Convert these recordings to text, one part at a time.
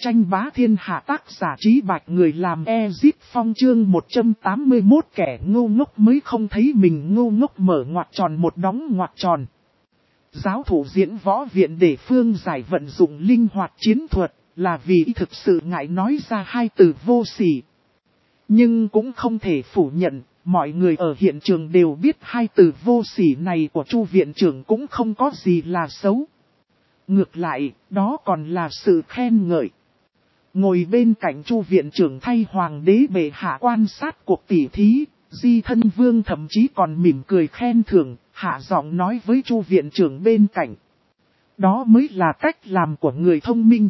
Tranh bá thiên hạ tác giả Trí Bạch người làm Ezip Phong chương 181 kẻ ngu ngốc mới không thấy mình ngu ngốc mở ngoặc tròn một đóng ngoặc tròn. Giáo thủ diễn võ viện để Phương Giải vận dụng linh hoạt chiến thuật là vì thực sự ngại nói ra hai từ vô sỉ. Nhưng cũng không thể phủ nhận, mọi người ở hiện trường đều biết hai từ vô sỉ này của Chu viện trưởng cũng không có gì là xấu. Ngược lại, đó còn là sự khen ngợi. Ngồi bên cạnh Chu viện trưởng thay hoàng đế bệ hạ quan sát cuộc tỉ thí, Di Thân Vương thậm chí còn mỉm cười khen thưởng, hạ giọng nói với Chu viện trưởng bên cạnh. Đó mới là cách làm của người thông minh.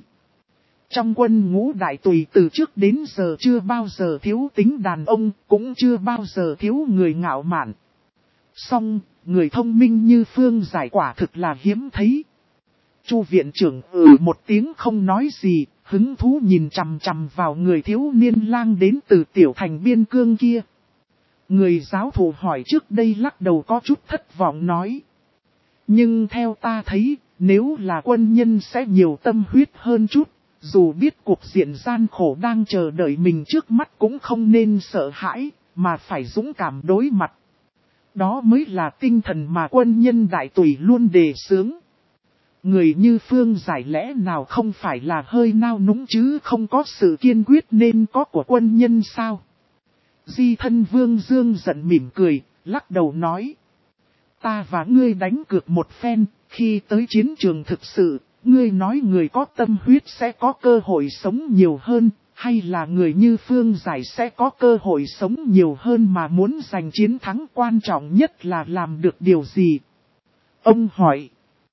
Trong quân ngũ đại tùy từ trước đến giờ chưa bao giờ thiếu tính đàn ông, cũng chưa bao giờ thiếu người ngạo mạn. Song, người thông minh như Phương Giải quả thực là hiếm thấy. Chu viện trưởng một tiếng không nói gì, hứng thú nhìn chằm chằm vào người thiếu niên lang đến từ tiểu thành biên cương kia. Người giáo thủ hỏi trước đây lắc đầu có chút thất vọng nói. Nhưng theo ta thấy, nếu là quân nhân sẽ nhiều tâm huyết hơn chút, dù biết cuộc diện gian khổ đang chờ đợi mình trước mắt cũng không nên sợ hãi, mà phải dũng cảm đối mặt. Đó mới là tinh thần mà quân nhân đại tùy luôn đề xướng. Người như Phương Giải lẽ nào không phải là hơi nao núng chứ không có sự kiên quyết nên có của quân nhân sao? Di Thân Vương Dương giận mỉm cười, lắc đầu nói. Ta và ngươi đánh cược một phen, khi tới chiến trường thực sự, ngươi nói người có tâm huyết sẽ có cơ hội sống nhiều hơn, hay là người như Phương Giải sẽ có cơ hội sống nhiều hơn mà muốn giành chiến thắng quan trọng nhất là làm được điều gì? Ông hỏi.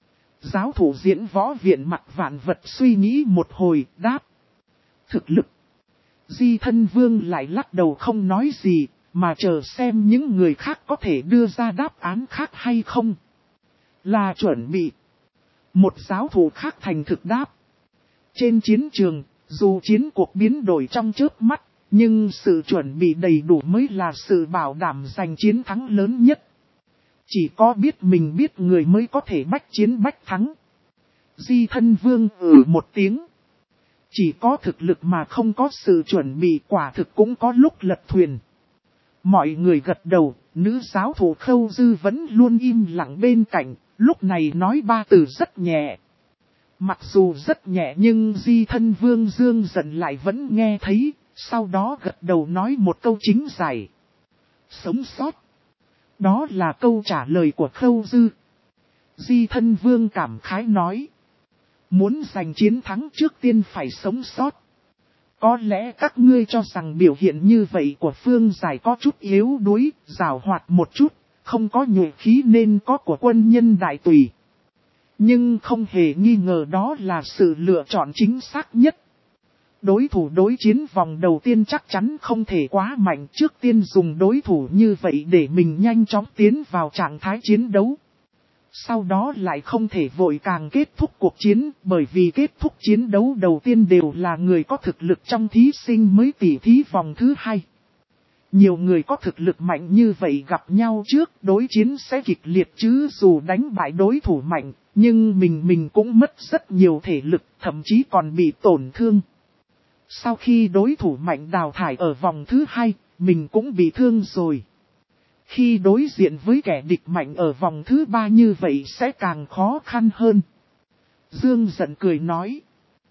Giáo thủ diễn võ viện mặt vạn vật suy nghĩ một hồi, đáp. Thực lực. Di Thân Vương lại lắc đầu không nói gì, mà chờ xem những người khác có thể đưa ra đáp án khác hay không. Là chuẩn bị. Một giáo thủ khác thành thực đáp. Trên chiến trường, dù chiến cuộc biến đổi trong chớp mắt, nhưng sự chuẩn bị đầy đủ mới là sự bảo đảm giành chiến thắng lớn nhất. Chỉ có biết mình biết người mới có thể bách chiến bách thắng. Di Thân Vương một tiếng. Chỉ có thực lực mà không có sự chuẩn bị quả thực cũng có lúc lật thuyền. Mọi người gật đầu, nữ giáo thủ Khâu Dư vẫn luôn im lặng bên cạnh, lúc này nói ba từ rất nhẹ. Mặc dù rất nhẹ nhưng Di Thân Vương Dương giận lại vẫn nghe thấy, sau đó gật đầu nói một câu chính giải. Sống sót. Đó là câu trả lời của Khâu Dư. Di Thân Vương cảm khái nói. Muốn giành chiến thắng trước tiên phải sống sót. Có lẽ các ngươi cho rằng biểu hiện như vậy của Phương Giải có chút yếu đuối, giảo hoạt một chút, không có nhuệ khí nên có của quân nhân đại tùy. Nhưng không hề nghi ngờ đó là sự lựa chọn chính xác nhất. Đối thủ đối chiến vòng đầu tiên chắc chắn không thể quá mạnh, trước tiên dùng đối thủ như vậy để mình nhanh chóng tiến vào trạng thái chiến đấu. Sau đó lại không thể vội càng kết thúc cuộc chiến, bởi vì kết thúc chiến đấu đầu tiên đều là người có thực lực trong thí sinh mới tỉ thí vòng thứ hai. Nhiều người có thực lực mạnh như vậy gặp nhau trước đối chiến sẽ kịch liệt chứ dù đánh bại đối thủ mạnh, nhưng mình cũng mất rất nhiều thể lực, thậm chí còn bị tổn thương. Sau khi đối thủ mạnh đào thải ở vòng thứ hai, mình cũng bị thương rồi. Khi đối diện với kẻ địch mạnh ở vòng thứ ba như vậy sẽ càng khó khăn hơn. Dương giận cười nói.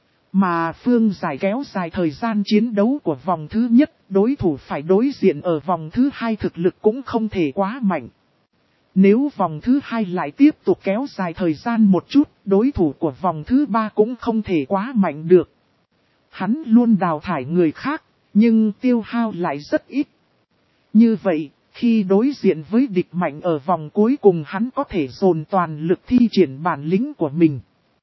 Mà Phương Giải kéo dài thời gian chiến đấu của vòng thứ nhất, đối thủ phải đối diện ở vòng thứ hai thực lực cũng không thể quá mạnh. Nếu vòng thứ hai lại tiếp tục kéo dài thời gian một chút, đối thủ của vòng thứ ba cũng không thể quá mạnh được. Hắn luôn đào thải người khác, nhưng tiêu hao lại rất ít. Như vậy, khi đối diện với địch mạnh ở vòng cuối cùng hắn có thể dồn toàn lực thi triển bản lĩnh của mình.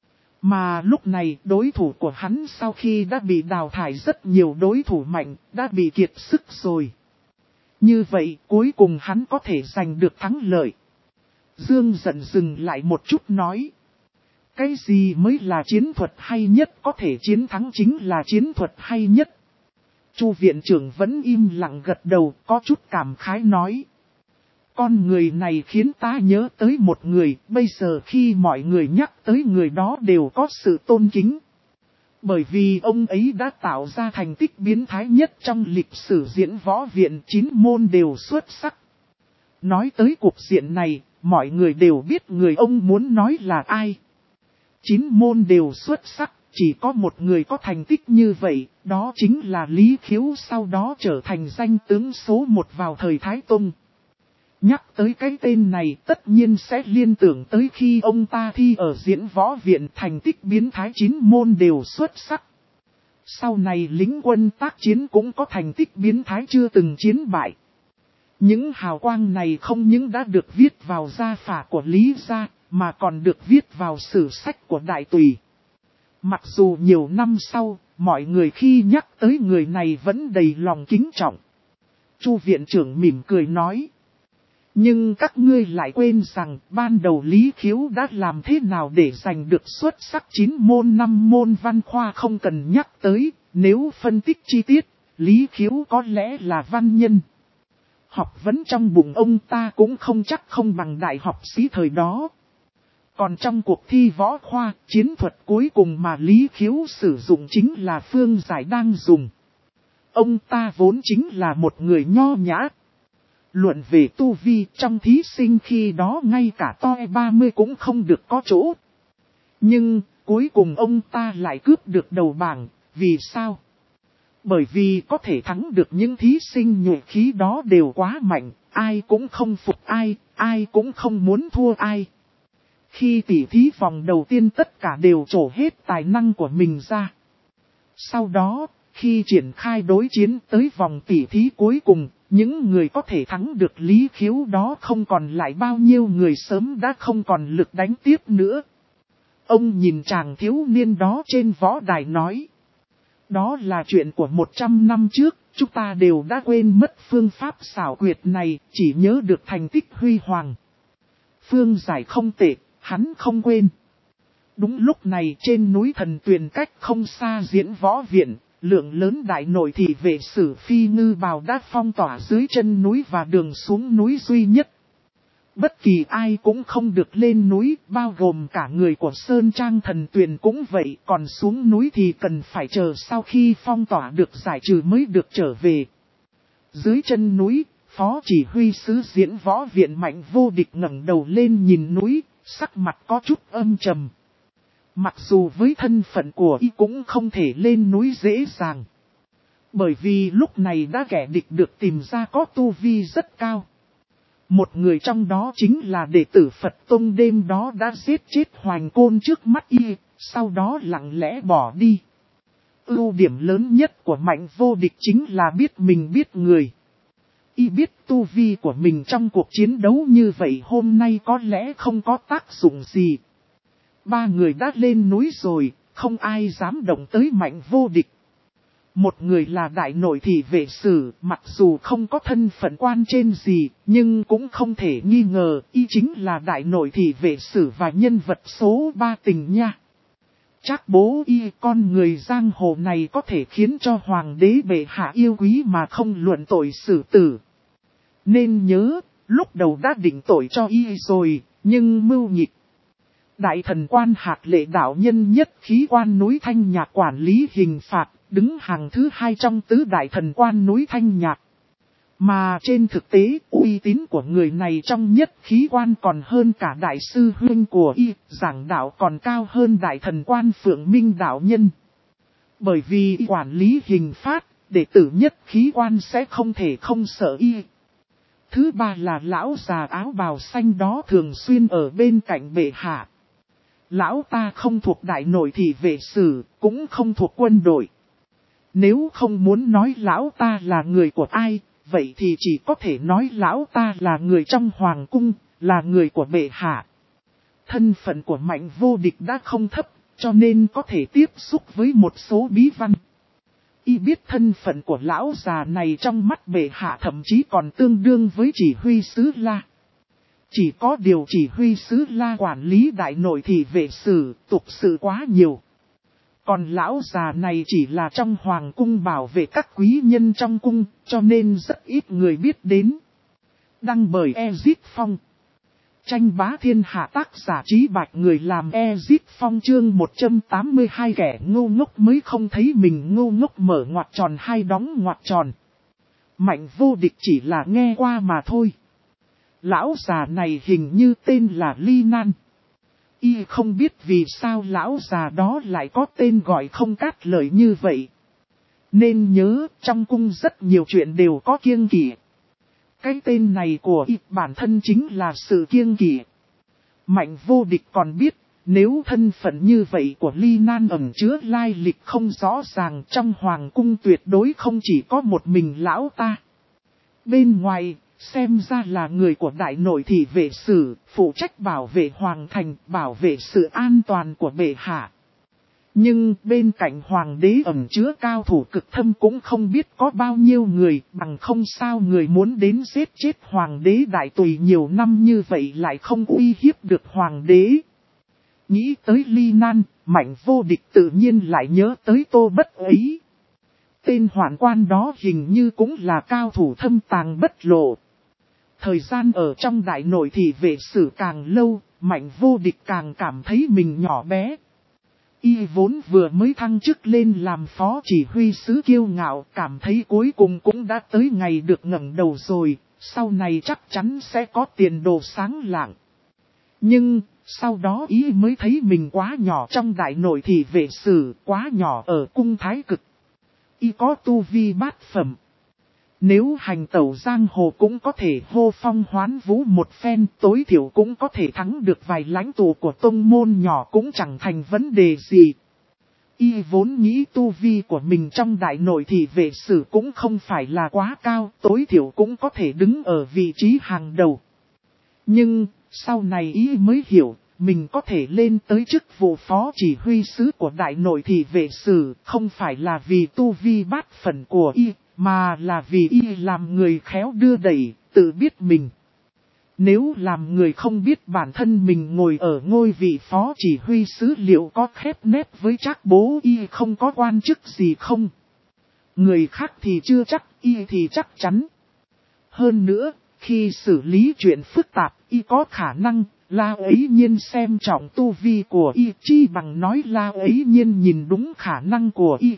Mà lúc này đối thủ của hắn sau khi đã bị đào thải rất nhiều đối thủ mạnh, đã bị kiệt sức rồi. Như vậy cuối cùng hắn có thể giành được thắng lợi. Dương giận dừng lại một chút nói. Cái gì mới là chiến thuật hay nhất, có thể chiến thắng chính là chiến thuật hay nhất. Chu viện trưởng vẫn im lặng gật đầu, có chút cảm khái nói. Con người này khiến ta nhớ tới một người, bây giờ khi mọi người nhắc tới người đó đều có sự tôn kính. Bởi vì ông ấy đã tạo ra thành tích biến thái nhất trong lịch sử diễn võ viện, 9 môn đều xuất sắc. Nói tới cuộc diện này, mọi người đều biết người ông muốn nói là ai. 9 môn đều xuất sắc, chỉ có một người có thành tích như vậy, đó chính là Lý Khiếu, sau đó trở thành danh tướng số 1 vào thời Thái Tông. Nhắc tới cái tên này tất nhiên sẽ liên tưởng tới khi ông ta thi ở diễn võ viện, thành tích biến thái 9 môn đều xuất sắc. Sau này lính quân tác chiến cũng có thành tích biến thái chưa từng chiến bại. Những hào quang này không những đã được viết vào gia phả của Lý gia, mà còn được viết vào sử sách của Đại Tùy. Mặc dù nhiều năm sau, mọi người khi nhắc tới người này vẫn đầy lòng kính trọng. Chu viện trưởng mỉm cười nói. Nhưng các ngươi lại quên rằng ban đầu Lý Khiếu đã làm thế nào để giành được xuất sắc 9 môn 5 môn văn khoa không cần nhắc tới, nếu phân tích chi tiết, Lý Khiếu có lẽ là văn nhân. Học vấn trong bụng ông ta cũng không chắc không bằng đại học sĩ thời đó. Còn trong cuộc thi võ khoa, chiến thuật cuối cùng mà Lý Khiếu sử dụng chính là phương giải đang dùng. Ông ta vốn chính là một người nho nhã. Luận về tu vi trong thí sinh khi đó ngay cả toi 30 cũng không được có chỗ. Nhưng cuối cùng ông ta lại cướp được đầu bảng, vì sao? Bởi vì có thể thắng được những thí sinh nhuệ khí đó đều quá mạnh, ai cũng không phục ai, ai cũng không muốn thua ai. Khi tỉ thí vòng đầu tiên tất cả đều trổ hết tài năng của mình ra. Sau đó, khi triển khai đối chiến tới vòng tỉ thí cuối cùng, những người có thể thắng được Lý Khiếu đó không còn lại bao nhiêu người, sớm đã không còn lực đánh tiếp nữa. Ông nhìn chàng thiếu niên đó trên võ đài nói. Đó là chuyện của 100 năm trước, chúng ta đều đã quên mất phương pháp xảo quyệt này, chỉ nhớ được thành tích huy hoàng. Phương giải không tệ, hắn không quên. Đúng lúc này trên núi Thần Tuyền cách không xa diễn võ viện, lượng lớn đại nội thị vệ Sử Phi Ngư Bào đã phong tỏa dưới chân núi và đường xuống núi duy nhất. Bất kỳ ai cũng không được lên núi, bao gồm cả người của Sơn Trang Thần Tuyền cũng vậy, còn xuống núi thì cần phải chờ sau khi phong tỏa được giải trừ mới được trở về. Dưới chân núi, Phó chỉ huy sứ diễn võ viện Mạnh Vô Địch ngẩng đầu lên nhìn núi, sắc mặt có chút âm trầm. Mặc dù với thân phận của y cũng không thể lên núi dễ dàng. Bởi vì lúc này đã kẻ địch được tìm ra có tu vi rất cao. Một người trong đó chính là đệ tử Phật Tông đêm đó đã giết chết Hoành Côn trước mắt y, sau đó lặng lẽ bỏ đi. Ưu điểm lớn nhất của Mạnh Vô Địch chính là biết mình biết người. Y biết tu vi của mình trong cuộc chiến đấu như vậy hôm nay có lẽ không có tác dụng gì. 3 người đã lên núi rồi, không ai dám động tới Mạnh Vô Địch. Một người là đại nội thị vệ Sử, mặc dù không có thân phận quan trên gì, nhưng cũng không thể nghi ngờ, y chính là đại nội thị vệ Sử và nhân vật số 3 tình nha. Chắc bố y con người giang hồ này có thể khiến cho hoàng đế bệ hạ yêu quý mà không luận tội xử tử. Nên nhớ, lúc đầu đã định tội cho y rồi, nhưng mưu nhịp. Đại thần quan Hạc Lệ đạo nhân nhất khí quan núi Thanh Nhạc quản lý hình phạt, đứng hàng thứ 2 trong tứ đại thần quan núi Thanh Nhạc. Mà trên thực tế, uy tín của người này trong nhất khí quan còn hơn cả đại sư huynh của y, giảng đạo còn cao hơn đại thần quan Phượng Minh đạo nhân. Bởi vì y quản lý hình phạt, đệ tử nhất khí quan sẽ không thể không sợ y. Thứ 3 là lão già áo bào xanh đó thường xuyên ở bên cạnh bệ hạ. Lão ta không thuộc đại nội thị vệ Sử, cũng không thuộc quân đội. Nếu không muốn nói lão ta là người của ai, vậy thì chỉ có thể nói lão ta là người trong hoàng cung, là người của bệ hạ. Thân phận của Mạnh Vô Địch đã không thấp, cho nên có thể tiếp xúc với một số bí văn. Y biết thân phận của lão già này trong mắt bệ hạ thậm chí còn tương đương với chỉ huy sứ La. Chỉ có điều chỉ huy sứ La quản lý đại nội thị vệ Sử, tục sự quá nhiều. Còn lão già này chỉ là trong hoàng cung bảo vệ các quý nhân trong cung, cho nên rất ít người biết đến. Đăng bởi Ezit Phong. Tranh bá thiên hạ tác giả Trí Bạch người làm Ezit Phong chương 182 kẻ ngu ngốc mới không thấy mình ngu ngốc mở ngoặc tròn hay đóng ngoặc tròn. Mạnh vô địch chỉ là nghe qua mà thôi. Lão già này hình như tên là Ly Nan. Y không biết vì sao lão già đó lại có tên gọi không cát lời như vậy. Nên nhớ trong cung rất nhiều chuyện đều có kiêng kỵ. Cái tên này của Y bản thân chính là sự kiêng kỵ. Mạnh vô địch còn biết, nếu thân phận như vậy của Ly Nan ẩn chứa lai lịch không rõ ràng trong hoàng cung tuyệt đối không chỉ có một mình lão ta. Bên ngoài, xem ra là người của đại nội thị vệ sử, phụ trách bảo vệ hoàng thành, bảo vệ sự an toàn của bệ hạ. Nhưng bên cạnh hoàng đế ẩn chứa cao thủ cực thâm cũng không biết có bao nhiêu người, bằng không sao người muốn đến giết chết hoàng đế đại tùy nhiều năm như vậy lại không uy hiếp được hoàng đế. Nghĩ tới Ly Nan, Mạnh vô địch tự nhiên lại nhớ tới Tô Bất ấy. Tên hoạn quan đó hình như cũng là cao thủ thâm tàng bất lộ. Thời gian ở trong đại nội thị vệ sử càng lâu, Mạnh vô địch càng cảm thấy mình nhỏ bé. Y vốn vừa mới thăng chức lên làm phó chỉ huy sứ kiêu ngạo, cảm thấy cuối cùng cũng đã tới ngày được ngẩng đầu rồi, sau này chắc chắn sẽ có tiền đồ sáng lạng. Nhưng, sau đó Y mới thấy mình quá nhỏ trong đại nội thị vệ sử, quá nhỏ ở cung thái cực. Y có tu vi bát phẩm. Nếu hành tẩu giang hồ cũng có thể hô phong hoán vũ một phen, tối thiểu cũng có thể thắng được vài lãnh tụ của tông môn nhỏ cũng chẳng thành vấn đề gì. Y vốn nghĩ tu vi của mình trong đại nội thị vệ sử cũng không phải là quá cao, tối thiểu cũng có thể đứng ở vị trí hàng đầu. Nhưng, sau này Y mới hiểu, mình có thể lên tới chức vụ phó chỉ huy sứ của đại nội thị vệ sử, không phải là vì tu vi bát phần của Y, mà là vì Y làm người khéo đưa đẩy, tự biết mình. Nếu làm người không biết bản thân mình ngồi ở ngôi vị phó chỉ huy sứ liệu có khép nép với Trác Bố Y không có quan chức gì không? Người khác thì chưa chắc, Y thì chắc chắn. Hơn nữa, khi xử lý chuyện phức tạp, Y có khả năng, La ấy nhiên xem trọng tu vi của Y chi bằng nói La ấy nhiên nhìn đúng khả năng của Y.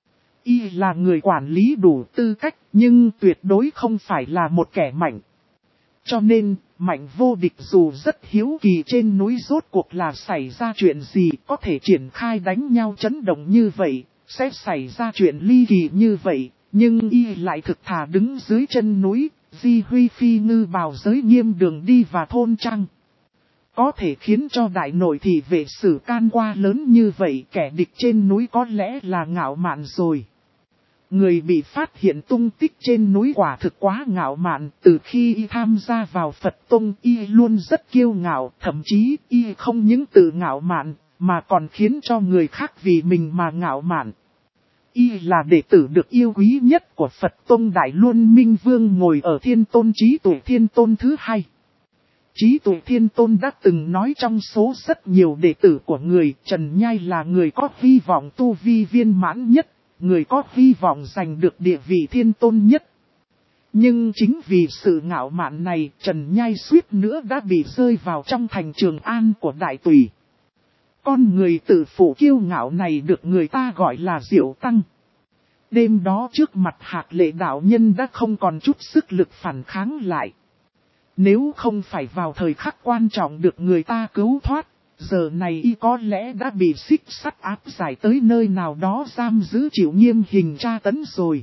Y là người quản lý đủ tư cách, nhưng tuyệt đối không phải là một kẻ mạnh. Cho nên, Mạnh vô địch dù rất hiếu kỳ trên núi rốt cuộc là xảy ra chuyện gì có thể triển khai đánh nhau chấn động như vậy, sẽ xảy ra chuyện ly kỳ như vậy, nhưng Y lại thực thà đứng dưới chân núi, di huy phi ngư bào giới nghiêm đường đi và thôn trăng. Có thể khiến cho đại nội thị vệ sử can qua lớn như vậy, kẻ địch trên núi có lẽ là ngạo mạn rồi. Người bị phát hiện tung tích trên núi quả thực quá ngạo mạn, từ khi Y tham gia vào Phật Tông Y luôn rất kiêu ngạo, thậm chí Y không những tự ngạo mạn, mà còn khiến cho người khác vì mình mà ngạo mạn. Y là đệ tử được yêu quý nhất của Phật Tông Đại Luân Minh Vương ngồi ở Thiên Tôn Chí Tuệ Thiên Tôn thứ hai. Chí Tuệ Thiên Tôn đã từng nói trong số rất nhiều đệ tử của người, Trần Nhai là người có hy vọng tu vi viên mãn nhất. Người có hy vọng giành được địa vị thiên tôn nhất. Nhưng chính vì sự ngạo mạn này, Trần Nhai suýt nữa đã bị rơi vào trong thành Trường An của Đại Tùy. Con người tự phụ kiêu ngạo này được người ta gọi là Diệu Tăng. Đêm đó trước mặt Hạc Lệ đạo nhân đã không còn chút sức lực phản kháng lại. Nếu không phải vào thời khắc quan trọng được người ta cứu thoát, giờ này Y có lẽ đã bị xích sắt áp giải tới nơi nào đó giam giữ chịu nghiêm hình tra tấn rồi.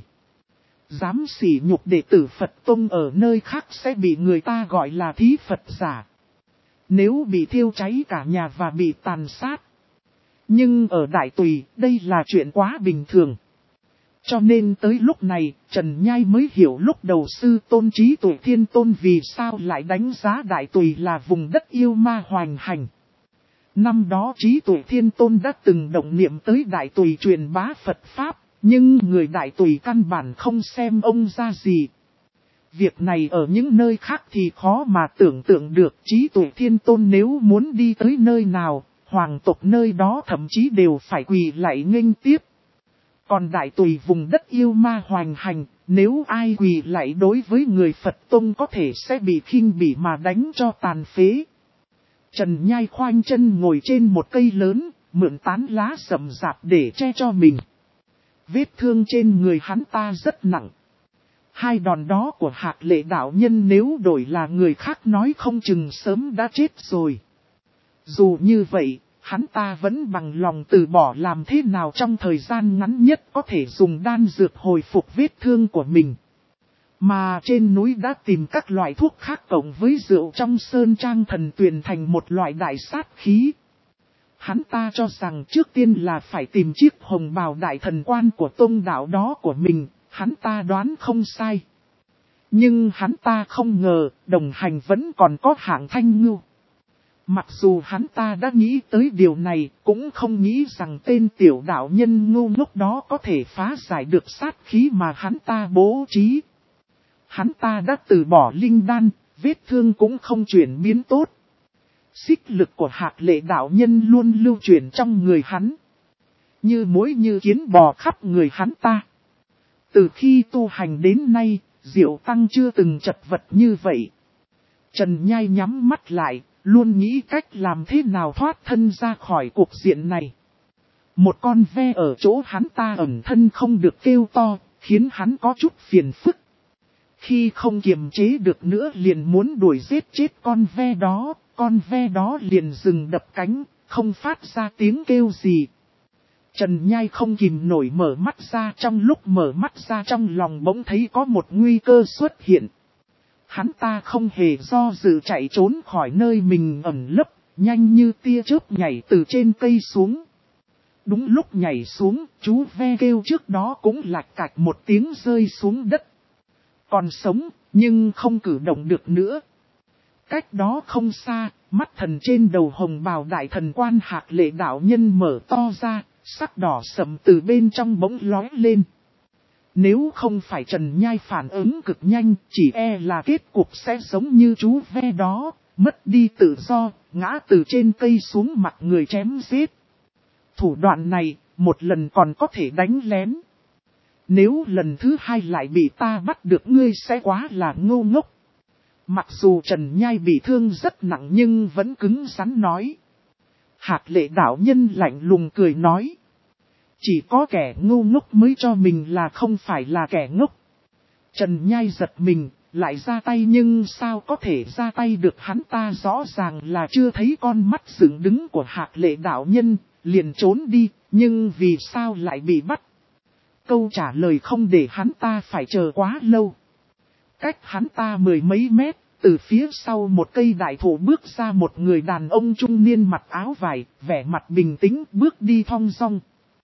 Dám sỉ nhục đệ tử Phật Tông ở nơi khác sẽ bị người ta gọi là thí Phật giả. Nếu bị thiêu cháy cả nhà và bị tàn sát. Nhưng ở Đại Tùy, đây là chuyện quá bình thường. Cho nên tới lúc này, Trần Nhai mới hiểu lúc đầu sư tôn Chí Tuệ Thiên Tôn vì sao lại đánh giá Đại Tùy là vùng đất yêu ma hoành hành. Năm đó Chí Tuệ Thiên Tôn đã từng động niệm tới Đại Tùy truyền bá Phật Pháp, nhưng người Đại Tùy căn bản không xem ông ra gì. Việc này ở những nơi khác thì khó mà tưởng tượng được. Chí Tuệ Thiên Tôn nếu muốn đi tới nơi nào, hoàng tộc nơi đó thậm chí đều phải quỳ lạy nghênh tiếp. Còn Đại Tùy vùng đất yêu ma hoành hành, nếu ai quỳ lạy đối với người Phật Tông có thể sẽ bị khinh bỉ mà đánh cho tàn phế. Trần Nhai khoanh chân ngồi trên một cây lớn, mượn tán lá rậm rạp để che cho mình. Vết thương trên người hắn ta rất nặng. Hai đòn đó của Hạc Lệ đạo nhân nếu đổi là người khác nói không chừng sớm đã chết rồi. Dù như vậy, hắn ta vẫn bằng lòng từ bỏ làm thế nào trong thời gian ngắn nhất có thể dùng đan dược hồi phục vết thương của mình. Mà trên núi đã tìm các loại thuốc khác cộng với rượu trong sơn trang thần tuyền thành một loại đại sát khí. Hắn ta cho rằng trước tiên là phải tìm chiếc hồng bào đại thần quan của tông đạo đó của mình, hắn ta đoán không sai. Nhưng hắn ta không ngờ, đồng hành vẫn còn có Hạng Thanh Ngưu. Mặc dù hắn ta đã nghĩ tới điều này, cũng không nghĩ rằng tên tiểu đạo nhân ngu ngốc đó có thể phá giải được sát khí mà hắn ta bố trí. Hắn ta đã từ bỏ linh đan, vết thương cũng không chuyển biến tốt. Xích lực của Hạc Lệ đạo nhân luôn lưu chuyển trong người hắn. Như muỗi như kiến bò khắp người hắn ta. Từ khi tu hành đến nay, Diệu Tăng chưa từng chật vật như vậy. Trần Nhai nhắm mắt lại, luôn nghĩ cách làm thế nào thoát thân ra khỏi cuộc diện này. Một con ve ở chỗ hắn ta ẩn thân không được kêu to, khiến hắn có chút phiền phức. Khi không kiềm chế được nữa liền muốn đuổi giết chết con ve đó liền dừng đập cánh, không phát ra tiếng kêu gì. Trần Nhai không kìm nổi mở mắt ra, trong lúc mở mắt ra trong lòng bỗng thấy có một nguy cơ xuất hiện. Hắn ta không hề do dự chạy trốn khỏi nơi mình ẩn lấp, nhanh như tia chớp nhảy từ trên cây xuống. Đúng lúc nhảy xuống, chú ve kêu trước đó cũng lạch cạch một tiếng rơi xuống đất. Còn sống, nhưng không cử động được nữa. Cách đó không xa, mắt thần trên đầu hồng bào đại thần quan Hạc Lệ đạo nhân mở to ra, sắc đỏ sẫm từ bên trong bỗng lóe lên. Nếu không phải Trần Nhai phản ứng cực nhanh, chỉ e là kết cục sẽ giống như chú ve đó, mất đi tự do, ngã từ trên cây xuống mặt người chém giết. Thủ đoạn này, một lần còn có thể đánh lén. Nếu lần thứ hai lại bị ta bắt được ngươi sẽ quá là ngu ngốc. Mặc dù Trần Nhai bị thương rất nặng nhưng vẫn cứng rắn nói. Hạc Lệ đạo nhân lạnh lùng cười nói. Chỉ có kẻ ngu ngốc mới cho mình là không phải là kẻ ngốc. Trần Nhai giật mình, lại ra tay nhưng sao có thể ra tay được, hắn ta rõ ràng là chưa thấy con mắt dựng đứng của Hạc Lệ đạo nhân, liền trốn đi, nhưng vì sao lại bị bắt? Câu trả lời không để hắn ta phải chờ quá lâu. Cách hắn ta mười mấy mét, từ phía sau một cây đại thụ bước ra một người đàn ông trung niên mặc áo vải, vẻ mặt bình tĩnh bước đi thong dong.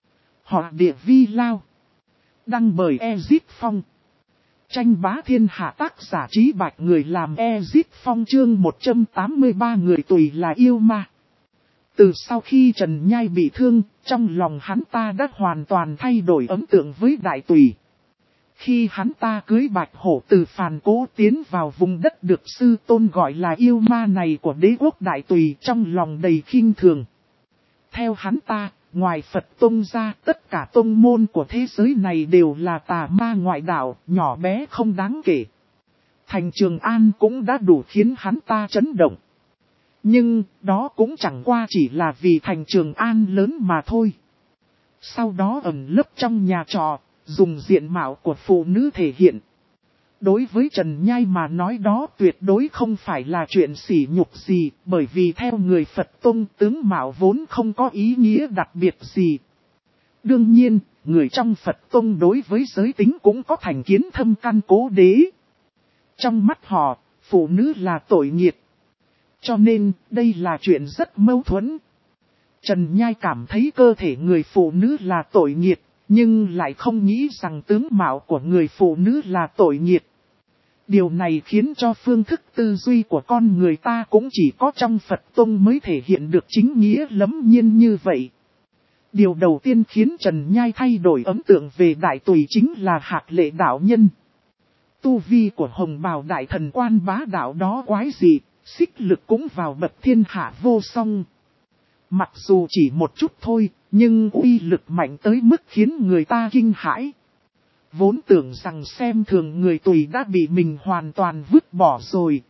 Họ Địa Vi Lao. Đăng bởi Ezip Phong. Tranh bá thiên hạ, tác giả Trí Bạch, người làm Ezip Phong, chương 183 người tùy là yêu ma. Từ sau khi Trần Nhai bị thương, trong lòng hắn ta đã hoàn toàn thay đổi ấn tượng với Đại Tùy. Khi hắn ta cưới Bạch Hổ từ Phàn Cố tiến vào vùng đất được sư tôn gọi là yêu ma này của đế quốc Đại Tùy, trong lòng đầy khinh thường. Theo hắn ta, ngoài Phật Tông ra, tất cả tông môn của thế giới này đều là tà ma ngoại đạo, nhỏ bé không đáng kể. Thành Trường An cũng đã đủ khiến hắn ta chấn động. Nhưng, đó cũng chẳng qua chỉ là vì Thành Trường An lớn mà thôi. Sau đó ẩn lấp trong nhà trọ, dùng diện mạo của phụ nữ thể hiện. Đối với Trần Nhai mà nói đó tuyệt đối không phải là chuyện sỉ nhục gì, bởi vì theo người Phật Tông, tướng mạo vốn không có ý nghĩa đặc biệt gì. Đương nhiên, người trong Phật Tông đối với giới tính cũng có thành kiến thâm căn cố đế. Trong mắt họ, phụ nữ là tội nghiệt. Cho nên, đây là chuyện rất mâu thuẫn. Trần Nhai cảm thấy cơ thể người phụ nữ là tội nghiệt, nhưng lại không nghĩ rằng tướng mạo của người phụ nữ là tội nghiệt. Điều này khiến cho phương thức tư duy của con người ta cũng chỉ có trong Phật Tông mới thể hiện được chính nghĩa lẫm nhiên như vậy. Điều đầu tiên khiến Trần Nhai thay đổi ấn tượng về Đại Tùy chính là Hạc Lệ đạo nhân. Tu vi của hồng bào đại thần quan bá đạo đó quái dị, xích lực cũng vào bậc thiên hạ vô song. Mặc dù chỉ một chút thôi, nhưng uy lực mạnh tới mức khiến người ta kinh hãi. Vốn tưởng rằng xem thường người Tùy đã bị mình hoàn toàn vứt bỏ rồi,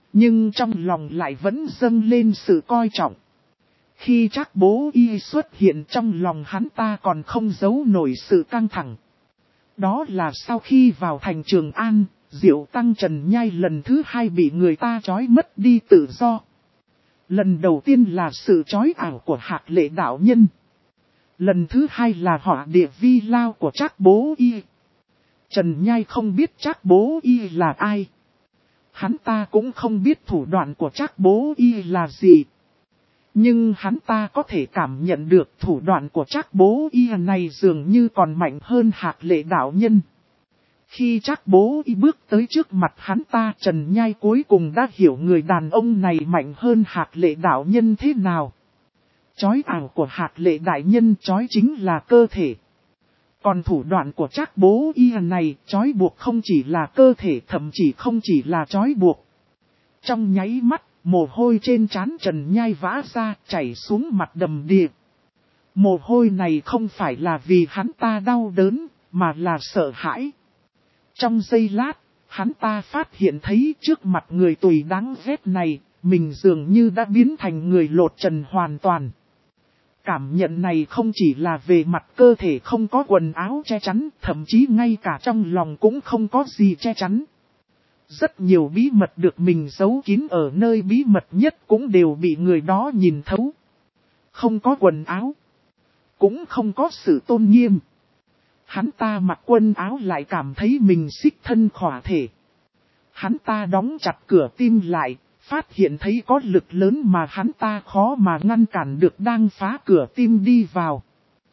Nhưng trong lòng lại vẫn dâng lên sự coi trọng. Khi Trác Bố Y xuất hiện trong lòng hắn ta còn không giấu nổi sự căng thẳng. Đó là sau khi vào thành Trường An, Diệu Tăng Trần Nhai lần thứ 2 bị người ta trói mất đi tự do. Lần đầu tiên là sự trói ảo của Hạc Lệ đạo nhân. Lần thứ 2 là họa địa vi lao của Trác Bố Y. Trần Nhai không biết Trác Bố Y là ai. Hắn ta cũng không biết thủ đoạn của Trác Bố Y là gì. Nhưng hắn ta có thể cảm nhận được thủ đoạn của Trác Bố Y này dường như còn mạnh hơn Hạc Lệ đạo nhân. Khi Trác Bố Y bước tới trước mặt hắn ta, Trần Nhai cuối cùng đã hiểu người đàn ông này mạnh hơn Hạc Lệ đạo nhân thế nào. Chói ảo của Hạc Lệ đại nhân chói chính là cơ thể. Còn thủ đoạn của Trác Bố Y này chói buộc không chỉ là cơ thể, thậm chí không chỉ là chói buộc. Trong nháy mắt, mồ hôi trên trán Trần Nhai vã ra, chảy xuống mặt đầm đìa. Mồ hôi này không phải là vì hắn ta đau đớn, mà là sợ hãi. Trong giây lát, hắn ta phát hiện thấy trước mặt người tùy đáng ghét này, mình dường như đã biến thành người lột trần hoàn toàn. Cảm nhận này không chỉ là về mặt cơ thể không có quần áo che chắn, thậm chí ngay cả trong lòng cũng không có gì che chắn. Rất nhiều bí mật được mình giấu kín ở nơi bí mật nhất cũng đều bị người đó nhìn thấu. Không có quần áo, cũng không có sự tôn nghiêm. Hắn ta mặc quần áo lại cảm thấy mình xích thân khỏa thể. Hắn ta đóng chặt cửa tim lại, phát hiện thấy có lực lớn mà hắn ta khó mà ngăn cản được đang phá cửa tim đi vào.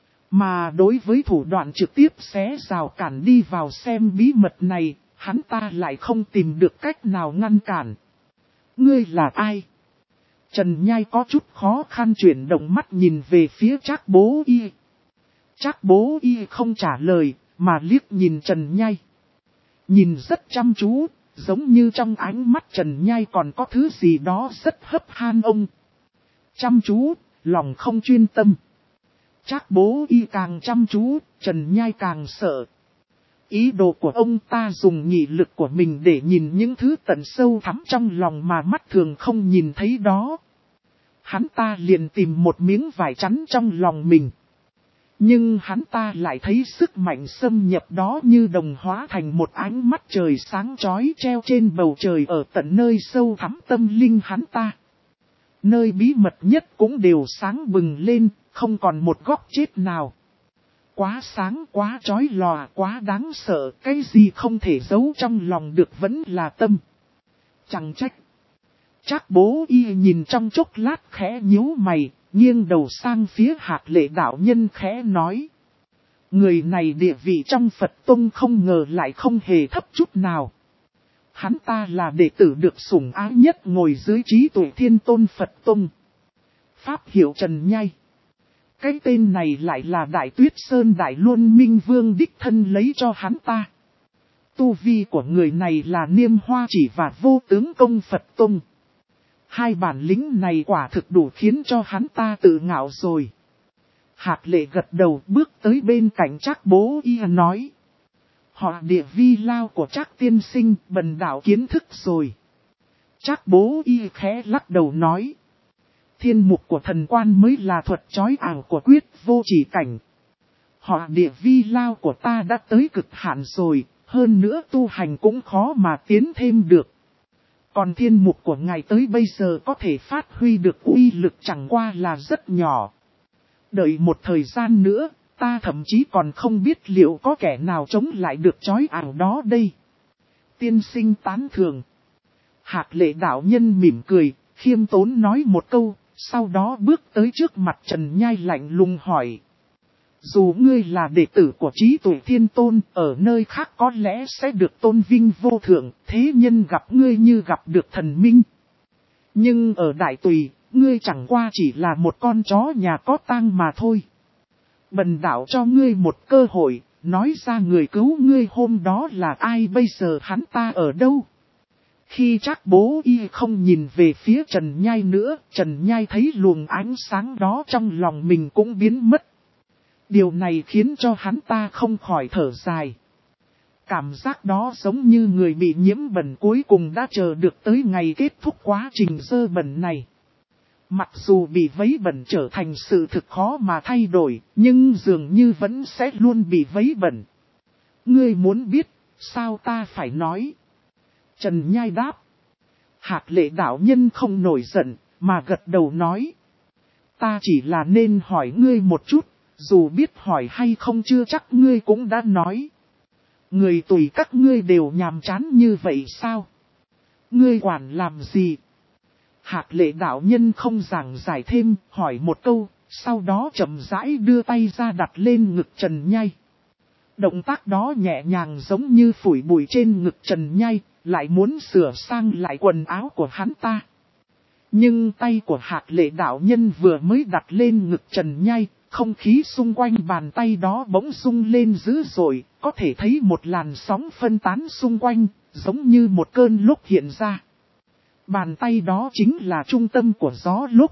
Mà đối với thủ đoạn trực tiếp xé rào cản đi vào xem bí mật này, hắn ta lại không tìm được cách nào ngăn cản. Ngươi là ai? Trần Nhai có chút khó khăn chuyển động mắt nhìn về phía Trác Bố Y. Trác Bố Y không trả lời, mà liếc nhìn Trần Nhai. Nhìn rất chăm chú, giống như trong ánh mắt Trần Nhai còn có thứ gì đó rất hấp han ông. Chăm chú, lòng không chuyên tâm. Trác Bố Y càng chăm chú, Trần Nhai càng sợ. Ý đồ của ông ta dùng nghị lực của mình để nhìn những thứ tận sâu thẳm trong lòng mà mắt thường không nhìn thấy đó. Hắn ta liền tìm một miếng vải chắn trong lòng mình. Nhưng hắn ta lại thấy sức mạnh xâm nhập đó như đồng hóa thành một ánh mắt trời sáng chói treo trên bầu trời ở tận nơi sâu thẳm tâm linh hắn ta. Nơi bí mật nhất cũng đều sáng bừng lên, không còn một góc chết nào. Quá sáng, quá chói lòa, quá đáng sợ, cái gì không thể giấu trong lòng được vẫn là tâm. Chẳng trách. Trác Bố Y nhìn trong chốc lát khẽ nhíu mày, nghiêng đầu sang phía Hạc Lệ đạo nhân khẽ nói. Người này địa vị trong Phật Tông không ngờ lại không hề thấp chút nào. Hắn ta là đệ tử được sủng ái nhất ngồi dưới trí tuệ Thiên Tôn Phật Tông. Pháp hiệu Trần Nhai. Cái tên này lại là Đại Tuyết Sơn Đại Luân Minh Vương đích thân lấy cho hắn ta. Tu vi của người này là Niêm Hoa Chỉ và Vô Tướng Công Phật Tông. Hai bản lĩnh này quả thực đủ khiến cho hắn ta tự ngạo rồi. Hạc Lệ gật đầu bước tới bên cạnh Trác Bố Y nói. Họ địa vi lao của Trác tiên sinh bần đạo kiến thức rồi. Trác Bố Y khẽ lắc đầu nói. Thiên mục của thần quan mới là thuật chói ảo của quyết vô chỉ cảnh. Họ địa vi lao của ta đã tới cực hạn rồi, hơn nữa tu hành cũng khó mà tiến thêm được. Còn thiên mục của ngài tới bây giờ có thể phát huy được uy lực chẳng qua là rất nhỏ. Đợi một thời gian nữa, ta thậm chí còn không biết liệu có kẻ nào chống lại được chói ảo đó đây. Tiên sinh tán thường. Hạc Lệ đạo nhân mỉm cười, khiêm tốn nói một câu, sau đó bước tới trước mặt Trần Nhai lạnh lùng hỏi. Dù ngươi là đệ tử của trí tuệ Thiên Tôn, ở nơi khác có lẽ sẽ được tôn vinh vô thượng, thế nhân gặp ngươi như gặp được thần minh. Nhưng ở Đại Tùy, ngươi chẳng qua chỉ là một con chó nhà có tang mà thôi. Bần đạo cho ngươi một cơ hội, nói ra người cứu ngươi hôm đó là ai, bây giờ hắn ta ở đâu? Khi Trác Bố Y không nhìn về phía Trần Nhai nữa, Trần Nhai thấy luồng ánh sáng đó trong lòng mình cũng biến mất. Điều này khiến cho hắn ta không khỏi thở dài. Cảm giác đó giống như người bị nhiễm bẩn cuối cùng đã chờ được tới ngày kết thúc quá trình dơ bẩn này. Mặc dù bị vấy bẩn trở thành sự thực khó mà thay đổi, nhưng dường như vẫn sẽ luôn bị vấy bẩn. Ngươi muốn biết, sao ta phải nói? Trần Nhai đáp. Hạc Lệ đạo nhân không nổi giận, mà gật đầu nói. Ta chỉ là nên hỏi ngươi một chút, dù biết hỏi hay không chưa chắc ngươi cũng đã nói. Người tùy các ngươi đều nhàm chán như vậy sao? Ngươi quản làm gì? Hạc Lệ đạo nhân không giảng giải thêm, hỏi một câu, sau đó chậm rãi đưa tay ra đặt lên ngực Trần Nhai. Động tác đó nhẹ nhàng giống như phủi bụi trên ngực Trần Nhai, lại muốn sửa sang lại quần áo của hắn ta. Nhưng tay của Hạc Lệ đạo nhân vừa mới đặt lên ngực Trần Nhai, không khí xung quanh bàn tay đó bỗng rung lên dữ dội, có thể thấy một làn sóng phân tán xung quanh, giống như một cơn lốc hiện ra. Bàn tay đó chính là trung tâm của gió lốc.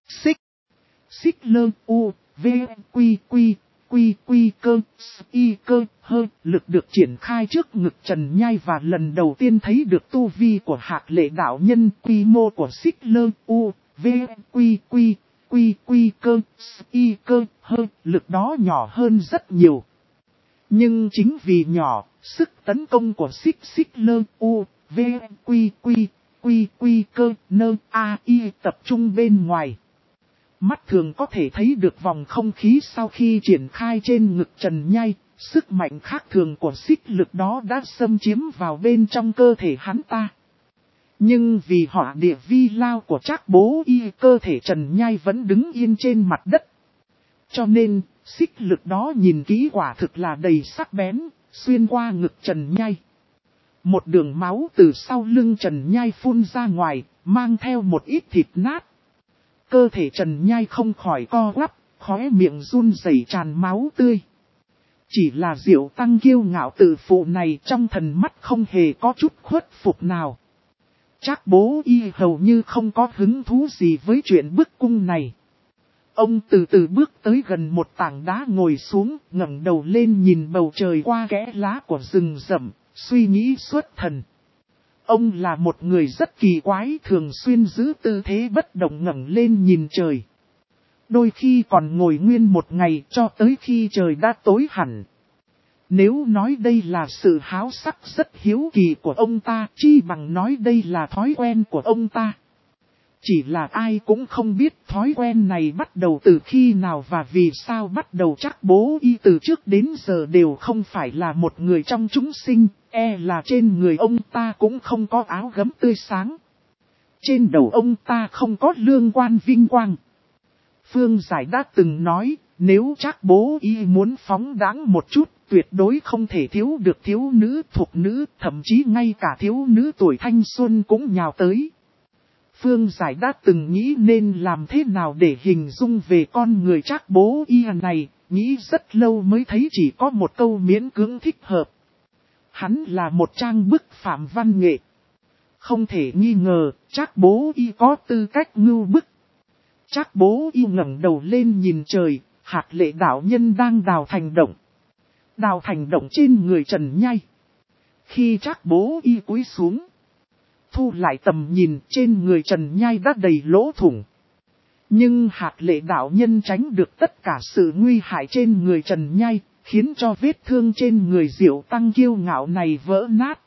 Xích lơ u, v, quy quy, quy quy cơ, y cơ, hơ, lực được triển khai trước ngực Trần Nhai và lần đầu tiên thấy được tu vi của Hạc Lệ đạo nhân. Quy mô của xích lơ u, v, quy quy, quy quy cơ, y cơ, hơ, lực đó nhỏ hơn rất nhiều. Nhưng chính vì nhỏ, sức tấn công của xích lơ u, v, quy quy, quy quy cơ, nơ, a, y tập trung bên ngoài. Mắt thường có thể thấy được vòng không khí sau khi triển khai trên ngực Trần Nhai, sức mạnh khác thường của xích lực đó đã xâm chiếm vào bên trong cơ thể hắn ta. Nhưng vì hỏa địa vi lao của Trác Bố Y, cơ thể Trần Nhai vẫn đứng yên trên mặt đất. Cho nên, xích lực đó nhìn kỹ quả thực là đầy sắc bén, xuyên qua ngực Trần Nhai. Một đường máu từ sau lưng Trần Nhai phun ra ngoài, mang theo một ít thịt nát. Cơ thể Trần Nhai không khỏi co quắp, khóe miệng run rẩy tràn máu tươi. Chỉ là Diệu Tăng kiêu ngạo tự phụ này trong thần mắt không hề có chút khuất phục nào. Trác Bố Y hầu như không có hứng thú gì với chuyện bức cung này. Ông từ từ bước tới gần một tảng đá ngồi xuống, ngẩng đầu lên nhìn bầu trời qua kẽ lá của rừng rậm, suy nghĩ xuất thần. Ông là một người rất kỳ quái, thường xuyên giữ tư thế bất động ngẩng lên nhìn trời. Đôi khi còn ngồi nguyên một ngày cho tới khi trời đã tối hẳn. Nếu nói đây là sự háo sắc rất hiếu kỳ của ông ta, chi bằng nói đây là thói quen của ông ta. Chỉ là ai cũng không biết thói quen này bắt đầu từ khi nào và vì sao bắt đầu. Trác Bố Y từ trước đến giờ đều không phải là một người trong chúng sinh, là trên người ông ta cũng không có áo gấm tươi sáng. Trên đầu ông ta không có lương quan vinh quang. Phương Giải đã từng nói, nếu Trác Bố Y muốn phóng đãng một chút, tuyệt đối không thể thiếu được thiếu nữ, thục nữ, thậm chí ngay cả thiếu nữ tuổi thanh xuân cũng nhào tới. Phương Giải đã từng nghĩ nên làm thế nào để hình dung về con người Trác Bố Y này, nghĩ rất lâu mới thấy chỉ có một câu miễn cưỡng thích hợp. Hắn là một trang bức phạm văn nghệ. Không thể nghi ngờ, Trác Bố Y có tư cách ngưu bức. Trác Bố Y ngẩng đầu lên nhìn trời, Hạc Lệ đạo nhân đang đào thành động. Đào thành động trên người Trần Nhai. Khi Trác Bố Y cúi xuống, thu lại tầm nhìn, trên người Trần Nhai đã đầy lỗ thủng. Nhưng Hạc Lệ đạo nhân tránh được tất cả sự nguy hại trên người Trần Nhai, khiến cho vết thương trên người Diệu Tăng kiêu ngạo này vỡ nát.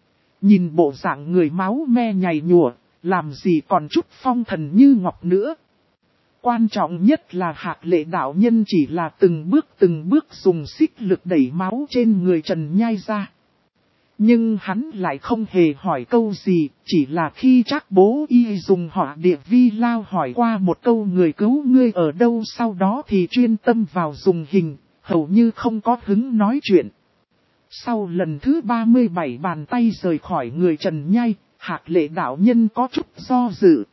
Nhìn bộ dạng người máu me nhầy nhụa, làm gì còn chút phong thần như ngọc nữa. Quan trọng nhất là Hạc Lệ đạo nhân chỉ là từng bước dùng xích lực đẩy máu trên người Trần Nhai ra. Nhưng hắn lại không hề hỏi câu gì, chỉ là khi Trác Bố Y dùng hỏa địa vi lao hỏi qua một câu người cứu ngươi ở đâu, sau đó thì chuyên tâm vào dùng hình, hầu như không có hứng nói chuyện. Sau lần thứ 37 bàn tay rời khỏi người Trần Nhai, Hạc Lệ đạo nhân có chút do dự.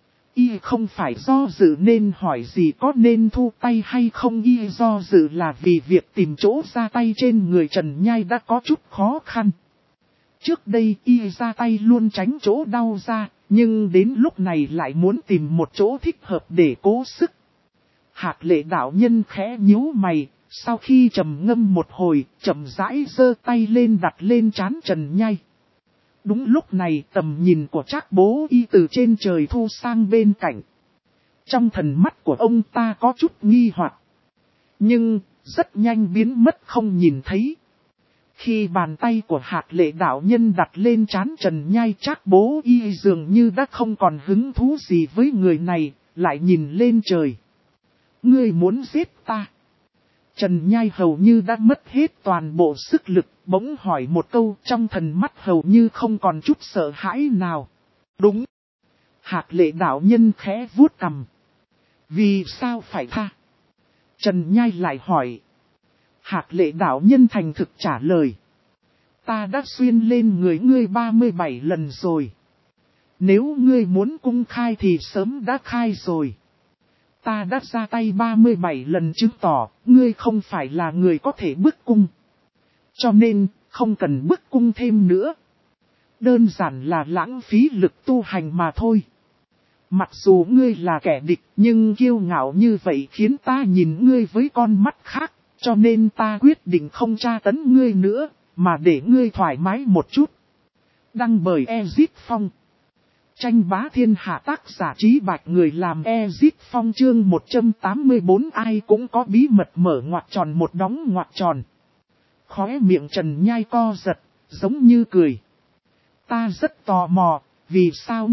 Y không phải do dự nên hỏi gì có nên thu tay hay không, y do dự là vì việc tìm chỗ ra tay trên người Trần Nhai đã có chút khó khăn. Trước đây y ra tay luôn tránh chỗ đau ra, nhưng đến lúc này lại muốn tìm một chỗ thích hợp để cố sức. Hạc Lệ đạo nhân khẽ nhíu mày, Sau khi trầm ngâm một hồi, chậm rãi giơ tay lên đặt lên trán Trần Nhai. Đúng lúc này tầm nhìn của Trác Bố Y từ trên trời thu sang bên cạnh. Trong thần mắt của ông ta có chút nghi hoặc, nhưng rất nhanh biến mất không nhìn thấy. Khi bàn tay của Hạc Lệ đạo nhân đặt lên trán Trần Nhai, Trác Bố Y dường như đã không còn hứng thú gì với người này, lại nhìn lên trời. Ngươi muốn giết ta? Trần Nhai hầu như đã mất hết toàn bộ sức lực, bỗng hỏi một câu, trong thần mắt hầu như không còn chút sợ hãi nào. Đúng. Hạc Lệ đạo nhân khẽ vuốt cằm. Vì sao phải tha? Trần Nhai lại hỏi. Hạc Lệ đạo nhân thành thực trả lời. Ta đã xuyên lên người ngươi 37 lần rồi. Nếu ngươi muốn cung khai thì sớm đã khai rồi. Ta đã ra tay 37 lần chứng tỏ, ngươi không phải là người có thể bức cung. Cho nên, không cần bức cung thêm nữa. Đơn giản là lãng phí lực tu hành mà thôi. Mặc dù ngươi là kẻ địch, nhưng kiêu ngạo như vậy khiến ta nhìn ngươi với con mắt khác. Cho nên ta quyết định không tra tấn ngươi nữa, mà để ngươi thoải mái một chút. Đăng bởi Ezip Phong. Tranh bá thiên hạ, tác giả Trí Bạch, người làm Ezip Phong. Chương 184, ai cũng có bí mật, mở ngoặc tròn một đóng ngoặc tròn. Khóe miệng Trần Nhai co giật, giống như cười. Ta rất tò mò, vì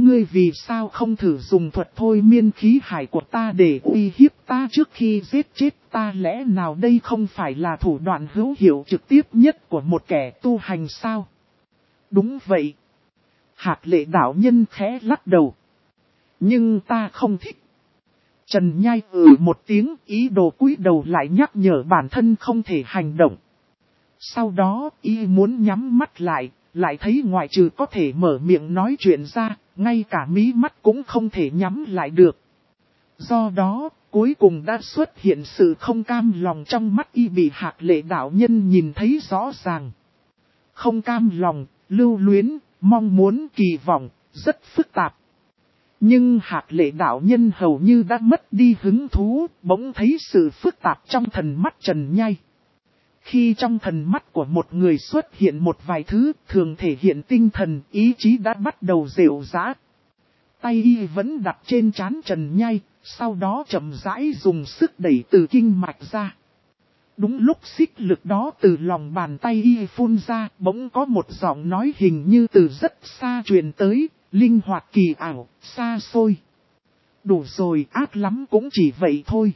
sao không thử dùng thuật thôi miên khí hải của ta để uy hiếp ta trước khi giết chết ta? Lẽ nào đây không phải là thủ đoạn hữu hiệu trực tiếp nhất của một kẻ tu hành sao? Đúng vậy. Hạc Lệ đạo nhân khẽ lắc đầu. Nhưng ta không thích. Trần Nhai một tiếng, ý đồ cúi đầu lại nhắc nhở bản thân không thể hành động. Sau đó, y muốn nhắm mắt lại thấy ngoại trừ có thể mở miệng nói chuyện ra, ngay cả mí mắt cũng không thể nhắm lại được. Do đó, cuối cùng đã xuất hiện sự không cam lòng trong mắt y, bị Hạc Lệ đạo nhân nhìn thấy rõ ràng. Không cam lòng, lưu luyến, mong muốn, kỳ vọng, rất phức tạp. Nhưng Hạc Lệ đạo nhân hầu như đã mất đi hứng thú, bỗng thấy sự phức tạp trong thần mắt Trần Nhai. Khi trong thần mắt của một người xuất hiện một vài thứ thường thể hiện tinh thần, ý chí đã bắt đầu rệu rã. Tay y vẫn đặt trên trán Trần Nhai, sau đó chậm rãi dùng sức đẩy từ kinh mạch ra. Đúng lúc xích lực đó từ lòng bàn tay y phun ra, bỗng có một giọng nói hình như từ rất xa truyền tới, linh hoạt kỳ ảo, xa xôi. Đủ rồi, ác lắm cũng chỉ vậy thôi.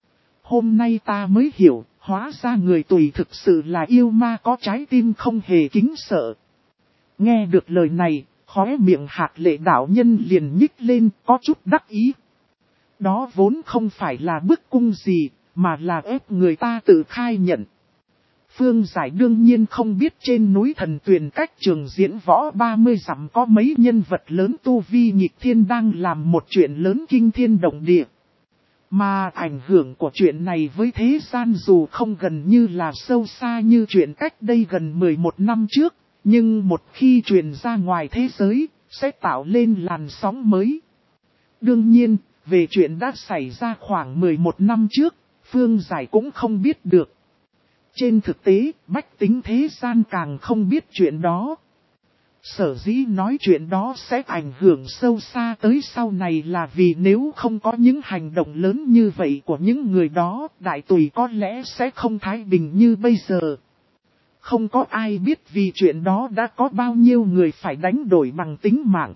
Hôm nay ta mới hiểu, hóa ra người tùy thực sự là yêu ma có trái tim không hề kính sợ. Nghe được lời này, khóe miệng Hạc Lệ đạo nhân liền nhích lên, có chút đắc ý. Đó vốn không phải là bức cung gì, mà là ép người ta tự khai nhận. Phương Giải đương nhiên không biết trên núi Thần Tuyền cách trường diễn võ 30 dặm có mấy nhân vật lớn tu vi nghịch thiên đang làm một chuyện lớn kinh thiên động địa. Mà ảnh hưởng của chuyện này với thế gian dù không gần như là sâu xa như chuyện cách đây gần 11 năm trước, nhưng một khi truyền ra ngoài thế giới, sẽ tạo lên làn sóng mới. Đương nhiên, về chuyện đã xảy ra khoảng 11 năm trước, Phương Giải cũng không biết được. Trên thực tế, bách tính thế gian càng không biết chuyện đó. Sở dĩ nói chuyện đó sẽ ảnh hưởng sâu xa tới sau này là vì nếu không có những hành động lớn như vậy của những người đó, Đại Tùy có lẽ sẽ không thái bình như bây giờ. Không có ai biết vì chuyện đó đã có bao nhiêu người phải đánh đổi bằng tính mạng.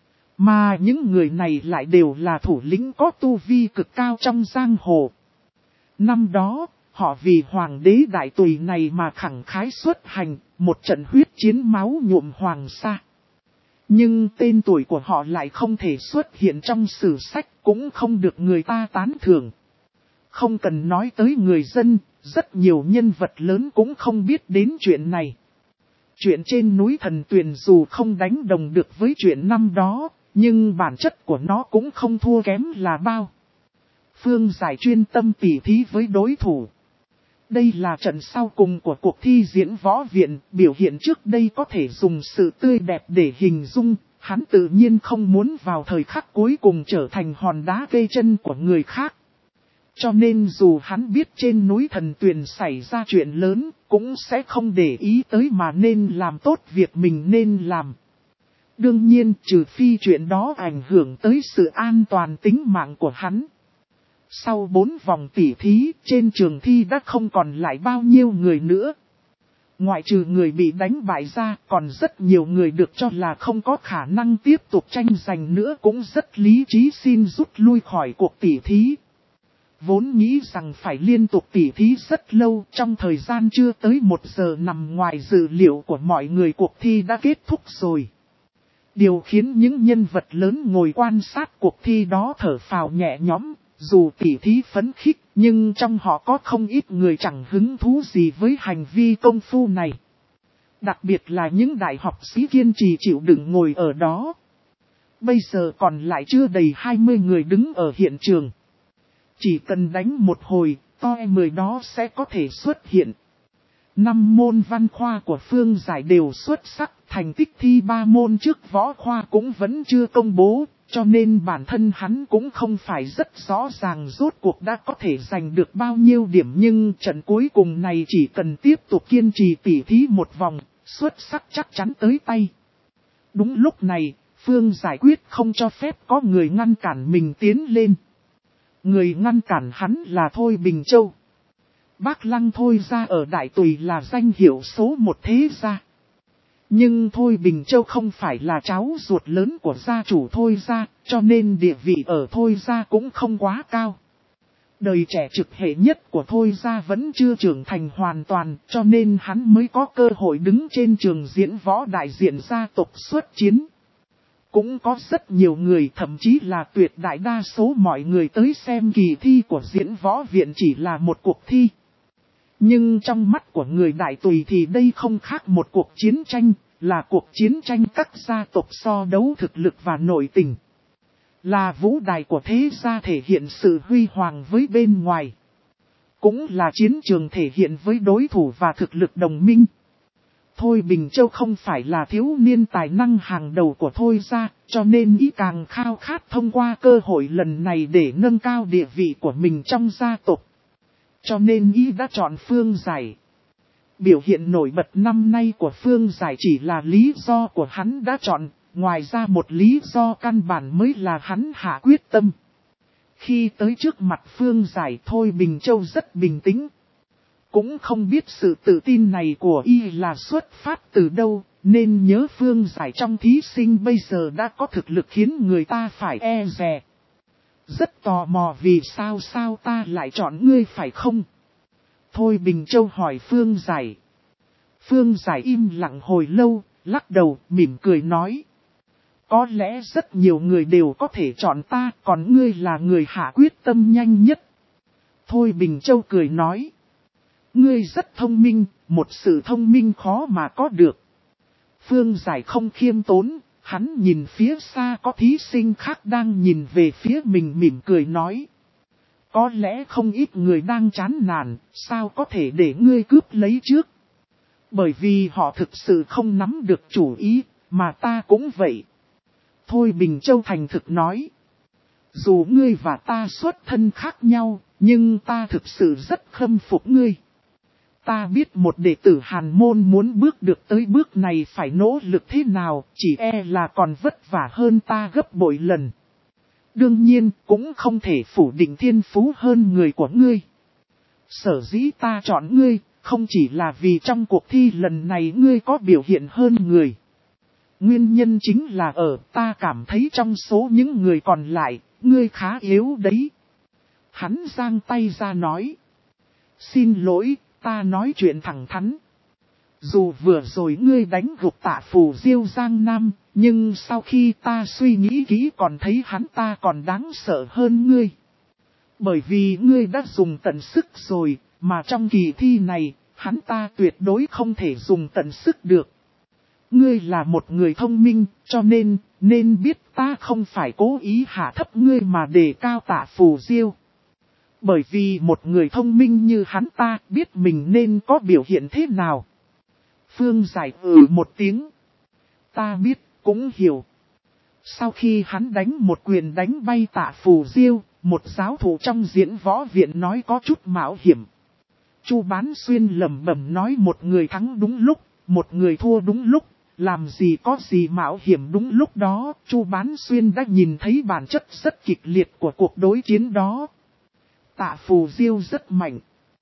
Mà những người này lại đều là thủ lĩnh có tu vi cực cao trong giang hồ. Năm đó, họ vì hoàng đế Đại Tùy này mà khẳng khái xuất hành, một trận huyết chiến máu nhuộm hoàng sa. Nhưng tên tuổi của họ lại không thể xuất hiện trong sử sách, cũng không được người ta tán thưởng. Không cần nói tới người dân, rất nhiều nhân vật lớn cũng không biết đến chuyện này. Chuyện trên núi Thần Tuyền dù không đánh đồng được với chuyện năm đó, nhưng bản chất của nó cũng không thua kém là bao. Phương Giải chuyên tâm tỉ thí với đối thủ. Đây là trận sau cùng của cuộc thi diễn võ viện, biểu hiện trước đây có thể dùng sự tươi đẹp để hình dung, hắn tự nhiên không muốn vào thời khắc cuối cùng trở thành hòn đá kê chân của người khác. cho nên dù hắn biết trên núi Thần Tuyền xảy ra chuyện lớn, cũng sẽ không để ý tới mà nên làm tốt việc mình nên làm. Đương nhiên, trừ phi chuyện đó ảnh hưởng tới sự an toàn tính mạng của hắn. Sau 4 vòng tỉ thí, trên trường thi đã không còn lại bao nhiêu người nữa. Ngoại trừ người bị đánh bại ra, còn rất nhiều người được cho là không có khả năng tiếp tục tranh giành nữa cũng rất lý trí xin rút lui khỏi cuộc tỉ thí. Vốn nghĩ rằng phải liên tục tỉ thí rất lâu, trong thời gian chưa tới 1 giờ nằm ngoài dự liệu của mọi người, cuộc thi đã kết thúc rồi. Điều khiến những nhân vật lớn ngồi quan sát cuộc thi đó thở phào nhẹ nhõm, dù tỉ thí phấn khích, nhưng trong họ có không ít người chẳng hứng thú gì với hành vi công phu này. Đặc biệt là những đại học sĩ kiên trì chịu đựng ngồi ở đó. Bây giờ còn lại chưa đầy 20 người đứng ở hiện trường. Chỉ cần đánh một hồi, toi 10 đó sẽ có thể xuất hiện. 5 môn văn khoa của Phương Giải đều xuất sắc, thành tích thi 3 môn trước võ khoa cũng vẫn chưa công bố, cho nên bản thân hắn cũng không phải rất rõ ràng rốt cuộc đã có thể giành được bao nhiêu điểm, nhưng trận cuối cùng này chỉ cần tiếp tục kiên trì tỉ thí một vòng, xuất sắc chắc chắn tới tay. Đúng lúc này, Phương Giải quyết không cho phép có người ngăn cản mình tiến lên. Người ngăn cản hắn là Thôi Bình Châu. Bác Lăng Thôi gia ở Đại Tùy là danh hiệu số 1 thế gia. Nhưng Thôi Bình Châu không phải là cháu ruột lớn của gia chủ Thôi gia, cho nên địa vị ở Thôi gia cũng không quá cao. Đời trẻ trực hệ nhất của Thôi gia vẫn chưa trưởng thành hoàn toàn, cho nên hắn mới có cơ hội đứng trên trường diễn võ đại diện gia tộc xuất chiến. Cũng có rất nhiều người, thậm chí là tuyệt đại đa số mọi người tới xem kỳ thi của diễn võ viện chỉ là một cuộc thi. Nhưng trong mắt của người Đại Tùy thì đây không khác một cuộc chiến tranh, là cuộc chiến tranh các gia tộc so đấu thực lực và nội tình. Là vũ đài của thế gia thể hiện sự huy hoàng với bên ngoài. Cũng là chiến trường thể hiện với đối thủ và thực lực đồng minh. Thôi Bình Châu không phải là thiếu niên tài năng hàng đầu của Thôi gia, cho nên ý càng khao khát thông qua cơ hội lần này để nâng cao địa vị của mình trong gia tộc. Cho nên ý đã chọn Phương Giải. Biểu hiện nổi bật năm nay của Phương Giải chỉ là lý do của hắn đã chọn, ngoài ra một lý do căn bản mới là hắn hạ quyết tâm. Khi tới trước mặt Phương Giải, Thôi Bình Châu rất bình tĩnh. Cũng không biết sự tự tin này của y là xuất phát từ đâu, nên nhớ Phương Giải trong thí sinh bây giờ đã có thực lực khiến người ta phải e dè. Rất tò mò vì sao ta lại chọn ngươi phải không? Thôi Bình Châu hỏi Phương Giải. Phương Giải im lặng hồi lâu, lắc đầu, mỉm cười nói. Có lẽ rất nhiều người đều có thể chọn ta, còn ngươi là người hạ quyết tâm nhanh nhất. Thôi Bình Châu cười nói. Ngươi rất thông minh, một sự thông minh khó mà có được. Phương Giải không khiêm tốn, hắn nhìn phía xa có thí sinh khác đang nhìn về phía mình mỉm cười nói. Có lẽ không ít người đang chán nản, sao có thể để ngươi cướp lấy trước. Bởi vì họ thực sự không nắm được chủ ý, mà ta cũng vậy. Thôi Bình Châu thành thực nói. Dù ngươi và ta xuất thân khác nhau, nhưng ta thực sự rất khâm phục ngươi. Ta biết một đệ tử Hàn môn muốn bước được tới bước này phải nỗ lực thế nào, chỉ e là còn vất vả hơn ta gấp bội lần. Đương nhiên, cũng không thể phủ định thiên phú hơn người của ngươi. Sở dĩ ta chọn ngươi, không chỉ là vì trong cuộc thi lần này ngươi có biểu hiện hơn người. Nguyên nhân chính là ta cảm thấy trong số những người còn lại, ngươi khá yếu đấy. Hắn giang tay ra nói. Xin lỗi, ta nói chuyện thẳng thắn. Dù vừa rồi ngươi đánh gục Tạ Phù Diêu Giang Nam, nhưng sau khi ta suy nghĩ kỹ còn thấy hắn ta còn đáng sợ hơn ngươi. Bởi vì ngươi đã dùng tận sức rồi, mà trong kỳ thi này, hắn ta tuyệt đối không thể dùng tận sức được. Ngươi là một người thông minh, cho nên biết ta không phải cố ý hạ thấp ngươi mà đề cao Tạ Phù Diêu. Bởi vì một người thông minh như hắn ta biết mình nên có biểu hiện thế nào. Phương Giải một tiếng. Ta biết, cũng hiểu. Sau khi hắn đánh một quyền đánh bay Tạ Phù Diêu, Một giáo thủ trong diễn võ viện nói có chút mạo hiểm. Chu Bán Xuyên lẩm bẩm nói một người thắng đúng lúc, một người thua đúng lúc, làm gì có gì mạo hiểm đúng lúc đó. Chu Bán Xuyên đã nhìn thấy bản chất rất kịch liệt của cuộc đối chiến đó. Tạ Phù Diêu rất mạnh.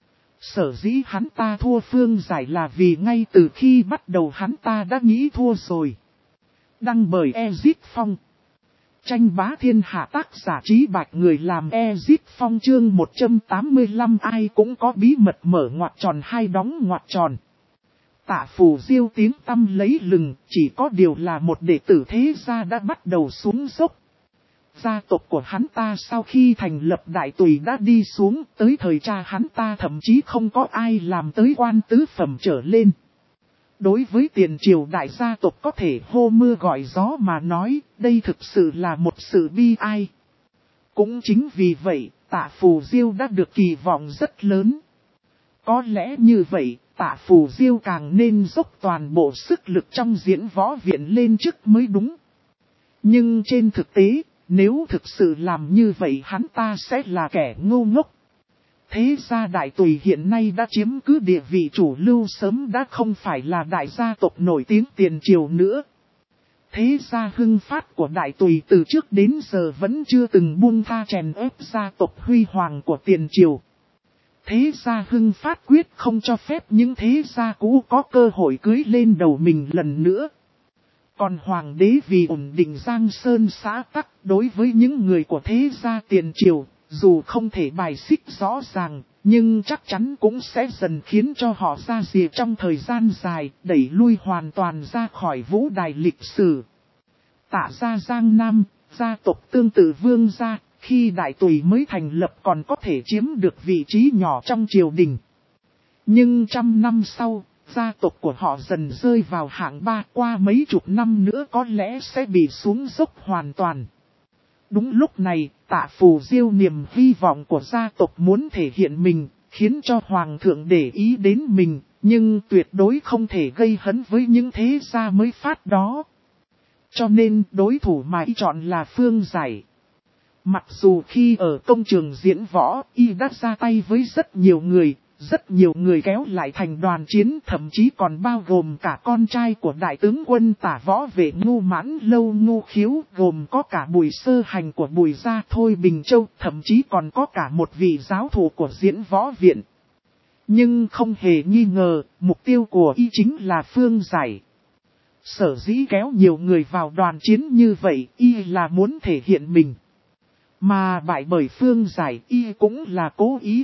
Sở dĩ hắn ta thua Phương Giải là vì ngay từ khi bắt đầu hắn ta đã nghĩ thua rồi. Đăng bởi Ezit Phong. Tranh bá thiên hạ, tác giả Trí Bạch, người làm Ezit Phong. Chương 185 ai cũng có bí mật mở ngoặc tròn hai đóng ngoặc tròn. Tạ Phù Diêu tiếng tăm lấy lừng, chỉ có điều là một đệ tử thế gia đã bắt đầu xuống dốc. Gia tộc của hắn ta sau khi thành lập đại tùy đã đi xuống, tới thời cha hắn ta thậm chí không có ai làm tới quan tứ phẩm trở lên. Đối với tiền triều đại gia tộc có thể hô mưa gọi gió mà nói, đây thực sự là một sự bi ai. Cũng chính vì vậy, Tạ Phù Diêu đã được kỳ vọng rất lớn. Có lẽ như vậy, Tạ Phù Diêu càng nên dốc toàn bộ sức lực trong diễn võ viện lên trước mới đúng. Nhưng trên thực tế, nếu thực sự làm như vậy hắn ta sẽ là kẻ ngu ngốc. Thế gia đại tùy hiện nay đã chiếm cứ địa vị chủ lưu, sớm đã không phải là đại gia tộc nổi tiếng tiền triều nữa. Thế gia Hưng Phát của đại tùy từ trước đến giờ vẫn chưa từng buông tha chèn ép gia tộc huy hoàng của tiền triều. Thế gia Hưng Phát quyết không cho phép những thế gia cũ có cơ hội cưới lên đầu mình lần nữa. Còn hoàng đế vì ổn định Giang Sơn xã tắc, đối với những người của thế gia tiền triều, dù không thể bài xích rõ ràng, nhưng chắc chắn cũng sẽ dần khiến cho họ ra rìa trong thời gian dài, đẩy lui hoàn toàn ra khỏi vũ đài lịch sử. Tạ gia Giang Nam, gia tộc tương tự Vương gia, khi đại tùy mới thành lập còn có thể chiếm được vị trí nhỏ trong triều đình. Nhưng trăm năm sau, gia tộc của họ dần rơi vào hạng 3, qua mấy chục năm nữa có lẽ sẽ bị xuống dốc hoàn toàn. Đúng lúc này, Tạ Phù Diêu niềm hy vọng của gia tộc muốn thể hiện mình, khiến cho hoàng thượng để ý đến mình, nhưng tuyệt đối không thể gây hấn với những thế gia mới phát đó. Cho nên đối thủ mà y chọn là Phương Giải. Mặc dù khi ở công trường diễn võ, y đã ra tay với rất nhiều người kéo lại thành đoàn chiến, thậm chí còn bao gồm cả con trai của đại tướng quân Tả Võ Vệ Ngu Mãn Lâu Ngu Khiếu, gồm có cả Bùi Sơ Hành của Bùi gia Thôi Bình Châu, thậm chí còn có cả một vị giáo thủ của diễn võ viện. Nhưng không hề nghi ngờ, mục tiêu của y chính là Phương Giải. Sở dĩ kéo nhiều người vào đoàn chiến như vậy, y là muốn thể hiện mình. Mà bại bởi Phương Giải, y cũng là cố ý.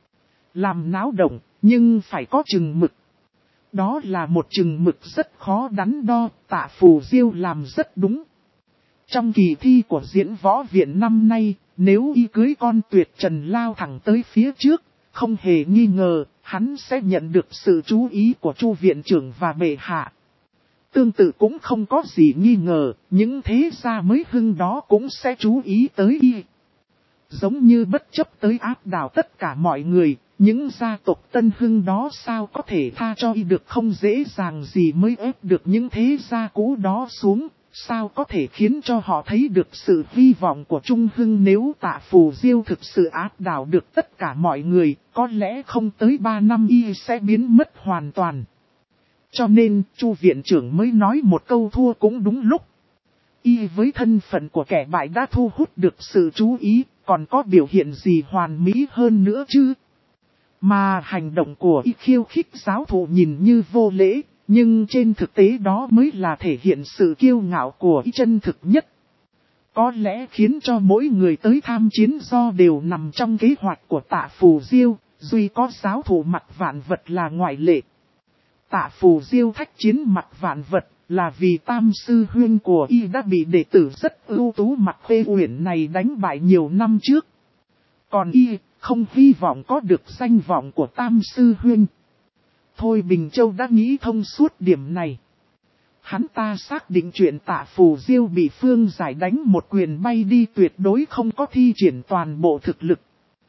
Làm náo động, nhưng phải có chừng mực. Đó là một chừng mực rất khó đắn đo, Tạ Phù Diêu làm rất đúng. Trong kỳ thi của diễn võ viện năm nay, nếu y cưới con tuyệt trần lao thẳng tới phía trước, không hề nghi ngờ, hắn sẽ nhận được sự chú ý của Chu viện trưởng và bệ hạ. Tương tự cũng không có gì nghi ngờ, những thế gia mới hưng đó cũng sẽ chú ý tới y. Giống như bất chấp tới áp đảo tất cả mọi người, những gia tộc tân hưng đó sao có thể tha cho y được, không dễ dàng gì mới ép được những thế gia cũ đó xuống, sao có thể khiến cho họ thấy được sự hy vọng của Trung Hưng. Nếu Tạ Phù Diêu thực sự áp đảo được tất cả mọi người, có lẽ không tới 3 năm y sẽ biến mất hoàn toàn. Cho nên, Chu viện trưởng mới nói một câu thua cũng đúng lúc. Y với thân phận của kẻ bại đã thu hút được sự chú ý, còn có biểu hiện gì hoàn mỹ hơn nữa chứ? Mà hành động của y khiêu khích giáo thủ nhìn như vô lễ, nhưng trên thực tế đó mới là thể hiện sự kiêu ngạo của y chân thực nhất. Có lẽ khiến cho mỗi người tới tham chiến do đều nằm trong kế hoạch của Tạ Phù Diêu, duy có giáo thủ Mặc Vạn Vật là ngoại lệ. Tạ Phù Diêu thách chiến Mặc Vạn Vật là vì tam sư huynh của y đã bị đệ tử rất ưu tú Mặc Khê Uyển này đánh bại nhiều năm trước. Còn y không hy vọng có được danh vọng của tam sư huynh. Thôi Bình Châu đã nghĩ thông suốt điểm này. Hắn ta xác định chuyện Tạ Phù Diêu bị Phương Giải đánh một quyền bay đi tuyệt đối không có thi triển toàn bộ thực lực.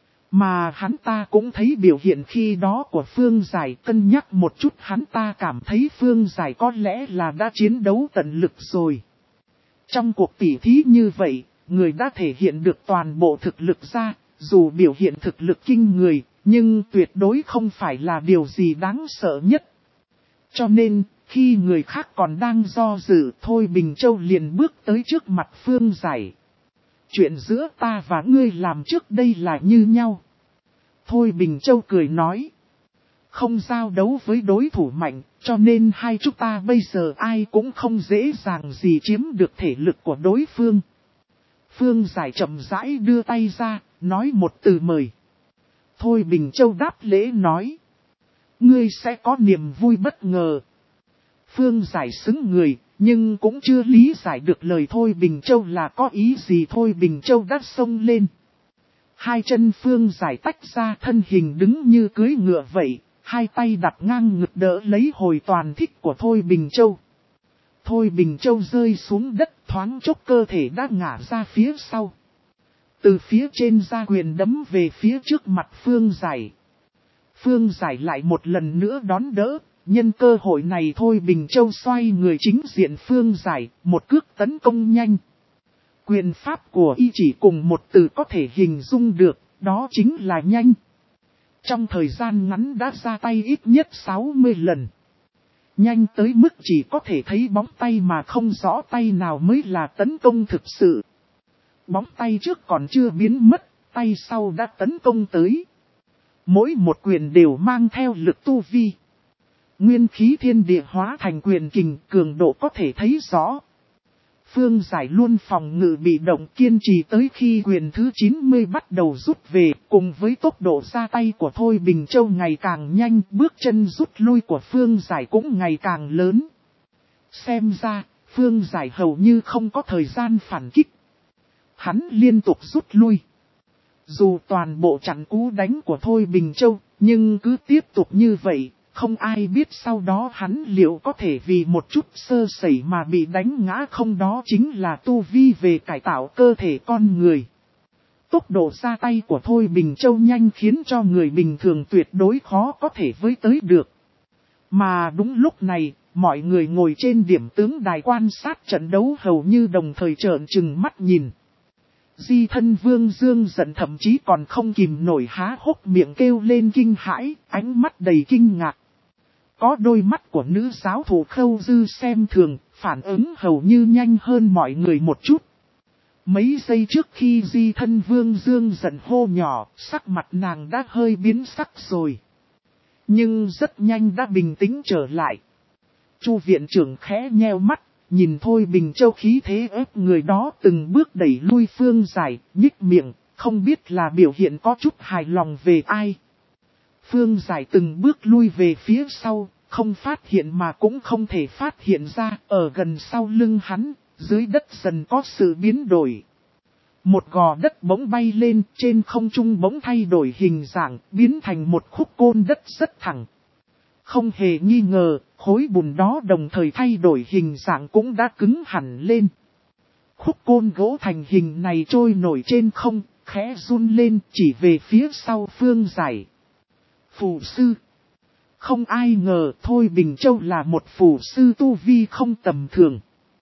Mà hắn ta cũng thấy biểu hiện khi đó của Phương Giải, cân nhắc một chút hắn ta cảm thấy Phương Giải có lẽ là đã chiến đấu tận lực rồi. Trong cuộc tỉ thí như vậy, người đã thể hiện được toàn bộ thực lực ra, dù biểu hiện thực lực kinh người, nhưng tuyệt đối không phải là điều gì đáng sợ nhất. Cho nên, khi người khác còn đang do dự, Thôi Bình Châu liền bước tới trước mặt Phương Giải. Chuyện giữa ta và ngươi làm trước đây là như nhau. Thôi Bình Châu cười nói. Không giao đấu với đối thủ mạnh, cho nên hai chúng ta bây giờ ai cũng không dễ dàng gì chiếm được thể lực của đối phương. Phương Giải chậm rãi đưa tay ra, nói một từ mời. Thôi Bình Châu đáp lễ nói. Ngươi sẽ có niềm vui bất ngờ. Phương Giải xứng người, nhưng cũng chưa lý giải được lời Thôi Bình Châu là có ý gì. Thôi Bình Châu đã xông lên. Hai chân Phương Giải tách ra, thân hình đứng như cưỡi ngựa vậy, hai tay đặt ngang ngực đỡ lấy hồi toàn thích của Thôi Bình Châu. Thôi Bình Châu rơi xuống đất, thoáng chốc cơ thể đã ngả ra phía sau. Từ phía trên ra quyền đấm về phía trước mặt Phương Giải. Phương Giải lại một lần nữa đón đỡ, nhân cơ hội này Thôi Bình Châu xoay người chính diện Phương Giải, một cước tấn công nhanh. Quyền pháp của y chỉ cùng một từ có thể hình dung được, đó chính là nhanh. Trong thời gian ngắn đã ra tay ít nhất 60 lần. Nhanh tới mức chỉ có thể thấy bóng tay mà không rõ tay nào mới là tấn công thực sự. Bóng tay trước còn chưa biến mất, tay sau đã tấn công tới. Mỗi một quyền đều mang theo lực tu vi. Nguyên khí thiên địa hóa thành quyền kình, cường độ có thể thấy rõ. Phương Giải luôn phòng ngự bị động, kiên trì tới khi quyền thứ 90 bắt đầu rút về, cùng với tốc độ ra tay của Thôi Bình Châu ngày càng nhanh, bước chân rút lui của Phương Giải cũng ngày càng lớn. Xem ra, Phương Giải hầu như không có thời gian phản kích. Hắn liên tục rút lui. Dù toàn bộ chặn cú đánh của Thôi Bình Châu, nhưng cứ tiếp tục như vậy, không ai biết sau đó hắn liệu có thể vì một chút sơ sẩy mà bị đánh ngã không. Đó chính là tu vi về cải tạo cơ thể con người. Tốc độ ra tay của Thôi Bình Châu nhanh khiến cho người bình thường tuyệt đối khó có thể với tới được. Mà đúng lúc này, mọi người ngồi trên điểm tướng đài quan sát trận đấu hầu như đồng thời trợn trừng mắt nhìn. Di Thân Vương Dương giận thậm chí còn không kìm nổi há hốc miệng kêu lên kinh hãi, ánh mắt đầy kinh ngạc. Có đôi mắt của nữ giáo thủ Khâu Dư xem thường, phản ứng hầu như nhanh hơn mọi người một chút. Mấy giây trước khi Di Thân Vương Dương giận hô nhỏ, sắc mặt nàng đã hơi biến sắc rồi. Nhưng rất nhanh đã bình tĩnh trở lại. Chu viện trưởng khẽ nheo mắt, nhìn Thôi Bình Châu khí thế ép người đó từng bước đẩy lui Phương Giải, nhích miệng, không biết là biểu hiện có chút hài lòng về ai. Phương Giải từng bước lui về phía sau, không phát hiện mà cũng không thể phát hiện ra, ở gần sau lưng hắn, dưới đất dần có sự biến đổi. Một gò đất bỗng bay lên, trên không trung bỗng thay đổi hình dạng, biến thành một khúc côn đất rất thẳng. Không hề nghi ngờ, khối bùn đó đồng thời thay đổi hình dạng cũng đã cứng hẳn lên. Khúc côn gỗ thành hình này trôi nổi trên không, khẽ run lên chỉ về phía sau Phương Giải. Phù sư. Không ai ngờ Thôi Bình Châu là một phù sư tu vi không tầm thường.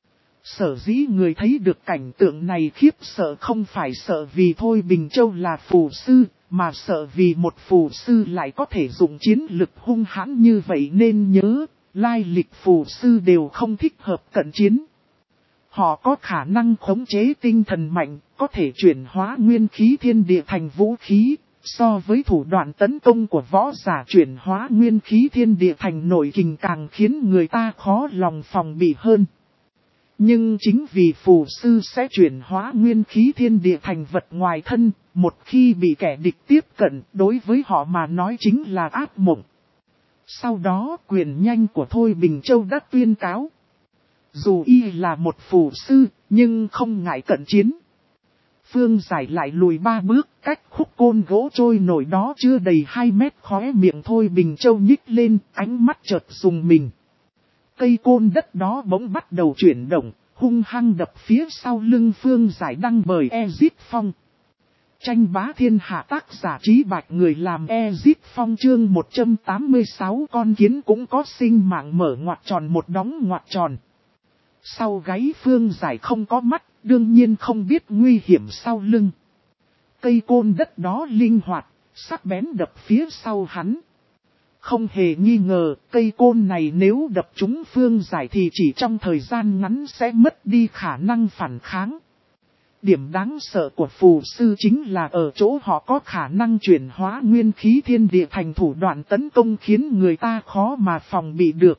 Sở dĩ người thấy được cảnh tượng này khiếp sợ không phải sợ vì Thôi Bình Châu là phù sư, mà sợ vì một phù sư lại có thể dùng chiến lực hung hãn như vậy. Nên nhớ, lai lịch phù sư đều không thích hợp cận chiến. Họ có khả năng khống chế tinh thần mạnh, có thể chuyển hóa nguyên khí thiên địa thành vũ khí. So với thủ đoạn tấn công của võ giả chuyển hóa nguyên khí thiên địa thành nội kình càng khiến người ta khó lòng phòng bị hơn. Nhưng chính vì phù sư sẽ chuyển hóa nguyên khí thiên địa thành vật ngoài thân, một khi bị kẻ địch tiếp cận, đối với họ mà nói chính là ác mộng. Sau đó quyền nhanh của Thôi Bình Châu đã tuyên cáo. Dù y là một phù sư, nhưng không ngại cận chiến. Phương Giải lại lùi 3 bước, cách khúc côn gỗ trôi nổi đó chưa đầy 2 mét, khóe miệng Thôi Bình Châu nhích lên, ánh mắt chợt rùng mình. Cây côn đất đó bỗng bắt đầu chuyển động, hung hăng đập phía sau lưng Phương Giải đang bởi Ezit Phong. Tranh bá thiên hạ tác giả Trí Bạch, người làm Ezit Phong. Chương 186, con kiến cũng có sinh mạng, mở ngoặc tròn một đóng ngoặc tròn. Sau gáy Phương Giải không có mắt, đương nhiên không biết nguy hiểm sau lưng. Cây côn đất đó linh hoạt, sắc bén đập phía sau hắn. Không hề nghi ngờ, cây côn này nếu đập trúng Phương Giải thì chỉ trong thời gian ngắn sẽ mất đi khả năng phản kháng. Điểm đáng sợ của phù sư chính là ở chỗ họ có khả năng chuyển hóa nguyên khí thiên địa thành thủ đoạn tấn công khiến người ta khó mà phòng bị được.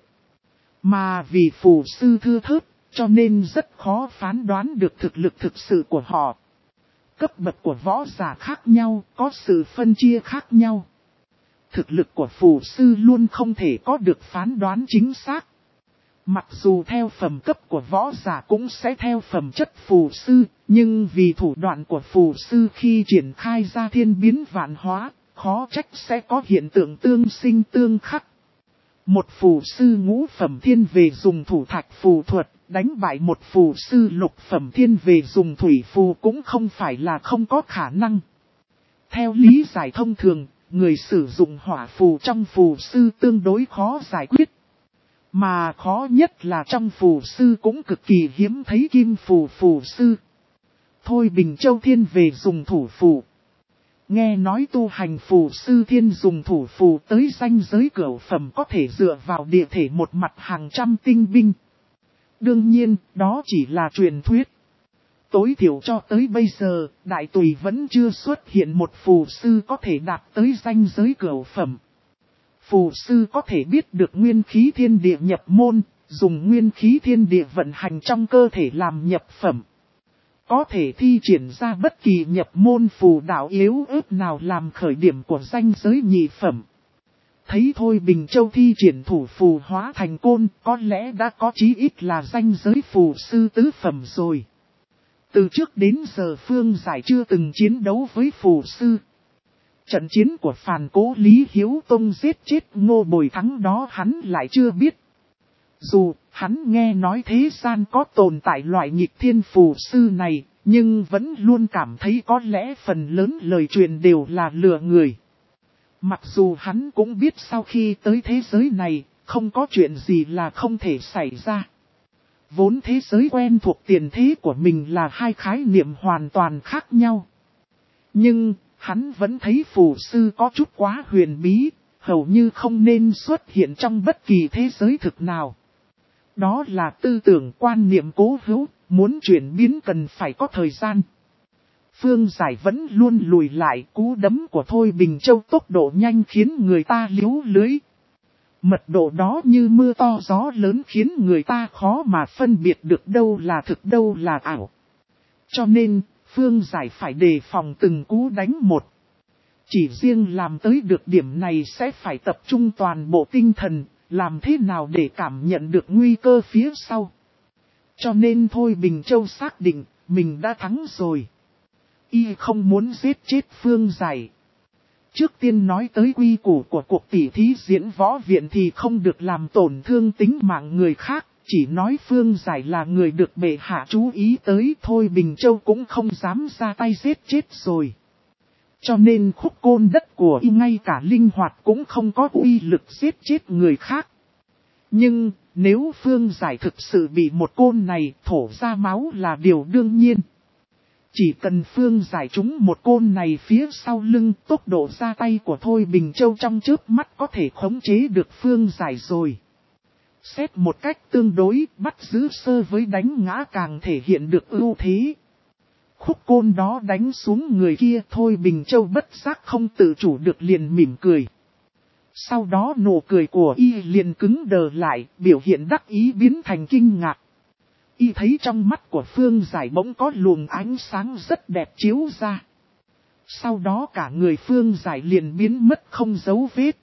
Mà vì phù sư thưa thớt, cho nên rất khó phán đoán được thực lực thực sự của họ. Cấp bậc của võ giả khác nhau, có sự phân chia khác nhau. Thực lực của phù sư luôn không thể có được phán đoán chính xác. Mặc dù theo phẩm cấp của võ giả cũng sẽ theo phẩm chất phù sư, nhưng vì thủ đoạn của phù sư khi triển khai ra thiên biến vạn hóa, khó trách sẽ có hiện tượng tương sinh tương khắc. Một phù sư ngũ phẩm thiên về dùng thủ thạch phù thuật, đánh bại một phù sư lục phẩm thiên về dùng thủy phù cũng không phải là không có khả năng. Theo lý giải thông thường, người sử dụng hỏa phù trong phù sư tương đối khó giải quyết. Mà khó nhất là trong phù sư cũng cực kỳ hiếm thấy kim phù sư. Thôi Bình Châu thiên về dùng thủ phù. Nghe nói tu hành phù sư thiên dùng thủ phù tới ranh giới cửu phẩm có thể dựa vào địa thể một mặt hàng trăm tinh binh. Đương nhiên, đó chỉ là truyền thuyết. Tối thiểu cho tới bây giờ, Đại Tùy vẫn chưa xuất hiện một phù sư có thể đạt tới ranh giới cửu phẩm. Phù sư có thể biết được nguyên khí thiên địa nhập môn, dùng nguyên khí thiên địa vận hành trong cơ thể làm nhập phẩm. Có thể thi triển ra bất kỳ nhập môn phù đạo yếu ớt nào làm khởi điểm của ranh giới nhị phẩm. Thấy thôi Bình Châu thi triển thủ phù hóa thành côn, có lẽ đã có chí ít là ranh giới phù sư tứ phẩm rồi. Từ trước đến giờ Phương Giải chưa từng chiến đấu với phù sư. Trận chiến của phàn cố Lý Hiếu Tông giết chết Ngô Bồi Thắng đó hắn lại chưa biết. Dù hắn nghe nói thế gian có tồn tại loại nghịch thiên phù sư này, nhưng vẫn luôn cảm thấy có lẽ phần lớn lời truyền đều là lừa người. Mặc dù hắn cũng biết sau khi tới thế giới này, không có chuyện gì là không thể xảy ra. Vốn thế giới quen thuộc tiền thế của mình là hai khái niệm hoàn toàn khác nhau. Nhưng, hắn vẫn thấy phù sư có chút quá huyền bí, hầu như không nên xuất hiện trong bất kỳ thế giới thực nào. Đó là tư tưởng quan niệm cố hữu, muốn chuyển biến cần phải có thời gian. Phương Giải vẫn luôn lùi lại, cú đấm của Thôi Bình Châu tốc độ nhanh khiến người ta liếu lưới. Mật độ đó như mưa to gió lớn khiến người ta khó mà phân biệt được đâu là thực đâu là ảo. Cho nên, Phương Giải phải đề phòng từng cú đánh một. Chỉ riêng làm tới được điểm này sẽ phải tập trung toàn bộ tinh thần, làm thế nào để cảm nhận được nguy cơ phía sau. Cho nên Thôi Bình Châu xác định, mình đã thắng rồi. Y không muốn giết chết Phương Giải. Trước tiên nói tới quy củ của cuộc tỉ thí diễn võ viện thì không được làm tổn thương tính mạng người khác. Chỉ nói Phương Giải là người được bệ hạ chú ý tới, Thôi Bình Châu cũng không dám ra tay giết chết rồi. Cho nên khúc côn đất của y ngay cả linh hoạt cũng không có uy lực giết chết người khác. Nhưng, nếu Phương Giải thực sự bị một côn này thổ ra máu là điều đương nhiên. Chỉ cần Phương Giải trúng một côn này phía sau lưng, tốc độ ra tay của Thôi Bình Châu trong chớp mắt có thể khống chế được Phương Giải rồi. Xét một cách tương đối, bắt giữ sơ với đánh ngã càng thể hiện được ưu thế. Khúc côn đó đánh xuống người kia, Thôi Bình Châu bất giác không tự chủ được liền mỉm cười. Sau đó nụ cười của y liền cứng đờ lại, biểu hiện đắc ý biến thành kinh ngạc. Y thấy trong mắt của Phương Giải bỗng có luồng ánh sáng rất đẹp chiếu ra. Sau đó cả người Phương Giải liền biến mất không dấu vết.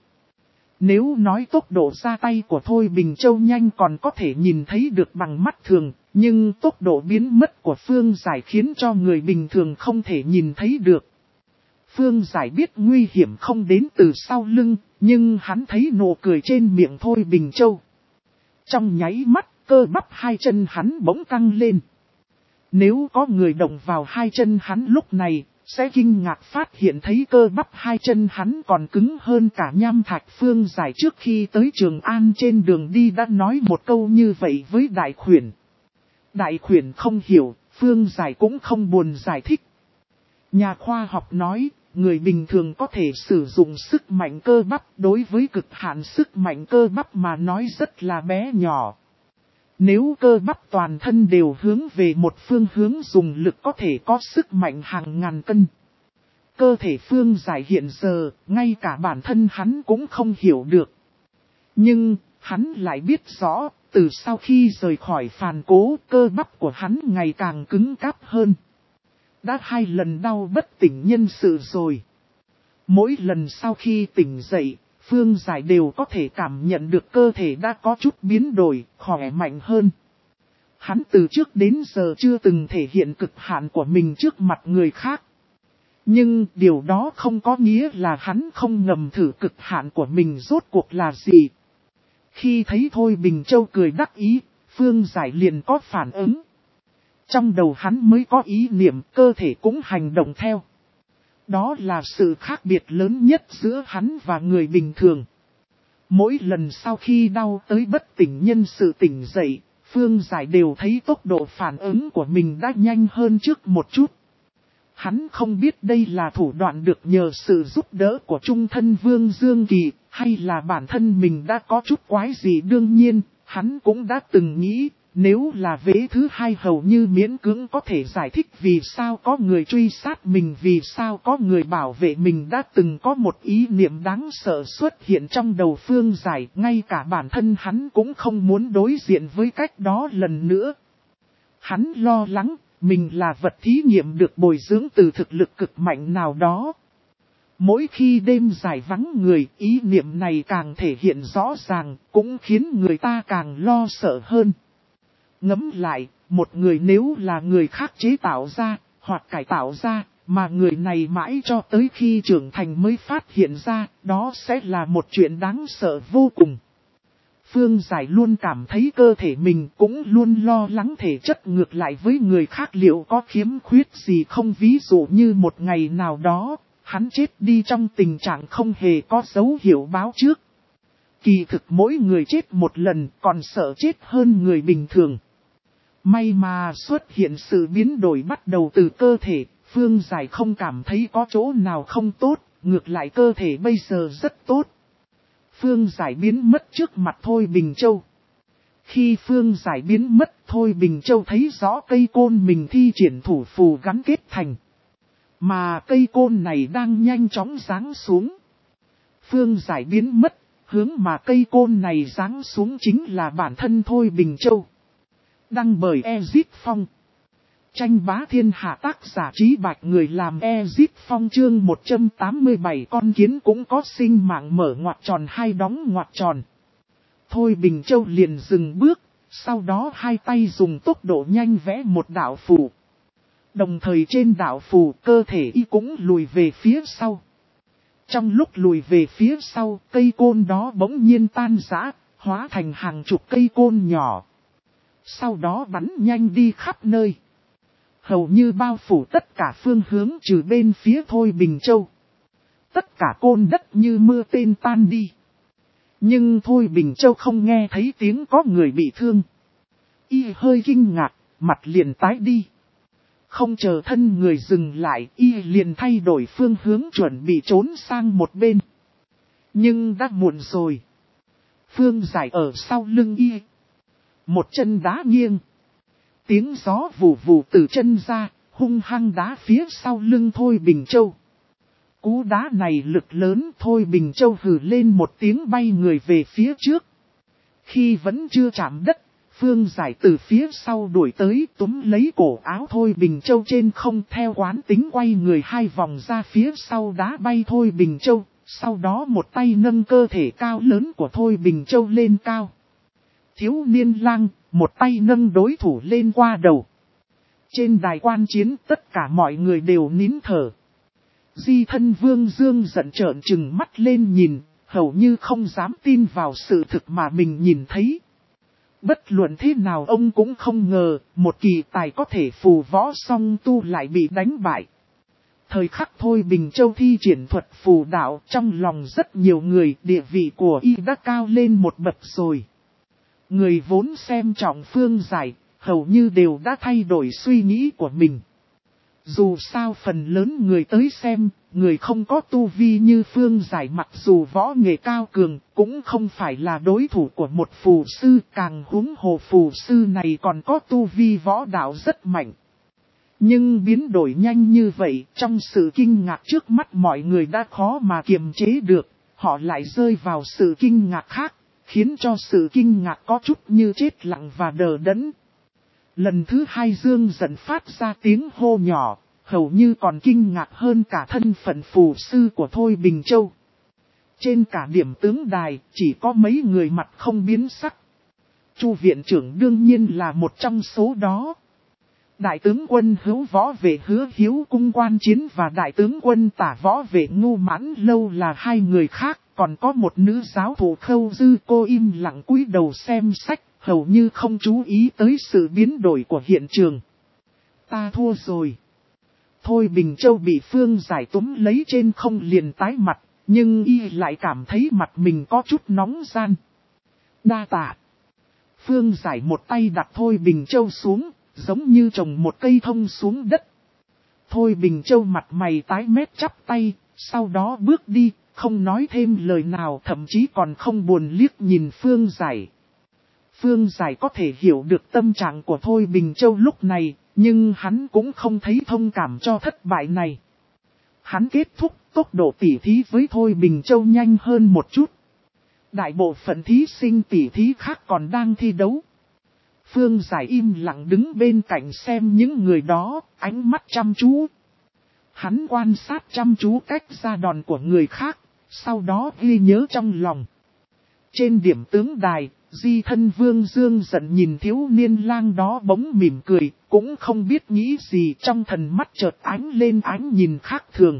Nếu nói tốc độ ra tay của Thôi Bình Châu nhanh còn có thể nhìn thấy được bằng mắt thường, nhưng tốc độ biến mất của Phương Giải khiến cho người bình thường không thể nhìn thấy được. Phương Giải biết nguy hiểm không đến từ sau lưng, nhưng hắn thấy nụ cười trên miệng Thôi Bình Châu. Trong nháy mắt, cơ bắp hai chân hắn bỗng căng lên. Nếu có người động vào hai chân hắn lúc này, sẽ kinh ngạc phát hiện thấy cơ bắp hai chân hắn còn cứng hơn cả nham thạch. Phương Giải trước khi tới Trường An trên đường đi đã nói một câu như vậy với Đại Khuyển. Đại khuyển không hiểu, Phương Giải cũng không buồn giải thích. Nhà khoa học nói, người bình thường có thể sử dụng sức mạnh cơ bắp đối với cực hạn sức mạnh cơ bắp mà nói rất là bé nhỏ. Nếu cơ bắp toàn thân đều hướng về một phương hướng dùng lực có thể có sức mạnh hàng ngàn cân. Cơ thể Phương Giải hiện giờ, ngay cả bản thân hắn cũng không hiểu được. Nhưng, hắn lại biết rõ, từ sau khi rời khỏi phàn cố, cơ bắp của hắn ngày càng cứng cáp hơn. Đã 2 lần đau bất tỉnh nhân sự rồi. Mỗi lần sau khi tỉnh dậy, Phương Giải đều có thể cảm nhận được cơ thể đã có chút biến đổi, khỏe mạnh hơn. Hắn từ trước đến giờ chưa từng thể hiện cực hạn của mình trước mặt người khác. Nhưng điều đó không có nghĩa là hắn không ngầm thử cực hạn của mình rốt cuộc là gì. Khi thấy Thôi Bình Châu cười đắc ý, Phương Giải liền có phản ứng. Trong đầu hắn mới có ý niệm, cơ thể cũng hành động theo. Đó là sự khác biệt lớn nhất giữa hắn và người bình thường. Mỗi lần sau khi đau tới bất tỉnh nhân sự tỉnh dậy, Phương Giải đều thấy tốc độ phản ứng của mình đã nhanh hơn trước một chút. Hắn không biết đây là thủ đoạn được nhờ sự giúp đỡ của trung thân Vương Dương Kỳ, hay là bản thân mình đã có chút quái gì. Đương nhiên, hắn cũng đã từng nghĩ, nếu là vế thứ 2 hầu như miễn cưỡng có thể giải thích vì sao có người truy sát mình, vì sao có người bảo vệ mình. Đã từng có một ý niệm đáng sợ xuất hiện trong đầu Phương Giải, ngay cả bản thân hắn cũng không muốn đối diện với cách đó lần nữa. Hắn lo lắng, mình là vật thí nghiệm được bồi dưỡng từ thực lực cực mạnh nào đó. Mỗi khi đêm dài vắng người, ý niệm này càng thể hiện rõ ràng, cũng khiến người ta càng lo sợ hơn. Ngẫm lại, một người nếu là người khác chế tạo ra, hoặc cải tạo ra, mà người này mãi cho tới khi trưởng thành mới phát hiện ra, đó sẽ là một chuyện đáng sợ vô cùng. Phương Giải luôn cảm thấy cơ thể mình, cũng luôn lo lắng thể chất ngược lại với người khác liệu có khiếm khuyết gì không. Ví dụ như một ngày nào đó, hắn chết đi trong tình trạng không hề có dấu hiệu báo trước. Kỳ thực mỗi người chết một lần còn sợ chết hơn người bình thường. May mà xuất hiện sự biến đổi bắt đầu từ cơ thể, Phương Giải không cảm thấy có chỗ nào không tốt, ngược lại cơ thể bây giờ rất tốt. Phương Giải biến mất trước mặt Thôi Bình Châu. Khi Phương Giải biến mất, Thôi Bình Châu thấy rõ cây côn mình thi triển thủ phù gắn kết thành. Mà cây côn này đang nhanh chóng giáng xuống. Phương Giải biến mất, hướng mà cây côn này giáng xuống chính là bản thân Thôi Bình Châu. Đăng bởi Ezit Phong. Tranh bá thiên hạ, tác giả Trí Bạch, người làm Ezit Phong. Chương 187, con kiến cũng có sinh mạng. Mở ngoặc tròn 2 đóng ngoặc tròn. Thôi Bình Châu liền dừng bước, sau đó hai tay dùng tốc độ nhanh vẽ một đạo phù. Đồng thời trên đạo phù, cơ thể y cũng lùi về phía sau. Trong lúc lùi về phía sau, cây côn đó bỗng nhiên tan rã, hóa thành hàng chục cây côn nhỏ. Sau đó bắn nhanh đi khắp nơi. Hầu như bao phủ tất cả phương hướng trừ bên phía Thôi Bình Châu. Tất cả côn đất như mưa tên tan đi. Nhưng Thôi Bình Châu không nghe thấy tiếng có người bị thương. Y hơi kinh ngạc, mặt liền tái đi. Không chờ thân người dừng lại, y liền thay đổi phương hướng chuẩn bị trốn sang một bên. Nhưng đã muộn rồi. Phương Giải ở sau lưng y. Một chân đá nghiêng. Tiếng gió vù vù từ chân ra, hung hăng đá phía sau lưng Thôi Bình Châu. Cú đá này lực lớn, Thôi Bình Châu hừ lên một tiếng bay người về phía trước. Khi vẫn chưa chạm đất, Phương Giải từ phía sau đuổi tới túm lấy cổ áo Thôi Bình Châu trên không, theo quán tính quay người 2 vòng ra phía sau đá bay Thôi Bình Châu. Sau đó một tay nâng cơ thể cao lớn của Thôi Bình Châu lên cao. Thiếu niên lang, một tay nâng đối thủ lên qua đầu. Trên đài quan chiến tất cả mọi người đều nín thở. Di thân Vương Dương giận trợn trừng mắt lên nhìn, hầu như không dám tin vào sự thực mà mình nhìn thấy. Bất luận thế nào ông cũng không ngờ, một kỳ tài có thể phù võ song tu lại bị đánh bại. Thời khắc Thôi Bình Châu thi triển thuật phù đạo, trong lòng rất nhiều người, địa vị của y đã cao lên một bậc rồi. Người vốn xem trọng Phương Giải, hầu như đều đã thay đổi suy nghĩ của mình. Dù sao phần lớn người tới xem, người không có tu vi như Phương Giải mặc dù võ nghệ cao cường, cũng không phải là đối thủ của một phù sư, càng huống hồ phù sư này còn có tu vi võ đạo rất mạnh. Nhưng biến đổi nhanh như vậy, trong sự kinh ngạc trước mắt mọi người đã khó mà kiềm chế được, họ lại rơi vào sự kinh ngạc khác, khiến cho sự kinh ngạc có chút như chết lặng và đờ đẫn. Lần thứ hai Dương giận phát ra tiếng hô nhỏ, hầu như còn kinh ngạc hơn cả thân phận phù sư của Thôi Bình Châu. Trên cả điểm tướng đài, chỉ có mấy người mặt không biến sắc. Chu viện trưởng đương nhiên là một trong số đó. Đại tướng quân Hữu Võ Vệ Hứa Hiếu Cung Quan Chiến và đại tướng quân Tả Võ Vệ Ngu Mãn Lâu là hai người khác, còn có một nữ giáo thủ Khâu Dư. Cô im lặng cúi đầu xem sách, hầu như không chú ý tới sự biến đổi của hiện trường. Ta thua rồi. Thôi Bình Châu bị Phương Giải túm lấy trên không liền tái mặt, nhưng y lại cảm thấy mặt mình có chút nóng gian. Đa tạ. Phương Giải một tay đặt Thôi Bình Châu xuống, giống như trồng một cây thông xuống đất. Thôi Bình Châu mặt mày tái mét chắp tay, sau đó bước đi, không nói thêm lời nào, thậm chí còn không buồn liếc nhìn Phương Giải. Phương Giải có thể hiểu được tâm trạng của Thôi Bình Châu lúc này, nhưng hắn cũng không thấy thông cảm cho thất bại này. Hắn kết thúc tốc độ tỉ thí với Thôi Bình Châu nhanh hơn một chút. Đại bộ phận thí sinh tỉ thí khác còn đang thi đấu. Phương Giải im lặng đứng bên cạnh xem những người đó, ánh mắt chăm chú. Hắn quan sát chăm chú cách ra đòn của người khác, sau đó ghi nhớ trong lòng. Trên điểm tướng đài, Di Thân Vương Dương giận nhìn thiếu niên lang đó bỗng mỉm cười, cũng không biết nghĩ gì, trong thần mắt chợt ánh lên ánh nhìn khác thường.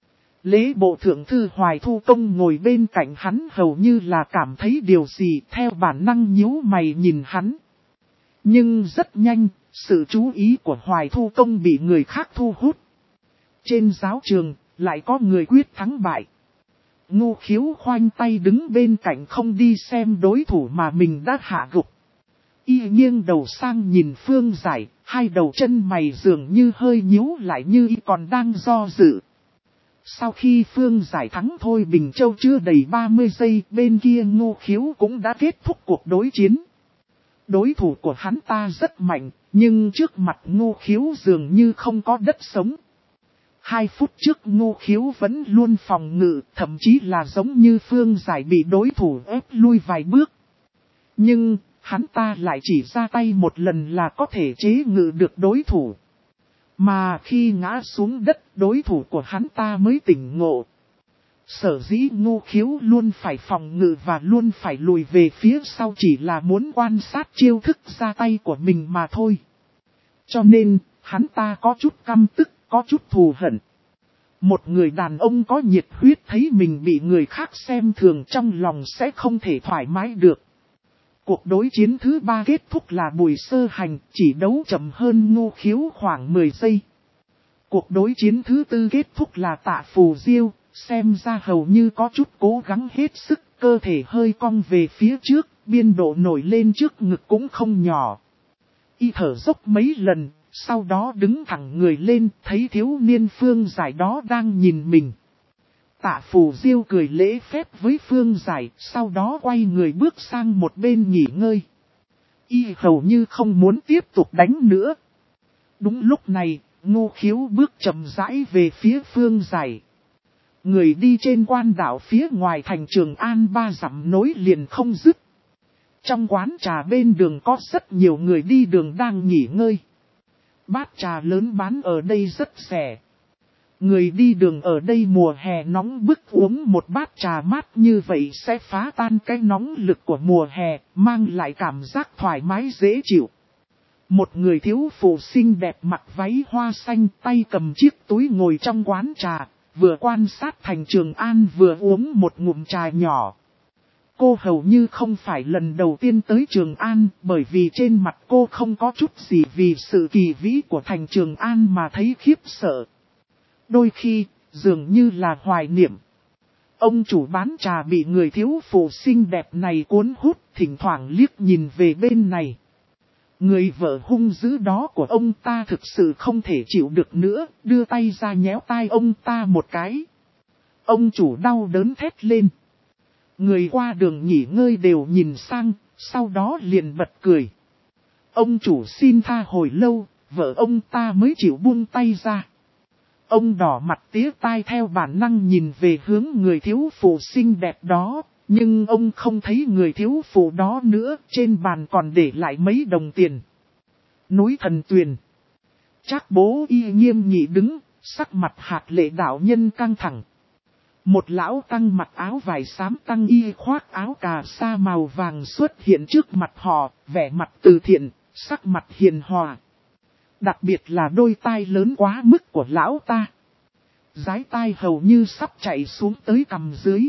Lễ bộ thượng thư Hoài Thu Công ngồi bên cạnh hắn hầu như là cảm thấy điều gì, theo bản năng nhíu mày nhìn hắn. Nhưng rất nhanh, sự chú ý của Hoài Thu Công bị người khác thu hút. Trên giáo trường, lại có người quyết thắng bại. Ngô Khiếu khoanh tay đứng bên cạnh không đi xem đối thủ mà mình đã hạ gục. Y nghiêng đầu sang nhìn Phương Giải, hai đầu chân mày dường như hơi nhíu lại như y còn đang do dự. Sau khi Phương Giải thắng Thôi Bình Châu chưa đầy 30 giây, bên kia Ngô Khiếu cũng đã kết thúc cuộc đối chiến. Đối thủ của hắn ta rất mạnh, nhưng trước mặt Ngô Khiếu dường như không có đất sống. 2 phút trước Ngô Khiếu vẫn luôn phòng ngự, thậm chí là giống như Phương Giải bị đối thủ ép lui vài bước. Nhưng, hắn ta lại chỉ ra tay một lần là có thể chế ngự được đối thủ. Mà khi ngã xuống đất, đối thủ của hắn ta mới tỉnh ngộ. Sở dĩ Ngô Khiếu luôn phải phòng ngự và luôn phải lùi về phía sau chỉ là muốn quan sát chiêu thức ra tay của mình mà thôi. Cho nên, hắn ta có chút căm tức, có chút thù hận. Một người đàn ông có nhiệt huyết thấy mình bị người khác xem thường trong lòng sẽ không thể thoải mái được. Cuộc đối chiến thứ 3 kết thúc là Bùi Sơ Hành, chỉ đấu chậm hơn Ngô Khiếu khoảng 10 giây. Cuộc đối chiến thứ 4 kết thúc là Tạ Phù Diêu, xem ra hầu như có chút cố gắng hết sức, cơ thể hơi cong về phía trước, biên độ nổi lên trước ngực cũng không nhỏ. Y thở dốc mấy lần, sau đó đứng thẳng người lên, thấy thiếu niên Phương Giải đó đang nhìn mình. Tạ Phù Diêu cười lễ phép với Phương Giải, sau đó quay người bước sang một bên nghỉ ngơi. Y hầu như không muốn tiếp tục đánh nữa. Đúng lúc này, Ngô Khiếu bước chậm rãi về phía Phương Giải. Người đi trên quan đảo phía ngoài thành Trường An 3 dặm nối liền không dứt. Trong quán trà bên đường có rất nhiều người đi đường đang nghỉ ngơi. Bát trà lớn bán ở đây rất rẻ. Người đi đường ở đây mùa hè nóng bức uống một bát trà mát như vậy sẽ phá tan cái nóng lực của mùa hè, mang lại cảm giác thoải mái dễ chịu. Một người thiếu phụ xinh đẹp mặc váy hoa xanh, tay cầm chiếc túi ngồi trong quán trà, vừa quan sát thành Trường An vừa uống một ngụm trà nhỏ. Cô hầu như không phải lần đầu tiên tới Trường An, bởi vì trên mặt cô không có chút gì vì sự kỳ vĩ của thành Trường An mà thấy khiếp sợ. Đôi khi, dường như là hoài niệm. Ông chủ bán trà bị người thiếu phụ xinh đẹp này cuốn hút, thỉnh thoảng liếc nhìn về bên này. Người vợ hung dữ đó của ông ta thực sự không thể chịu được nữa, đưa tay ra nhéo tai ông ta một cái. Ông chủ đau đớn thét lên. Người qua đường nghỉ ngơi đều nhìn sang, sau đó liền bật cười. Ông chủ xin tha hồi lâu, vợ ông ta mới chịu buông tay ra. Ông đỏ mặt tía tai theo bản năng nhìn về hướng người thiếu phụ xinh đẹp đó, nhưng ông không thấy người thiếu phụ đó nữa, trên bàn còn để lại mấy đồng tiền. Núi Thần Tuyền. Trác Bố Y nghiêm nghị đứng, sắc mặt Hạt Lệ đạo nhân căng thẳng. Một lão tăng mặc áo vải xám tăng y khoác áo cà sa màu vàng xuất hiện trước mặt họ, vẻ mặt từ thiện, sắc mặt hiền hòa. Đặc biệt là đôi tai lớn quá mức của lão ta. Dái tai hầu như sắp chạy xuống tới cằm dưới.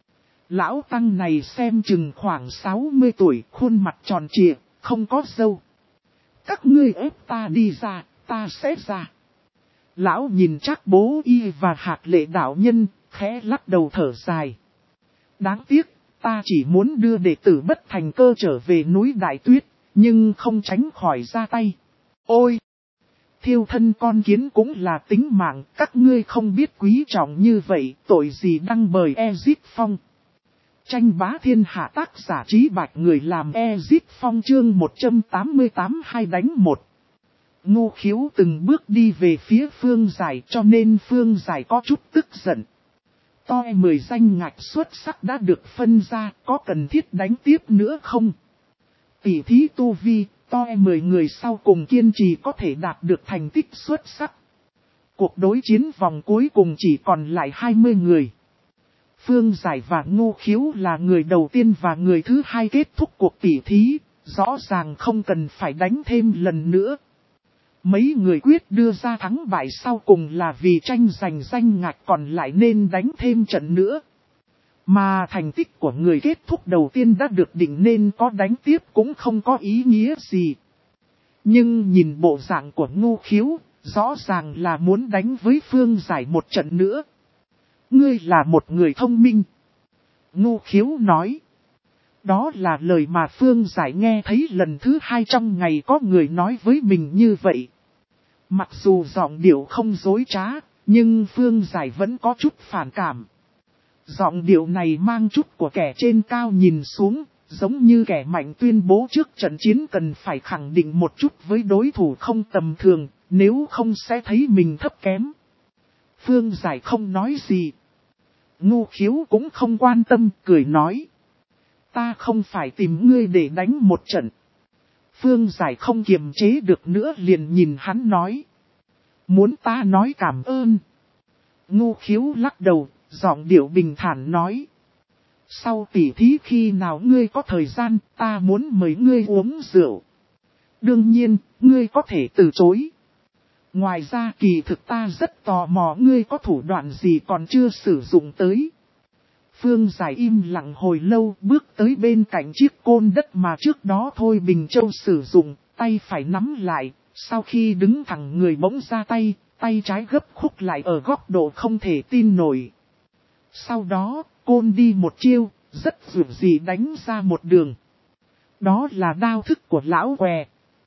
Lão tăng này xem chừng khoảng 60 tuổi, khuôn mặt tròn trịa, không có râu. Các ngươi ép ta đi ra, ta sẽ ra. Lão nhìn Trác Bố Y và Hạt Lệ đạo nhân, khẽ lắc đầu thở dài. Đáng tiếc, ta chỉ muốn đưa đệ tử Bất Thành Cơ trở về núi Đại Tuyết, nhưng không tránh khỏi ra tay. Ôi! Thiêu thân con kiến cũng là tính mạng, các ngươi không biết quý trọng như vậy, tội gì đăng bời Ezip Phong. Tranh bá thiên hạ tác giả Trí Bạch người làm Ezip Phong chương 188 hai đánh một. Ngô Khiếu từng bước đi về phía Phương Giải cho nên Phương Giải có chút tức giận. Toi 10 danh ngạch xuất sắc đã được phân ra, có cần thiết đánh tiếp nữa không? Tỷ thí tu vi, toi 10 người sau cùng kiên trì có thể đạt được thành tích xuất sắc. Cuộc đối chiến vòng cuối cùng chỉ còn lại 20 người. Phương Giải và Ngô Khiếu là người đầu tiên và người thứ hai kết thúc cuộc tỷ thí, rõ ràng không cần phải đánh thêm lần nữa. Mấy người quyết đưa ra thắng bại sau cùng là vì tranh giành danh ngạch còn lại nên đánh thêm trận nữa. Mà thành tích của người kết thúc đầu tiên đã được định nên có đánh tiếp cũng không có ý nghĩa gì. Nhưng nhìn bộ dạng của Ngô Khiếu, rõ ràng là muốn đánh với Phương Giải một trận nữa. Ngươi là một người thông minh. Ngô Khiếu nói. Đó là lời mà Phương Giải nghe thấy lần thứ hai trong ngày có người nói với mình như vậy. Mặc dù giọng điệu không dối trá, nhưng Phương Giải vẫn có chút phản cảm. Giọng điệu này mang chút của kẻ trên cao nhìn xuống, giống như kẻ mạnh tuyên bố trước trận chiến cần phải khẳng định một chút với đối thủ không tầm thường, nếu không sẽ thấy mình thấp kém. Phương Giải không nói gì. Ngô Khiếu cũng không quan tâm, cười nói. Ta không phải tìm ngươi để đánh một trận. Phương Giải không kiềm chế được nữa liền nhìn hắn nói. Muốn ta nói cảm ơn. Ngô Khiếu lắc đầu, giọng điệu bình thản nói. Sau tỉ thí khi nào ngươi có thời gian, ta muốn mời ngươi uống rượu. Đương nhiên, ngươi có thể từ chối. Ngoài ra kỳ thực ta rất tò mò ngươi có thủ đoạn gì còn chưa sử dụng tới. Phương Giải im lặng hồi lâu bước tới bên cạnh chiếc côn đất mà trước đó Thôi Bình Châu sử dụng, tay phải nắm lại, sau khi đứng thẳng người bỗng ra tay, tay trái gấp khúc lại ở góc độ không thể tin nổi. Sau đó, côn đi một chiêu, rất dữ dì đánh ra một đường. Đó là đao thức của lão què.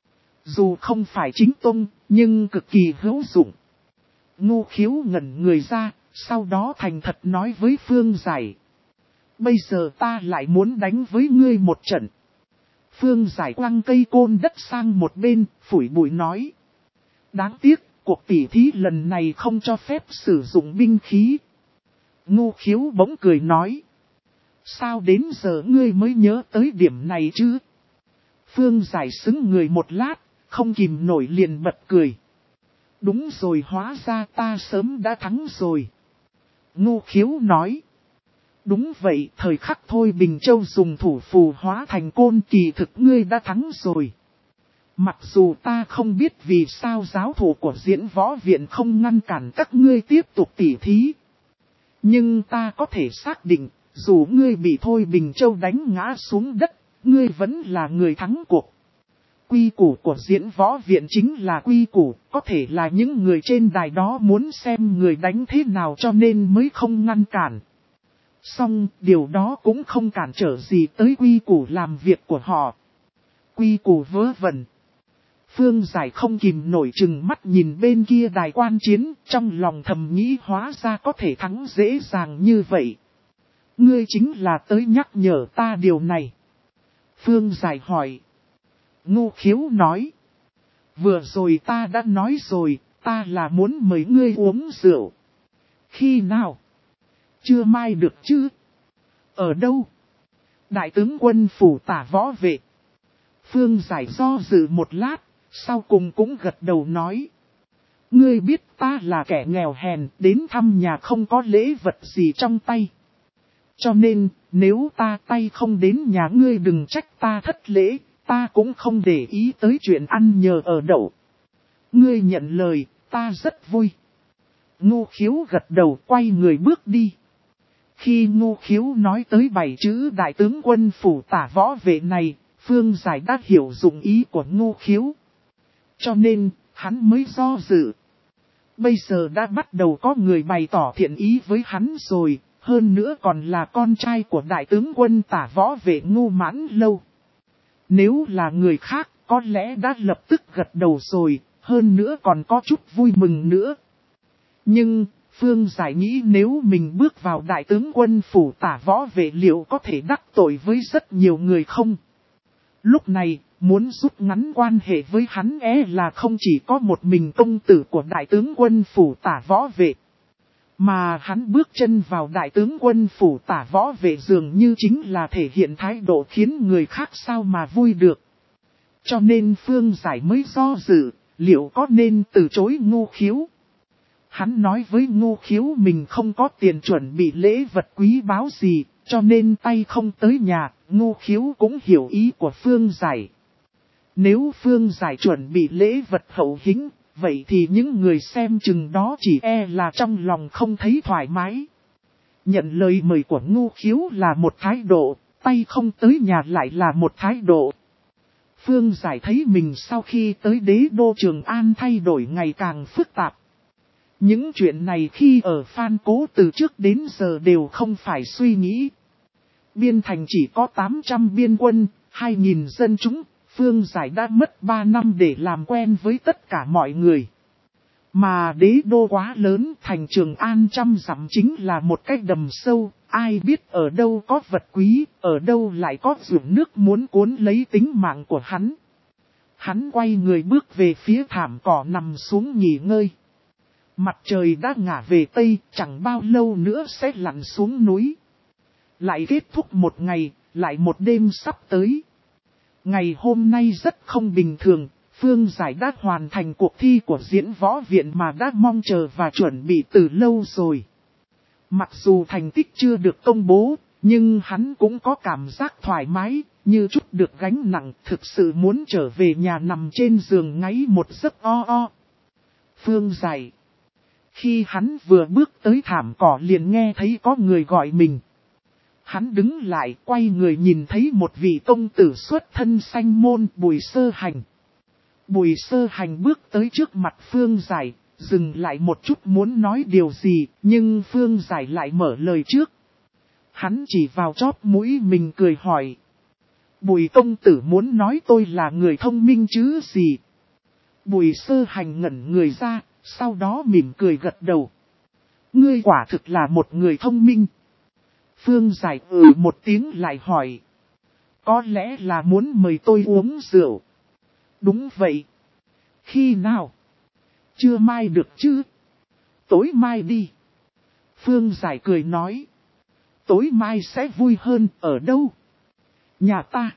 Dù không phải chính tông, nhưng cực kỳ hữu dụng. Ngô Khiếu ngẩn người ra, sau đó thành thật nói với Phương Giải. Bây giờ ta lại muốn đánh với ngươi một trận. Phương Giải quăng cây côn đất sang một bên, phủi bụi nói. Đáng tiếc, cuộc tỉ thí lần này không cho phép sử dụng binh khí. Ngô Khiếu bỗng cười nói. Sao đến giờ ngươi mới nhớ tới điểm này chứ? Phương Giải xứng người một lát, không kìm nổi liền bật cười. Đúng rồi, hóa ra ta sớm đã thắng rồi. Ngô Khiếu nói. Đúng vậy, thời khắc Thôi Bình Châu dùng thủ phù hóa thành côn kỳ thực ngươi đã thắng rồi. Mặc dù ta không biết vì sao giáo thủ của Diễn Võ Viện không ngăn cản các ngươi tiếp tục tỉ thí. Nhưng ta có thể xác định, dù ngươi bị Thôi Bình Châu đánh ngã xuống đất, ngươi vẫn là người thắng cuộc. Quy củ của Diễn Võ Viện chính là quy củ, có thể là những người trên đài đó muốn xem người đánh thế nào cho nên mới không ngăn cản. Song, điều đó cũng không cản trở gì tới quy củ làm việc của họ. Quy củ vớ vẩn. Phương Giải không kìm nổi chừng mắt nhìn bên kia đài quan chiến, trong lòng thầm nghĩ hóa ra có thể thắng dễ dàng như vậy. Ngươi chính là tới nhắc nhở ta điều này. Phương Giải hỏi. Ngô Khiếu nói. Vừa rồi ta đã nói rồi, ta là muốn mời ngươi uống rượu. Khi nào? Chưa mai được chứ? Ở đâu? Đại tướng quân phủ Tả Võ Vệ. Phương Giải do dự một lát, sau cùng cũng gật đầu nói. Ngươi biết ta là kẻ nghèo hèn, đến thăm nhà không có lễ vật gì trong tay. Cho nên, nếu ta tay không đến nhà ngươi đừng trách ta thất lễ, ta cũng không để ý tới chuyện ăn nhờ ở đậu. Ngươi nhận lời, ta rất vui. Ngô Khiếu gật đầu quay người bước đi. Khi Ngô Khiếu nói tới 7 chữ đại tướng quân phủ Tả Võ Vệ này, Phương Giải đã hiểu dụng ý của Ngô Khiếu. Cho nên, hắn mới do dự. Bây giờ đã bắt đầu có người bày tỏ thiện ý với hắn rồi, hơn nữa còn là con trai của đại tướng quân Tả Võ Vệ Ngô Mãn Lâu. Nếu là người khác, có lẽ đã lập tức gật đầu rồi, hơn nữa còn có chút vui mừng nữa. Nhưng, Phương Giải nghĩ nếu mình bước vào đại tướng quân phủ Tả Võ Vệ liệu có thể đắc tội với rất nhiều người không? Lúc này, muốn rút ngắn quan hệ với hắn là không chỉ có một mình công tử của đại tướng quân phủ Tả Võ Vệ. Mà hắn bước chân vào đại tướng quân phủ Tả Võ Vệ dường như chính là thể hiện thái độ khiến người khác sao mà vui được. Cho nên Phương Giải mới do dự, liệu có nên từ chối Ngô Khiếu. Hắn nói với Ngô Khiếu mình không có tiền chuẩn bị lễ vật quý báu gì, cho nên tay không tới nhà, Ngô Khiếu cũng hiểu ý của Phương Giải. Nếu Phương Giải chuẩn bị lễ vật hậu hĩnh, vậy thì những người xem chừng đó chỉ là trong lòng không thấy thoải mái. Nhận lời mời của Ngô Khiếu là một thái độ, tay không tới nhà lại là một thái độ. Phương Giải thấy mình sau khi tới đế đô Trường An thay đổi ngày càng phức tạp. Những chuyện này khi ở Phan Cố từ trước đến giờ đều không phải suy nghĩ. Biên thành chỉ có 800 biên quân, 2.000 dân chúng, Phương Giải đã mất 3 năm để làm quen với tất cả mọi người. Mà đế đô quá lớn, thành Trường An trăm dặm chính là một cái đầm sâu, ai biết ở đâu có vật quý, ở đâu lại có ruộng nước muốn cuốn lấy tính mạng của hắn. Hắn quay người bước về phía thảm cỏ nằm xuống nghỉ ngơi. Mặt trời đã ngả về Tây, chẳng bao lâu nữa sẽ lặn xuống núi. Lại kết thúc một ngày, lại một đêm sắp tới. Ngày hôm nay rất không bình thường, Phương Giải đã hoàn thành cuộc thi của diễn võ viện mà đã mong chờ và chuẩn bị từ lâu rồi. Mặc dù thành tích chưa được công bố, nhưng hắn cũng có cảm giác thoải mái, như chút được gánh nặng, thực sự muốn trở về nhà nằm trên giường ngáy một giấc o. Phương Giải. Khi hắn vừa bước tới thảm cỏ liền nghe thấy có người gọi mình. Hắn đứng lại quay người nhìn thấy một vị công tử xuất thân xanh môn Bùi Sơ Hành. Bùi Sơ Hành bước tới trước mặt Phương Giải, dừng lại một chút muốn nói điều gì, nhưng Phương Giải lại mở lời trước. Hắn chỉ vào chóp mũi mình cười hỏi. Bùi công tử muốn nói tôi là người thông minh chứ gì? Bùi Sơ Hành ngẩn người ra, sau đó mỉm cười gật đầu. Ngươi quả thực là một người thông minh. Phương Giải một tiếng lại hỏi. Có lẽ là muốn mời tôi uống rượu. Đúng vậy. Khi nào? Chưa mai được chứ? Tối mai đi. Phương Giải cười nói. Tối mai sẽ vui hơn, ở đâu? Nhà ta.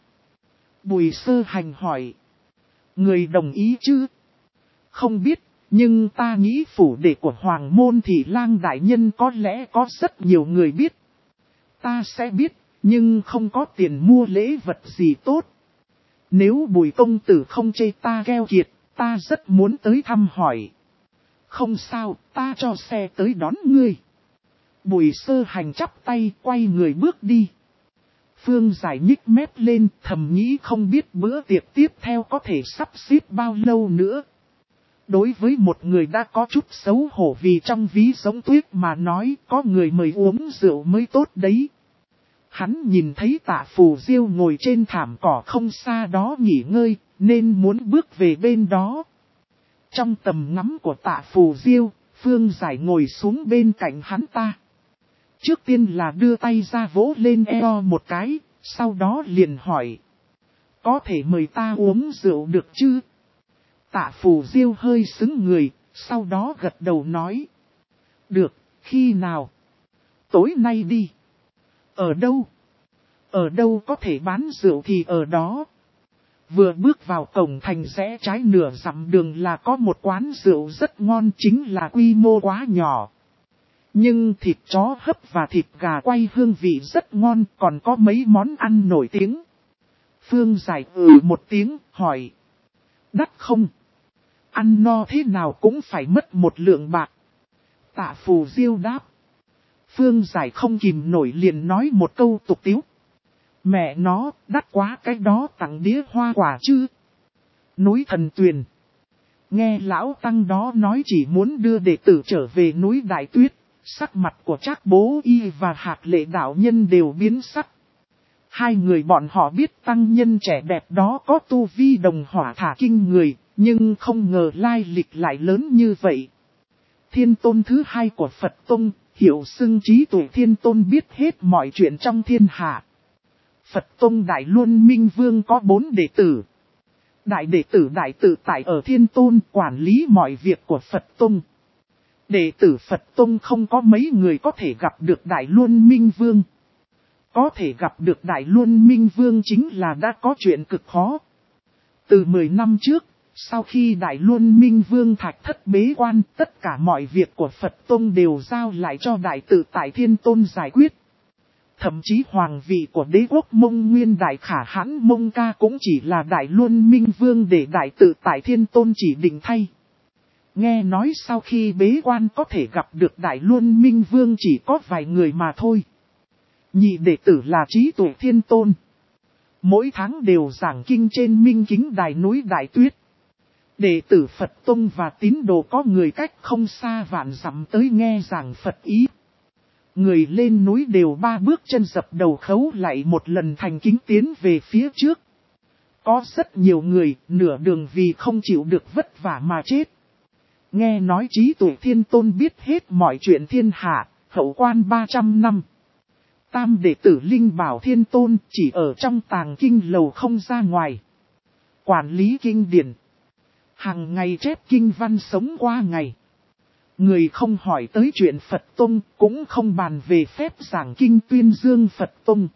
Bùi Sơ Hành hỏi. Người đồng ý chứ? Không biết, nhưng ta nghĩ phủ đệ của Hoàng Môn Thị Lang đại nhân có lẽ có rất nhiều người biết. Ta sẽ biết, nhưng không có tiền mua lễ vật gì tốt. Nếu Bùi công tử không chê ta keo kiệt, ta rất muốn tới thăm hỏi. Không sao, ta cho xe tới đón ngươi. Bùi Sơ Hành chắp tay quay người bước đi. Phương Giải nhích mép lên thầm nghĩ không biết bữa tiệc tiếp theo có thể sắp xếp bao lâu nữa. Đối với một người đã có chút xấu hổ vì trong ví giống tuyết mà nói có người mời uống rượu mới tốt đấy. Hắn nhìn thấy Tạ Phù Diêu ngồi trên thảm cỏ không xa đó nghỉ ngơi, nên muốn bước về bên đó. Trong tầm ngắm của Tạ Phù Diêu, Phương Giải ngồi xuống bên cạnh hắn ta. Trước tiên là đưa tay ra vỗ lên eo một cái, sau đó liền hỏi. Có thể mời ta uống rượu được chứ? Tạ Phù Diêu hơi sững người, sau đó gật đầu nói. Được, khi nào? Tối nay đi. Ở đâu? Ở đâu có thể bán rượu thì ở đó. Vừa bước vào cổng thành rẽ trái nửa dặm đường là có một quán rượu rất ngon, chính là quy mô quá nhỏ. Nhưng thịt chó hấp và thịt gà quay hương vị rất ngon, còn có mấy món ăn nổi tiếng. Phương Giải một tiếng, hỏi. Đắt không? Ăn no thế nào cũng phải mất một lượng bạc. Tạ Phù Diêu đáp. Phương Giải không kìm nổi liền nói một câu tục tiếu. Mẹ nó, đắt quá, cái đó tặng đĩa hoa quả chứ. Núi Thần Tuyền. Nghe lão tăng đó nói chỉ muốn đưa đệ tử trở về núi Đại Tuyết, sắc mặt của Trác Bố Y và Hạc Lệ đạo nhân đều biến sắc. Hai người bọn họ biết tăng nhân trẻ đẹp đó có tu vi đồng hỏa thả kinh người, nhưng không ngờ lai lịch lại lớn như vậy. Thiên tôn thứ hai của Phật Tông, hiệu xưng trí tuệ thiên tôn, biết hết mọi chuyện trong thiên hạ. Phật Tông Đại Luân Minh Vương có 4 đệ tử. Đại đệ tử Đại Tự Tại ở Thiên Tôn quản lý mọi việc của Phật Tông. Đệ tử Phật Tông không có mấy người có thể gặp được Đại Luân Minh Vương. Có thể gặp được Đại Luân Minh Vương chính là đã có chuyện cực khó. Từ 10 năm trước, sau khi Đại Luân Minh Vương thạch thất bế quan, tất cả mọi việc của Phật Tông đều giao lại cho Đại Tự Tại Thiên Tôn giải quyết. Thậm chí hoàng vị của đế quốc Mông Nguyên Đại Khả Hãn Mông Ca cũng chỉ là Đại Luân Minh Vương để Đại Tự Tại Thiên Tôn chỉ định thay. Nghe nói sau khi bế quan có thể gặp được Đại Luân Minh Vương chỉ có vài người mà thôi. Nhị đệ tử là Trí Tuệ Thiên Tôn. Mỗi tháng đều giảng kinh trên Minh Kính Đài núi Đại Tuyết. Đệ tử Phật Tông và tín đồ có người cách không xa vạn dặm tới nghe giảng Phật ý. Người lên núi đều 3 bước chân dập đầu khấu lại một lần thành kính tiến về phía trước. Có rất nhiều người nửa đường vì không chịu được vất vả mà chết. Nghe nói Trí Tuệ Thiên Tôn biết hết mọi chuyện thiên hạ, hậu quan 300 năm. Tam đệ tử Linh Bảo Thiên Tôn chỉ ở trong tàng kinh lầu không ra ngoài. Quản lý kinh điển. Hàng ngày chép kinh văn sống qua ngày. Người không hỏi tới chuyện Phật Tông, cũng không bàn về phép giảng kinh tuyên dương Phật Tông.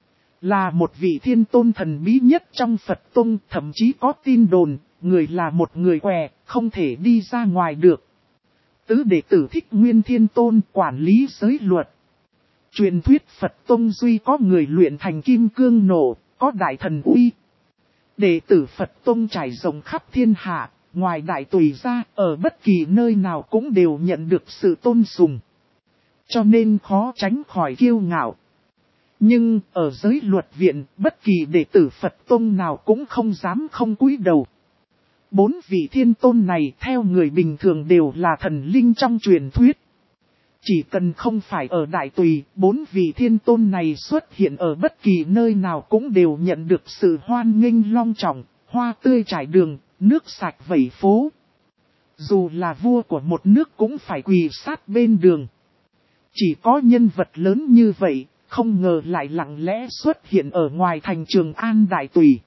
Là một vị thiên tôn thần bí nhất trong Phật Tông, thậm chí có tin đồn, người là một người què, không thể đi ra ngoài được. Tứ đệ tử Thích Nguyên Thiên Tôn quản lý giới luật. Truyền thuyết Phật Tông duy có người luyện thành kim cương nổ, có đại thần uy. Đệ tử Phật Tông trải rộng khắp thiên hạ. Ngoài Đại Tùy ra, ở bất kỳ nơi nào cũng đều nhận được sự tôn sùng. Cho nên khó tránh khỏi kiêu ngạo. Nhưng, ở giới luật viện, bất kỳ đệ tử Phật Tông nào cũng không dám không cúi đầu. 4 vị thiên tôn này theo người bình thường đều là thần linh trong truyền thuyết. Chỉ cần không phải ở Đại Tùy, 4 vị thiên tôn này xuất hiện ở bất kỳ nơi nào cũng đều nhận được sự hoan nghênh long trọng, hoa tươi trải đường. Nước sạch vẩy phố. Dù là vua của một nước cũng phải quỳ sát bên đường. Chỉ có nhân vật lớn như vậy, không ngờ lại lặng lẽ xuất hiện ở ngoài thành Trường An Đại Tùy.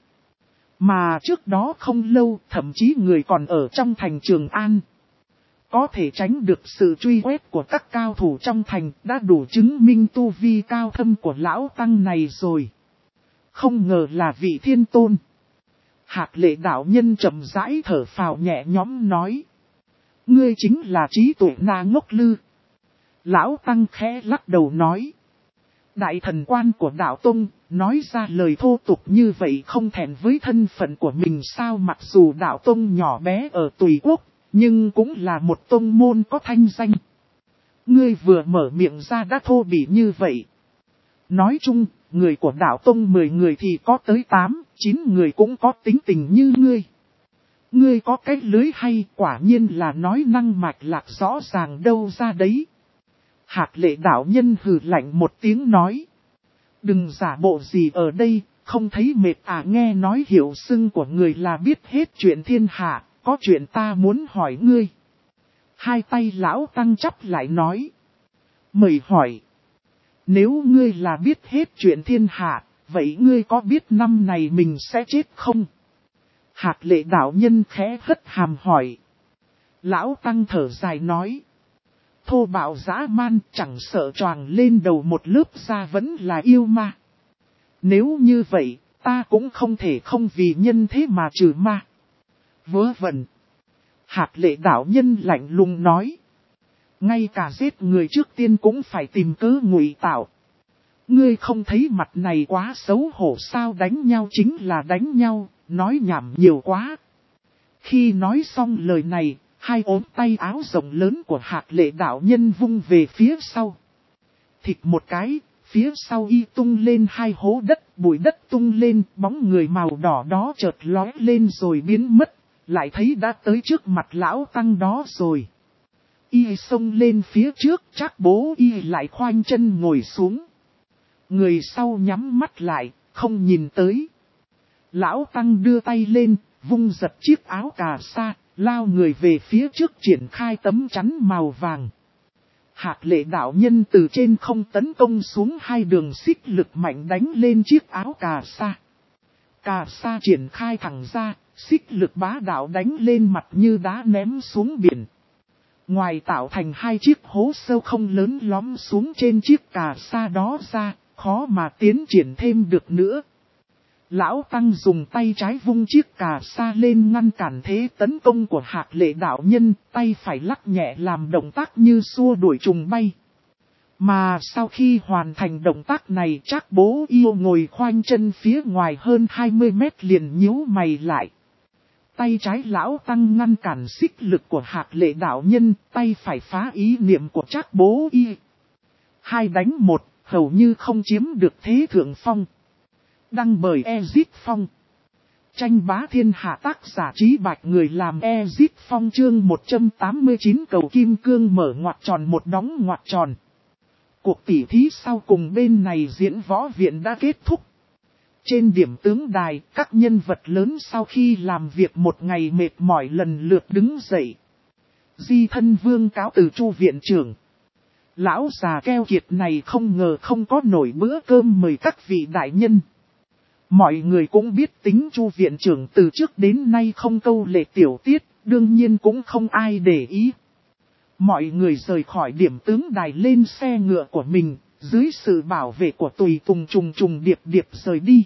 Mà trước đó không lâu, thậm chí người còn ở trong thành Trường An. Có thể tránh được sự truy quét của các cao thủ trong thành, đã đủ chứng minh tu vi cao thâm của lão tăng này rồi. Không ngờ là vị thiên tôn. Hạc Lệ đạo nhân chậm rãi thở phào nhẹ nhõm nói. Ngươi chính là Trí Tuệ Na Ngốc Lư. Lão tăng khẽ lắc đầu nói. Đại thần quan của đạo tông, nói ra lời thô tục như vậy không thẹn với thân phận của mình sao? Mặc dù đạo tông nhỏ bé ở Tùy Quốc, nhưng cũng là một tông môn có thanh danh. Ngươi vừa mở miệng ra đã thô bỉ như vậy. Nói chung, người của đạo tông 10 người thì có tới 8, 9 người cũng có tính tình như ngươi. Ngươi có cái lưới hay, quả nhiên là nói năng mạch lạc rõ ràng đâu ra đấy. Hạc Lệ đạo nhân hừ lạnh một tiếng nói. Đừng giả bộ gì ở đây, không thấy mệt à? Nghe nói hiệu xưng của người là biết hết chuyện thiên hạ, có chuyện ta muốn hỏi ngươi. Hai tay lão tăng chắp lại nói. Mời hỏi. Nếu ngươi là biết hết chuyện thiên hạ, vậy ngươi có biết năm này mình sẽ chết không? Hạc Lệ đạo nhân khẽ hất hàm hỏi. Lão tăng thở dài nói. Thô bạo dã man, chẳng sợ choàng lên đầu một lớp da vẫn là yêu ma. Nếu như vậy, ta cũng không thể không vì nhân thế mà trừ ma. Vớ vẩn. Hạc Lệ đạo nhân lạnh lùng nói. Ngay cả giết người trước tiên cũng phải tìm cớ ngụy tạo. Ngươi không thấy mặt này quá xấu hổ sao? Đánh nhau chính là đánh nhau, nói nhảm nhiều quá. Khi nói xong lời này, hai ốm tay áo rộng lớn của Hạc Lệ đạo nhân vung về phía sau. Thịt một cái, phía sau y tung lên hai hố đất, bụi đất tung lên, bóng người màu đỏ đó chợt lóe lên rồi biến mất, lại thấy đã tới trước mặt lão tăng đó rồi. Y xông lên phía trước, Trác Bố Y lại khoanh chân ngồi xuống. Người sau nhắm mắt lại, không nhìn tới. Lão tăng đưa tay lên, vung giật chiếc áo cà sa, lao người về phía trước triển khai tấm chắn màu vàng. Hạc Lệ đạo nhân từ trên không tấn công xuống hai đường xích lực mạnh đánh lên chiếc áo cà sa. Cà sa triển khai thẳng ra, xích lực bá đạo đánh lên mặt như đá ném xuống biển. Ngoài tạo thành hai chiếc hố sâu không lớn lõm xuống trên chiếc cà sa đó ra, khó mà tiến triển thêm được nữa. Lão Tăng dùng tay trái vung chiếc cà sa lên ngăn cản thế tấn công của Hạc Lệ đạo nhân, tay phải lắc nhẹ làm động tác như xua đuổi trùng bay. Mà sau khi hoàn thành động tác này, Trác Bố Yêu ngồi khoanh chân phía ngoài hơn 20 mét liền nhíu mày lại. Tay trái lão Tăng ngăn cản xích lực của Hạc Lệ đạo nhân, tay phải phá ý niệm của Trác Bố Y. Hai đánh một, hầu như không chiếm được thế thượng phong. Đăng bởi Ezit Phong. Tranh bá thiên hạ, tác giả Trí Bạch, người làm Ezit Phong. Chương 189 cầu kim cương mở ngoặc tròn một đóng ngoặc tròn. Cuộc tỉ thí sau cùng bên này diễn võ viện đã kết thúc. Trên điểm tướng đài, các nhân vật lớn sau khi làm việc một ngày mệt mỏi lần lượt đứng dậy. Di Thân Vương cáo từ Chu viện trưởng. Lão già keo kiệt này không ngờ không có nổi bữa cơm mời các vị đại nhân. Mọi người cũng biết tính Chu viện trưởng từ trước đến nay không câu lệ tiểu tiết, đương nhiên cũng không ai để ý. Mọi người rời khỏi điểm tướng đài lên xe ngựa của mình, dưới sự bảo vệ của tùy tùng trùng trùng điệp điệp rời đi.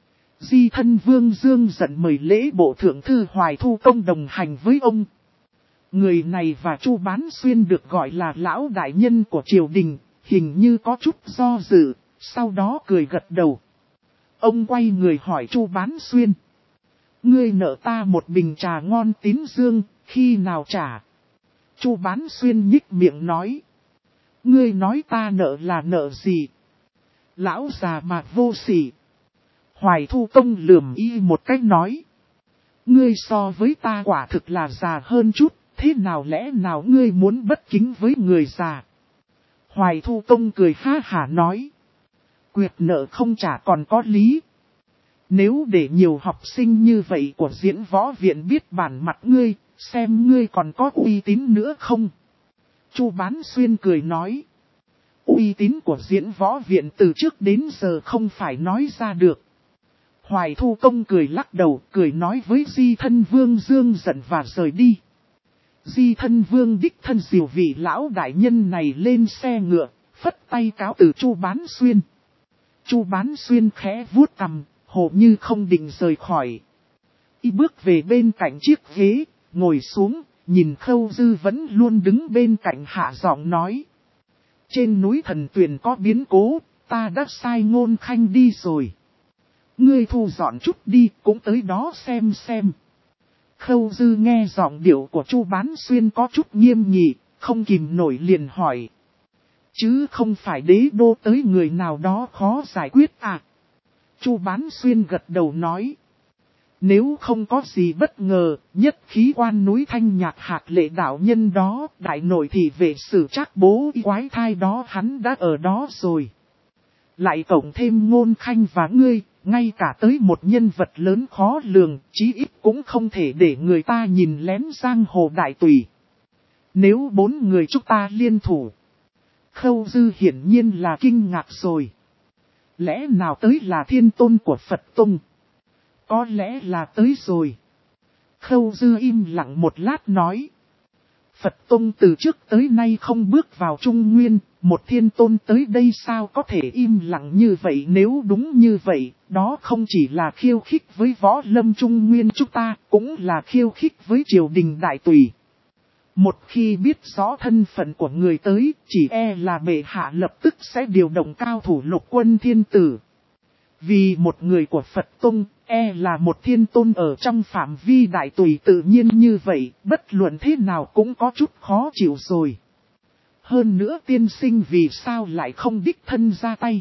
Di Thân Vương Dương giận mời lễ bộ thượng thư Hoài Thu Công đồng hành với ông. Người này và Chu Bán Xuyên được gọi là lão đại nhân của triều đình, hình như có chút do dự, sau đó cười gật đầu. Ông quay người hỏi Chu Bán Xuyên. Ngươi nợ ta một bình trà ngon Tín Dương, khi nào trả? Chu Bán Xuyên nhích miệng nói. Ngươi nói ta nợ là nợ gì? Lão già mà vô sỉ. Hoài Thu Công lườm y một cách nói. Ngươi so với ta quả thực là già hơn chút, thế nào lẽ nào ngươi muốn bất kính với người già? Hoài Thu Công cười ha hả nói. Quyệt nợ không trả còn có lý. Nếu để nhiều học sinh như vậy của diễn võ viện biết bản mặt ngươi, xem ngươi còn có uy tín nữa không? Chu Bán Xuyên cười nói. Uy tín của diễn võ viện từ trước đến giờ không phải nói ra được. Hoài Thu Công cười lắc đầu, cười nói với Di Thân Vương Dương giận và rời đi. Di Thân Vương đích thân dìu vị lão đại nhân này lên xe ngựa, phất tay cáo từ Chu Bán Xuyên. Chu Bán Xuyên khẽ vuốt cằm, hồ như không định rời khỏi. Y bước về bên cạnh chiếc ghế, ngồi xuống, nhìn Khâu Dư vẫn luôn đứng bên cạnh hạ giọng nói. Trên núi Thần Tuyền có biến cố, ta đã sai Ngôn Khanh đi rồi. Ngươi thu dọn chút đi, cũng tới đó xem. Khâu Dư nghe giọng điệu của Chu Bán Xuyên có chút nghiêm nghị, không kìm nổi liền hỏi. Chứ không phải đế đô tới người nào đó khó giải quyết à? Chu Bán Xuyên gật đầu nói. Nếu không có gì bất ngờ, nhất khí quan núi Thanh Nhạc Hạc Lệ đạo nhân đó, đại nội thị vệ sử Trác Bố Y quái thai đó hắn đã ở đó rồi. Lại cộng thêm Ngôn Khanh và ngươi, ngay cả tới một nhân vật lớn khó lường, chí ít cũng không thể để người ta nhìn lén giang hồ đại tùy. Nếu 4 người chúng ta liên thủ, Khâu Dư hiển nhiên là kinh ngạc rồi. Lẽ nào tới là thiên tôn của Phật Tông? Có lẽ là tới rồi. Khâu Dư im lặng một lát nói. Phật Tông từ trước tới nay không bước vào Trung Nguyên, một thiên tôn tới đây sao có thể im lặng như vậy? Nếu đúng như vậy, đó không chỉ là khiêu khích với võ lâm Trung Nguyên chúng ta, cũng là khiêu khích với triều đình đại tùy. Một khi biết rõ thân phận của người tới, chỉ e là bệ hạ lập tức sẽ điều động cao thủ lục quân thiên tử. Vì một người của Phật Tông, e là một thiên tôn ở trong phạm vi đại tùy tự nhiên như vậy, bất luận thế nào cũng có chút khó chịu rồi. Hơn nữa tiên sinh vì sao lại không đích thân ra tay?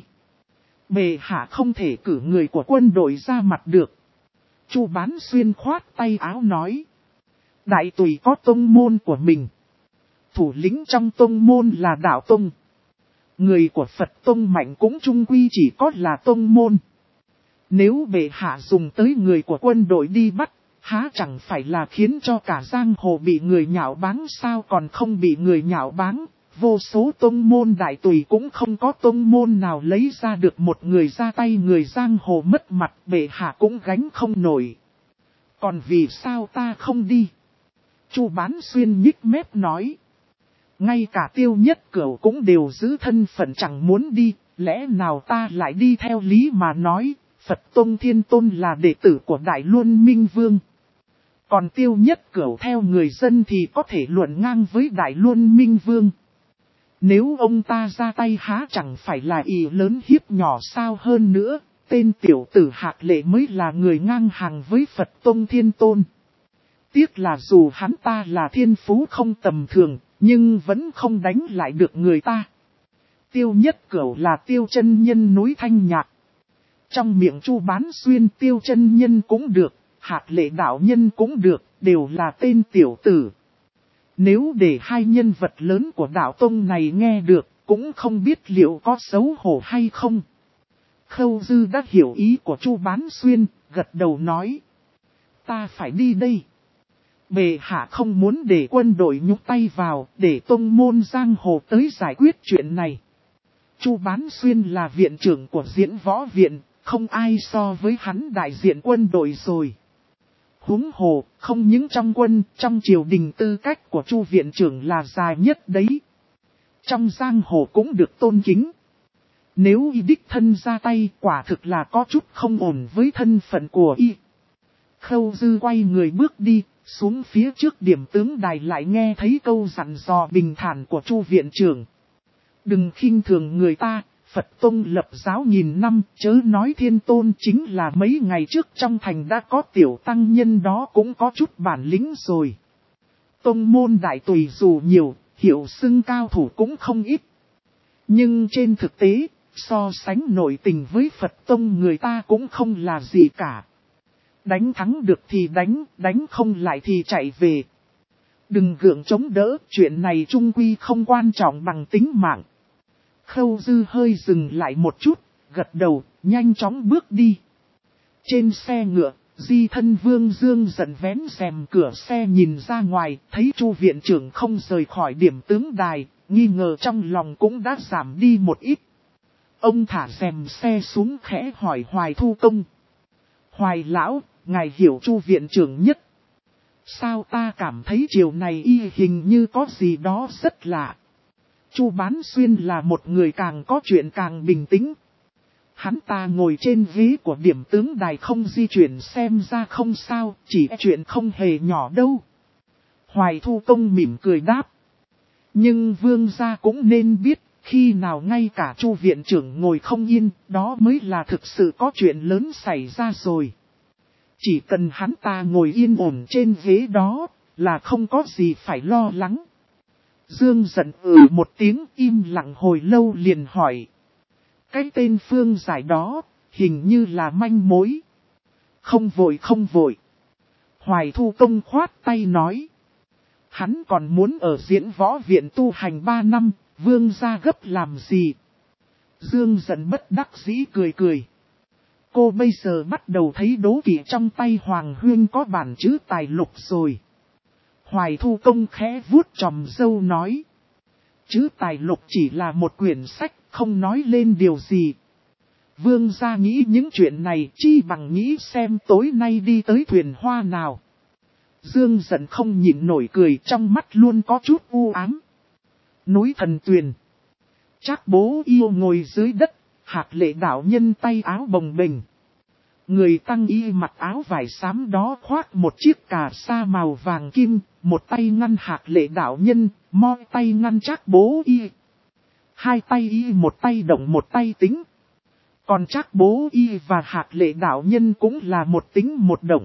Bệ hạ không thể cử người của quân đội ra mặt được. Chu Bán Xuyên khoát tay áo nói. Đại tùy có tông môn của mình. Thủ lĩnh trong tông môn là đạo tông. Người của Phật Tông mạnh cũng chung quy chỉ có là tông môn. Nếu bệ hạ dùng tới người của quân đội đi bắt, há chẳng phải là khiến cho cả giang hồ bị người nhạo báng sao? Còn không bị người nhạo báng, vô số tông môn đại tùy cũng không có tông môn nào lấy ra được một người ra tay, người giang hồ mất mặt bệ hạ cũng gánh không nổi. Còn vì sao ta không đi? Chu Bán Xuyên nhích mép nói. Ngay cả Tiêu Nhất Cửu cũng đều giữ thân phận chẳng muốn đi, lẽ nào ta lại đi theo lý mà nói? Phật Tông Thiên Tôn là đệ tử của Đại Luân Minh Vương. Còn Tiêu Nhất Cửu theo người dân thì có thể luận ngang với Đại Luân Minh Vương. Nếu ông ta ra tay há chẳng phải là ỷ lớn hiếp nhỏ sao? Hơn nữa, tên tiểu tử Hạc Lệ mới là người ngang hàng với Phật Tông Thiên Tôn. Tiếc là dù hắn ta là thiên phú không tầm thường, nhưng vẫn không đánh lại được người ta. Tiêu Nhất Cửu là Tiêu chân nhân núi Thanh Nhạc. Trong miệng Chu Bán Xuyên, Tiêu chân nhân cũng được, Hạc Lệ đạo nhân cũng được, đều là tên tiểu tử. Nếu để hai nhân vật lớn của đạo tông này nghe được, cũng không biết liệu có xấu hổ hay không. Khâu Dư đã hiểu ý của Chu Bán Xuyên, gật đầu nói. Ta phải đi đây. Bệ hạ không muốn để quân đội nhúc tay vào, để tông môn giang hồ tới giải quyết chuyện này. Chu Bán Xuyên là viện trưởng của Diễn Võ Viện, không ai so với hắn đại diện quân đội rồi. Huống hồ, không những trong quân, trong triều đình tư cách của Chu viện trưởng là dài nhất đấy. Trong giang hồ cũng được tôn kính. Nếu y đích thân ra tay, quả thực là có chút không ổn với thân phận của y. Khâu Dư quay người bước đi, xuống phía trước điểm tướng đài lại nghe thấy câu dặn dò bình thản của Chu viện trưởng. Đừng khinh thường người ta, Phật Tông lập giáo nghìn năm, chớ nói Thiên Tôn, chính là mấy ngày trước trong thành đã có tiểu tăng nhân đó cũng có chút bản lĩnh rồi. Tông môn đại tùy dù nhiều, hiệu xưng cao thủ cũng không ít. Nhưng trên thực tế, so sánh nội tình với Phật Tông người ta cũng không là gì cả. Đánh thắng được thì đánh, đánh không lại thì chạy về. Đừng gượng chống đỡ, chuyện này chung quy không quan trọng bằng tính mạng. Khâu Dư hơi dừng lại một chút, gật đầu, nhanh chóng bước đi. Trên xe ngựa, Di Thân Vương Dương giận vén rèm cửa xe nhìn ra ngoài, thấy Chu viện trưởng không rời khỏi điểm tướng đài, nghi ngờ trong lòng cũng đã giảm đi một ít. Ông thả rèm xe xuống khẽ hỏi Hoài Thu Công. Hoài lão, ngài hiểu Chu viện trưởng nhất. Sao ta cảm thấy chiều này y hình như có gì đó rất lạ. Chu Bán Xuyên là một người càng có chuyện càng bình tĩnh. Hắn ta ngồi trên ghế của điểm tướng đài không di chuyển xem ra không sao, chỉ chuyện không hề nhỏ đâu. Hoài Thu Công mỉm cười đáp. Nhưng vương gia cũng nên biết, khi nào ngay cả Chu viện trưởng ngồi không yên, đó mới là thực sự có chuyện lớn xảy ra rồi. Chỉ cần hắn ta ngồi yên ổn trên ghế đó, là không có gì phải lo lắng. Dương giận một tiếng im lặng hồi lâu liền hỏi. Cái tên Phương Giải đó, hình như là manh mối. Không vội không vội. Hoài Thu Công khoát tay nói. Hắn còn muốn ở Diễn Võ Viện tu hành 3 năm, vương gia gấp làm gì? Dương giận bất đắc dĩ cười cười. Cô bây giờ bắt đầu thấy đố kỵ trong tay Hoàng Huyên có bản chữ tài lục rồi. Hoài Thu Công khẽ vuốt chòm râu nói. Chữ tài lục chỉ là một quyển sách, không nói lên điều gì. Vương gia nghĩ những chuyện này chi bằng nghĩ xem tối nay đi tới thuyền hoa nào. Dương giận không nhịn nổi cười, trong mắt luôn có chút u ám. Núi Thần Tuyền. Trác Bố Yêu ngồi dưới đất, Hạc Lệ đạo nhân tay áo bồng bềnh. Người tăng y mặc áo vải xám đó khoác một chiếc cà sa màu vàng kim, một tay ngăn Hạc Lệ đạo nhân, moi tay ngăn Trác Bố Y. Hai tay y một tay động một tay tính. Còn Trác Bố Y và Hạc Lệ đạo nhân cũng là một tính một động.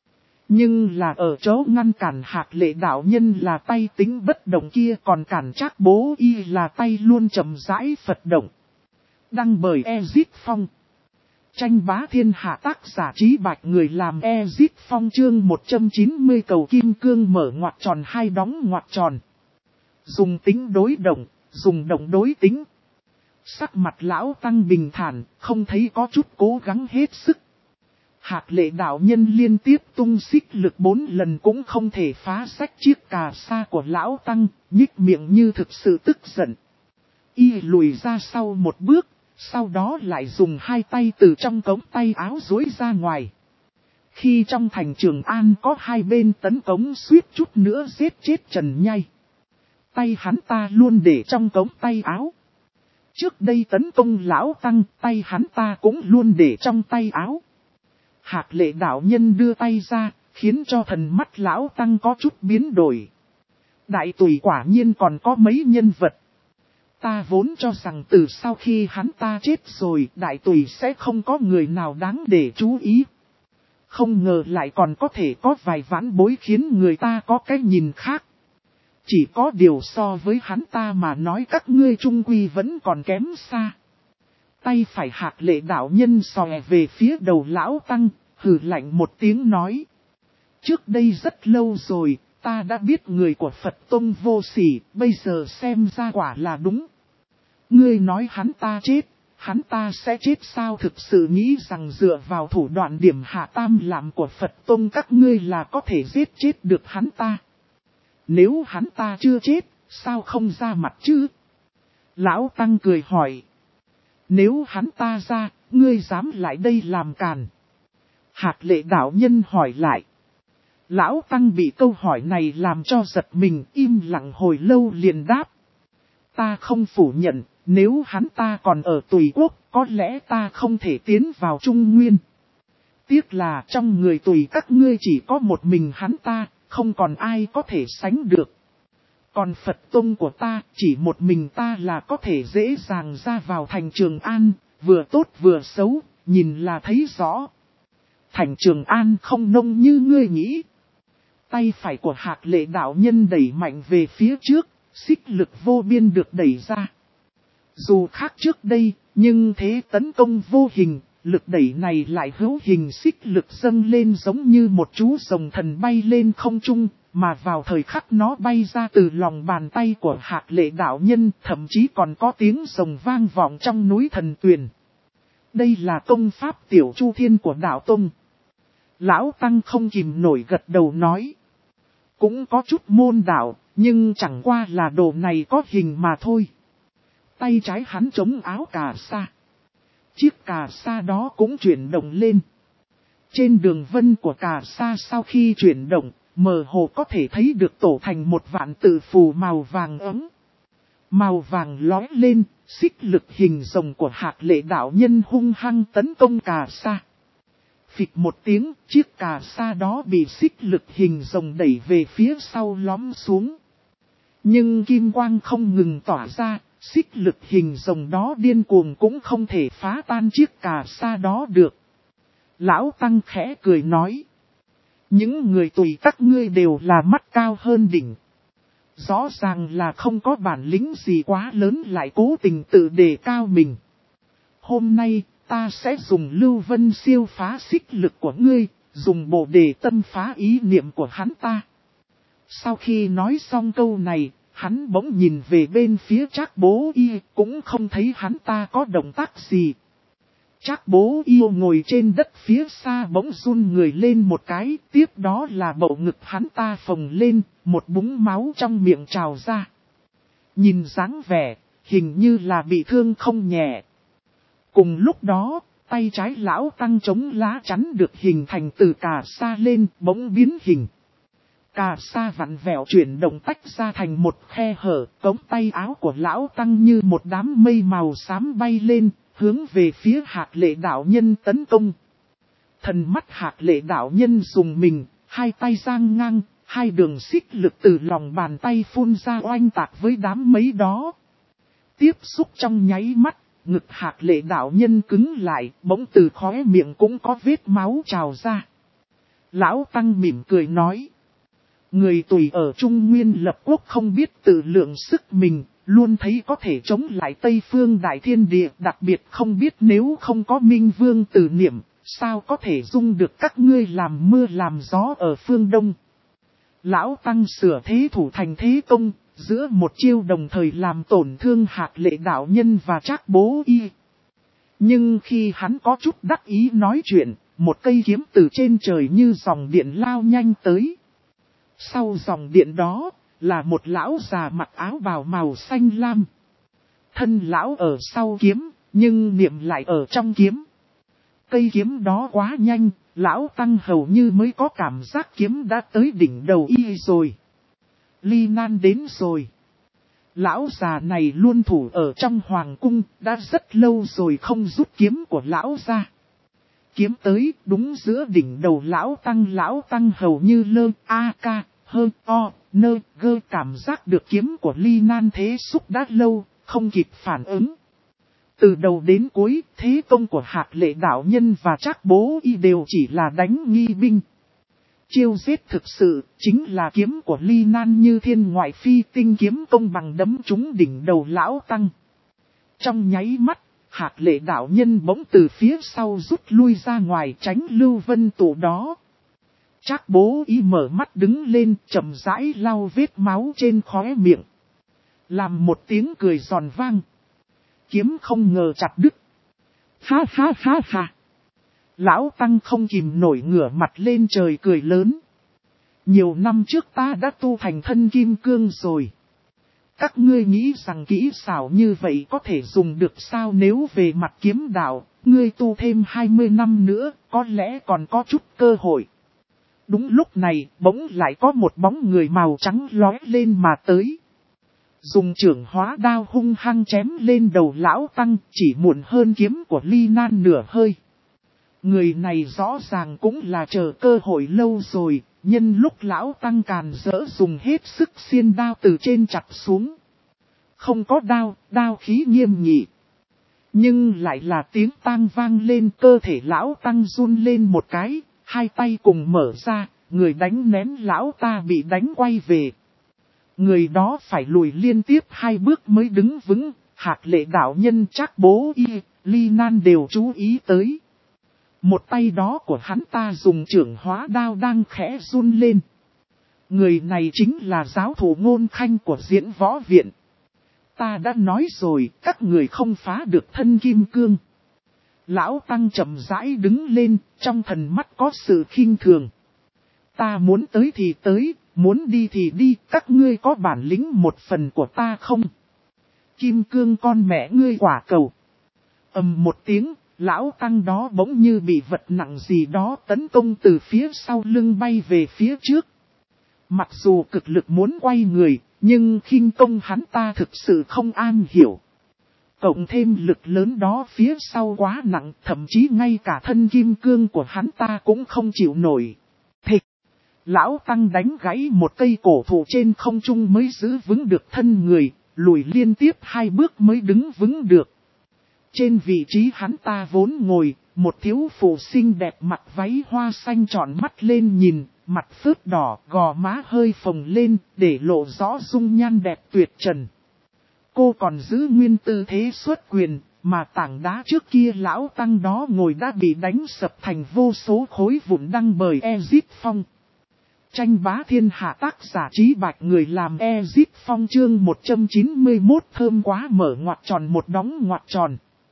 Nhưng là ở chỗ ngăn cản Hạc Lệ đạo nhân là tay tính bất động kia, còn cản Trác Bố Y là tay luôn chậm rãi phật động. Đăng bởi Ezit Phong. Tranh bá thiên hạ, tác giả Trí Bạch, người làm Ezit Phong. Chương 190 cầu kim cương mở ngoặc tròn hai đóng ngoặc tròn. Dùng tính đối động, dùng động đối tính. Sắc mặt lão tăng bình thản, không thấy có chút cố gắng hết sức. Hạc Lệ đạo nhân liên tiếp tung xích lực 4 lần cũng không thể phá sách chiếc cà sa của lão tăng, nhích miệng như thực sự tức giận. Y lùi ra sau một bước, sau đó lại dùng hai tay từ trong cống tay áo duỗi ra ngoài. Khi trong thành Trường An có hai bên tấn công suýt chút nữa giết chết Trần Nhai. Tay hắn ta luôn để trong cống tay áo. Trước đây tấn công lão tăng, tay hắn ta cũng luôn để trong tay áo. Hạc Lệ đạo nhân đưa tay ra, khiến cho thần mắt lão tăng có chút biến đổi. Đại tùy quả nhiên còn có mấy nhân vật. Ta vốn cho rằng từ sau khi hắn ta chết rồi, đại tùy sẽ không có người nào đáng để chú ý. Không ngờ lại còn có thể có vài vãn bối khiến người ta có cái nhìn khác. Chỉ có điều so với hắn ta mà nói các ngươi trung quy vẫn còn kém xa. Tay phải Hạc Lệ đạo nhân xòe về phía đầu lão tăng, hừ lạnh một tiếng nói. Trước đây rất lâu rồi, ta đã biết người của Phật Tông vô sỉ, bây giờ xem ra quả là đúng. Ngươi nói hắn ta chết, hắn ta sẽ chết sao? Thực sự nghĩ rằng dựa vào thủ đoạn điểm hạ tam làm của Phật Tông các ngươi là có thể giết chết được hắn ta. Nếu hắn ta chưa chết, sao không ra mặt chứ? Lão Tăng cười hỏi. Nếu hắn ta ra, ngươi dám lại đây làm càn? Hạc Lệ đạo nhân hỏi lại. Lão Tăng bị câu hỏi này làm cho giật mình, im lặng hồi lâu liền đáp. Ta không phủ nhận, nếu hắn ta còn ở Tùy Quốc, có lẽ ta không thể tiến vào Trung Nguyên. Tiếc là trong người Tùy các ngươi chỉ có một mình hắn ta, không còn ai có thể sánh được. Còn Phật Tông của ta, chỉ một mình ta là có thể dễ dàng ra vào thành Trường An, vừa tốt vừa xấu, nhìn là thấy rõ. Thành Trường An không nông như ngươi nghĩ. Tay phải của Hạc Lệ đạo nhân đẩy mạnh về phía trước, xích lực vô biên được đẩy ra. Dù khác trước đây, nhưng thế tấn công vô hình, lực đẩy này lại hữu hình, xích lực dâng lên giống như một chú rồng thần bay lên không trung, mà vào thời khắc nó bay ra từ lòng bàn tay của Hạc Lệ đạo nhân, thậm chí còn có tiếng rồng vang vọng trong núi Thần Tuyền. Đây là công pháp Tiểu Chu Thiên của đạo Tông. Lão Tăng không kìm nổi gật đầu nói. Cũng có chút môn đạo, nhưng chẳng qua là đồ này có hình mà thôi. Tay trái hắn chống áo cà sa. Chiếc cà sa đó cũng chuyển động lên. Trên đường vân của cà sa sau khi chuyển động, mơ hồ có thể thấy được tổ thành một vạn tự phù màu vàng ấm. Màu vàng lói lên, xích lực hình rồng của Hạc Lệ đạo nhân hung hăng tấn công cà sa. Phịch một tiếng, chiếc cà sa đó bị xích lực hình rồng đẩy về phía sau lõm xuống. Nhưng kim quang không ngừng tỏa ra, xích lực hình rồng đó điên cuồng cũng không thể phá tan chiếc cà sa đó được. Lão Tăng khẽ cười nói. Những người Tùy các ngươi đều là mắt cao hơn đỉnh. Rõ ràng là không có bản lĩnh gì quá lớn lại cố tình tự đề cao mình. Hôm nay, ta sẽ dùng Lưu Vân siêu phá xích lực của ngươi, dùng Bồ Đề tâm phá ý niệm của hắn ta. Sau khi nói xong câu này, hắn bỗng nhìn về bên phía Trác Bố Y, cũng không thấy hắn ta có động tác gì. Trác Bố Yêu ngồi trên đất phía xa bỗng run người lên một cái, tiếp đó là bầu ngực hắn ta phồng lên, một búng máu trong miệng trào ra. Nhìn dáng vẻ, hình như là bị thương không nhẹ. Cùng lúc đó, tay trái lão tăng chống lá chắn được hình thành từ cà sa lên, bỗng biến hình. Cà sa vặn vẹo chuyển động tách ra thành một khe hở, cống tay áo của lão tăng như một đám mây màu xám bay lên, hướng về phía Hạc Lệ đạo nhân tấn công. Thần mắt Hạc Lệ đạo nhân dùng mình, hai tay giang ngang, hai đường xích lực từ lòng bàn tay phun ra oanh tạc với đám mây đó. Tiếp xúc trong nháy mắt, ngực Hạc Lệ đạo nhân cứng lại, bỗng từ khóe miệng cũng có vết máu trào ra. Lão tăng mỉm cười nói. Người tùy ở Trung Nguyên lập quốc không biết tự lượng sức mình, luôn thấy có thể chống lại Tây Phương Đại Thiên Địa, đặc biệt không biết nếu không có Minh Vương tử niệm, sao có thể dung được các ngươi làm mưa làm gió ở phương Đông. Lão tăng sửa thế thủ thành thế công, giữa một chiêu đồng thời làm tổn thương Hạc Lệ đạo nhân và Trác Bố Y. Nhưng khi hắn có chút đắc ý nói chuyện, một cây kiếm từ trên trời như dòng điện lao nhanh tới. Sau dòng điện đó, là một lão già mặc áo bào màu xanh lam. Thân lão ở sau kiếm, nhưng niệm lại ở trong kiếm. Cây kiếm đó quá nhanh, lão tăng hầu như mới có cảm giác kiếm đã tới đỉnh đầu y rồi. Ly nan đến rồi. Lão già này luôn thủ ở trong hoàng cung, đã rất lâu rồi không rút kiếm của lão ra. Kiếm tới, đúng giữa đỉnh đầu lão tăng hầu như lơ, a ca, hơ, o, nơ, gơ cảm giác được kiếm của Ly nan thế xúc đã lâu, không kịp phản ứng. Từ đầu đến cuối, thế công của Hạc Lệ đạo nhân và Trác Bố Y đều chỉ là đánh nghi binh. Chiêu giết thực sự, chính là kiếm của Ly nan như thiên ngoại phi tinh kiếm công bằng đấm trúng đỉnh đầu lão tăng. Trong nháy mắt, Hạc Lệ đạo nhân bỗng từ phía sau rút lui ra ngoài tránh Lưu Vân Tụ đó. Trác Bố Y mở mắt đứng lên, chậm rãi lau vết máu trên khóe miệng. Làm một tiếng cười giòn vang. Kiếm không ngờ chặt đứt. Ha ha ha ha. Lão tăng không kìm nổi ngửa mặt lên trời cười lớn. Nhiều năm trước ta đã tu thành thân kim cương rồi. Các ngươi nghĩ rằng kỹ xảo như vậy có thể dùng được sao? Nếu về mặt kiếm đạo, ngươi tu thêm 20 năm nữa, có lẽ còn có chút cơ hội. Đúng lúc này, bỗng lại có một bóng người màu trắng lóe lên mà tới. Dùng chưởng hóa đao hung hăng chém lên đầu lão tăng, chỉ muộn hơn kiếm của Ly nan nửa hơi. Người này rõ ràng cũng là chờ cơ hội lâu rồi, nhân lúc lão tăng càn rỡ dùng hết sức xiên đao từ trên chặt xuống. Không có đao, đao khí nghiêm nghị. Nhưng lại là tiếng tang vang lên, cơ thể lão tăng run lên một cái, hai tay cùng mở ra, người đánh nén lão ta bị đánh quay về. Người đó phải lùi liên tiếp 2 bước mới đứng vững, Hạc Lệ đạo nhân Trác Bố Y, Ly nan đều chú ý tới. Một tay đó của hắn ta dùng chưởng hóa đao đang khẽ run lên. Người này chính là giáo thủ Ngôn Khanh của Diễn Võ Viện. Ta đã nói rồi, các người không phá được thân kim cương. Lão tăng chậm rãi đứng lên, trong thần mắt có sự khinh thường. Ta muốn tới thì tới, muốn đi thì đi, các ngươi có bản lĩnh một phần của ta không? Kim cương con mẹ ngươi quả cầu. Ầm một tiếng, lão tăng đó bỗng như bị vật nặng gì đó tấn công từ phía sau lưng bay về phía trước. Mặc dù cực lực muốn quay người, nhưng khinh công hắn ta thực sự không an hiểu. Cộng thêm lực lớn đó phía sau quá nặng, thậm chí ngay cả thân kim cương của hắn ta cũng không chịu nổi. Thịch! Lão tăng đánh gãy một cây cổ thụ trên không trung mới giữ vững được thân người, lùi liên tiếp 2 bước mới đứng vững được. Trên vị trí hắn ta vốn ngồi, một thiếu phụ xinh đẹp mặc váy hoa xanh tròn mắt lên nhìn, mặt phớt đỏ, gò má hơi phồng lên, để lộ rõ dung nhan đẹp tuyệt trần. Cô còn giữ nguyên tư thế xuất quyền, mà tảng đá trước kia lão tăng đó ngồi đã bị đánh sập thành vô số khối vụn đăng bởi Ezip Phong. Tranh bá thiên hạ tác giả Trí Bạch, người làm Ezip Phong chương 191 thơm quá mở ngoặc tròn một đóng ngoặc tròn.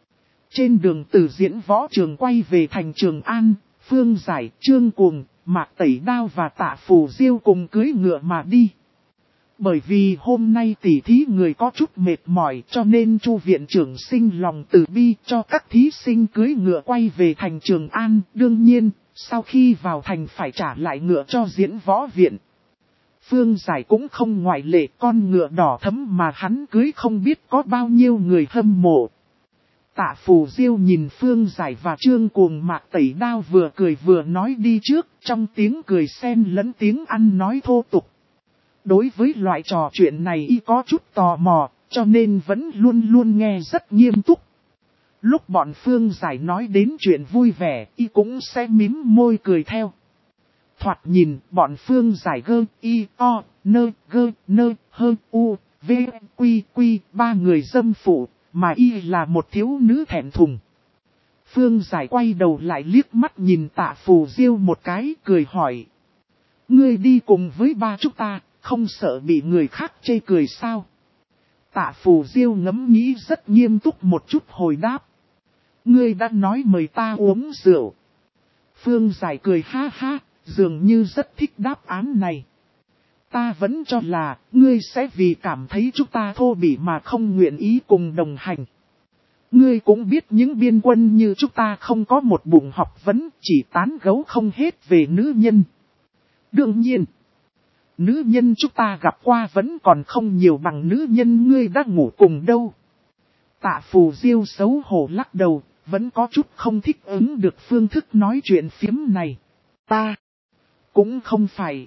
Trên đường từ diễn võ trường quay về thành Trường An, Phương Giải, Trương Cuồng, Mạc Tẩy Đao và Tạ Phù Diêu cùng cưỡi ngựa mà đi. Bởi vì hôm nay tỉ thí người có chút mệt mỏi cho nên Chu viện trưởng sinh lòng từ bi cho các thí sinh cưỡi ngựa quay về thành Trường An. Đương nhiên, sau khi vào thành phải trả lại ngựa cho diễn võ viện. Phương Giải cũng không ngoại lệ, con ngựa đỏ thẫm mà hắn cưới không biết có bao nhiêu người hâm mộ. Tạ Phù Diêu nhìn Phương Giải và Trương Cuồng Mạc Tẩy Đao vừa cười vừa nói đi trước, trong tiếng cười xen lẫn tiếng ăn nói thô tục. Đối với loại trò chuyện này y có chút tò mò, cho nên vẫn luôn luôn nghe rất nghiêm túc. Lúc bọn Phương Giải nói đến chuyện vui vẻ, y cũng sẽ mím môi cười theo. Thoạt nhìn, bọn Phương Giải gơ, y, o, nơ, gơ, nơ, hơ, u, v, quy, quy, ba người dâm phụ, mà y là một thiếu nữ thẹn thùng. Phương Giải quay đầu lại liếc mắt nhìn Tạ Phù Diêu một cái, cười hỏi. Ngươi đi cùng với ba chúng ta, không sợ bị người khác chê cười sao? Tạ Phù Diêu ngẫm nghĩ rất nghiêm túc một chút hồi đáp. Ngươi đã nói mời ta uống rượu. Phương Giải cười ha ha, dường như rất thích đáp án này. Ta vẫn cho là, ngươi sẽ vì cảm thấy chúng ta thô bỉ mà không nguyện ý cùng đồng hành. Ngươi cũng biết những biên quân như chúng ta không có một bụng học vấn, chỉ tán gẫu không hết về nữ nhân. Đương nhiên, nữ nhân chúng ta gặp qua vẫn còn không nhiều bằng nữ nhân ngươi đã ngủ cùng đâu. Tạ Phù Diêu xấu hổ lắc đầu, vẫn có chút không thích ứng được phương thức nói chuyện phiếm này. Ta cũng không phải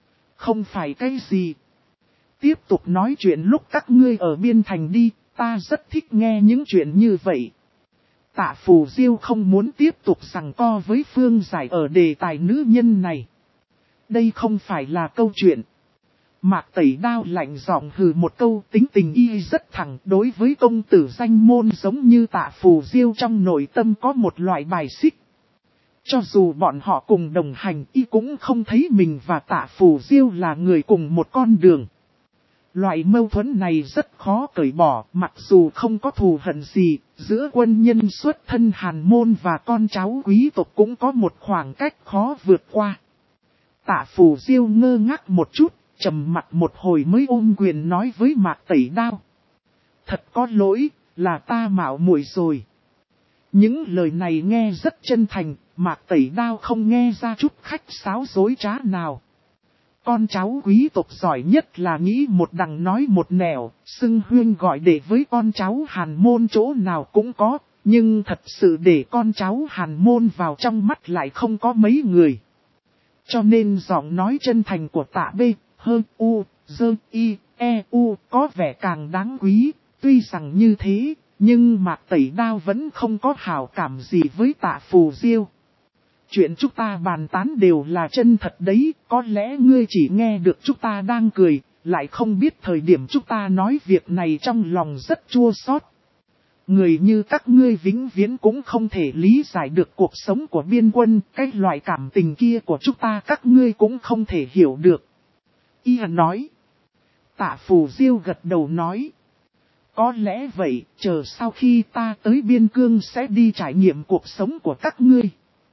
cái gì. Tiếp tục nói chuyện lúc các ngươi ở biên thành đi, ta rất thích nghe những chuyện như vậy. Tạ Phù Diêu không muốn tiếp tục giằng co với Phương Giải ở đề tài nữ nhân này. Đây không phải là câu chuyện. Mạc Tẩy Đao lạnh giọng hừ một câu, tính tình y rất thẳng, đối với công tử danh môn giống như Tạ Phù Diêu trong nội tâm có một loại bài xích. Cho dù bọn họ cùng đồng hành, y cũng không thấy mình và Tạ Phù Diêu là người cùng một con đường. Loại mâu thuẫn này rất khó cởi bỏ, mặc dù không có thù hận gì, giữa quân nhân xuất thân hàn môn và con cháu quý tộc cũng có một khoảng cách khó vượt qua. Tạ Phù Diêu ngơ ngác một chút, trầm mặt một hồi mới ôm quyền nói với Mạc Tẩy Đao. Thật có lỗi, là ta mạo muội rồi. Những lời này nghe rất chân thành, Mạc Tẩy Đao không nghe ra chút khách sáo dối trá nào. Con cháu quý tộc giỏi nhất là nghĩ một đằng nói một nẻo, xưng huyên gọi đệ với con cháu hàn môn chỗ nào cũng có, nhưng thật sự để con cháu hàn môn vào trong mắt lại không có mấy người. Cho nên giọng nói chân thành của Tạ B, hơn U, dơ Y, E, U có vẻ càng đáng quý, tuy rằng như thế, nhưng Mạc Tẩy Đao vẫn không có hảo cảm gì với Tạ Phù Diêu. Chuyện chúng ta bàn tán đều là chân thật đấy, có lẽ ngươi chỉ nghe được chúng ta đang cười, lại không biết thời điểm chúng ta nói việc này trong lòng rất chua xót. Người như các ngươi vĩnh viễn cũng không thể lý giải được cuộc sống của biên quân, cái loại cảm tình kia của chúng ta các ngươi cũng không thể hiểu được. Y nói. Tạ Phù Diêu gật đầu nói. Có lẽ vậy, chờ sau khi ta tới biên cương sẽ đi trải nghiệm cuộc sống của các ngươi.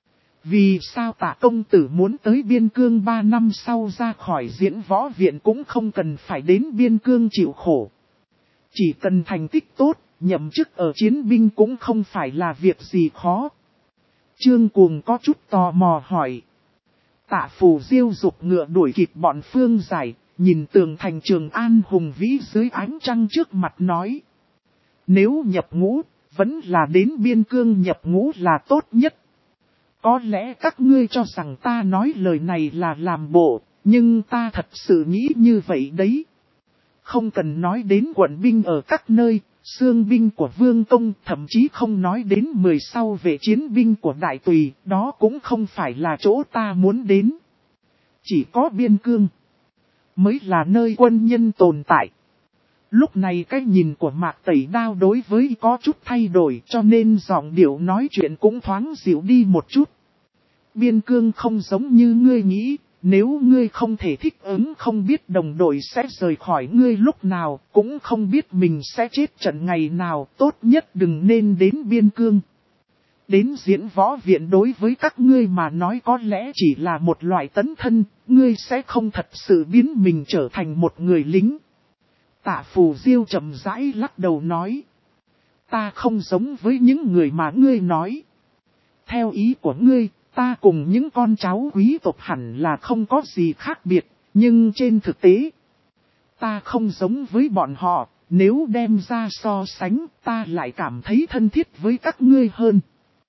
Vì sao Tạ công tử muốn tới biên cương 3 năm sau ra khỏi diễn võ viện cũng không cần phải đến biên cương chịu khổ. Chỉ cần thành tích tốt, nhậm chức ở chiến binh cũng không phải là việc gì khó. Trương Cuồng có chút tò mò hỏi. Tạ Phù Diêu dục ngựa đuổi kịp bọn Phương Giải, nhìn tường thành Trường An hùng vĩ dưới ánh trăng trước mặt nói. Nếu nhập ngũ, vẫn là đến biên cương nhập ngũ là tốt nhất. Có lẽ các ngươi cho rằng ta nói lời này là làm bộ, nhưng ta thật sự nghĩ như vậy đấy. Không cần nói đến quận binh ở các nơi, xương binh của Vương Công, thậm chí không nói đến 10 sau về chiến binh của Đại Tùy, đó cũng không phải là chỗ ta muốn đến. Chỉ có biên cương mới là nơi quân nhân tồn tại. Lúc này cái nhìn của Mạc Tẩy Đao đối với có chút thay đổi, cho nên giọng điệu nói chuyện cũng thoáng dịu đi một chút. Biên cương không giống như ngươi nghĩ, Nếu ngươi không thể thích ứng, không biết đồng đội sẽ rời khỏi ngươi lúc nào, cũng không biết mình sẽ chết trận ngày nào, tốt nhất đừng nên đến biên cương. Đến diễn võ viện đối với các ngươi mà nói có lẽ chỉ là một loại tấn thân, ngươi sẽ không thật sự biến mình trở thành một người lính. Tạ Phù Diêu chậm rãi lắc đầu nói. Ta không giống với những người mà ngươi nói. Theo ý của ngươi, ta cùng những con cháu quý tộc hẳn là không có gì khác biệt, nhưng trên thực tế, ta không giống với bọn họ, nếu đem ra so sánh, ta lại cảm thấy thân thiết với các ngươi hơn.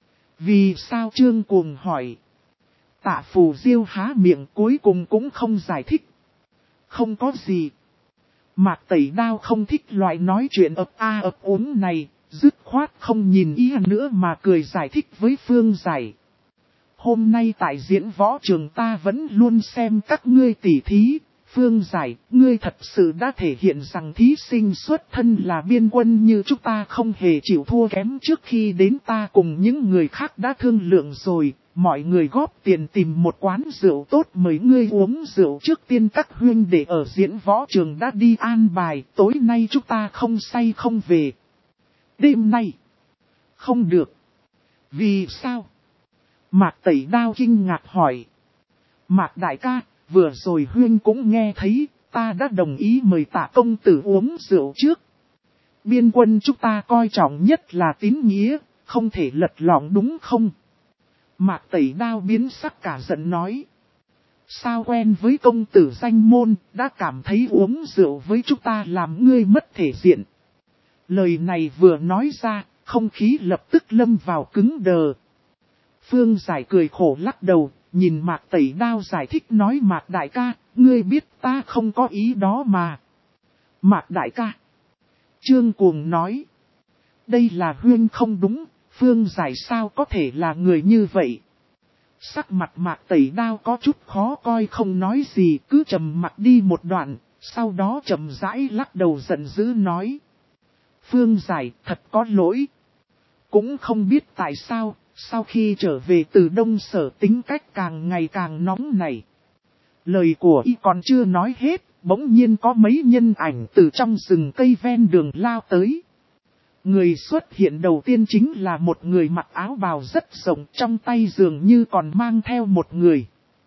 Vì sao Trương Cuồng hỏi? Tạ Phù Diêu há miệng cuối cùng cũng không giải thích. Không có gì. Mạc Tẩy Đao không thích loại nói chuyện ấp a ấp úng này, dứt khoát không nhìn ý nữa mà cười giải thích với Phương Giải. Hôm nay tại diễn võ trường ta vẫn luôn xem các ngươi tỉ thí. Phương Giải, ngươi thật sự đã thể hiện rằng thí sinh xuất thân là biên quân như chúng ta không hề chịu thua kém. Trước khi đến ta cùng những người khác đã thương lượng rồi, mọi người góp tiền tìm một quán rượu tốt mời ngươi uống rượu. Trước tiên các huynh đệ ở diễn võ trường đã đi an bài, tối nay chúng ta không say không về. Đêm nay, không được. Vì sao? Mạc Tẩy Đao kinh ngạc hỏi. Mạc đại ca, vừa rồi huyên cũng nghe thấy, ta đã đồng ý mời Tạ công tử uống rượu trước. Biên quân chúng ta coi trọng nhất là tín nghĩa, không thể lật lọng đúng không? Mạc Tẩy Đao biến sắc cả giận nói. Sao quen với công tử danh môn, đã cảm thấy uống rượu với chúng ta làm ngươi mất thể diện. Lời này vừa nói ra, không khí lập tức lâm vào cứng đờ. Phương Giải cười khổ lắc đầu, nhìn Mạc Tẩy Đao giải thích nói Mạc đại ca, ngươi biết ta không có ý đó mà. Mạc đại ca. Trương Cuồng nói. Đây là huyên không đúng, Phương Giải sao có thể là người như vậy. Sắc mặt Mạc Tẩy Đao có chút khó coi không nói gì, cứ trầm mặt đi một đoạn, sau đó chậm rãi lắc đầu giận dữ nói. Phương Giải thật có lỗi. Cũng không biết tại sao, sau khi trở về từ Đông Sở tính cách càng ngày càng nóng nảy. Lời của y còn chưa nói hết, bỗng nhiên có mấy nhân ảnh từ trong rừng cây ven đường lao tới. Người xuất hiện đầu tiên chính là một người mặc áo bào rất rộng, trong tay dường như còn mang theo một người.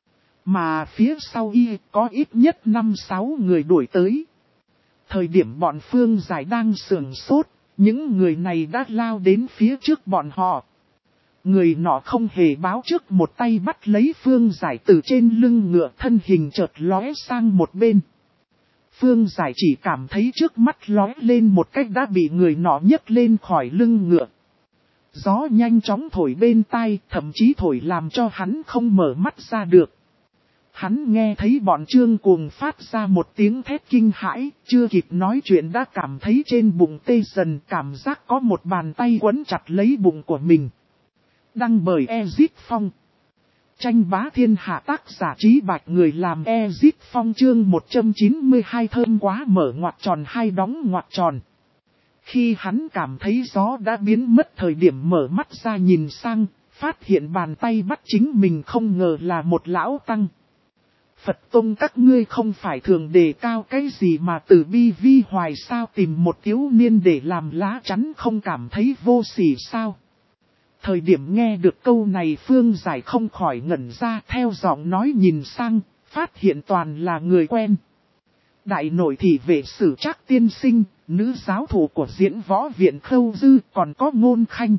Mà phía sau y có ít nhất 5-6 người đuổi tới. Thời điểm bọn Phương Giải đang sửng sốt, những người này đã lao đến phía trước bọn họ. Người nọ không hề báo trước, một tay bắt lấy Phương Giải từ trên lưng ngựa, thân hình chợt lóe sang một bên. Phương Giải chỉ cảm thấy trước mắt lóe lên một cách đã bị người nọ nhấc lên khỏi lưng ngựa. Gió nhanh chóng thổi bên tai, thậm chí thổi làm cho hắn không mở mắt ra được. Hắn nghe thấy bọn Trương Cuồng phát ra một tiếng thét kinh hãi, chưa kịp nói chuyện đã cảm thấy trên bụng tê dần, cảm giác có một bàn tay quấn chặt lấy bụng của mình. Đăng bởi Ezit Phong. Tranh bá thiên hạ, tác giả Trí Bạch, người làm Ezit Phong. Chương 192 thơm quá mở ngoặc tròn hai đóng ngoặc tròn. Khi hắn cảm thấy gió đã biến mất, thời điểm mở mắt ra nhìn sang, phát hiện bàn tay bắt chính mình không ngờ là một lão tăng. Phật Tông các ngươi không phải thường đề cao cái gì mà từ bi vi hoài sao, tìm một thiếu niên để làm lá chắn không cảm thấy vô sỉ sao? Thời điểm nghe được câu này Phương Giải không khỏi ngẩn ra, theo giọng nói nhìn sang, phát hiện toàn là người quen. Đại nội thị vệ Sử Trác tiên sinh, nữ giáo thủ của diễn võ viện Khâu Dư, còn có Ngôn Khanh.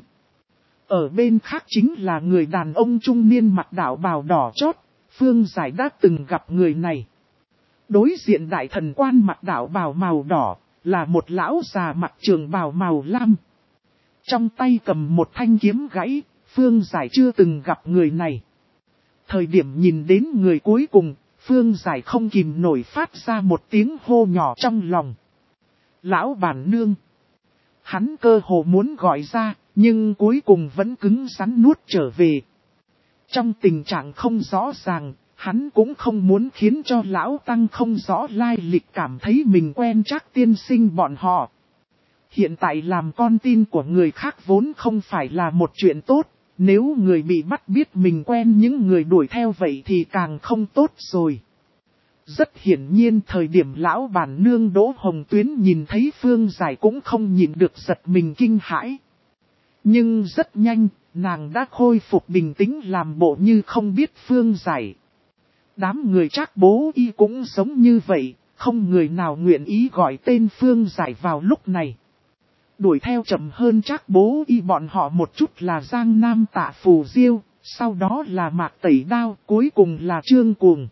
Ở bên khác chính là người đàn ông trung niên mặc đạo bào đỏ chót, Phương Giải đã từng gặp người này. Đối diện đại thần quan mặc đạo bào màu đỏ, là một lão già mặc trường bào màu lam. Trong tay cầm một thanh kiếm gãy, Phương Giải chưa từng gặp người này. Thời điểm nhìn đến người cuối cùng, Phương Giải không kìm nổi phát ra một tiếng hô nhỏ trong lòng. Lão bản nương. Hắn cơ hồ muốn gọi ra, nhưng cuối cùng vẫn cứng rắn nuốt trở về. Trong tình trạng không rõ ràng, hắn cũng không muốn khiến cho lão tăng không rõ lai lịch cảm thấy mình quen Trác tiên sinh bọn họ. Hiện tại làm con tin của người khác vốn không phải là một chuyện tốt, Nếu người bị bắt biết mình quen những người đuổi theo vậy thì càng không tốt rồi. Rất hiển nhiên thời điểm lão bản nương Đỗ Hồng Tuyến nhìn thấy Phương Giải cũng không nhịn được giật mình kinh hãi. Nhưng rất nhanh, nàng đã khôi phục bình tĩnh làm bộ như không biết Phương Giải. Đám người Trác Bố Y cũng giống như vậy, không người nào nguyện ý gọi tên Phương Giải vào lúc này. Đuổi theo chậm hơn Trác Bố Y bọn họ một chút là Giang Nam Tạ Phù Diêu, sau đó là Mạc Tẩy Đao, cuối cùng là Trương Cuồng.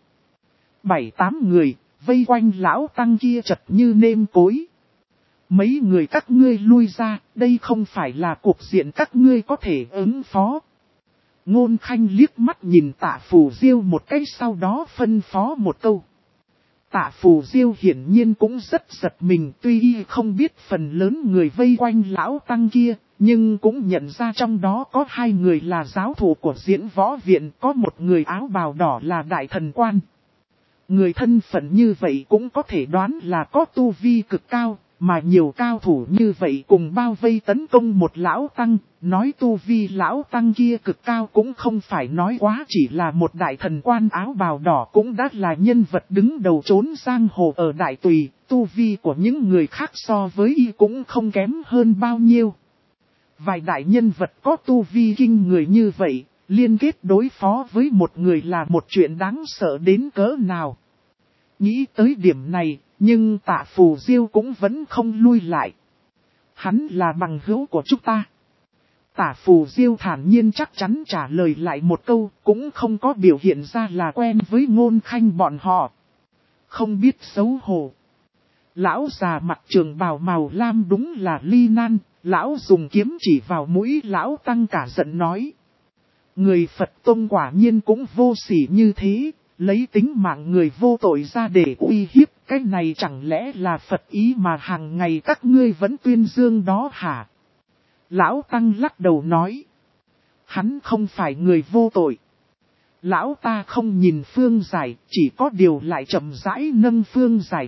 7-8 người, vây quanh lão tăng kia chật như nêm cối. Mấy người các ngươi lui ra, đây không phải là cuộc diện các ngươi có thể ứng phó. Ngôn Khanh liếc mắt nhìn Tạ Phù Diêu một cái sau đó phân phó một câu. Tạ Phù Diêu hiển nhiên cũng rất giật mình, tuy y không biết phần lớn người vây quanh lão tăng kia, nhưng cũng nhận ra trong đó có 2 người là giáo thủ của Diễn Võ Viện, có một người áo bào đỏ là đại thần quan. Người thân phận như vậy cũng có thể đoán là có tu vi cực cao, mà nhiều cao thủ như vậy cùng bao vây tấn công một lão tăng, nói tu vi lão tăng kia cực cao cũng không phải nói quá, chỉ là một đại thần quan áo bào đỏ cũng đã là nhân vật đứng đầu trốn giang hồ ở Đại Tùy, tu vi của những người khác so với y cũng không kém hơn bao nhiêu. Vài đại nhân vật có tu vi kinh người như vậy, liên kết đối phó với một người là một chuyện đáng sợ đến cỡ nào. Nghĩ tới điểm này, nhưng Tạ Phù Diêu cũng vẫn không lui lại. Hắn là bằng hữu của chúng ta. Tạ Phù Diêu thản nhiên chắc chắn trả lời lại một câu, cũng không có biểu hiện ra là quen với Ngôn Khanh bọn họ. Không biết xấu hổ. Lão già mặc trường bào màu lam đúng là Ly Nan, lão dùng kiếm chỉ vào mũi lão tăng cả giận nói. Người Phật Tông quả nhiên cũng vô sỉ như thế. Lấy tính mạng người vô tội ra để uy hiếp, cái này chẳng lẽ là Phật ý mà hàng ngày các ngươi vẫn tuyên dương đó hả? Lão Tăng lắc đầu nói. Hắn không phải người vô tội. Lão ta không nhìn Phương Giải, chỉ có điều lại chậm rãi nâng Phương Giải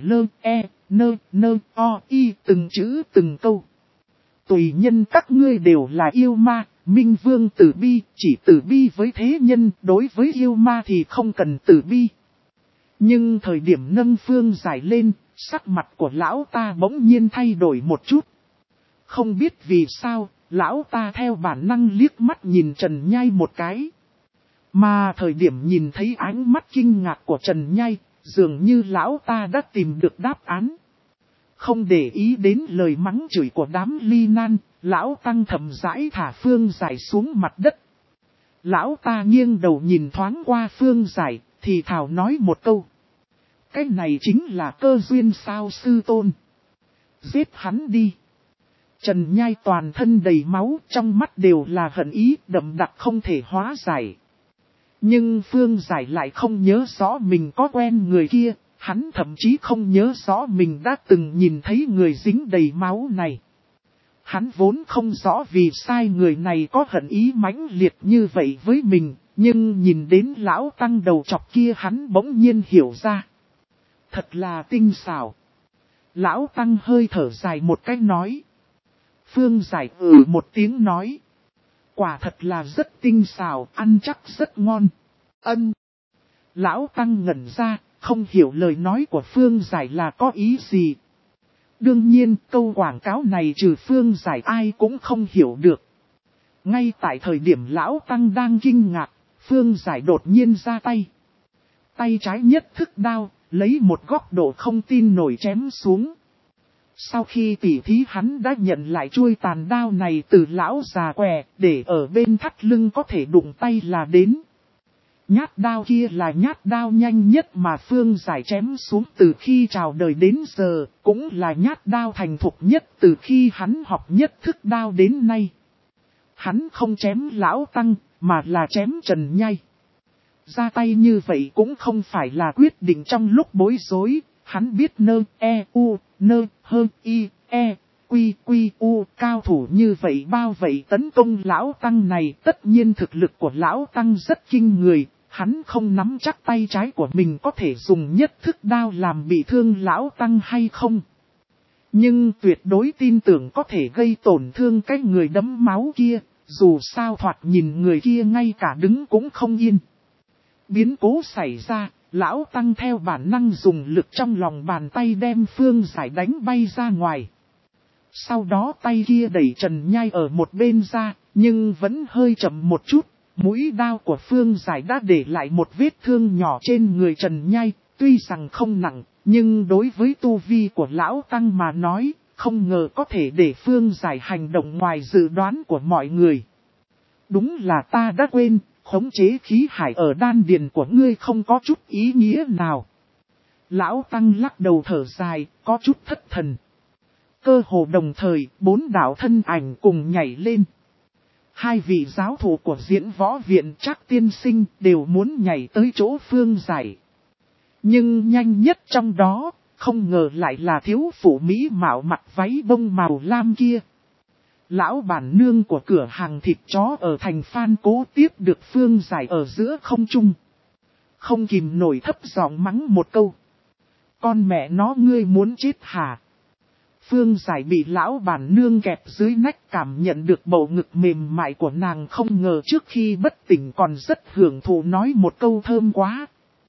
từng chữ từng câu. Tùy nhân các ngươi đều là yêu ma. Minh Vương tử bi, chỉ tử bi với thế nhân, đối với yêu ma thì không cần tử bi. Nhưng thời điểm nâng Phương Giải lên, sắc mặt của lão ta bỗng nhiên thay đổi một chút. Không biết vì sao, lão ta theo bản năng liếc mắt nhìn Trần Nhai một cái. Mà thời điểm nhìn thấy ánh mắt kinh ngạc của Trần Nhai, dường như lão ta đã tìm được đáp án. Không để ý đến lời mắng chửi của đám Ly Nan, lão tăng thầm rãi thả Phương Giải xuống mặt đất. Lão ta nghiêng đầu nhìn thoáng qua Phương Giải, thì thảo nói một câu. Cái này chính là cơ duyên sao sư tôn. Giết hắn đi. Trần Nhai toàn thân đầy máu, trong mắt đều là hận ý, đậm đặc không thể hóa giải. Nhưng Phương Giải lại không nhớ rõ mình có quen người kia. Hắn thậm chí không nhớ rõ mình đã từng nhìn thấy người dính đầy máu này. Hắn vốn không rõ vì sai người này có hận ý mãnh liệt như vậy với mình, nhưng nhìn đến lão tăng đầu chọc kia hắn bỗng nhiên hiểu ra. Thật là tinh xảo. Lão tăng hơi thở dài một cách nói. Phương Giải một tiếng nói. Quả thật là rất tinh xảo, ăn chắc rất ngon. Ân. Lão tăng ngẩn ra. Không hiểu lời nói của Phương Giải là có ý gì. Đương nhiên câu quảng cáo này trừ Phương Giải ai cũng không hiểu được. Ngay tại thời điểm Lão Tăng đang kinh ngạc, Phương Giải đột nhiên ra tay. Tay trái nhất thức đao, lấy một góc độ không tin nổi chém xuống. Sau khi tỉ thí hắn đã nhận lại chuôi tàn đao này từ lão già què, để ở bên thắt lưng có thể đụng tay là đến. Nhát đao kia là nhát đao nhanh nhất mà Phương Giải chém xuống từ khi chào đời đến giờ, cũng là nhát đao thành thục nhất từ khi hắn học nhất thức đao đến nay. Hắn không chém lão tăng, mà là chém Trần Nhai. Ra tay như vậy cũng không phải là quyết định trong lúc bối rối, hắn biết cao thủ như vậy bao vậy tấn công lão tăng này, tất nhiên thực lực của lão tăng rất kinh người. Hắn không nắm chắc tay trái của mình có thể dùng nhất thức đao làm bị thương lão tăng hay không. Nhưng tuyệt đối tin tưởng có thể gây tổn thương cái người đấm máu kia, dù sao thoạt nhìn người kia ngay cả đứng cũng không yên. Biến cố xảy ra, lão Tăng theo bản năng dùng lực trong lòng bàn tay đem Phương Giải đánh bay ra ngoài. Sau đó tay kia đẩy Trần Nhai ở một bên ra, nhưng vẫn hơi chậm một chút. Mũi đao của Phương Giải đã để lại một vết thương nhỏ trên người Trần Nhai, tuy rằng không nặng, nhưng đối với tu vi của lão Tăng mà nói, không ngờ có thể để Phương Giải hành động ngoài dự đoán của mọi người. Đúng là ta đã quên, khống chế khí hải ở đan điền của ngươi không có chút ý nghĩa nào. Lão Tăng lắc đầu thở dài, có chút thất thần. Cơ hồ đồng thời, 4 đạo thân ảnh cùng nhảy lên. 2 vị giáo thủ của Diễn Võ Viện Trác Tiên Sinh đều muốn nhảy tới chỗ Phương Giải. Nhưng nhanh nhất trong đó, không ngờ lại là thiếu phụ mỹ mạo mặc váy bông màu lam kia. Lão bản nương của cửa hàng thịt chó ở thành Phan Cố tiếp được Phương Giải ở giữa không trung. Không kìm nổi thấp giọng mắng một câu. Con mẹ nó ngươi muốn chết hả? Phương Giải bị lão bản nương kẹp dưới nách, cảm nhận được bầu ngực mềm mại của nàng, không ngờ trước khi bất tỉnh còn rất hưởng thụ nói một câu thơm quá.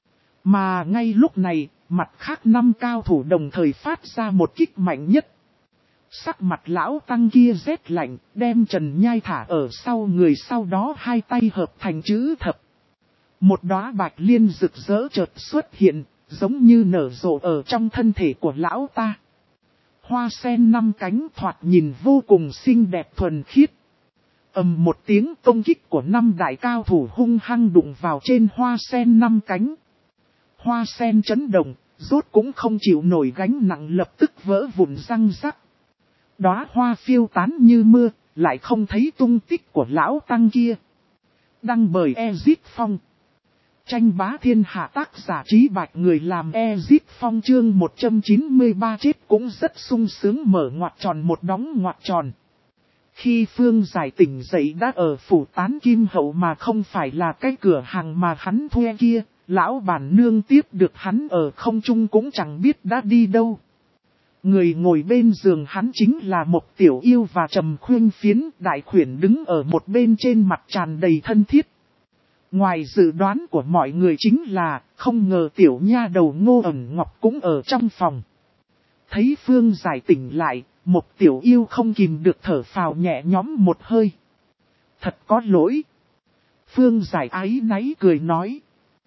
Mà ngay lúc này, mặt khác 5 cao thủ đồng thời phát ra một kích mạnh nhất. Sắc mặt lão Tăng kia rét lạnh, đem Trần Nhai thả ở sau người, sau đó 2 tay hợp thành chữ thập. Một đóa bạch liên rực rỡ chợt xuất hiện, giống như nở rộ ở trong thân thể của lão ta. Hoa sen 5 cánh thoạt nhìn vô cùng xinh đẹp thuần khiết. Ầm một tiếng, công kích của 5 đại cao thủ hung hăng đụng vào trên hoa sen 5 cánh. Hoa sen chấn động, rốt cũng không chịu nổi gánh nặng, lập tức vỡ vụn răng rắc. Đóa hoa phiêu tán như mưa, lại không thấy tung tích của lão Tăng kia. Đăng bởi Ezit Phong. Tranh bá thiên hạ, tác giả Trí Bạch, người làm Ezit Phong. Chương 193 chết cũng rất sung sướng, mở ngoặc tròn một đóng ngoặc tròn. Khi Phương Giải tỉnh dậy đã ở phủ Tán Kim Hậu mà không phải là cái cửa hàng mà hắn thuê kia. Lão bản nương tiếp được hắn ở không trung cũng chẳng biết đã đi đâu. Người ngồi bên giường hắn chính là một Tiểu Yêu và Trầm Khuyên Phiến. Đại khuyển đứng ở một bên, trên mặt tràn đầy thân thiết. Ngoài dự đoán của mọi người chính là, không ngờ tiểu nha đầu Ngô Ẩn Ngọc cũng ở trong phòng. Thấy Phương Giải tỉnh lại, một Tiểu Yêu không kìm được thở phào nhẹ nhõm một hơi. Thật có lỗi. Phương Giải áy náy cười nói.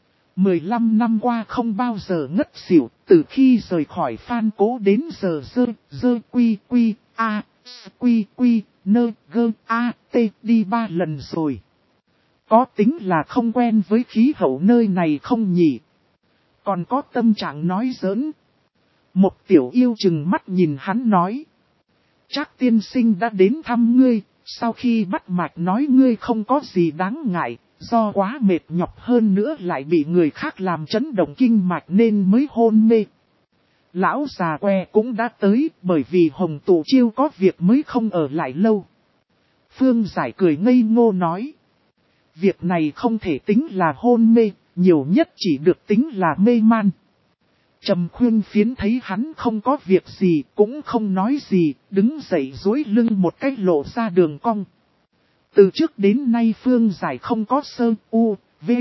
15 năm qua không bao giờ ngất xỉu, từ khi rời khỏi Phan Cố đến giờ dơ quy a nơ gơ a t đi 3 lần rồi. Có tính là không quen với khí hậu nơi này không nhỉ? Còn có tâm trạng nói giỡn. Một Tiểu Yêu chừng mắt nhìn hắn nói. Trác tiên sinh đã đến thăm ngươi, sau khi bắt mạch nói ngươi không có gì đáng ngại, do quá mệt nhọc hơn nữa lại bị người khác làm chấn động kinh mạch nên mới hôn mê. Lão già que cũng đã tới, bởi vì Hồng Tụ Chiêu có việc mới không ở lại lâu. Phương Giải cười ngây ngô nói. Việc này không thể tính là hôn mê, nhiều nhất chỉ được tính là mê man. Trầm Khuyên Phiến thấy hắn không có việc gì, cũng không nói gì, đứng dậy duỗi lưng một cách lộ ra đường cong. Từ trước đến nay Phương Giải không có sơ, u, v,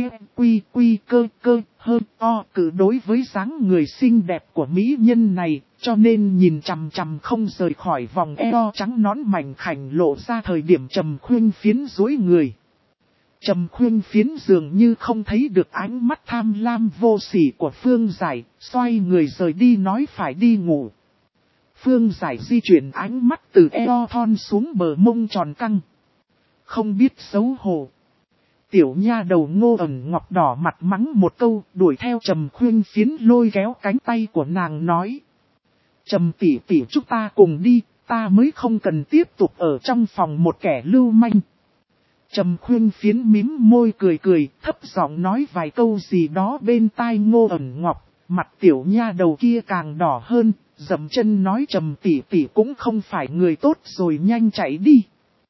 quy cơ, hơn, o, cử đối với dáng người xinh đẹp của mỹ nhân này, cho nên nhìn chằm chằm không rời khỏi vòng eo trắng nõn mảnh khảnh lộ ra thời điểm Trầm Khuyên Phiến duỗi người. Trầm Khuyên Phiến dường như không thấy được ánh mắt tham lam vô sỉ của Phương Giải, xoay người rời đi nói phải đi ngủ. Phương Giải di chuyển ánh mắt từ eo thon xuống bờ mông tròn căng. Không biết xấu hổ. Tiểu nha đầu Ngô Ẩn Ngọc đỏ mặt mắng một câu, đuổi theo Trầm Khuyên Phiến lôi kéo cánh tay của nàng nói. Trầm tỷ tỷ chúng ta cùng đi, ta mới không cần tiếp tục ở trong phòng một kẻ lưu manh. Trầm Khuyên Phiến mím môi cười, thấp giọng nói vài câu gì đó bên tai Ngô Ẩn Ngọc, mặt tiểu nha đầu kia càng đỏ hơn, dậm chân nói Trầm tỷ tỷ cũng không phải người tốt rồi, nhanh chạy đi.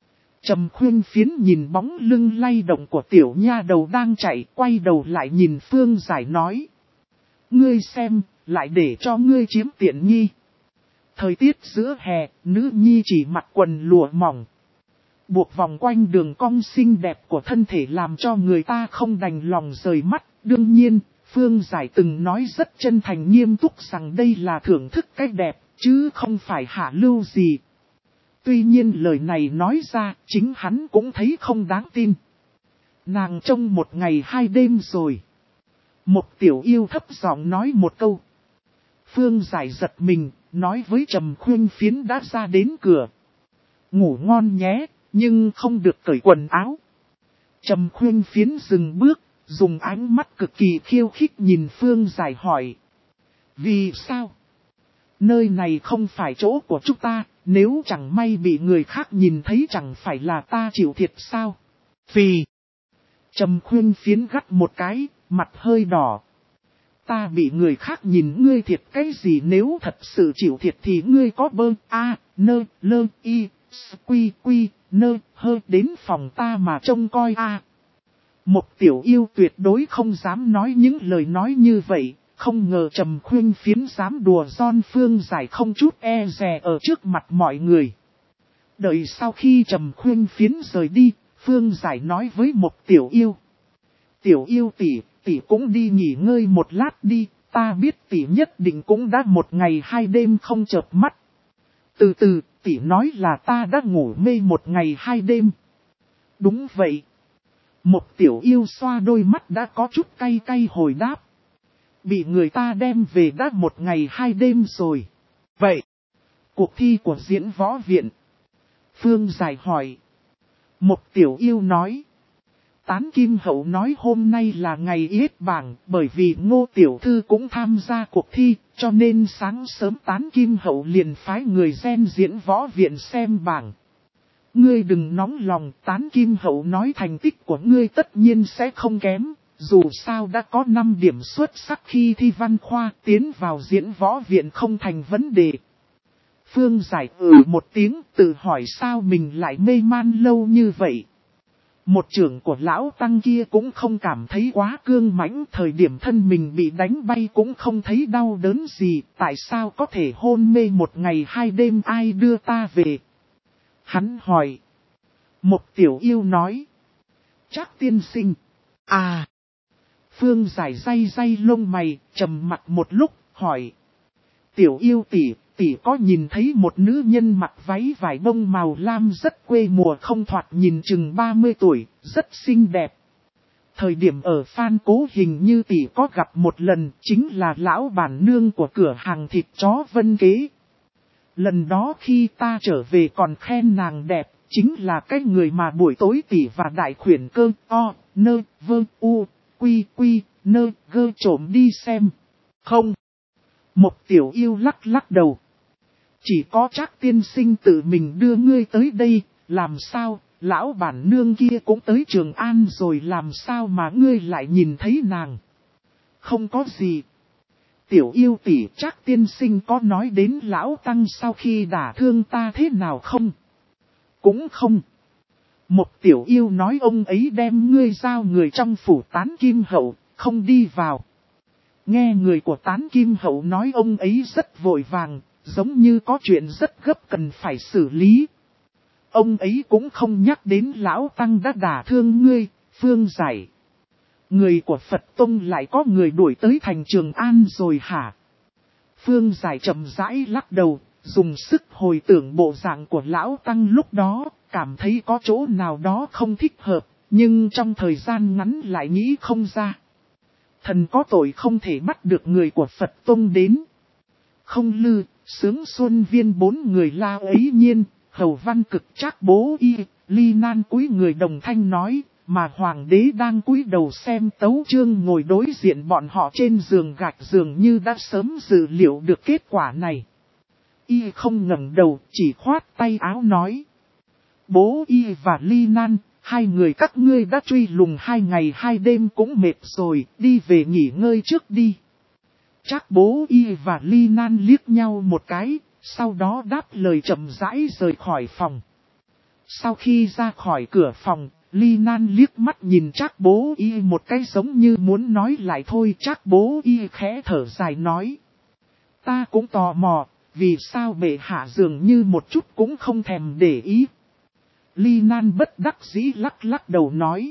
Trầm Khuyên Phiến nhìn bóng lưng lay động của tiểu nha đầu đang chạy, quay đầu lại nhìn Phương Giải nói. Ngươi xem, lại để cho ngươi chiếm tiện nghi. Thời tiết giữa hè, nữ nhi chỉ mặc quần lụa mỏng. buộc vòng quanh đường cong xinh đẹp của thân thể làm cho người ta không đành lòng rời mắt. Đương nhiên, Phương Giải từng nói rất chân thành nghiêm túc rằng đây là thưởng thức cái đẹp, chứ không phải hạ lưu gì. Tuy nhiên lời này nói ra, chính hắn cũng thấy không đáng tin. Nàng trông 1 ngày 2 đêm rồi. Một tiểu yêu thấp giọng nói một câu. Phương Giải giật mình, nói với Trầm Khuynh Phiến đã ra đến cửa. Ngủ ngon nhé, nhưng không được cởi quần áo. Trầm Khuynh Phiến dừng bước, dùng ánh mắt cực kỳ khiêu khích nhìn Phương Giải hỏi. Vì sao? Nơi này không phải chỗ của chúng ta, nếu chẳng may bị người khác nhìn thấy chẳng phải là ta chịu thiệt sao? Vì... Trầm Khuynh Phiến gắt một cái, mặt hơi đỏ. Ta bị người khác nhìn ngươi thiệt cái gì, nếu thật sự chịu thiệt thì ngươi có bơ a nơ lơ y quy quy nơ hơ đến phòng ta mà trông coi a. Một tiểu yêu tuyệt đối không dám nói những lời nói như vậy, không ngờ Trầm Khuynh Phiến dám đùa giỡn Phương Giải không chút e dè ở trước mặt mọi người. Đợi sau khi Trầm Khuynh Phiến rời đi, Phương Giải nói với một tiểu yêu. Tiểu yêu tỷ cũng đi nghỉ ngơi một lát đi, ta biết tỷ nhất định cũng đã 1 ngày 2 đêm không chợp mắt. Từ từ, tỷ nói là ta đã ngủ mê 1 ngày 2 đêm. Đúng vậy. Một tiểu yêu xoa đôi mắt đã có chút cay cay hồi đáp. Bị người ta đem về đã 1 ngày 2 đêm rồi. Vậy, cuộc thi của diễn võ viện. Phương Giải hỏi. Một tiểu yêu nói. Tán Kim Hậu nói hôm nay là ngày yết bảng, bởi vì Ngô tiểu thư cũng tham gia cuộc thi, cho nên sáng sớm Tán Kim Hậu liền phái người gen diễn võ viện xem bảng. Ngươi đừng nóng lòng, Tán Kim Hậu nói thành tích của ngươi tất nhiên sẽ không kém, dù sao đã có 5 điểm xuất sắc khi thi văn khoa, tiến vào diễn võ viện không thành vấn đề. Phương Giải một tiếng, tự hỏi sao mình lại mê man lâu như vậy. Một trưởng của lão tăng kia cũng không cảm thấy quá cương mãnh, thời điểm thân mình bị đánh bay cũng không thấy đau đớn gì, tại sao có thể hôn mê 1 ngày 2 đêm, ai đưa ta về? Hắn hỏi. Một tiểu yêu nói. Trác tiên sinh. À. Phương Giải day lông mày, trầm mặt một lúc, hỏi. Tiểu yêu tỷ có nhìn thấy một nữ nhân mặc váy vải bông màu lam rất quê mùa không, thoạt nhìn chừng 30 tuổi, rất xinh đẹp. Thời điểm ở Phan Cố hình như tỷ có gặp một lần, chính là lão bản nương của cửa hàng thịt chó Vân Kế. Lần đó khi ta trở về còn khen nàng đẹp, chính là cái người mà buổi tối tỷ và đại khuyển cơ o, nơ, vơ, u, quy, quy, nơ, gơ trộm đi xem. Không. Một tiểu yêu lắc đầu. Chỉ có Trác tiên sinh tự mình đưa ngươi tới đây, làm sao, lão bản nương kia cũng tới Trường An rồi, làm sao mà ngươi lại nhìn thấy nàng? Không có gì. Tiểu yêu tỷ, Trác tiên sinh có nói đến lão tăng sau khi đả thương ta thế nào không? Cũng không. Một tiểu yêu nói ông ấy đem ngươi giao người trong phủ Tán Kim Hậu, không đi vào. Nghe người của Tán Kim Hậu nói ông ấy rất vội vàng, giống như có chuyện rất gấp cần phải xử lý. Ông ấy cũng không nhắc đến lão tăng đã đả thương ngươi, Phương Giải. Người của Phật Tông lại có người đuổi tới thành Trường An rồi hả? Phương Giải chậm rãi lắc đầu, dùng sức hồi tưởng bộ dạng của lão tăng lúc đó, cảm thấy có chỗ nào đó không thích hợp, nhưng trong thời gian ngắn lại nghĩ không ra. Thần có tội không thể bắt được người của Phật Tông đến. Không Lư, Sướng Xuân Viên 4 người La ấy nhiên, Hầu Văn Cực, Trác Bố Y, Ly Nan cúi người đồng thanh nói, mà hoàng đế đang cúi đầu xem tấu chương ngồi đối diện bọn họ trên giường gạch dường như đã sớm dự liệu được kết quả này. Y không ngẩng đầu, chỉ khoát tay áo nói. Bố Y và Ly Nan, 2 người các ngươi đã truy lùng 2 ngày 2 đêm cũng mệt rồi, đi về nghỉ ngơi trước đi. Trác Bố Y và Ly Nan liếc nhau một cái, sau đó đáp lời chậm rãi rời khỏi phòng. Sau khi ra khỏi cửa phòng, Ly Nan liếc mắt nhìn Trác Bố Y một cái giống như muốn nói lại thôi. Trác Bố Y khẽ thở dài nói. Ta cũng tò mò, vì sao bệ hạ dường như một chút cũng không thèm để ý. Ly Nan bất đắc dĩ lắc lắc đầu nói.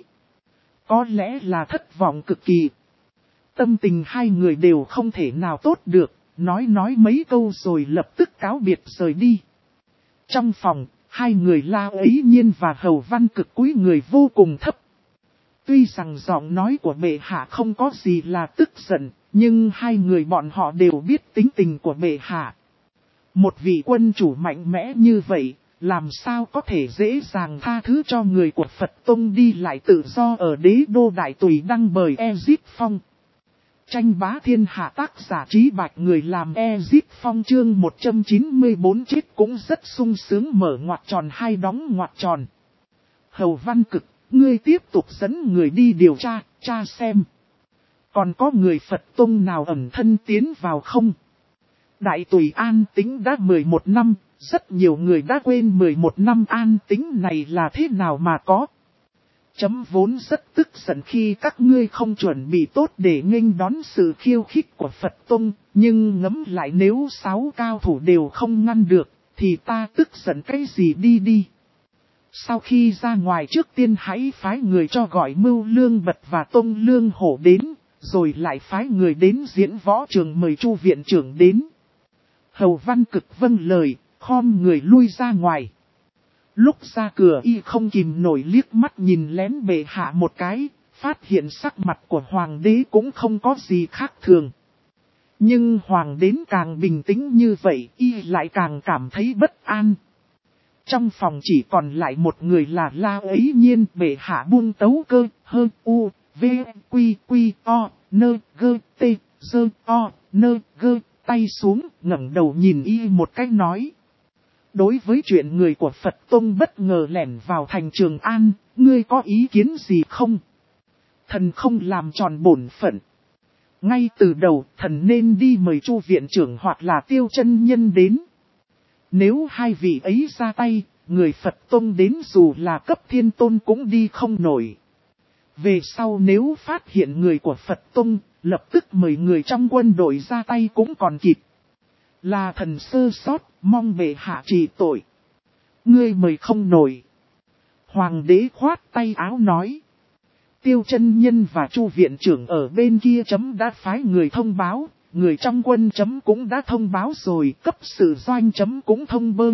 Có lẽ là thất vọng cực kỳ. Tâm tình hai người đều không thể nào tốt được, nói mấy câu rồi lập tức cáo biệt rời đi. Trong phòng, hai người La Ấy Nhiên và Hầu Văn Cực cúi người vô cùng thấp. Tuy rằng giọng nói của bệ hạ không có gì là tức giận, nhưng hai người bọn họ đều biết tính tình của bệ hạ. Một vị quân chủ mạnh mẽ như vậy, làm sao có thể dễ dàng tha thứ cho người của Phật Tông đi lại tự do ở đế đô Đại Tùy đăng bởi Ezip Phong. Tranh bá thiên hạ tác giả Trí Bạch người làm Ezip Phong chương 194 chết cũng rất sung sướng mở ngoặc tròn hai đóng ngoặc tròn. Hầu Văn Cực, ngươi tiếp tục dẫn người đi điều tra xem. Còn có người Phật Tông nào ẩn thân tiến vào không? Đại Tùy an tĩnh đã 11 năm, rất nhiều người đã quên 11 năm an tĩnh này là thế nào mà có. Chấm vốn rất tức giận khi các ngươi không chuẩn bị tốt để nghênh đón sự khiêu khích của Phật Tông, nhưng ngẫm lại nếu 6 cao thủ đều không ngăn được, thì ta tức giận cái gì đi. Sau khi ra ngoài trước tiên hãy phái người cho gọi Mưu Lương Bật và Tông Lương Hổ đến, rồi lại phái người đến diễn võ trường mời Chu viện trưởng đến. Hầu Văn Cực vâng lời, khom người lui ra ngoài. Lúc ra cửa y không kìm nổi liếc mắt nhìn lén bệ hạ một cái, phát hiện sắc mặt của hoàng đế cũng không có gì khác thường. Nhưng hoàng đế càng bình tĩnh như vậy y lại càng cảm thấy bất an. Trong phòng chỉ còn lại một người là La Ấy Nhiên, bệ hạ buông tấu cơ, hơ, u, v, quy, o, nơ, gơ, tê, dơ, o, nơ, gơ, tay xuống, ngẩng đầu nhìn y một cách nói. Đối với chuyện người của Phật Tông bất ngờ lẻn vào thành Trường An, ngươi có ý kiến gì không? Thần không làm tròn bổn phận. Ngay từ đầu, thần nên đi mời Chu viện trưởng hoặc là Tiêu chân nhân đến. Nếu hai vị ấy ra tay, người Phật Tông đến dù là cấp thiên tôn cũng đi không nổi. Về sau nếu phát hiện người của Phật Tông, lập tức mời người trong quân đội ra tay cũng còn kịp. Là thần sơ sót, mong bệ hạ trì tội. Ngươi mời không nổi. Hoàng đế khoát tay áo nói. Tiêu chân nhân và Chu viện trưởng ở bên kia chấm đã phái người thông báo. Người trong quân chấm cũng đã thông báo rồi, cấp sự doanh chấm cũng thông bơ,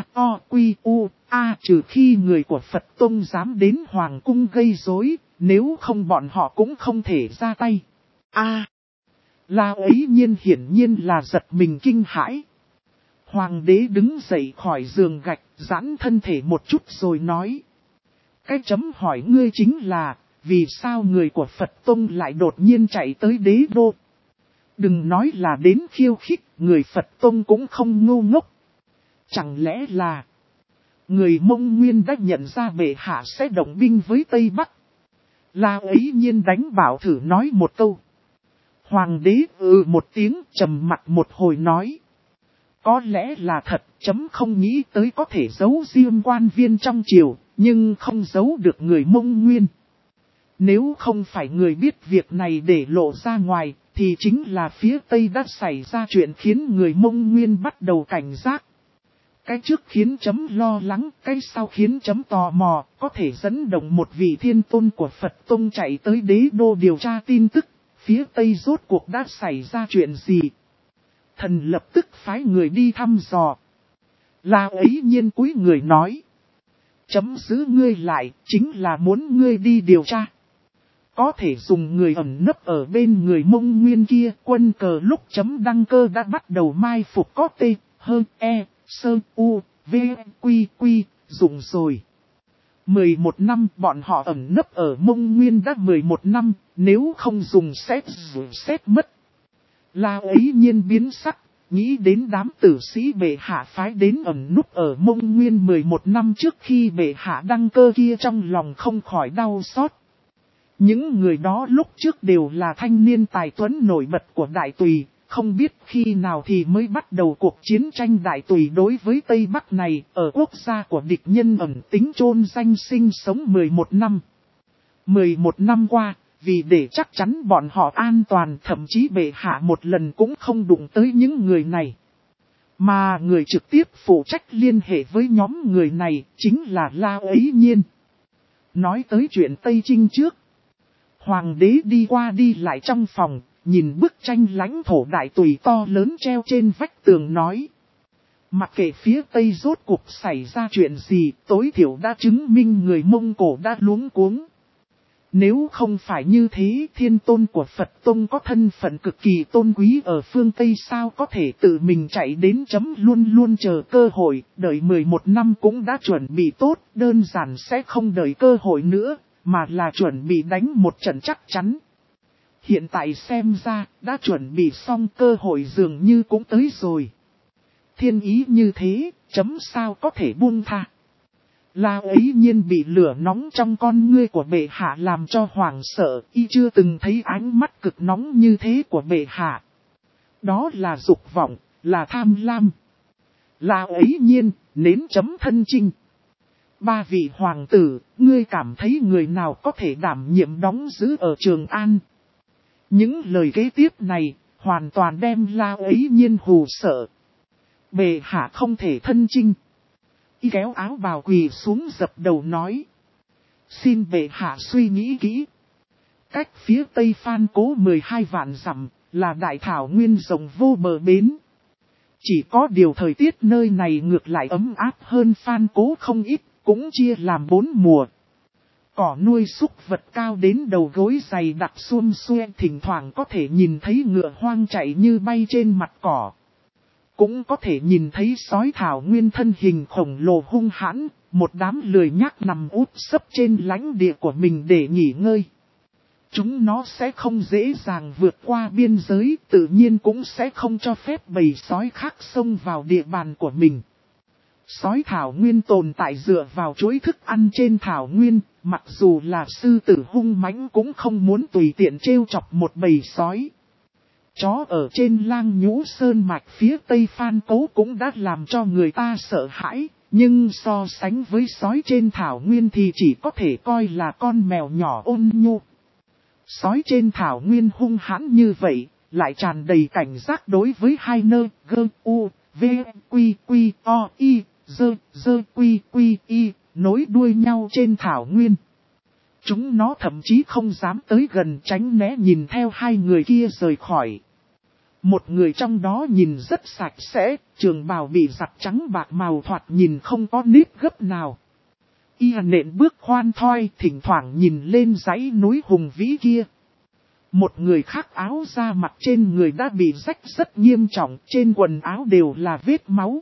trừ khi người của Phật Tông dám đến Hoàng cung gây rối, nếu không bọn họ cũng không thể ra tay. La Ấy Nhiên hiển nhiên là giật mình kinh hãi. Hoàng đế đứng dậy khỏi giường gạch, giãn thân thể một chút rồi nói. Cái chấm hỏi ngươi chính là, vì sao người của Phật Tông lại đột nhiên chạy tới đế đô? Đừng nói là đến khiêu khích, người Phật Tông cũng không ngu ngốc. Chẳng lẽ là người Mông Nguyên đã nhận ra bệ hạ sẽ động binh với Tây Bắc? La Ấy Nhiên đánh bảo thử nói một câu. Hoàng đế một tiếng trầm mặt một hồi nói. Có lẽ là thật, chấm không nghĩ tới có thể giấu riêng quan viên trong triều, nhưng không giấu được người Mông Nguyên. Nếu không phải người biết việc này để lộ ra ngoài, thì chính là phía Tây đã xảy ra chuyện khiến người Mông Nguyên bắt đầu cảnh giác. Cái trước khiến chấm lo lắng, cái sau khiến chấm tò mò, có thể dẫn động một vị thiên tôn của Phật Tông chạy tới đế đô điều tra tin tức, phía Tây rốt cuộc đã xảy ra chuyện gì. Thần lập tức phái người đi thăm dò. La Ấy Nhiên cúi người nói. Chấm giữ ngươi lại, chính là muốn ngươi đi điều tra. Có thể dùng người ẩn nấp ở bên người Mông Nguyên kia, quân cờ lúc chấm đăng cơ đã bắt đầu mai phục có tê, hơn, sơ, u, v, quy, dùng rồi. 11 năm bọn họ ẩn nấp ở Mông Nguyên đã 11 năm, nếu không dùng xét mất. La Ấy Nhiên biến sắc, nghĩ đến đám tử sĩ bệ hạ phái đến ẩn núp ở Mông Nguyên 11 năm trước khi bệ hạ đăng cơ kia trong lòng không khỏi đau xót. Những người đó lúc trước đều là thanh niên tài tuấn nổi bật của Đại Tùy, không biết khi nào thì mới bắt đầu cuộc chiến tranh Đại Tùy đối với Tây Bắc này, ở quốc gia của địch nhân ẩn tính chôn danh sinh sống 11 năm. 11 năm qua, vì để chắc chắn bọn họ an toàn thậm chí bệ hạ một lần cũng không đụng tới những người này. Mà người trực tiếp phụ trách liên hệ với nhóm người này chính là La Ấy Nhiên. Nói tới chuyện Tây Trinh trước. Hoàng đế đi qua đi lại trong phòng, nhìn bức tranh lãnh thổ đại tùy to lớn treo trên vách tường nói. Mặc kệ phía Tây rốt cuộc xảy ra chuyện gì, tối thiểu đã chứng minh người Mông Cổ đã luống cuống. Nếu không phải như thế, thiên tôn của Phật Tông có thân phận cực kỳ tôn quý ở phương Tây sao có thể tự mình chạy đến chấm luôn luôn chờ cơ hội, đợi 11 năm cũng đã chuẩn bị tốt, đơn giản sẽ không đợi cơ hội nữa, mà là chuẩn bị đánh một trận chắc chắn. Hiện tại xem ra, đã chuẩn bị xong cơ hội dường như cũng tới rồi. Thiên ý như thế, chấm sao có thể buông tha. La Ấy Nhiên bị lửa nóng trong con ngươi của bệ hạ làm cho hoảng sợ, y chưa từng thấy ánh mắt cực nóng như thế của bệ hạ. Đó là dục vọng, là tham lam. La Ấy Nhiên, nến chấm thân chinh. Ba vị hoàng tử, ngươi cảm thấy người nào có thể đảm nhiệm đóng giữ ở Trường An? Những lời kế tiếp này, hoàn toàn đem La Ấy Nhiên hù sợ. Bệ hạ không thể thân chinh. Y kéo áo bào quỳ xuống dập đầu nói. Xin bệ hạ suy nghĩ kỹ. Cách phía tây Phan Cố 12 vạn dặm, là đại thảo nguyên rộng vô bờ bến. Chỉ có điều thời tiết nơi này ngược lại ấm áp hơn Phan Cố không ít, cũng chia làm 4 mùa. Cỏ nuôi súc vật cao đến đầu gối dày đặc xuông xuê, thỉnh thoảng có thể nhìn thấy ngựa hoang chạy như bay trên mặt cỏ. Cũng có thể nhìn thấy sói thảo nguyên thân hình khổng lồ hung hãn, một đám lười nhác nằm úp sấp trên lãnh địa của mình để nghỉ ngơi. Chúng nó sẽ không dễ dàng vượt qua biên giới, tự nhiên cũng sẽ không cho phép bầy sói khác xông vào địa bàn của mình. Sói thảo nguyên tồn tại dựa vào chuỗi thức ăn trên thảo nguyên, mặc dù là sư tử hung mãnh cũng không muốn tùy tiện trêu chọc một bầy sói. Chó ở trên Lang Nhũ Sơn mạch phía tây Phan Cố cũng đã làm cho người ta sợ hãi, nhưng so sánh với sói trên thảo nguyên thì chỉ có thể coi là con mèo nhỏ ôn nhu. Sói trên thảo nguyên hung hãn như vậy, lại tràn đầy cảnh giác đối với hai nơi gơ u, v, quy quy, o, y, dơ quy quy, y, nối đuôi nhau trên thảo nguyên. Chúng nó thậm chí không dám tới gần tránh né nhìn theo hai người kia rời khỏi. Một người trong đó nhìn rất sạch sẽ, trường bào bị giặt trắng bạc màu thoạt nhìn không có nếp gấp nào. Y nện bước khoan thoi, thỉnh thoảng nhìn lên dãy núi hùng vĩ kia. Một người khác áo da mặt trên người đã bị rách rất nghiêm trọng, trên quần áo đều là vết máu.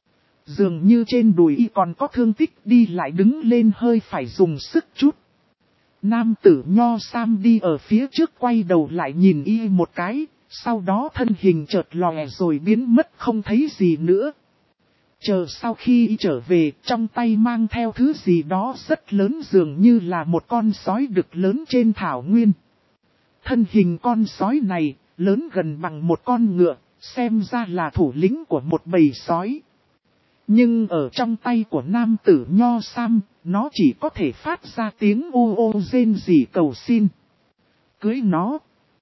Dường như trên đùi y còn có thương tích, đi lại đứng lên hơi phải dùng sức chút. Nam tử nho sam đi ở phía trước quay đầu lại nhìn y một cái, sau đó thân hình chợt lòe rồi biến mất không thấy gì nữa. Chờ sau khi y trở về, trong tay mang theo thứ gì đó rất lớn dường như là một con sói đực lớn trên thảo nguyên. Thân hình con sói này, lớn gần bằng một con ngựa, xem ra là thủ lĩnh của một bầy sói. Nhưng ở trong tay của nam tử nho sam, nó chỉ có thể phát ra tiếng ô ô rên rỉ cầu xin. Cưới nó.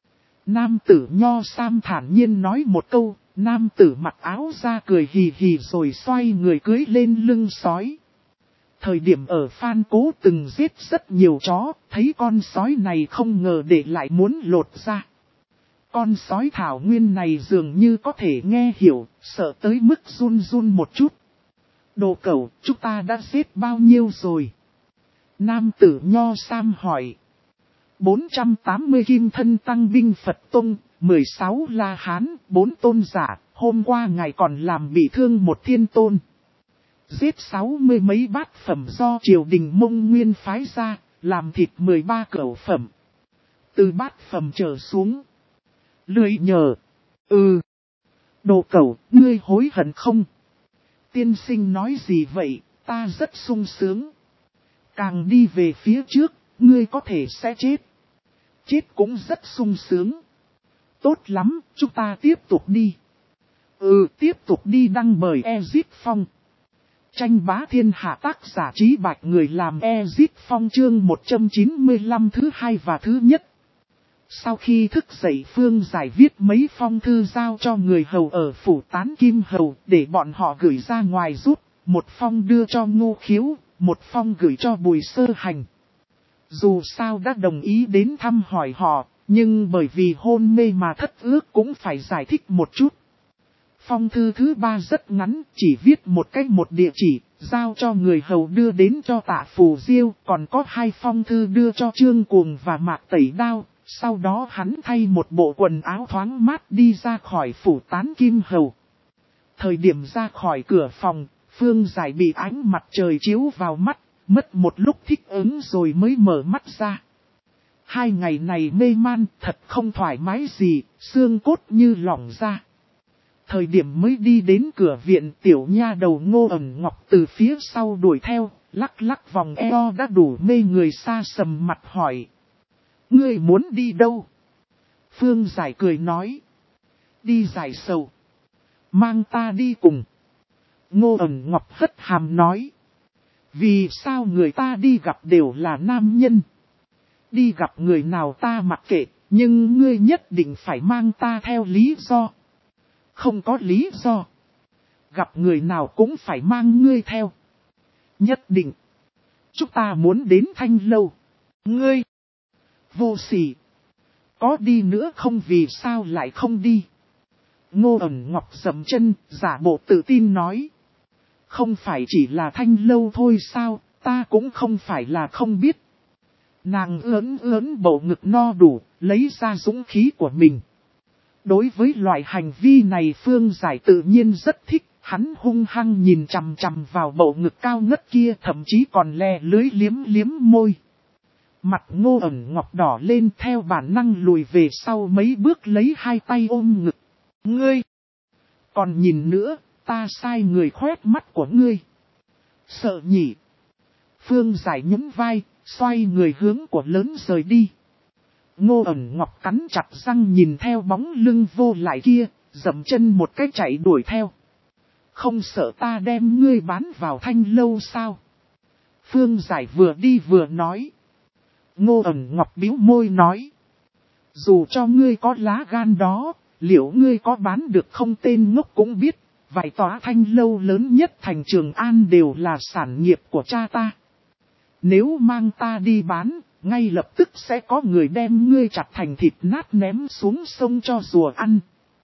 Nam tử nho sam thản nhiên nói một câu, nam tử mặc áo ra cười hì hì rồi xoay người cưới lên lưng sói. Thời điểm ở Phan Cố từng giết rất nhiều chó, thấy con sói này không ngờ để lại muốn lột ra. Con sói thảo nguyên này dường như có thể nghe hiểu, sợ tới mức run run một chút. Đồ cẩu, chúng ta đã giết bao nhiêu rồi? Nam tử nho sam hỏi. 480 kim thân tăng binh Phật Tông, 16 La Hán, 4 tôn giả, hôm qua ngài còn làm bị thương một thiên tôn. Giết 60 mấy bát phẩm do triều đình Mông Nguyên phái ra, làm thịt 13 cẩu phẩm. Từ bát phẩm trở xuống. Lười nhờ. Đồ cẩu, ngươi hối hận không? Tiên sinh nói gì vậy, ta rất sung sướng. Càng đi về phía trước, ngươi có thể sẽ chết. Chết cũng rất sung sướng. Tốt lắm, chúng ta tiếp tục đi. Tiếp tục đi đăng bởi Ezip Phong. Tranh bá thiên hạ tác giả Trí Bạch người làm Ezip Phong chương 195 thứ 2 và thứ nhất. Sau khi thức dậy Phương Giải viết mấy phong thư giao cho người hầu ở phủ Tán Kim Hầu để bọn họ gửi ra ngoài giúp. Một phong đưa cho Ngô Khiếu, một phong gửi cho Bùi Sơ Hành. Dù sao đã đồng ý đến thăm hỏi họ, nhưng bởi vì hôn mê mà thất ước cũng phải giải thích một chút. Phong thư thứ 3 rất ngắn, chỉ viết một cách một địa chỉ, giao cho người hầu đưa đến cho Tạ Phù Diêu, còn có 2 phong thư đưa cho Trương Cuồng và Mạc Tẩy Đao. Sau đó hắn thay một bộ quần áo thoáng mát đi ra khỏi phủ Tán Kim Hầu. Thời điểm ra khỏi cửa phòng, Phương Giải bị ánh mặt trời chiếu vào mắt, mất một lúc thích ứng rồi mới mở mắt ra. 2 ngày này mê man thật không thoải mái gì, xương cốt như lỏng ra. Thời điểm mới đi đến cửa viện, tiểu nha đầu Ngô Ẩn Ngọc từ phía sau đuổi theo, lắc lắc vòng eo đã đủ mê người, xa sầm mặt hỏi. Ngươi muốn đi đâu? Phương Giải cười nói. Đi giải sầu. Mang ta đi cùng. Ngô Ẩn Ngọc hất hàm nói. Vì sao người ta đi gặp đều là nam nhân? Đi gặp người nào ta mặc kệ, nhưng ngươi nhất định phải mang ta theo lý do. Không có lý do. Gặp người nào cũng phải mang ngươi theo. Nhất định. Chúng ta muốn đến Thanh Lâu. Ngươi. Vô sỉ. Có đi nữa không, vì sao lại không đi? Ngô Ẩn Ngọc dậm chân, giả bộ tự tin nói. Không phải chỉ là Thanh Lâu thôi sao, ta cũng không phải là không biết. Nàng ớn bầu ngực no đủ, lấy ra dũng khí của mình. Đối với loại hành vi này Phương Giải tự nhiên rất thích, hắn hung hăng nhìn chằm chằm vào bầu ngực cao ngất kia, thậm chí còn lè lưới liếm môi. Mặt Ngô Ẩn Ngọc đỏ lên, theo bản năng lùi về sau mấy bước, lấy 2 tay ôm ngực. Ngươi! Còn nhìn nữa, ta sai người khoét mắt của ngươi. Sợ nhỉ? Phương Giải nhún vai, xoay người hướng của lớn rời đi. Ngô Ẩn Ngọc cắn chặt răng nhìn theo bóng lưng vô lại kia, dậm chân một cái chạy đuổi theo. Không sợ ta đem ngươi bán vào Thanh Lâu sao? Phương Giải vừa đi vừa nói. Ngô Ẩn Ngọc bĩu môi nói. Dù cho ngươi có lá gan đó, liệu ngươi có bán được không, tên ngốc cũng biết. Vài tòa Thanh Lâu lớn nhất thành Trường An đều là sản nghiệp của cha ta. Nếu mang ta đi bán, ngay lập tức sẽ có người đem ngươi chặt thành thịt nát ném xuống sông cho rùa ăn.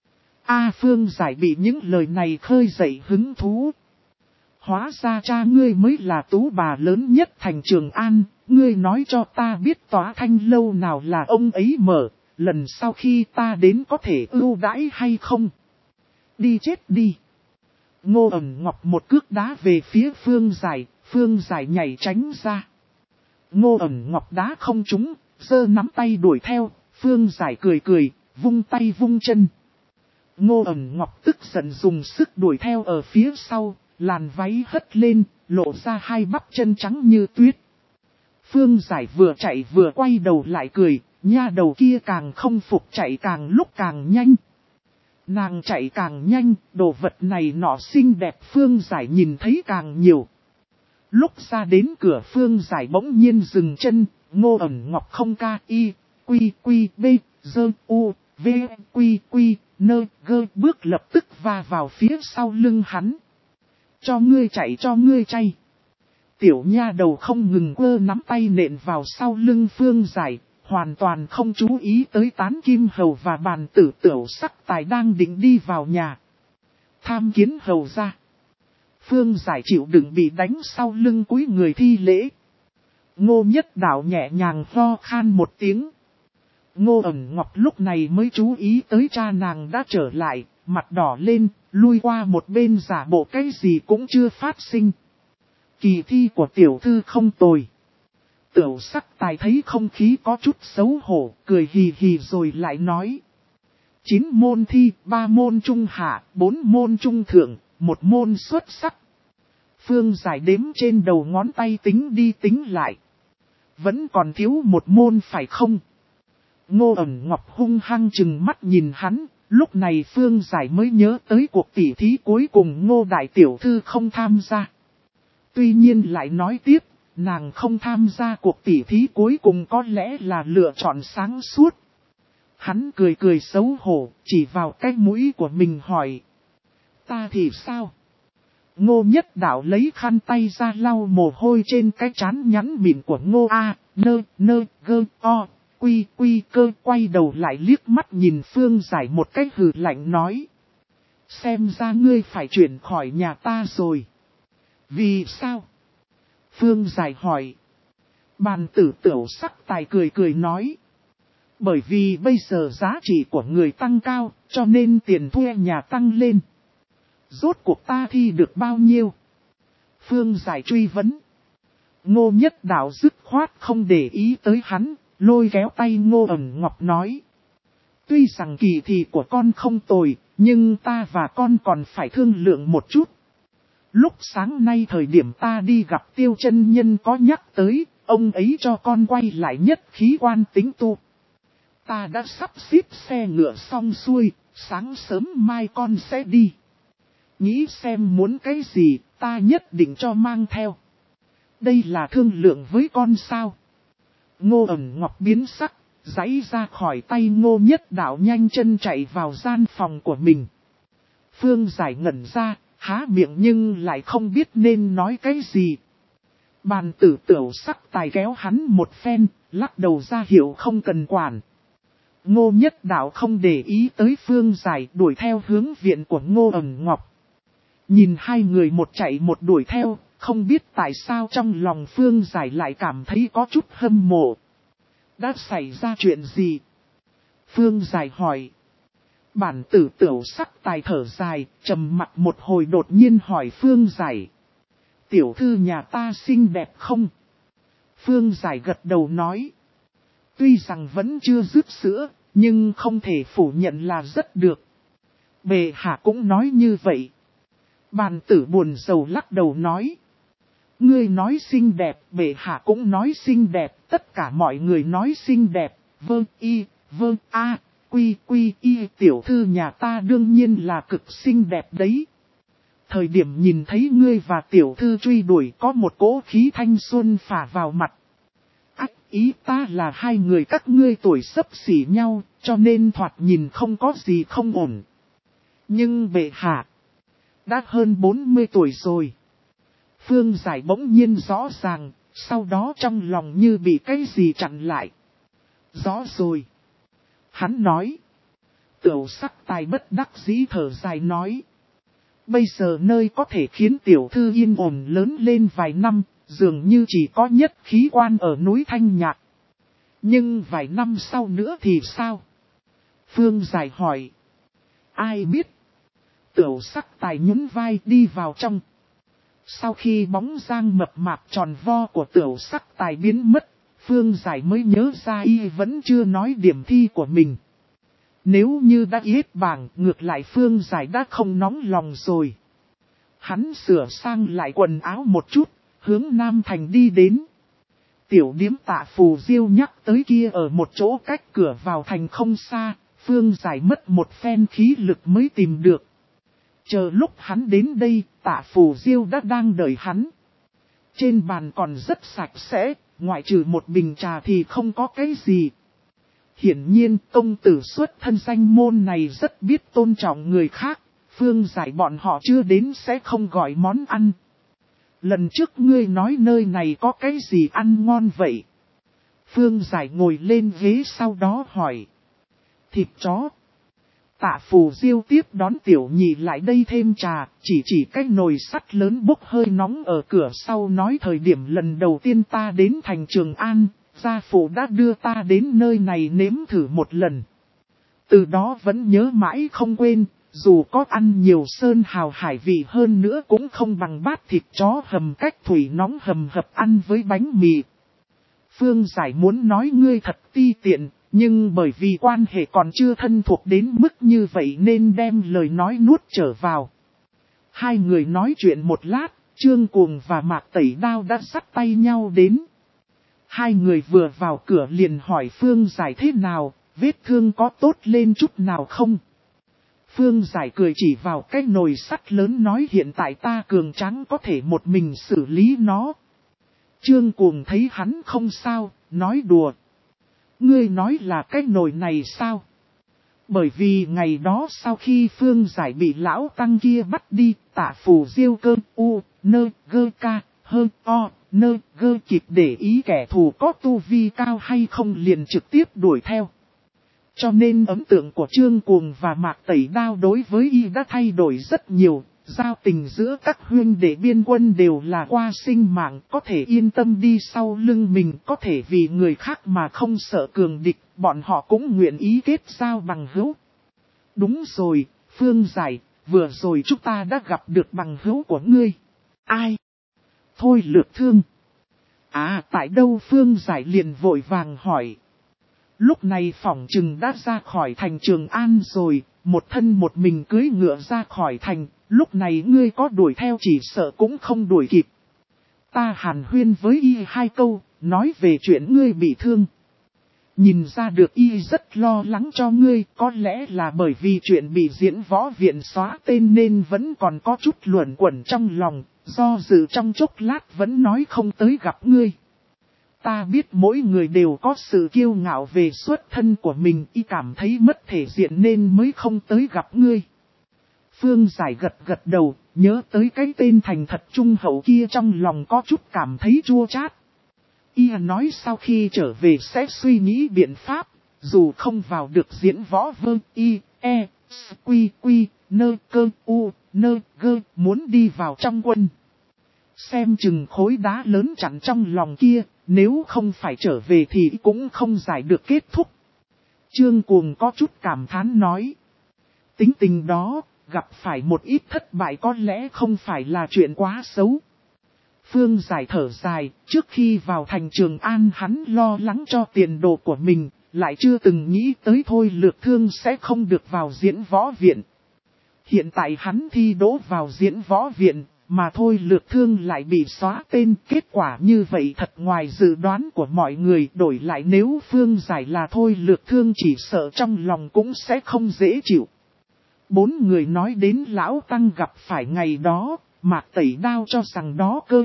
Phương Giải bị những lời này khơi dậy hứng thú. Hóa ra cha ngươi mới là tú bà lớn nhất thành Trường An, ngươi nói cho ta biết tòa Thanh Lâu nào là ông ấy mở, lần sau khi ta đến có thể ưu đãi hay không? Đi chết đi! Ngô Ẩn Ngọc một cước đá về phía Phương Giải nhảy tránh ra. Ngô Ẩn Ngọc đá không trúng, giơ nắm tay đuổi theo, Phương Giải cười, vung tay vung chân. Ngô Ẩn Ngọc tức giận dùng sức đuổi theo ở phía sau, làn váy hất lên, lộ ra 2 bắp chân trắng như tuyết. Phương Giải vừa chạy vừa quay đầu lại cười, nha đầu kia càng không phục, chạy càng lúc càng nhanh. Nàng chạy càng nhanh, đồ vật này nọ xinh đẹp Phương Giải nhìn thấy càng nhiều. Lúc ra đến cửa Phương Giải bỗng nhiên dừng chân, Ngô Ẩn Ngọc không ca y, quy b, dơ u, v, quy, nơ, gơ bước lập tức va vào phía sau lưng hắn. Cho ngươi chạy. Tiểu nha đầu không ngừng quơ nắm tay nện vào sau lưng Phương Giải, hoàn toàn không chú ý tới Tán Kim Hầu và bàn tử Tiểu Sắc Tài đang định đi vào nhà. Tham kiến hầu ra. Phương Giải chịu đựng bị đánh sau lưng cúi người thi lễ. Ngô Nhất Đạo nhẹ nhàng ho khan một tiếng. Ngô Ẩn Ngọc lúc này mới chú ý tới cha nàng đã trở lại, mặt đỏ lên, lui qua một bên giả bộ cái gì cũng chưa phát sinh. Kỳ thi của tiểu thư không tồi. Tiểu Sắc Tài thấy không khí có chút xấu hổ, cười hì hì rồi lại nói. 9 môn thi, 3 môn trung hạ, 4 môn trung thượng, 1 môn xuất sắc. Phương Giải đếm trên đầu ngón tay tính đi tính lại. Vẫn còn thiếu 1 môn phải không? Ngô Ẩn Ngọc hung hăng chừng mắt nhìn hắn, lúc này Phương Giải mới nhớ tới cuộc tỉ thí cuối cùng Ngô Đại Tiểu Thư không tham gia. Tuy nhiên lại nói tiếp, nàng không tham gia cuộc tỉ thí cuối cùng có lẽ là lựa chọn sáng suốt. Hắn cười cười xấu hổ, chỉ vào cái mũi của mình hỏi. Ta thì sao? Ngô Nhất Đạo lấy khăn tay ra lau mồ hôi trên cái trán nhẵn mịn của Ngô A, nơ, gơ, o, quy cơ, quay đầu lại liếc mắt nhìn Phương Giải một cách hừ lạnh nói. Xem ra ngươi phải chuyển khỏi nhà ta rồi. Vì sao? Phương Giải hỏi. Bàn tử Tiểu Sắc Tài cười cười nói. Bởi vì bây giờ giá trị của người tăng cao, cho nên tiền thuê nhà tăng lên. Rốt cuộc ta thi được bao nhiêu? Phương Giải truy vấn. Ngô Nhất Đạo dứt khoát không để ý tới hắn, lôi kéo tay Ngô Ẩn Ngọc nói. Tuy rằng kỳ thi của con không tồi, nhưng ta và con còn phải thương lượng một chút. Lúc sáng nay thời điểm ta đi gặp Tiêu chân nhân có nhắc tới, ông ấy cho con quay lại nhất khí quan tính tu. Ta đã sắp xếp xe ngựa xong xuôi, sáng sớm mai con sẽ đi. Nghĩ xem muốn cái gì, ta nhất định cho mang theo. Đây là thương lượng với con sao? Ngô Ẩn Ngọc biến sắc, giãy ra khỏi tay Ngô Nhất Đạo nhanh chân chạy vào gian phòng của mình. Phương Giải ngẩn ra, há miệng nhưng lại không biết nên nói cái gì. Bàn tử Tiểu Sắc Tài kéo hắn một phen, lắc đầu ra hiệu không cần quản. Ngô Nhất Đạo không để ý tới Phương Giải đuổi theo hướng viện của Ngô Ẩn Ngọc. Nhìn hai người một chạy một đuổi theo, không biết tại sao trong lòng Phương Giải lại cảm thấy có chút hâm mộ. Đã xảy ra chuyện gì? Phương Giải hỏi. Bản tử Tiểu Sắc Tài thở dài, trầm mặt một hồi đột nhiên hỏi Phương Giải. Tiểu thư nhà ta xinh đẹp không? Phương Giải gật đầu nói. Tuy rằng vẫn chưa dứt sữa, nhưng không thể phủ nhận là rất được. Bệ hạ cũng nói như vậy. Bàn tử buồn rầu lắc đầu nói. Ngươi nói xinh đẹp, bệ hạ cũng nói xinh đẹp, tất cả mọi người nói xinh đẹp, quy y tiểu thư nhà ta đương nhiên là cực xinh đẹp đấy. Thời điểm nhìn thấy ngươi và tiểu thư truy đuổi có một cỗ khí thanh xuân phả vào mặt. Ý ta là hai người các ngươi tuổi xấp xỉ nhau, cho nên thoạt nhìn không có gì không ổn. Nhưng bệ hạ đã hơn 40 tuổi rồi. Phương Giải bỗng nhiên rõ ràng, sau đó trong lòng như bị cái gì chặn lại. Rõ rồi. Hắn nói. Tiểu Sắc Tài bất đắc dĩ thở dài nói. Bây giờ nơi có thể khiến tiểu thư yên ổn lớn lên vài năm, dường như chỉ có nhất khí quan ở núi Thanh Nhạc. Nhưng vài năm sau nữa thì sao? Phương Giải hỏi. Ai biết? Tiểu Sắc Tài nhún vai đi vào trong. Sau khi bóng dáng mập mạp tròn vo của Tiểu Sắc Tài biến mất, Phương Giải mới nhớ ra y vẫn chưa nói điểm thi của mình. Nếu như đã yết bảng, ngược lại Phương Giải đã không nóng lòng rồi. Hắn sửa sang lại quần áo một chút, hướng Nam Thành đi đến. Tiểu điếm Tạ Phù Diêu nhắc tới kia ở một chỗ cách cửa vào thành không xa, Phương Giải mất một phen khí lực mới tìm được. Chờ lúc hắn đến đây, Tạ Phù Diêu đã đang đợi hắn. Trên bàn còn rất sạch sẽ, ngoại trừ một bình trà thì không có cái gì. Hiển nhiên công tử xuất thân danh môn này rất biết tôn trọng người khác, Phương Giải bọn họ chưa đến sẽ không gọi món ăn. Lần trước ngươi nói nơi này có cái gì ăn ngon vậy? Phương Giải ngồi lên ghế sau đó hỏi. Thịt chó. Tạ Phù Diêu tiếp đón tiểu nhị lại đây thêm trà, chỉ cái nồi sắt lớn bốc hơi nóng ở cửa sau nói thời điểm lần đầu tiên ta đến thành Trường An, gia phụ đã đưa ta đến nơi này nếm thử một lần. Từ đó vẫn nhớ mãi không quên, dù có ăn nhiều sơn hào hải vị hơn nữa cũng không bằng bát thịt chó hầm cách thủy nóng hầm hập ăn với bánh mì. Phương Giải muốn nói ngươi thật ti tiện, nhưng bởi vì quan hệ còn chưa thân thuộc đến mức như vậy nên đem lời nói nuốt trở vào. Hai người nói chuyện một lát, Trương Cuồng và Mạc Tẩy Đao đã dắt tay nhau đến. Hai người vừa vào cửa liền hỏi Phương Giải thế nào, vết thương có tốt lên chút nào không? Phương Giải cười chỉ vào cái nồi sắt lớn nói hiện tại ta cường tráng có thể một mình xử lý nó. Trương Cuồng thấy hắn không sao, nói đùa. Ngươi nói là cái nồi này sao? Bởi vì ngày đó sau khi Phương Giải bị lão tăng kia bắt đi, Tạ Phù Diêu cơ u, nơ, gơ ca, hơ, o, nơ, gơ kịp để ý kẻ thù có tu vi cao hay không liền trực tiếp đuổi theo. Cho nên ấn tượng của Trương Cuồng và Mạc Tẩy Đao đối với y đã thay đổi rất nhiều. Giao tình giữa các huynh đệ biên quân đều là qua sinh mạng, có thể yên tâm đi sau lưng mình, có thể vì người khác mà không sợ cường địch, bọn họ cũng nguyện ý kết giao bằng hữu. Đúng rồi, Phương Giải, vừa rồi chúng ta đã gặp được bằng hữu của ngươi. Ai? Thôi Lược Thương. À, tại đâu? Phương Giải liền vội vàng hỏi. Lúc này phỏng chừng đã ra khỏi thành Trường An rồi, một thân một mình cưỡi ngựa ra khỏi thành, lúc này ngươi có đuổi theo chỉ sợ cũng không đuổi kịp. Ta hàn huyên với y 2 câu, nói về chuyện ngươi bị thương. Nhìn ra được y rất lo lắng cho ngươi, có lẽ là bởi vì chuyện bị Diễn Võ Viện xóa tên nên vẫn còn có chút luẩn quẩn trong lòng, do dự trong chốc lát vẫn nói không tới gặp ngươi. Ta biết mỗi người đều có sự kiêu ngạo về xuất thân của mình, y cảm thấy mất thể diện nên mới không tới gặp ngươi. Phương Giải gật gật đầu, nhớ tới cái tên thành thật trung hậu kia trong lòng có chút cảm thấy chua chát. Y nói sau khi trở về sẽ suy nghĩ biện pháp, dù không vào được Diễn Võ Vương y, e, quy quy, nơ cơ u, nơ gơ, muốn đi vào trong quân. Xem chừng khối đá lớn chặn trong lòng kia, nếu không phải trở về thì cũng không giải được kết thúc. Trương Cuồng có chút cảm thán nói. Tính tình đó, gặp phải một ít thất bại có lẽ không phải là chuyện quá xấu. Phương Giải thở dài, trước khi vào thành Trường An hắn lo lắng cho tiền đồ của mình, lại chưa từng nghĩ tới Thôi Lược Thương sẽ không được vào Diễn Võ Viện. Hiện tại hắn thi đỗ vào Diễn Võ Viện, mà Thôi Lược Thương lại bị xóa tên. Kết quả như vậy thật ngoài dự đoán của mọi người. Đổi lại nếu Phương Giải là Thôi Lược Thương chỉ sợ trong lòng cũng sẽ không dễ chịu. 4 người nói đến lão tăng gặp phải ngày đó, Mạc Tẩy Đao cho rằng đó cơ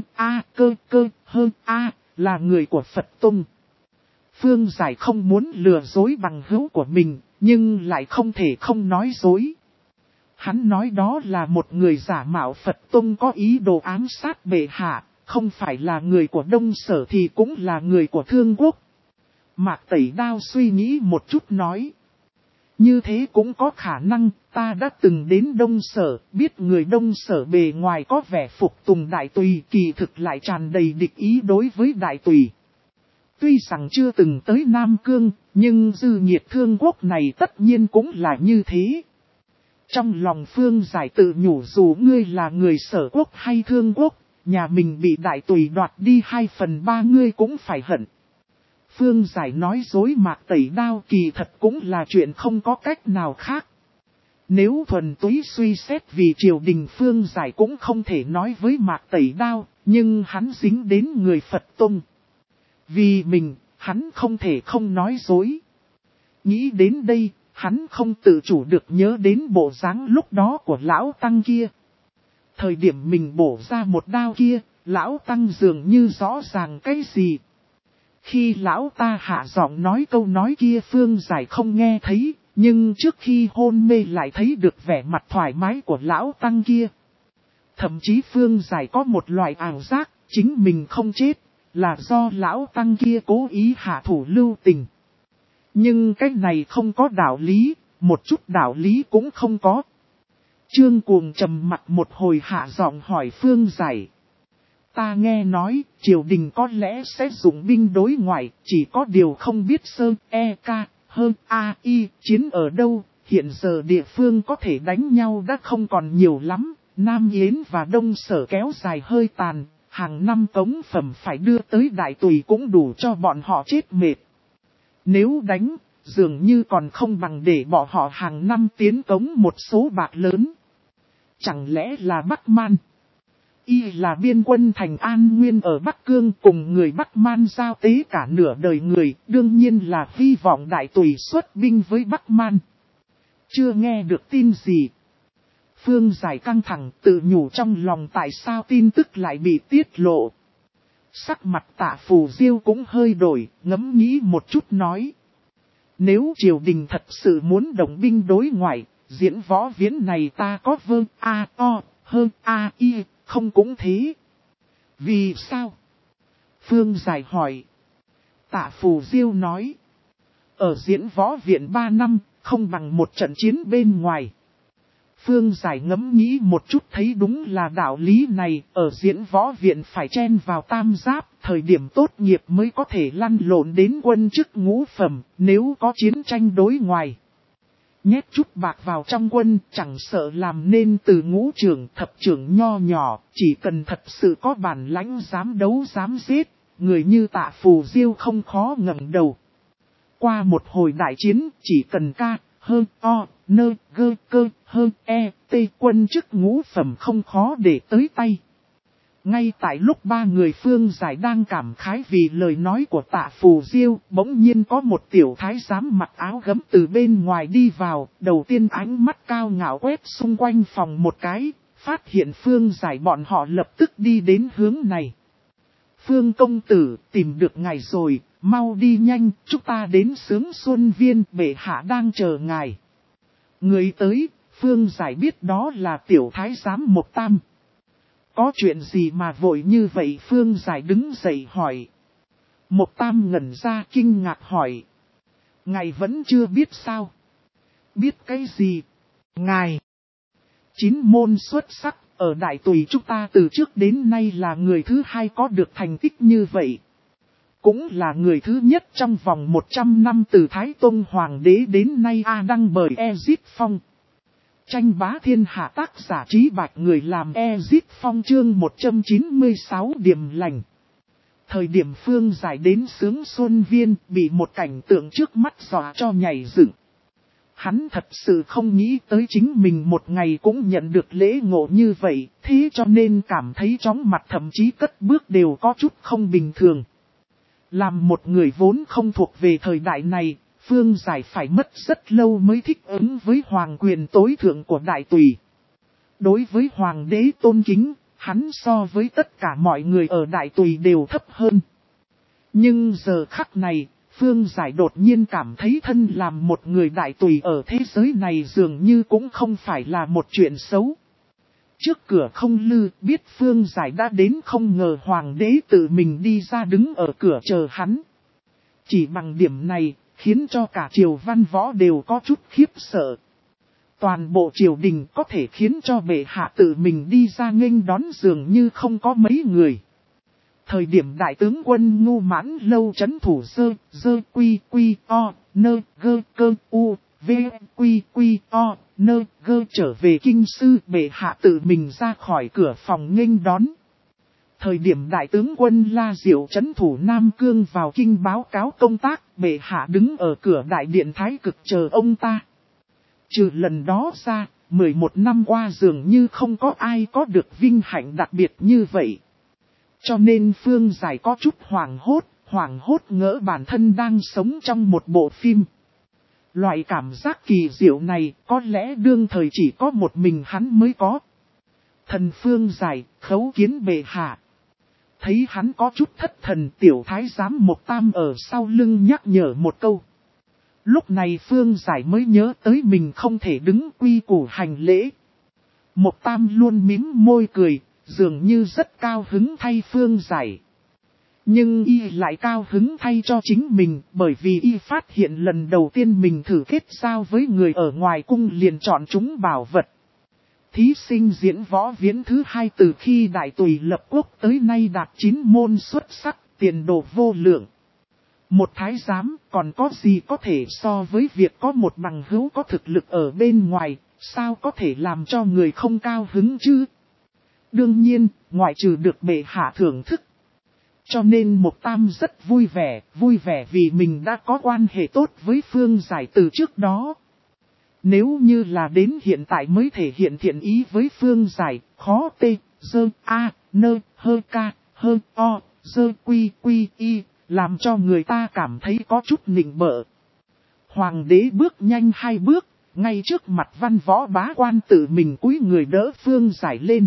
hơn a là người của Phật Tông. Phương Giải không muốn lừa dối bằng hữu của mình, nhưng lại không thể không nói dối. Hắn nói đó là một người giả mạo Phật Tông có ý đồ ám sát bệ hạ, không phải là người của Đông Sở thì cũng là người của Thương Quốc. Mạc Tẩy Đao suy nghĩ một chút nói. Như thế cũng có khả năng, ta đã từng đến Đông Sở, biết người Đông Sở bề ngoài có vẻ phục tùng Đại Tùy, kỳ thực lại tràn đầy địch ý đối với Đại Tùy. Tuy rằng chưa từng tới Nam Cương, nhưng dư nhiệt Thương Quốc này tất nhiên cũng là như thế. Trong lòng Phương Giải tự nhủ dù ngươi là người Sở Quốc hay Thương Quốc, nhà mình bị Đại Tùy đoạt đi 2/3 ngươi cũng phải hận. Phương Giải nói dối Mạc Tẩy Đao kỳ thật cũng là chuyện không có cách nào khác. Nếu thuần túy suy xét vì triều đình Phương Giải cũng không thể nói với Mạc Tẩy Đao, nhưng hắn dính đến người Phật Tông. Vì mình, hắn không thể không nói dối. Nghĩ đến đây, hắn không tự chủ được nhớ đến bộ dáng lúc đó của lão tăng kia. Thời điểm mình bổ ra một đao kia, lão tăng dường như rõ ràng cái gì. Khi lão ta hạ giọng nói câu nói kia Phương Giải không nghe thấy, nhưng trước khi hôn mê lại thấy được vẻ mặt thoải mái của lão tăng kia. Thậm chí Phương Giải có một loại ảo giác, chính mình không chết, là do lão tăng kia cố ý hạ thủ lưu tình. Nhưng cái này không có đạo lý, một chút đạo lý cũng không có. Trương Cuồng trầm mặt một hồi hạ giọng hỏi Phương Giải. Ta nghe nói, triều đình có lẽ sẽ dùng binh đối ngoại, chỉ có điều không biết sơ, hơn chiến ở đâu, hiện giờ địa phương có thể đánh nhau đã không còn nhiều lắm, Nam Yến và Đông Sở kéo dài hơi tàn, hàng năm cống phẩm phải đưa tới Đại Tùy cũng đủ cho bọn họ chết mệt. Nếu đánh, dường như còn không bằng để bọn họ hàng năm tiến cống một số bạc lớn. Chẳng lẽ là Bắc Man? Y là biên quân thành An Nguyên ở Bắc Cương cùng người Bắc Man giao tế cả nửa đời người, đương nhiên là hy vọng Đại Tùy xuất binh với Bắc Man. Chưa nghe được tin gì. Phương Giải căng thẳng tự nhủ trong lòng tại sao tin tức lại bị tiết lộ. Sắc mặt Tạ Phù Diêu cũng hơi đổi, ngẫm nghĩ một chút nói. Nếu triều đình thật sự muốn động binh đối ngoại, Diễn Võ Viễn này ta có vơ a o hơn a y, không cũng thế. Vì sao? Phương Giải hỏi. Tạ Phù Diêu nói. Ở Diễn Võ Viện 3 năm, không bằng một trận chiến bên ngoài. Phương Giải ngẫm nghĩ một chút thấy đúng là đạo lý này, ở Diễn Võ Viện phải chen vào tam giáp, thời điểm tốt nghiệp mới có thể lăn lộn đến quân chức ngũ phẩm, nếu có chiến tranh đối ngoài. Nhét chút bạc vào trong quân, chẳng sợ làm nên từ ngũ trưởng thập trưởng nho nhỏ, chỉ cần thật sự có bản lãnh dám đấu dám giết, người như Tạ Phù Diêu không khó ngẩng đầu. Qua một hồi đại chiến, chỉ cần ca, hơn, o, nơ, gơ, cơ, hơn, e, t, quân chức ngũ phẩm không khó để tới tay. Ngay tại lúc ba người Phương Giải đang cảm khái vì lời nói của Tạ Phù Diêu, bỗng nhiên có một tiểu thái giám mặc áo gấm từ bên ngoài đi vào, đầu tiên ánh mắt cao ngạo quét xung quanh phòng một cái, phát hiện Phương Giải bọn họ lập tức đi đến hướng này. Phương công tử, tìm được ngài rồi, mau đi nhanh, chúng ta đến Sướng Xuân Viên, bệ hạ đang chờ ngài. Người tới, Phương Giải biết đó là tiểu thái giám Mộc Tam. Có chuyện gì mà vội như vậy? Phương Giải đứng dậy hỏi. Mộc Tam ngẩn ra kinh ngạc hỏi. Ngài vẫn chưa biết sao? Biết cái gì? Ngài! 9 môn xuất sắc, ở Đại Tùy chúng ta từ trước đến nay là người thứ hai có được thành tích như vậy. Cũng là người thứ nhất trong vòng 100 năm từ Thái Tông Hoàng đế đến nay đăng bởi Ezit Phong. Tranh bá thiên hạ tác giả Trí Bạch người làm Ezit Phong chương 196 điểm lành. Thời điểm Phương Giải đến Sướng Xuân Viên bị một cảnh tượng trước mắt dọa cho nhảy dựng. Hắn thật sự không nghĩ tới chính mình một ngày cũng nhận được lễ ngộ như vậy, thế cho nên cảm thấy chóng mặt thậm chí cất bước đều có chút không bình thường. Làm một người vốn không thuộc về thời đại này, Phương Giải phải mất rất lâu mới thích ứng với hoàng quyền tối thượng của Đại Tùy. Đối với hoàng đế tôn kính, hắn so với tất cả mọi người ở Đại Tùy đều thấp hơn. Nhưng giờ khắc này, Phương Giải đột nhiên cảm thấy thân làm một người Đại Tùy ở thế giới này dường như cũng không phải là một chuyện xấu. Trước cửa không lư, biết Phương Giải đã đến, không ngờ hoàng đế tự mình đi ra đứng ở cửa chờ hắn. Chỉ bằng điểm này, khiến cho cả triều văn võ đều có chút khiếp sợ. Toàn bộ triều đình có thể khiến cho bệ hạ tự mình đi ra nghênh đón dường như không có mấy người. Thời điểm đại tướng quân Ngu Mãn Lâu trấn thủ dơ quy quy o, nơ gơ cơ u, v quy quy o, nơ gơ trở về kinh sư, bệ hạ tự mình ra khỏi cửa phòng nghênh đón. Thời điểm đại tướng quân La Diệu trấn thủ Nam Cương vào kinh báo cáo công tác, bệ hạ đứng ở cửa đại điện Thái Cực chờ ông ta. Trừ lần đó ra, 11 năm qua dường như không có ai có được vinh hạnh đặc biệt như vậy. Cho nên Phương Giải có chút hoảng hốt ngỡ bản thân đang sống trong một bộ phim. Loại cảm giác kỳ diệu này có lẽ đương thời chỉ có một mình hắn mới có. Thần Phương Giải, khấu kiến bệ hạ. Thấy hắn có chút thất thần, tiểu thái giám Mộc Tam ở sau lưng nhắc nhở một câu. Lúc này Phương Giải mới nhớ tới mình không thể đứng quy củ hành lễ. Mộc Tam luôn mím môi cười, dường như rất cao hứng thay Phương Giải. Nhưng y lại cao hứng thay cho chính mình, bởi vì y phát hiện lần đầu tiên mình thử kết giao với người ở ngoài cung liền chọn chúng bảo vật. Thí sinh Diễn Võ Viễn thứ hai từ khi Đại Tùy lập quốc tới nay đạt 9 môn xuất sắc, tiền đồ vô lượng. Một thái giám còn có gì có thể so với việc có một bằng hữu có thực lực ở bên ngoài, sao có thể làm cho người không cao hứng chứ? Đương nhiên, ngoại trừ được bệ hạ thưởng thức. Cho nên Mộc Tam rất vui vẻ vì mình đã có quan hệ tốt với Phương Giải từ trước đó. Nếu như là đến hiện tại mới thể hiện thiện ý với Phương Giải, khó tê, dơ, a, nơ, hơ ca, hơ, o, dơ quy quy y, làm cho người ta cảm thấy có chút nịnh bợ. Hoàng đế bước nhanh 2 bước, ngay trước mặt văn võ bá quan tự mình cúi người đỡ Phương Giải lên.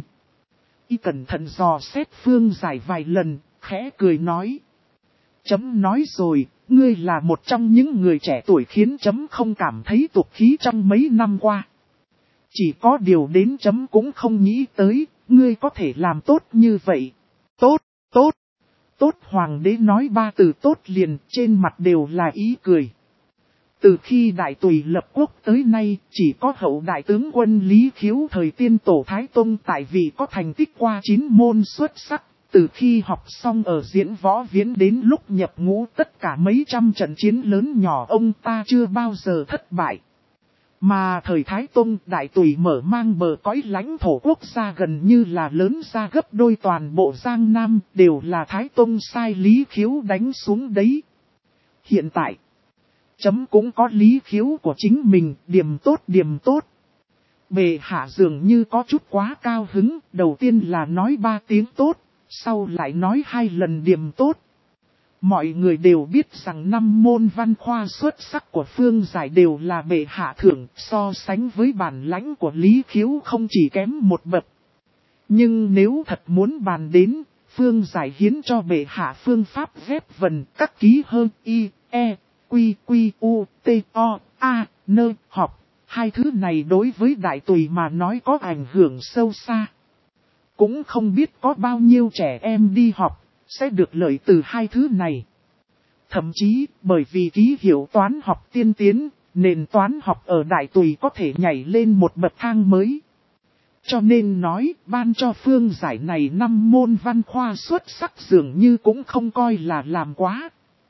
Y cẩn thận dò xét Phương Giải vài lần, khẽ cười nói. Chấm nói rồi, ngươi là một trong những người trẻ tuổi khiến chấm không cảm thấy tục khí trong mấy năm qua. Chỉ có điều đến chấm cũng không nghĩ tới, ngươi có thể làm tốt như vậy. Tốt, tốt, tốt. Hoàng đế nói ba từ tốt liền, trên mặt đều là ý cười. Từ khi đại tùy lập quốc tới nay, chỉ có hậu đại tướng quân Lý Khiếu thời tiên tổ Thái Tông tại vì có thành tích qua 9 môn xuất sắc. Từ khi học xong ở diễn võ viễn đến lúc nhập ngũ tất cả mấy trăm trận chiến lớn nhỏ ông ta chưa bao giờ thất bại. Mà thời Thái Tông đại tùy mở mang bờ cõi lãnh thổ quốc gia gần như là lớn ra gấp đôi toàn bộ Giang Nam, đều là Thái Tông sai Lý Khiếu đánh xuống đấy. Hiện tại, chấm cũng có Lý Khiếu của chính mình, điểm tốt. Bệ hạ dường như có chút quá cao hứng, đầu tiên là nói 3 tiếng tốt, sau lại nói 2 lần điểm tốt. Mọi người đều biết rằng 5 môn văn khoa xuất sắc của Phương Giải đều là bệ hạ thưởng, so sánh với bản lãnh của Lý Khiếu không chỉ kém một bậc. Nhưng nếu thật muốn bàn đến, Phương Giải hiến cho bệ hạ phương pháp ghép vần các ký hơn y, e, quy, u, t, o, a, nơ, học. 2 thứ này đối với đại tùy mà nói có ảnh hưởng sâu xa. Cũng không biết có bao nhiêu trẻ em đi học sẽ được lợi từ 2 thứ này. Thậm chí, bởi vì ký hiệu toán học tiên tiến, nền toán học ở đại tùy có thể nhảy lên một bậc thang mới. Cho nên nói, ban cho Phương Giải này 5 môn văn khoa xuất sắc dường như cũng không coi là làm quá.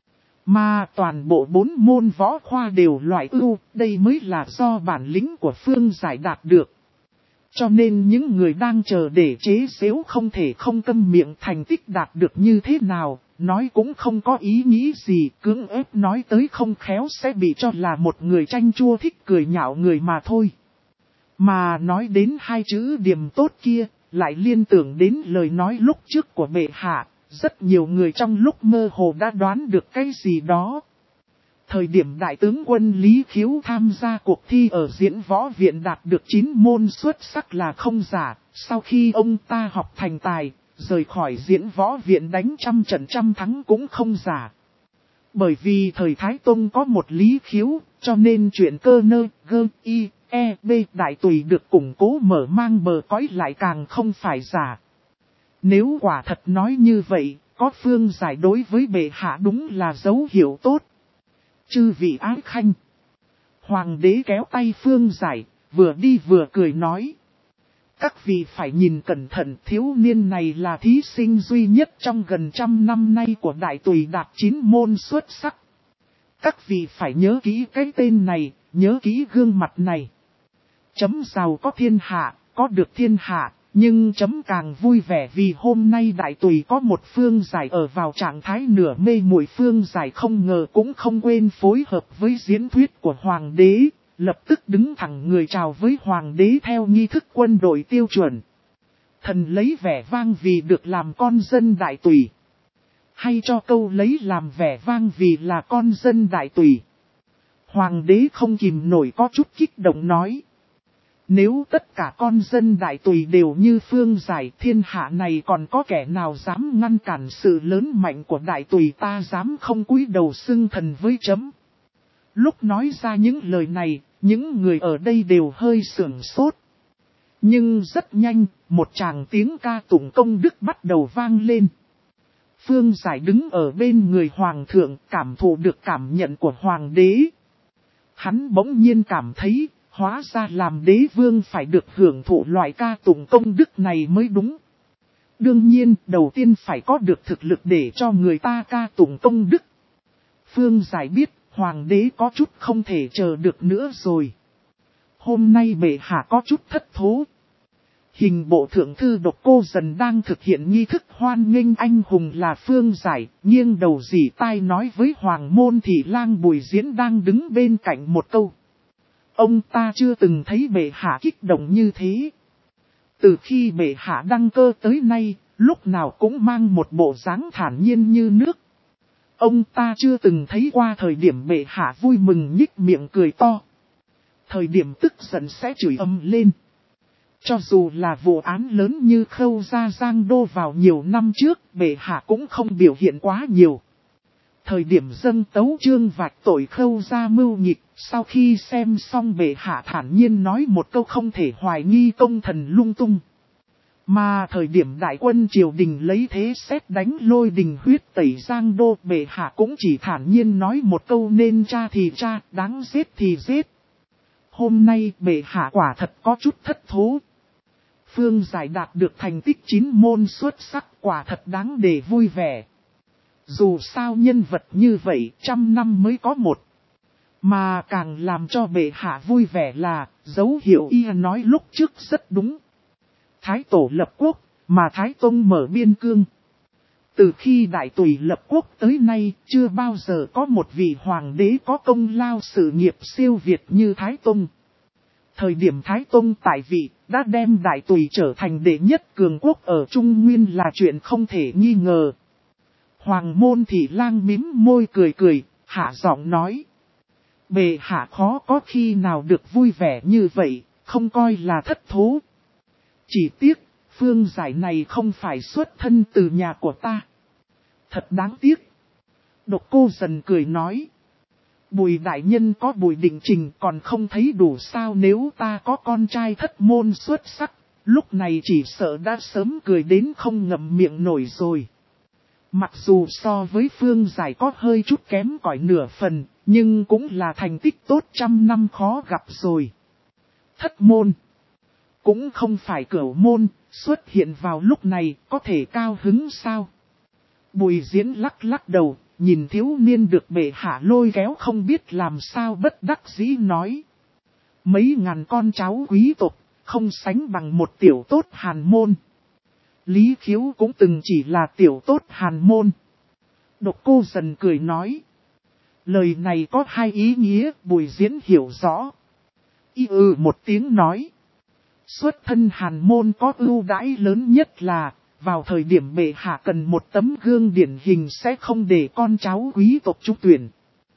Mà toàn bộ 4 môn võ khoa đều loại ưu, đây mới là do bản lĩnh của Phương Giải đạt được. Cho nên những người đang chờ để chế giễu không thể không câm miệng, thành tích đạt được như thế nào, nói cũng không có ý nghĩ gì, cưỡng ép nói tới không khéo sẽ bị cho là một người chanh chua thích cười nhạo người mà thôi. Mà nói đến 2 chữ điểm tốt kia, lại liên tưởng đến lời nói lúc trước của bệ hạ, rất nhiều người trong lúc mơ hồ đã đoán được cái gì đó. Thời điểm đại tướng quân Lý Khiếu tham gia cuộc thi ở diễn võ viện đạt được 9 môn xuất sắc là không giả, sau khi ông ta học thành tài, rời khỏi diễn võ viện đánh trăm trận trăm thắng cũng không giả. Bởi vì thời Thái Tông có một Lý Khiếu, cho nên chuyện cơ nơ, gơ, y, e, b đại tùy được củng cố mở mang bờ cõi lại càng không phải giả. Nếu quả thật nói như vậy, có Phương Giải đối với bệ hạ đúng là dấu hiệu tốt. Chư vị ái khanh. Hoàng đế kéo tay Phương Giải, vừa đi vừa cười nói. Các vị phải nhìn cẩn thận, thiếu niên này là thí sinh duy nhất trong gần 100 năm nay của đại tùy đạt 9 môn xuất sắc. Các vị phải nhớ kỹ cái tên này, nhớ kỹ gương mặt này. Chấm giàu có thiên hạ, có được thiên hạ. Nhưng chấm càng vui vẻ vì hôm nay đại tùy có một Phương Giải ở vào trạng thái nửa mê muội. Phương Giải không ngờ cũng không quên phối hợp với diễn thuyết của Hoàng đế, lập tức đứng thẳng người chào với Hoàng đế theo nghi thức quân đội tiêu chuẩn. Thần lấy vẻ vang vì được làm con dân đại tùy. Hay cho câu lấy làm vẻ vang vì là con dân đại tùy. Hoàng đế không kìm nổi có chút kích động nói. Nếu tất cả con dân đại tùy đều như Phương Giải, thiên hạ này còn có kẻ nào dám ngăn cản sự lớn mạnh của đại tùy, ta dám không cúi đầu xưng thần với chấm. Lúc nói ra những lời này, những người ở đây đều hơi sửng sốt. Nhưng rất nhanh, một tràng tiếng ca tụng công đức bắt đầu vang lên. Phương Giải đứng ở bên người Hoàng thượng, cảm thụ được cảm nhận của Hoàng đế. Hắn bỗng nhiên cảm thấy, hóa ra làm đế vương phải được hưởng thụ loại ca tụng công đức này mới đúng. Đương nhiên, đầu tiên phải có được thực lực để cho người ta ca tụng công đức. Phương Giải biết, Hoàng đế có chút không thể chờ được nữa rồi. Hôm nay bệ hạ có chút thất thố. Hình bộ thượng thư Độc Cô Dần đang thực hiện nghi thức hoan nghênh anh hùng là Phương Giải, nghiêng đầu dỉ tai nói với Hoàng môn thị lang Bùi Diễn đang đứng bên cạnh một câu. Ông ta chưa từng thấy bệ hạ kích động như thế. Từ khi bệ hạ đăng cơ tới nay, lúc nào cũng mang một bộ dáng thản nhiên như nước. Ông ta chưa từng thấy qua thời điểm bệ hạ vui mừng nhích miệng cười to. Thời điểm tức giận sẽ chửi ầm lên. Cho dù là vụ án lớn như Khâu Gia Giang Đô vào nhiều năm trước, bệ hạ cũng không biểu hiện quá nhiều. Thời điểm dâng tấu chương vạch tội Khâu ra mưu nghịch, sau khi xem xong bệ hạ thản nhiên nói một câu không thể hoài nghi công thần lung tung. Mà thời điểm đại quân triều đình lấy thế xét đánh lôi đình huyết tẩy Giang Đô, bệ hạ cũng chỉ thản nhiên nói một câu nên tra thì tra, đáng giết thì giết. Hôm nay bệ hạ quả thật có chút thất thố. Phương Giải đạt được thành tích 9 môn xuất sắc, quả thật đáng để vui vẻ. Dù sao nhân vật như vậy 100 năm mới có một. Mà càng làm cho bệ hạ vui vẻ là, dấu hiệu y nói lúc trước rất đúng. Thái tổ lập quốc, mà Thái Tông mở biên cương. Từ khi Đại Tùy lập quốc tới nay, chưa bao giờ có một vị hoàng đế có công lao sự nghiệp siêu việt như Thái Tông. Thời điểm Thái Tông tại vị, đã đem Đại Tùy trở thành đệ nhất cường quốc ở Trung Nguyên là chuyện không thể nghi ngờ. Hoàng Môn Thị Lang mím môi cười cười, hạ giọng nói. Bệ hạ khó có khi nào được vui vẻ như vậy, không coi là thất thố. Chỉ tiếc, Phương Giải này không phải xuất thân từ nhà của ta. Thật đáng tiếc. Độc Cô Dần cười nói. Bùi đại nhân có Bùi Định Trình còn không thấy đủ sao, nếu ta có con trai thất môn xuất sắc, lúc này chỉ sợ đã sớm cười đến không ngậm miệng nổi rồi. Mặc dù so với Phương Giải có hơi chút kém cỏi nửa phần, nhưng cũng là thành tích tốt 100 năm khó gặp rồi. Thất môn cũng không phải cửu môn, xuất hiện vào lúc này có thể cao hứng sao? Bùi Diễn lắc lắc đầu, nhìn thiếu niên được bệ hạ lôi kéo không biết làm sao bất đắc dĩ nói. Mấy ngàn con cháu quý tộc, không sánh bằng một tiểu tốt hàn môn. Lý Khiếu cũng từng chỉ là tiểu tốt hàn môn. Độc Cô Dần cười nói. Lời này có hai ý nghĩa, Bùi Diễn hiểu rõ. Một tiếng nói. Xuất thân hàn môn có ưu đãi lớn nhất là, vào thời điểm bệ hạ cần một tấm gương điển hình sẽ không để con cháu quý tộc trúng tuyển.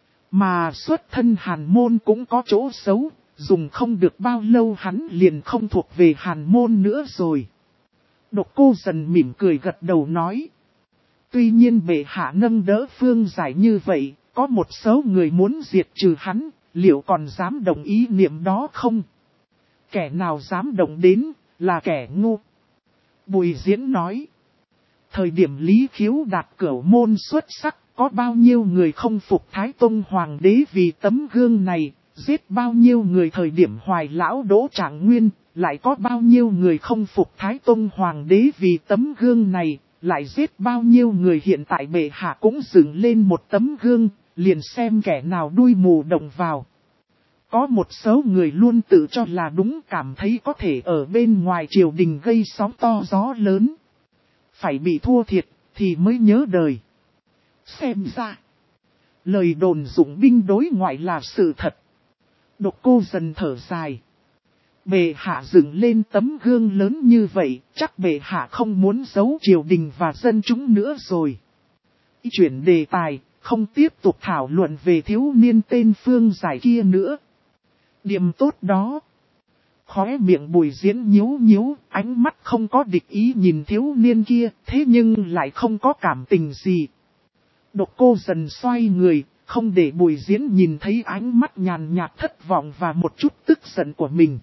Mà xuất thân hàn môn cũng có chỗ xấu, dùng không được bao lâu hắn liền không thuộc về hàn môn nữa rồi. Độc Cô Dần mỉm cười gật đầu nói. Tuy nhiên bệ hạ nâng đỡ Phương Giải như vậy, có một số người muốn diệt trừ hắn, liệu còn dám đồng ý niệm đó không? Kẻ nào dám động đến, là kẻ ngu. Bùi Diễn nói. Thời điểm Lý Khiếu đạt cửu môn xuất sắc, có bao nhiêu người không phục Thái Tông Hoàng đế vì tấm gương này, giết bao nhiêu người thời điểm Hoài Lão Đỗ Trạng Nguyên, lại có bao nhiêu người không phục Thái Tông Hoàng đế vì tấm gương này, lại giết bao nhiêu người hiện tại bệ hạ cũng dựng lên một tấm gương, liền xem kẻ nào đuôi mù động vào. Có một số người luôn tự cho là đúng, cảm thấy có thể ở bên ngoài triều đình gây sóng to gió lớn. Phải bị thua thiệt thì mới nhớ đời. Xem ra, lời đồn dụng binh đối ngoại là sự thật. Độc Cô Dần thở dài. Bệ hạ dựng lên tấm gương lớn như vậy, chắc bệ hạ không muốn giấu triều đình và dân chúng nữa rồi. Chuyển đề tài, không tiếp tục thảo luận về thiếu niên tên Phương Giải kia nữa. Điểm tốt đó. Khóe miệng Bùi Diễn nhíu nhíu, ánh mắt không có địch ý nhìn thiếu niên kia, thế nhưng lại không có cảm tình gì. Độc Cô Dần xoay người, không để Bùi Diễn nhìn thấy ánh mắt nhàn nhạt thất vọng và một chút tức giận của mình.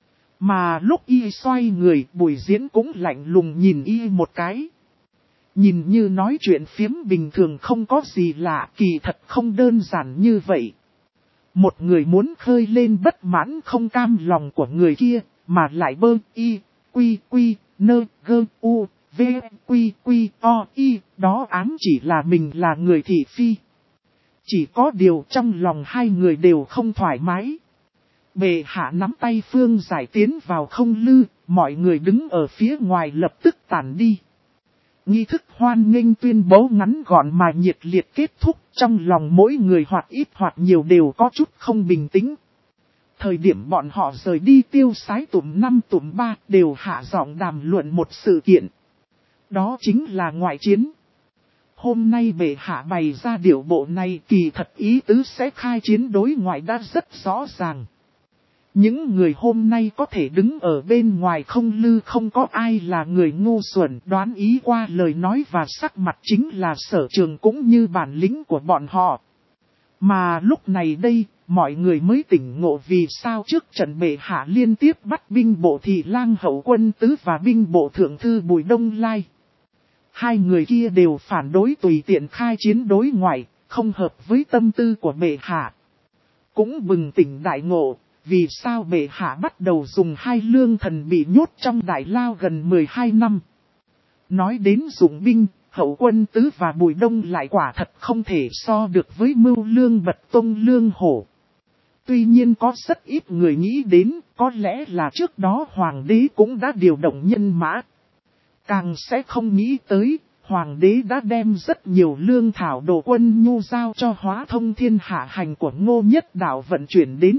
Mà lúc y xoay người, Bùi Diễn cũng lạnh lùng nhìn y một cái. Nhìn như nói chuyện phiếm bình thường không có gì lạ, kỳ thật không đơn giản như vậy. Một người muốn khơi lên bất mãn không cam lòng của người kia, mà lại bơ y, quy quy, nơ, gơ, u, v, quy quy, o, y, đó ám chỉ là mình là người thị phi. Chỉ có điều trong lòng hai người đều không thoải mái. Bệ hạ nắm tay Phương Giải tiến vào không lư, mọi người đứng ở phía ngoài lập tức tản đi. Nghi thức hoan nghênh tuyên bố ngắn gọn mà nhiệt liệt kết thúc, trong lòng mỗi người hoặc ít hoặc nhiều đều có chút không bình tĩnh. Thời điểm bọn họ rời đi tiêu sái tụm 5 tụm 3 đều hạ giọng đàm luận một sự kiện. Đó chính là ngoại chiến. Hôm nay bệ hạ bày ra điệu bộ này, kỳ thật ý tứ sẽ khai chiến đối ngoại đã rất rõ ràng. Những người hôm nay có thể đứng ở bên ngoài không lư không có ai là người ngu xuẩn đoán ý qua lời nói và sắc mặt chính là Sở Trường cũng như bản lĩnh của bọn họ. Mà lúc này đây, mọi người mới tỉnh ngộ vì sao trước trận bệ hạ liên tiếp bắt binh bộ Thị Lang hậu quân tứ và binh bộ thượng thư Bùi Đông Lai. Hai người kia đều phản đối tùy tiện khai chiến đối ngoại, không hợp với tâm tư của bệ hạ. Cũng bừng tỉnh đại ngộ, vì sao bệ hạ bắt đầu dùng hai lương thần bị nhốt trong đại lao gần 12 năm. Nói đến dụng binh, hậu quân tứ và Bùi Đông lại quả thật không thể so được với mưu lương bật tông lương hổ. Tuy nhiên có rất ít người nghĩ đến, có lẽ là trước đó hoàng đế cũng đã điều động nhân mã. Càng sẽ không nghĩ tới, hoàng đế đã đem rất nhiều lương thảo đồ quân nhu giao cho Hóa Thông Thiên Hạ Hành của Ngô Nhất Đạo vận chuyển đến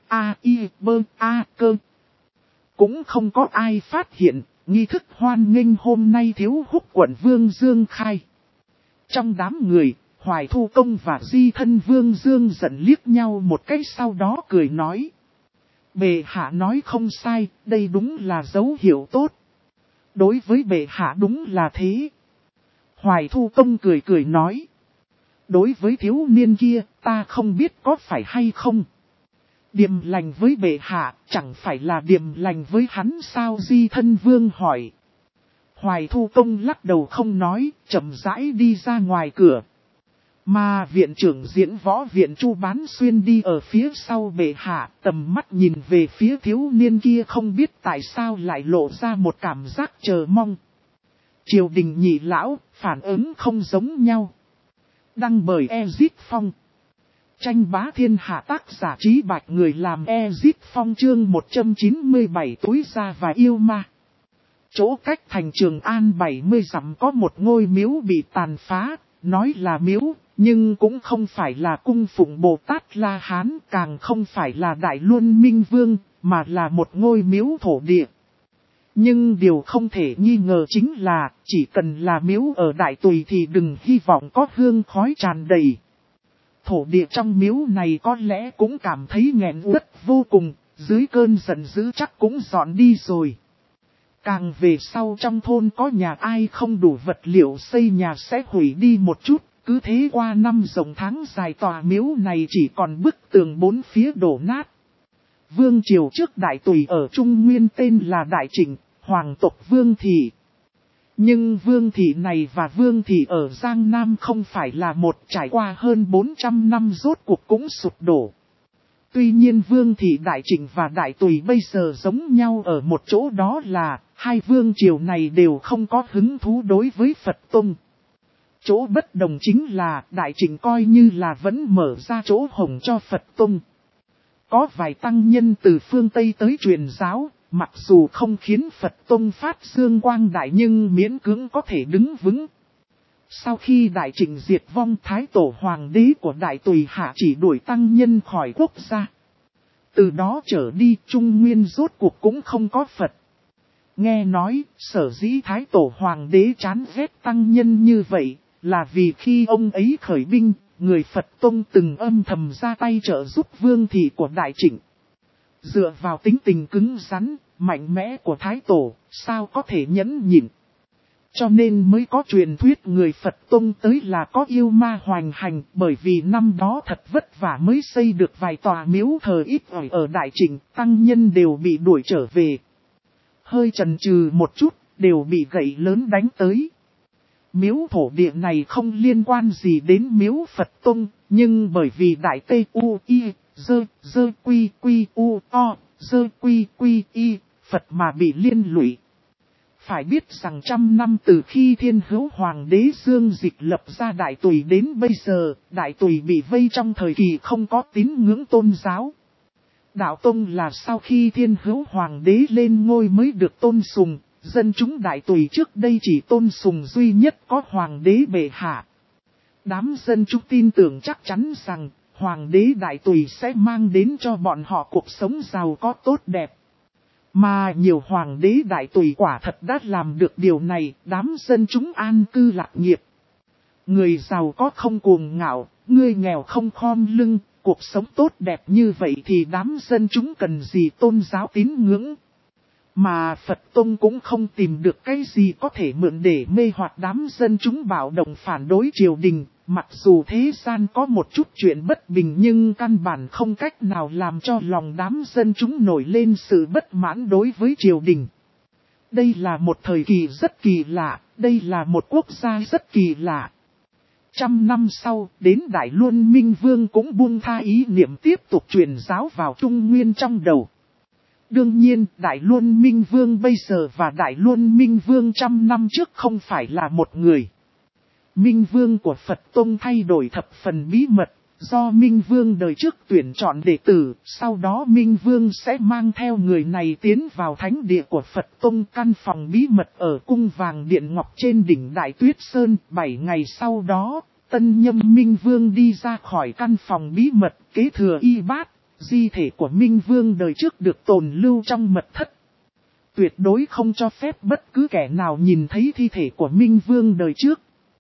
T.A.I.B.A. Cũng không có ai phát hiện, nghi thức hoan nghênh hôm nay thiếu húc quận Vương Dương khai. Trong đám người, Hoài Thu Công và Di Thân Vương Dương giận liếc nhau một cái sau đó cười nói. Bệ hạ nói không sai, đây đúng là dấu hiệu tốt. Đối với bệ hạ đúng là thế. Hoài Thu Công cười cười nói. Đối với thiếu niên kia, ta không biết có phải hay không. Điềm lành với bệ hạ, chẳng phải là điềm lành với hắn sao Di Thân Vương hỏi. Hoài Thu Công lắc đầu không nói, chậm rãi đi ra ngoài cửa. Mà viện trưởng Diễn Võ Viện Chu Bán Xuyên đi ở phía sau bệ hạ, tầm mắt nhìn về phía thiếu niên kia không biết tại sao lại lộ ra một cảm giác chờ mong. Triều đình nhị lão, phản ứng không giống nhau. Đăng bởi Ezit Phong. Tranh bá thiên hạ tác giả Trí Bạch người làm Ezit Phong chương 197 túi ra và yêu ma. Chỗ cách thành Trường An 70 dặm có một ngôi miếu bị tàn phá, nói là miếu, nhưng cũng không phải là cung phụng Bồ Tát La Hán, càng không phải là Đại Luân Minh Vương, mà là một ngôi miếu thổ địa. Nhưng điều không thể nghi ngờ chính là, chỉ cần là miếu ở Đại Tùy thì đừng hy vọng có hương khói tràn đầy. Thổ địa trong miếu này có lẽ cũng cảm thấy nghẹn uất vô cùng, dưới cơn giận dữ chắc cũng dọn đi rồi. Càng về sau trong thôn có nhà ai không đủ vật liệu xây nhà sẽ hủy đi một chút, cứ thế qua năm rộng tháng dài tòa miếu này chỉ còn bức tường bốn phía đổ nát. Vương triều trước Đại Tùy ở Trung Nguyên tên là Đại Trịnh, hoàng tộc Vương Thị. Nhưng Vương Thị này và Vương Thị ở Giang Nam không phải là một, trải qua hơn 400 năm rốt cuộc cũng sụp đổ. Tuy nhiên Vương Thị Đại Trịnh và Đại Tùy bây giờ giống nhau ở một chỗ, đó là hai vương triều này đều không có hứng thú đối với Phật Tông. Chỗ bất đồng chính là Đại Trịnh coi như là vẫn mở ra chỗ hồng cho Phật Tông. Có vài tăng nhân từ phương Tây tới truyền giáo, mặc dù không khiến Phật Tông phát dương quang đại nhưng miễn cưỡng có thể đứng vững. Sau khi Đại Trịnh diệt vong, Thái Tổ Hoàng đế của Đại Tùy hạ chỉ đuổi tăng nhân khỏi quốc gia. Từ đó trở đi Trung Nguyên rốt cuộc cũng không có Phật. Nghe nói, sở dĩ Thái Tổ Hoàng đế chán ghét tăng nhân như vậy, là vì khi ông ấy khởi binh, người Phật Tông từng âm thầm ra tay trợ giúp Vương Thị của Đại Trịnh. Dựa vào tính tình cứng rắn, mạnh mẽ của Thái Tổ, sao có thể nhẫn nhịn. Cho nên mới có truyền thuyết người Phật Tông tới là có yêu ma hoành hành, bởi vì năm đó thật vất vả mới xây được vài tòa miếu thờ ít ỏi ở Đại Trịnh, tăng nhân đều bị đuổi trở về. Hơi chần chừ một chút, đều bị gậy lớn đánh tới. Miếu thổ địa này không liên quan gì đến miếu Phật Tông, nhưng bởi vì Đại Tây U I, dơ quy quy U O, dơ quy quy I, Phật mà bị liên lụy. Phải biết rằng 100 năm từ khi Thiên Hữu Hoàng đế Dương Dịch lập ra Đại Tùy đến bây giờ, Đại Tùy bị vây trong thời kỳ không có tín ngưỡng tôn giáo. Đạo Tông là sau khi Thiên Hữu Hoàng đế lên ngôi mới được tôn sùng, dân chúng Đại Tùy trước đây chỉ tôn sùng duy nhất có Hoàng đế bệ hạ. Đám dân chúng tin tưởng chắc chắn rằng, Hoàng đế Đại Tùy sẽ mang đến cho bọn họ cuộc sống giàu có tốt đẹp. Mà nhiều Hoàng đế Đại Tùy quả thật đã làm được điều này, đám dân chúng an cư lạc nghiệp. Người giàu có không cuồng ngạo, người nghèo không khom lưng, cuộc sống tốt đẹp như vậy thì đám dân chúng cần gì tôn giáo tín ngưỡng. Mà Phật Tông cũng không tìm được cái gì có thể mượn để mê hoặc đám dân chúng bạo động phản đối triều đình. Mặc dù thế gian có một chút chuyện bất bình nhưng căn bản không cách nào làm cho lòng đám dân chúng nổi lên sự bất mãn đối với triều đình. Đây là một thời kỳ rất kỳ lạ, đây là một quốc gia rất kỳ lạ. 100 năm sau, đến Đại Luân Minh Vương cũng buông tha ý niệm tiếp tục truyền giáo vào Trung Nguyên trong đầu. Đương nhiên, Đại Luân Minh Vương bây giờ và Đại Luân Minh Vương 100 năm trước không phải là một người. Minh Vương của Phật Tông thay đổi thập phần bí mật, do Minh Vương đời trước tuyển chọn đệ tử, sau đó Minh Vương sẽ mang theo người này tiến vào thánh địa của Phật Tông, căn phòng bí mật ở cung vàng điện ngọc trên đỉnh Đại Tuyết Sơn. 7 ngày sau đó, Tân Nhâm Minh Vương đi ra khỏi căn phòng bí mật, kế thừa y bát, di thể của Minh Vương đời trước được tồn lưu trong mật thất. Tuyệt đối không cho phép bất cứ kẻ nào nhìn thấy thi thể của Minh Vương đời trước.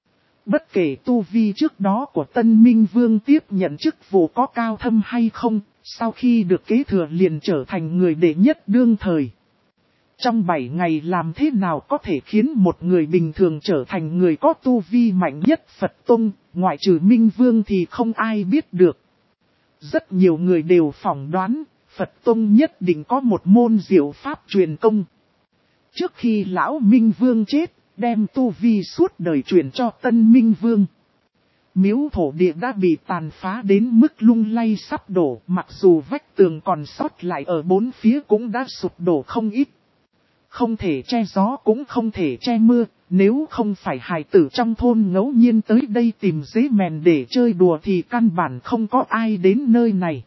Bất kể tu vi trước đó của Tân Minh Vương tiếp nhận chức vụ có cao thâm hay không, sau khi được kế thừa liền trở thành người đệ nhất đương thời. Trong 7 ngày làm thế nào có thể khiến một người bình thường trở thành người có tu vi mạnh nhất Phật Tông, ngoại trừ Minh Vương thì không ai biết được. Rất nhiều người đều phỏng đoán, Phật Tông nhất định có một môn diệu pháp truyền công. Trước khi lão Minh Vương chết, đem tu vi suốt đời truyền cho Tân Minh Vương. Miếu thổ địa đã bị tàn phá đến mức lung lay sắp đổ, mặc dù vách tường còn sót lại ở bốn phía cũng đã sụp đổ không ít. Không thể che gió cũng không thể che mưa, nếu không phải hài tử trong thôn ngẫu nhiên tới đây tìm dế mèn để chơi đùa thì căn bản không có ai đến nơi này.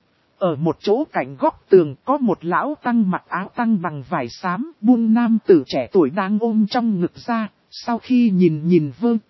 Ở một chỗ cạnh góc tường có một lão tăng mặc áo tăng bằng vải xám, buông nam tử trẻ tuổi đang ôm trong ngực ra, sau khi nhìn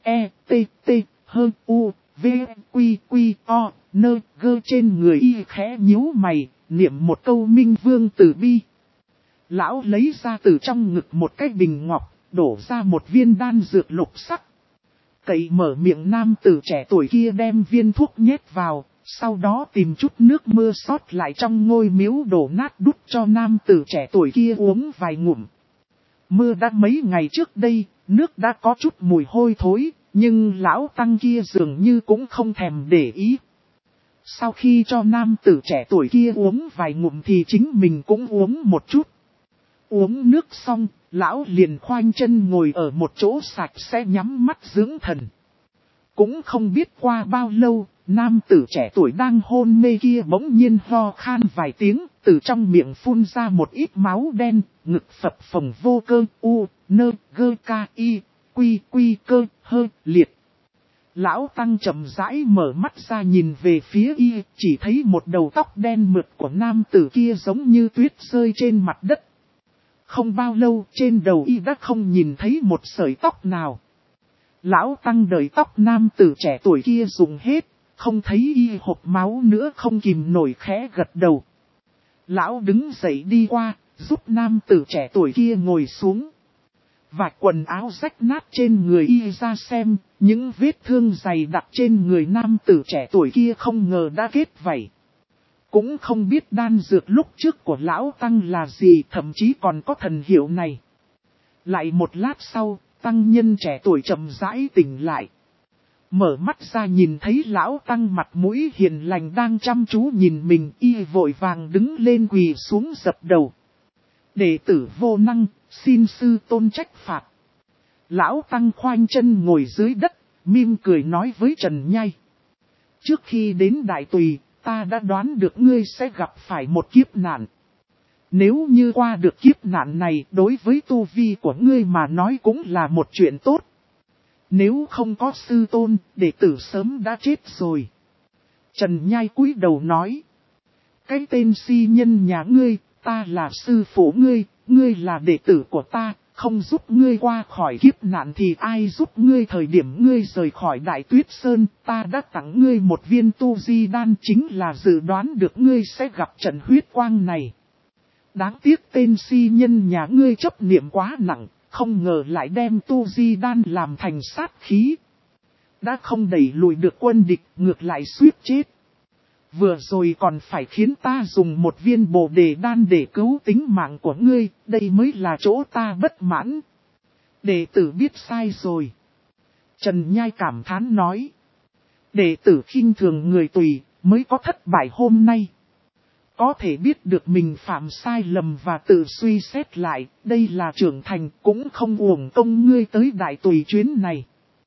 vơ trên người y khẽ nhíu mày, niệm một câu Minh Vương từ bi. Lão lấy ra từ trong ngực một cái bình ngọc, đổ ra một viên đan dược lục sắc. Cậy mở miệng nam tử trẻ tuổi kia đem viên thuốc nhét vào, sau đó tìm chút nước mưa sót lại trong ngôi miếu đổ nát đút cho nam tử trẻ tuổi kia uống vài ngụm. Mưa đã mấy ngày trước đây, nước đã có chút mùi hôi thối, nhưng lão tăng kia dường như cũng không thèm để ý. Sau khi cho nam tử trẻ tuổi kia uống vài ngụm thì chính mình cũng uống một chút. Uống nước xong, lão liền khoanh chân ngồi ở một chỗ sạch sẽ nhắm mắt dưỡng thần. Cũng không biết qua bao lâu, nam tử trẻ tuổi đang hôn mê kia bỗng nhiên ho khan vài tiếng, từ trong miệng phun ra một ít máu đen, ngực phập phồng vô cơ, cơ hơ liệt. Lão tăng chậm rãi mở mắt ra nhìn về phía y, chỉ thấy một đầu tóc đen mượt của nam tử kia giống như tuyết rơi trên mặt đất. Không bao lâu trên đầu y đã không nhìn thấy một sợi tóc nào. Lão tăng đợi tóc nam tử trẻ tuổi kia dùng hết, không thấy y hộp máu nữa không kìm nổi khẽ gật đầu. Lão đứng dậy đi qua, giúp nam tử trẻ tuổi kia ngồi xuống. Vạch quần áo rách nát trên người y ra xem, những vết thương dày đặc trên người nam tử trẻ tuổi kia không ngờ đã kết vảy. Cũng không biết đan dược lúc trước của lão tăng là gì, thậm chí còn có thần hiệu này. Lại một lát sau, tăng nhân trẻ tuổi chậm rãi tỉnh lại. Mở mắt ra nhìn thấy lão tăng mặt mũi hiền lành đang chăm chú nhìn mình, y vội vàng đứng lên quỳ xuống dập đầu. Đệ tử vô năng, xin sư tôn trách phạt. Lão tăng khoanh chân ngồi dưới đất, mỉm cười nói với Trần Nhai. Trước khi đến Đại Tùy, ta đã đoán được ngươi sẽ gặp phải một kiếp nạn. Nếu như qua được kiếp nạn này, đối với tu vi của ngươi mà nói cũng là một chuyện tốt. Nếu không có sư tôn, đệ tử sớm đã chết rồi. Trần Nhai cúi đầu nói. Cái tên si nhân nhà ngươi, ta là sư phụ ngươi, ngươi là đệ tử của ta, không giúp ngươi qua khỏi kiếp nạn thì ai giúp ngươi thời điểm ngươi rời khỏi Đại Tuyết Sơn, ta đã tặng ngươi một viên tu di đan chính là dự đoán được ngươi sẽ gặp trận huyết quang này. Đáng tiếc tên si nhân nhà ngươi chấp niệm quá nặng, không ngờ lại đem tu di đan làm thành sát khí. Đã không đẩy lùi được quân địch, ngược lại suýt chết. Vừa rồi còn phải khiến ta dùng một viên bồ đề đan để cứu tính mạng của ngươi, đây mới là chỗ ta bất mãn. Đệ tử biết sai rồi. Trần Nhai cảm thán nói. Đệ tử khinh thường người tùy, mới có thất bại hôm nay. Có thể biết được mình phạm sai lầm và tự suy xét lại, đây là trưởng thành, cũng không uổng công ngươi tới đại tùy chuyến này.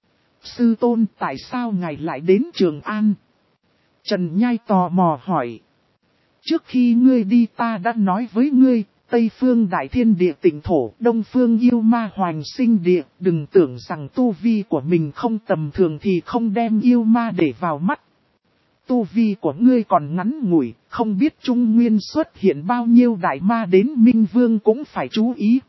Sư tôn, tại sao ngài lại đến Trường An? Trần Nhai tò mò hỏi. Trước khi ngươi đi ta đã nói với ngươi, Tây phương đại thiên địa tịnh thổ, Đông phương yêu ma hoành sinh địa, đừng tưởng rằng tu vi của mình không tầm thường thì không đem yêu ma để vào mắt. Tu vi của ngươi còn ngắn ngủi, không biết Trung Nguyên xuất hiện bao nhiêu đại ma đến Minh Vương cũng phải chú ý.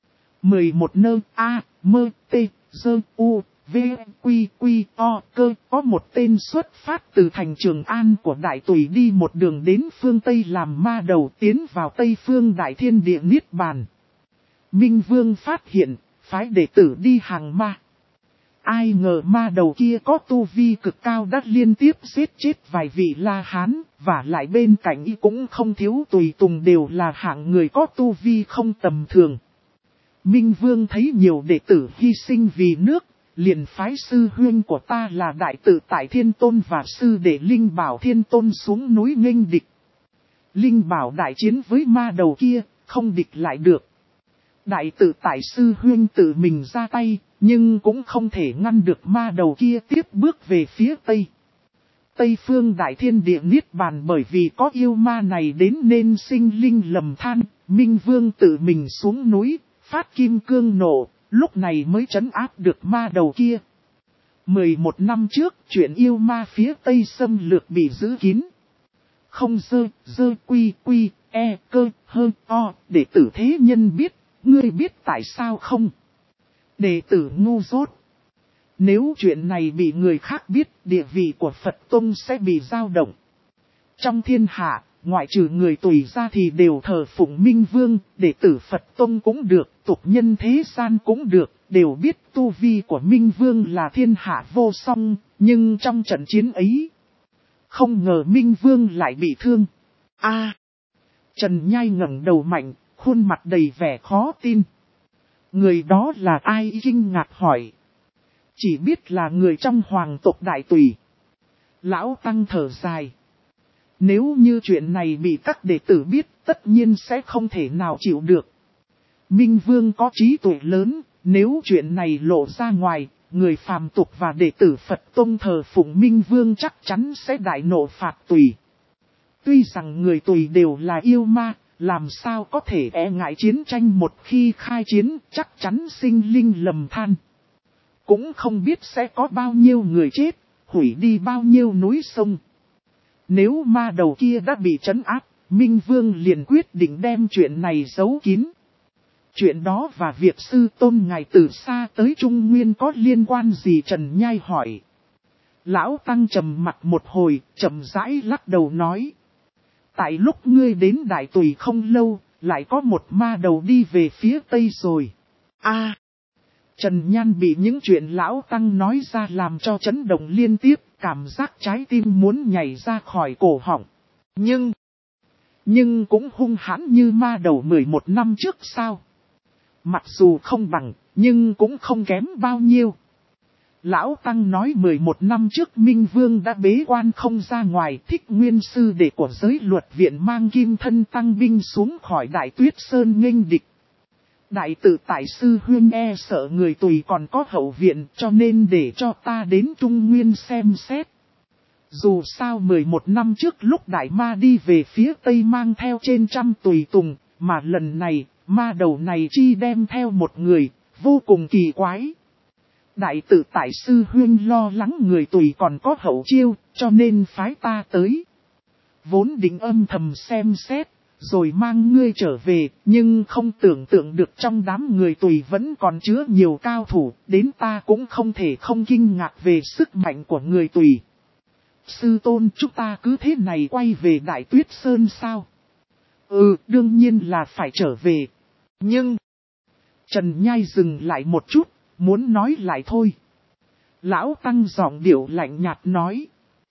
11 nơ A, mơ, T, dơ, U, V, Quy, Quy, O, cơ, có một tên xuất phát từ thành Trường An của Đại Tùy đi một đường đến phương Tây làm ma đầu tiến vào Tây phương Đại Thiên Địa Niết Bàn. Minh Vương phát hiện, phái đệ tử đi hàng ma. Ai ngờ ma đầu kia có tu vi cực cao đã liên tiếp giết chết vài vị La Hán, và lại bên cạnh y cũng không thiếu tùy tùng đều là hạng người có tu vi không tầm thường. Minh Vương thấy nhiều đệ tử hy sinh vì nước, liền phái sư huynh của ta là Đại Tự Tại Thiên Tôn và sư đệ Linh Bảo Thiên Tôn xuống núi nghênh địch. Linh Bảo đại chiến với ma đầu kia, không địch lại được. Đại Tự Tại sư huynh tự mình ra tay, nhưng cũng không thể ngăn được ma đầu kia tiếp bước về phía Tây. Tây phương Đại Thiên Địa Niết Bàn bởi vì có yêu ma này đến nên sinh linh lầm than, Minh Vương tự mình xuống núi, phát kim cương nộ, lúc này mới trấn áp được ma đầu kia. 11 năm trước, chuyện yêu ma phía Tây xâm lược bị giữ kín. Không dơ quy quy, e cơ, hơ o, để tử thế nhân biết, ngươi biết tại sao không? Đệ tử ngu dốt. Nếu chuyện này bị người khác biết, địa vị của Phật Tông sẽ bị dao động. Trong thiên hạ, ngoại trừ người tùy ra thì đều thờ phụng Minh Vương, đệ tử Phật Tông cũng được, tục nhân thế gian cũng được, đều biết tu vi của Minh Vương là thiên hạ vô song, nhưng trong trận chiến ấy, không ngờ Minh Vương lại bị thương. Trần Nhai ngẩng đầu mạnh, khuôn mặt đầy vẻ khó tin. Người đó là ai? Kinh ngạc hỏi. Chỉ biết là người trong hoàng tộc Đại Tùy. Lão Tăng thở dài. Nếu như chuyện này bị các đệ tử biết, tất nhiên sẽ không thể nào chịu được. Minh Vương có trí tuệ lớn, nếu chuyện này lộ ra ngoài, người phàm tục và đệ tử Phật Tông thờ phụng Minh Vương chắc chắn sẽ đại nộ phạt Tùy. Tuy rằng người Tùy đều là yêu ma, làm sao có thể e ngại chiến tranh, một khi khai chiến chắc chắn sinh linh lầm than. Cũng không biết sẽ có bao nhiêu người chết, hủy đi bao nhiêu núi sông. Nếu ma đầu kia đã bị trấn áp, Minh Vương liền quyết định đem chuyện này giấu kín. Chuyện đó và việc sư tôn ngài từ xa tới Trung Nguyên có liên quan gì? Trần Nhai hỏi. Lão Tăng trầm mặt một hồi, chậm rãi lắc đầu nói. Tại lúc ngươi đến Đại Tùy không lâu, lại có một ma đầu đi về phía Tây rồi. Trần Nhan bị những chuyện Lão Tăng nói ra làm cho chấn động liên tiếp, cảm giác trái tim muốn nhảy ra khỏi cổ họng. Nhưng cũng hung hãn như ma đầu 11 năm trước sao? Mặc dù không bằng, nhưng cũng không kém bao nhiêu. Lão Tăng nói 11 năm trước Minh Vương đã bế quan không ra ngoài, Thích Nguyên sư đệ của giới luật viện mang kim thân tăng binh xuống khỏi Đại Tuyết Sơn nghênh địch. Đại Tự Tại sư huynh e sợ người Tùy còn có hậu viện, cho nên để cho ta đến Trung Nguyên xem xét. Dù sao 11 năm trước lúc đại ma đi về phía Tây mang theo trên trăm tùy tùng, mà lần này, ma đầu này chi đem theo một người, vô cùng kỳ quái. Đại Tự Tại sư huynh lo lắng người Tùy còn có hậu chiêu, cho nên phái ta tới. Vốn định âm thầm xem xét, rồi mang ngươi trở về, nhưng không tưởng tượng được trong đám người Tùy vẫn còn chứa nhiều cao thủ, đến ta cũng không thể không kinh ngạc về sức mạnh của người Tùy. Sư tôn, chúng ta cứ thế này quay về Đại Tuyết Sơn sao? Đương nhiên là phải trở về. Nhưng, Trần Nhai dừng lại một chút, muốn nói lại thôi. Lão Tăng giọng điệu lạnh nhạt nói.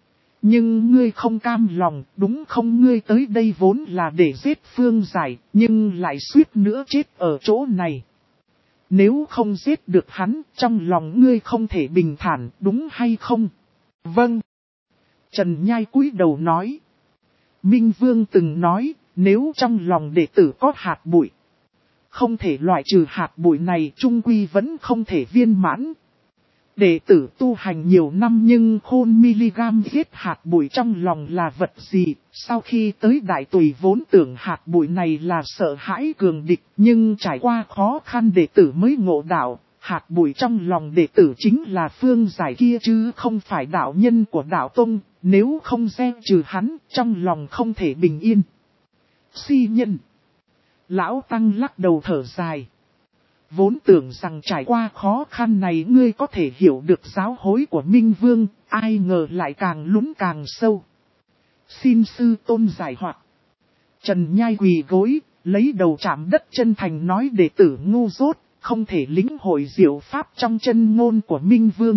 Nhưng ngươi không cam lòng, đúng không? Ngươi tới đây vốn là để giết Phương Giải, nhưng lại suýt nữa chết ở chỗ này. Nếu không giết được hắn, trong lòng ngươi không thể bình thản, đúng hay không? Vâng. Trần Nhai cúi đầu nói. Minh Vương từng nói, nếu trong lòng đệ tử có hạt bụi, không thể loại trừ hạt bụi này, chung quy vẫn không thể viên mãn. Đệ tử tu hành nhiều năm nhưng khôn miligam giết hạt bụi trong lòng là vật gì? Sau khi tới đại tùy vốn tưởng hạt bụi này là sợ hãi cường địch, nhưng trải qua khó khăn đệ tử mới ngộ đạo. Hạt bụi trong lòng đệ tử chính là Phương Giải kia chứ không phải đạo nhân của đạo tông, nếu không gieo trừ hắn, trong lòng không thể bình yên. Si nhân. Lão Tăng lắc đầu thở dài. Vốn tưởng rằng trải qua khó khăn này ngươi có thể hiểu được giáo hối của Minh Vương, ai ngờ lại càng lún càng sâu. Xin sư tôn giải hoạt. Trần Nhai quỳ gối, lấy đầu chạm đất chân thành nói đệ tử ngu dốt, không thể lĩnh hội diệu pháp trong chân ngôn của Minh Vương.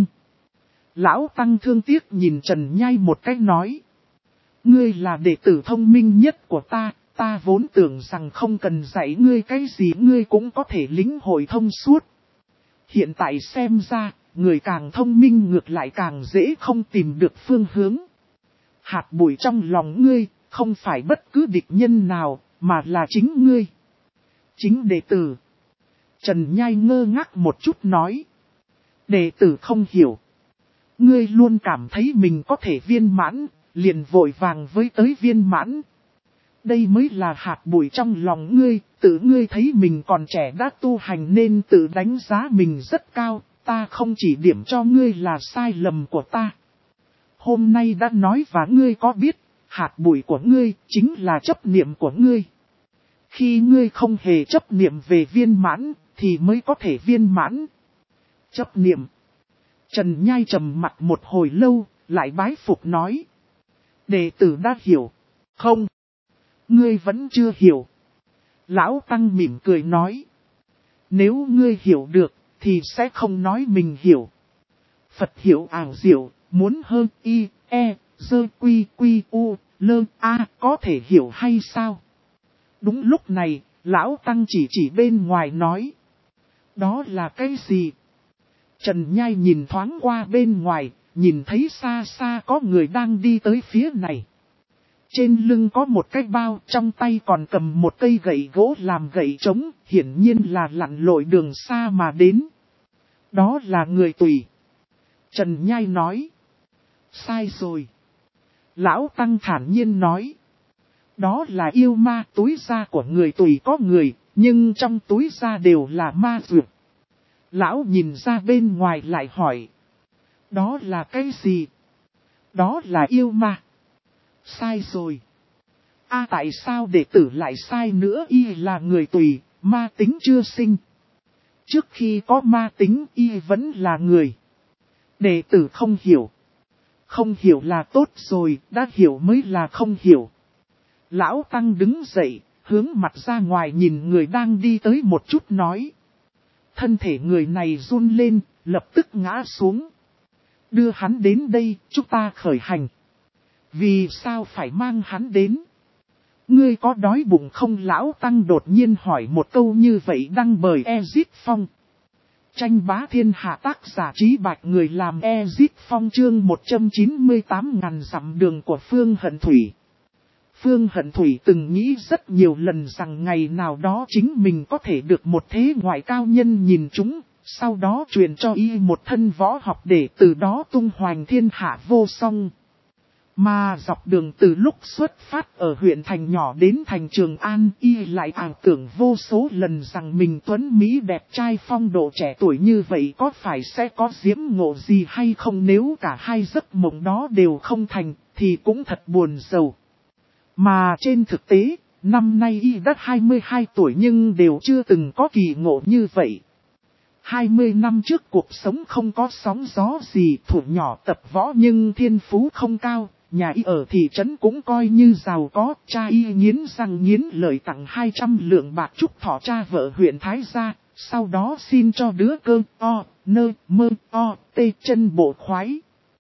Lão Tăng thương tiếc nhìn Trần Nhai một cách nói. Ngươi là đệ tử thông minh nhất của ta. Ta vốn tưởng rằng không cần dạy ngươi cái gì ngươi cũng có thể lĩnh hội thông suốt. Hiện tại xem ra, người càng thông minh ngược lại càng dễ không tìm được phương hướng. Hạt bụi trong lòng ngươi, không phải bất cứ địch nhân nào, mà là chính ngươi. Chính đệ tử. Trần Nhai ngơ ngác một chút nói. Đệ tử không hiểu. Ngươi luôn cảm thấy mình có thể viên mãn, liền vội vàng với tới viên mãn. Đây mới là hạt bụi trong lòng ngươi, tự ngươi thấy mình còn trẻ đã tu hành nên tự đánh giá mình rất cao, ta không chỉ điểm cho ngươi là sai lầm của ta. Hôm nay đã nói và ngươi có biết, hạt bụi của ngươi chính là chấp niệm của ngươi. Khi ngươi không hề chấp niệm về viên mãn, thì mới có thể viên mãn. Chấp niệm. Trần Nhai trầm mặt một hồi lâu, lại bái phục nói. Đệ tử đã hiểu. Không. Ngươi vẫn chưa hiểu. Lão Tăng mỉm cười nói. Nếu ngươi hiểu được, thì sẽ không nói mình hiểu. Phật hiểu ảo diệu, muốn hơn y, e, dơ quy quy u, lơ a, có thể hiểu hay sao? Đúng lúc này, Lão Tăng chỉ bên ngoài nói. Đó là cái gì? Trần Nhai nhìn thoáng qua bên ngoài, nhìn thấy xa xa có người đang đi tới phía này. Trên lưng có một cái bao, trong tay còn cầm một cây gậy gỗ làm gậy trống, hiển nhiên là lặn lội đường xa mà đến. Đó là người Tùy. Trần Nhai nói. Sai rồi. Lão Tăng thản nhiên nói. Đó là yêu ma, túi da của người Tùy có người, nhưng trong túi da đều là ma dược. Lão nhìn ra bên ngoài lại hỏi. Đó là cái gì? Đó là yêu ma. Sai rồi. Tại sao đệ tử lại sai nữa? Y là người Tùy, ma tính chưa sinh. Trước khi có ma tính y vẫn là người. Đệ tử không hiểu. Không hiểu là tốt rồi, đã hiểu mới là không hiểu. Lão Tăng đứng dậy, hướng mặt ra ngoài nhìn người đang đi tới một chút nói. Thân thể người này run lên, lập tức ngã xuống. Đưa hắn đến đây, chúng ta khởi hành. Vì sao phải mang hắn đến? Ngươi có đói bụng không? Lão Tăng đột nhiên hỏi một câu như vậy đăng bởi Ezit Phong. Tranh bá thiên hạ tác giả Trí Bạch người làm Ezit Phong chương 198.000 dặm đường của Phương Hận Thủy. Phương Hận Thủy từng nghĩ rất nhiều lần rằng ngày nào đó chính mình có thể được một thế ngoại cao nhân nhìn chúng, sau đó truyền cho y một thân võ học để từ đó tung hoành thiên hạ vô song. Mà dọc đường từ lúc xuất phát ở huyện thành nhỏ đến thành Trường An y lại ảo tưởng vô số lần rằng mình tuấn Mỹ đẹp trai phong độ trẻ tuổi như vậy có phải sẽ có diễm ngộ gì hay không, nếu cả hai giấc mộng đó đều không thành thì cũng thật buồn rầu. Mà trên thực tế, năm nay y đã 22 tuổi nhưng đều chưa từng có kỳ ngộ như vậy. 20 năm trước cuộc sống không có sóng gió gì, thủ nhỏ tập võ nhưng thiên phú không cao. Nhà y ở thị trấn cũng coi như giàu có, cha y nghiến răng nghiến lợi tặng 200 lượng bạc chúc thọ cha vợ huyện Thái Gia, sau đó xin cho đứa cơ o, nơ, mơ, o, tê chân bộ khoái.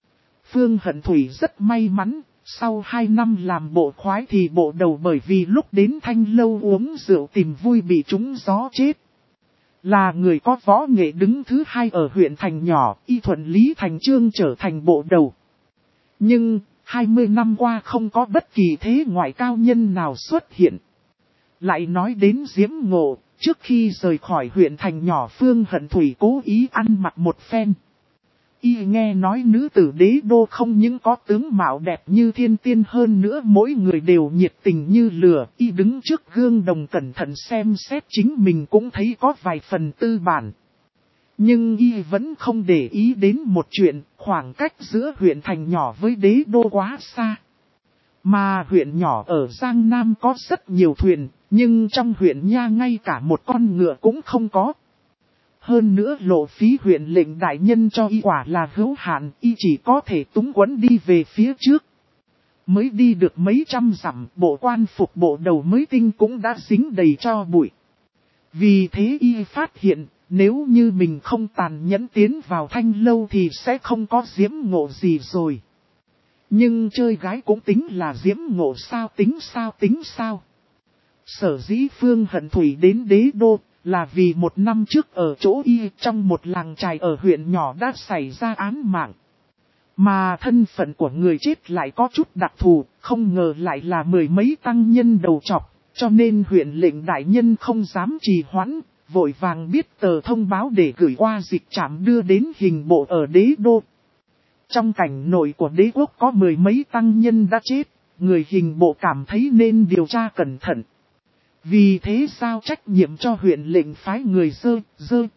Phương Hận Thủy rất may mắn, sau 2 năm làm bộ khoái thì bộ đầu bởi vì lúc đến Thanh Lâu uống rượu tìm vui bị trúng gió chết. Là người có võ nghệ đứng thứ 2 ở huyện thành nhỏ, y thuận lý thành chương trở thành bộ đầu. Nhưng, 20 năm qua không có bất kỳ thế ngoại cao nhân nào xuất hiện. Lại nói đến Diễm Ngộ, trước khi rời khỏi huyện thành nhỏ Phương Hận Thủy cố ý ăn mặc một phen. Y nghe nói nữ tử đế đô không những có tướng mạo đẹp như thiên tiên hơn nữa mỗi người đều nhiệt tình như lửa. Y đứng trước gương đồng cẩn thận xem xét chính mình cũng thấy có vài phần tư bản. Nhưng Y vẫn không để ý đến một chuyện, khoảng cách giữa huyện thành nhỏ với đế đô quá xa. Mà huyện nhỏ ở Giang Nam có rất nhiều thuyền, nhưng trong huyện nha ngay cả một con ngựa cũng không có. Hơn nữa lộ phí huyện lệnh đại nhân cho Y quả là hữu hạn, Y chỉ có thể túng quẫn đi về phía trước. Mới đi được mấy trăm dặm, bộ quan phục bộ đầu mới tinh cũng đã dính đầy cho bụi. Vì thế Y phát hiện, nếu như mình không tàn nhẫn tiến vào Thanh Lâu thì sẽ không có Diễm Ngộ gì rồi. Nhưng chơi gái cũng tính là Diễm Ngộ sao tính sao. Sở dĩ Phương Hận Thủy đến đế đô là vì 1 năm trước ở chỗ Y trong một làng trài ở huyện nhỏ đã xảy ra án mạng. Mà thân phận của người chết lại có chút đặc thù, không ngờ lại là 10 mấy tăng nhân đầu trọc, cho nên huyện lệnh đại nhân không dám trì hoãn, vội vàng biết tờ thông báo để gửi qua dịch trạm đưa đến hình bộ ở đế đô. Trong cảnh nội của đế quốc có 10 mấy tăng nhân đã chết, người hình bộ cảm thấy nên điều tra cẩn thận. Vì thế giao trách nhiệm cho huyện lệnh phái người dơ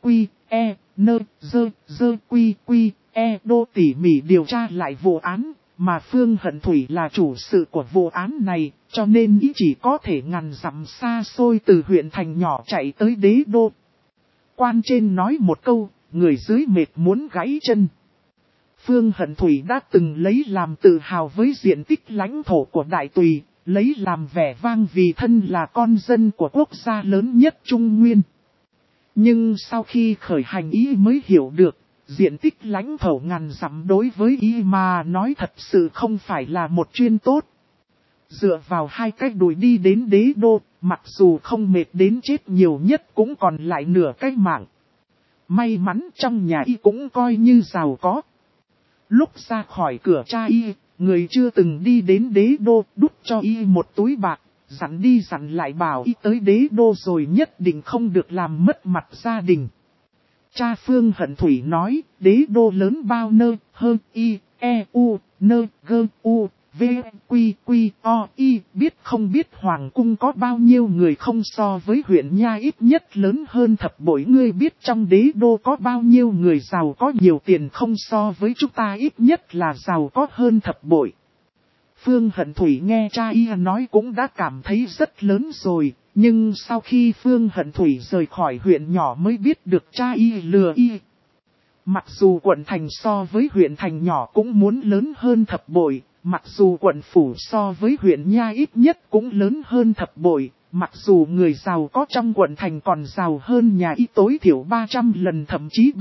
quy đô tỉ mỉ điều tra lại vụ án, mà Phương Hận Thủy là chủ sự của vụ án này, cho nên ý chỉ có thể ngàn dặm xa xôi từ huyện thành nhỏ chạy tới đế đô. Quan trên nói một câu, người dưới mệt muốn gãy chân. Phương Hận Thủy đã từng lấy làm tự hào với diện tích lãnh thổ của Đại Tùy, lấy làm vẻ vang vì thân là con dân của quốc gia lớn nhất Trung Nguyên. Nhưng sau khi khởi hành Y mới hiểu được, diện tích lãnh thổ ngàn dặm đối với Y mà nói thật sự không phải là một chuyên tốt. Dựa vào 2 cái đùi đi đến đế đô, mặc dù không mệt đến chết nhiều nhất cũng còn lại nửa cái mạng. May mắn trong nhà Y cũng coi như giàu có. Lúc ra khỏi cửa cha Y, người chưa từng đi đến đế đô đút cho Y một túi bạc, dặn đi dặn lại bảo Y tới đế đô rồi nhất định không được làm mất mặt gia đình. Cha Phương Hận Thủy nói, đế đô lớn bao nơ, hơn Y, E, U, nơ, gơ, U, V, Quy, Quy, O, Y, biết không biết Hoàng cung có bao nhiêu người không so với huyện nha ít nhất lớn hơn thập bội. Ngươi biết trong đế đô có bao nhiêu người giàu có nhiều tiền không so với chúng ta ít nhất là giàu có hơn thập bội. Phương Hận Thủy nghe cha Y nói cũng đã cảm thấy rất lớn rồi, nhưng sau khi Phương Hận Thủy rời khỏi huyện nhỏ mới biết được cha Y lừa Y. Mặc dù quận thành so với huyện thành nhỏ cũng muốn lớn hơn thập bội, mặc dù quận phủ so với huyện nha ít nhất cũng lớn hơn thập bội, mặc dù người giàu có trong quận thành còn giàu hơn nhà Y tối thiểu 300 lần thậm chí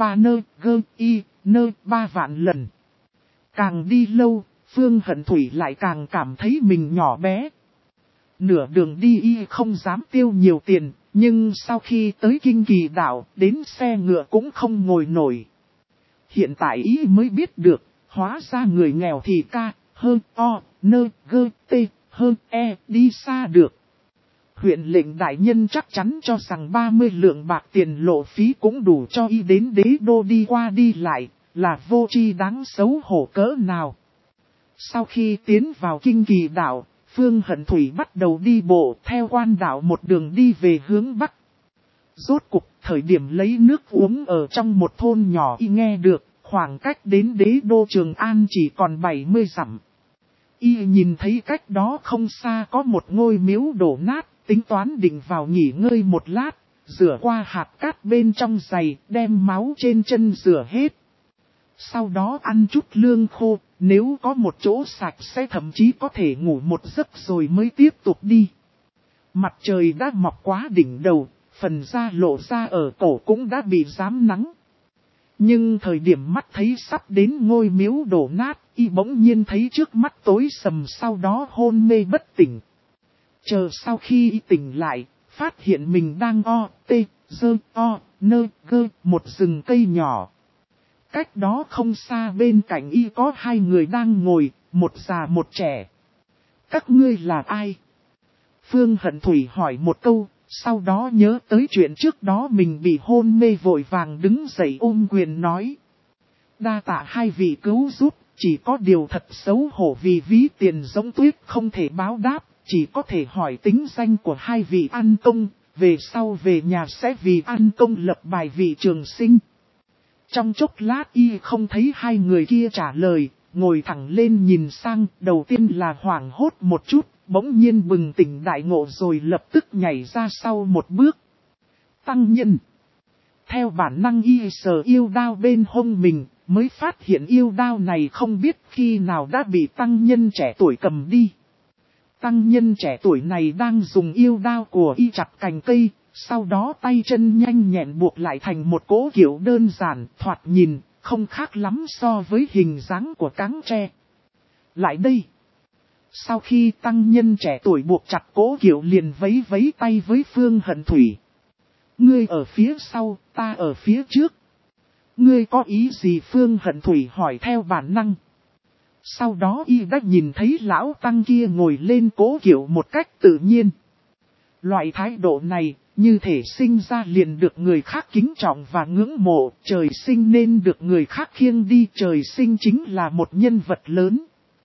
3 vạn lần. Càng đi lâu, Phương Hận Thủy lại càng cảm thấy mình nhỏ bé. Nửa đường đi Y không dám tiêu nhiều tiền, nhưng sau khi tới Kinh Kỳ đảo, đến xe ngựa cũng không ngồi nổi. Hiện tại Y mới biết được, hóa ra người nghèo thì đi xa được. Huyện lệnh đại nhân chắc chắn cho rằng 30 lượng bạc tiền lộ phí cũng đủ cho Y đến đế đô đi qua đi lại, là vô tri đáng xấu hổ cỡ nào. Sau khi tiến vào Kinh Kỳ đảo, Phương Hận Thủy bắt đầu đi bộ theo quan đảo một đường đi về hướng Bắc. Rốt cục, thời điểm lấy nước uống ở trong một thôn nhỏ Y nghe được, khoảng cách đến đế đô Trường An chỉ còn 70 dặm. Y nhìn thấy cách đó không xa có một ngôi miếu đổ nát, tính toán định vào nghỉ ngơi một lát, rửa qua hạt cát bên trong giày, đem máu trên chân rửa hết. Sau đó ăn chút lương khô, nếu có một chỗ sạch sẽ thậm chí có thể ngủ một giấc rồi mới tiếp tục đi. Mặt trời đã mọc quá đỉnh đầu, phần da lộ ra ở cổ cũng đã bị rám nắng. Nhưng thời điểm mắt thấy sắp đến ngôi miếu đổ nát, y bỗng nhiên thấy trước mắt tối sầm, sau đó hôn mê bất tỉnh. Chờ sau khi y tỉnh lại, phát hiện mình đang một rừng cây nhỏ. Cách đó không xa bên cạnh y có hai người đang ngồi, một già một trẻ. Các ngươi là ai? Phương Hận Thủy hỏi một câu, sau đó nhớ tới chuyện trước đó mình bị hôn mê, vội vàng đứng dậy ôm quyền nói. Đa tạ hai vị cứu giúp, chỉ có điều thật xấu hổ vì ví tiền giống tuyết không thể báo đáp, chỉ có thể hỏi tính danh của hai vị ăn công, về sau về nhà sẽ vì ăn công lập bài vị trường sinh. Trong chốc lát y không thấy hai người kia trả lời, ngồi thẳng lên nhìn sang, đầu tiên là hoảng hốt một chút, bỗng nhiên bừng tỉnh đại ngộ rồi lập tức nhảy ra sau một bước. Tăng nhân. Theo bản năng y sờ yêu đao bên hông mình, mới phát hiện yêu đao này không biết khi nào đã bị tăng nhân trẻ tuổi cầm đi. Tăng nhân trẻ tuổi này đang dùng yêu đao của y chặt cành cây, sau đó tay chân nhanh nhẹn buộc lại thành một cỗ kiểu đơn giản, thoạt nhìn, không khác lắm so với hình dáng của cáng tre. Lại đây. Sau khi tăng nhân trẻ tuổi buộc chặt cỗ kiểu liền vấy vấy tay với Phương Hận Thủy. Ngươi ở phía sau, ta ở phía trước. Ngươi có ý gì? Phương Hận Thủy hỏi theo bản năng. Sau đó y đã nhìn thấy lão tăng kia ngồi lên cố kiểu một cách tự nhiên. Loại thái độ này, như thể sinh ra liền được người khác kính trọng và ngưỡng mộ, trời sinh nên được người khác khiêng đi, trời sinh chính là một nhân vật lớn.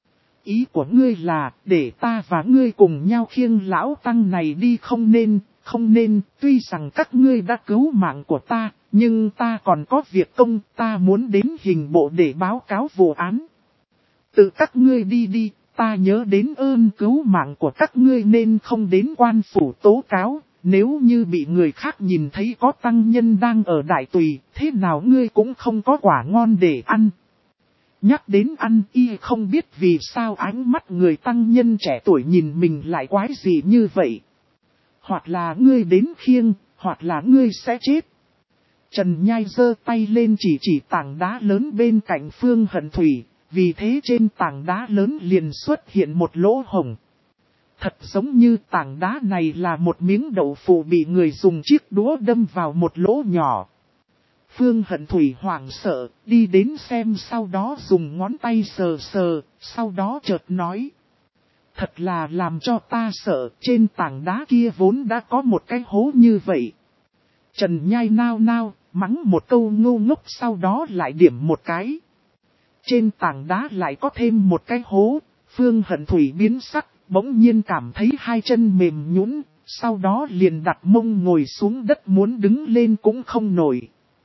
Ý của ngươi là, để ta và ngươi cùng nhau khiêng lão tăng này đi? Không nên, tuy rằng các ngươi đã cứu mạng của ta, nhưng ta còn có việc công, ta muốn đến hình bộ để báo cáo vụ án. Tự các ngươi đi đi, ta nhớ đến ơn cứu mạng của các ngươi nên không đến quan phủ tố cáo, nếu như bị người khác nhìn thấy có tăng nhân đang ở đại tùy, thế nào ngươi cũng không có quả ngon để ăn. Nhắc đến ăn y không biết vì sao ánh mắt người tăng nhân trẻ tuổi nhìn mình lại quái gì như vậy. Hoặc là ngươi đến khiêng, hoặc là ngươi sẽ chết. Trần Nhai giơ tay lên chỉ tảng đá lớn bên cạnh Phương Hận Thủy, vì thế trên tảng đá lớn liền xuất hiện một lỗ hổng. Thật giống như tảng đá này là một miếng đậu phụ bị người dùng chiếc đũa đâm vào một lỗ nhỏ. Phương Hận Thủy hoảng sợ, đi đến xem, sau đó dùng ngón tay sờ sờ, sau đó chợt nói. Thật là làm cho ta sợ, trên tảng đá kia vốn đã có một cái hố như vậy. Trần Nhai nao nao, mắng một câu ngu ngốc, sau đó lại điểm một cái. Trên tảng đá lại có thêm một cái hố, Phương Hận Thủy biến sắc, bỗng nhiên cảm thấy hai chân mềm nhũn, sau đó liền đặt mông ngồi xuống đất, muốn đứng lên cũng không nổi.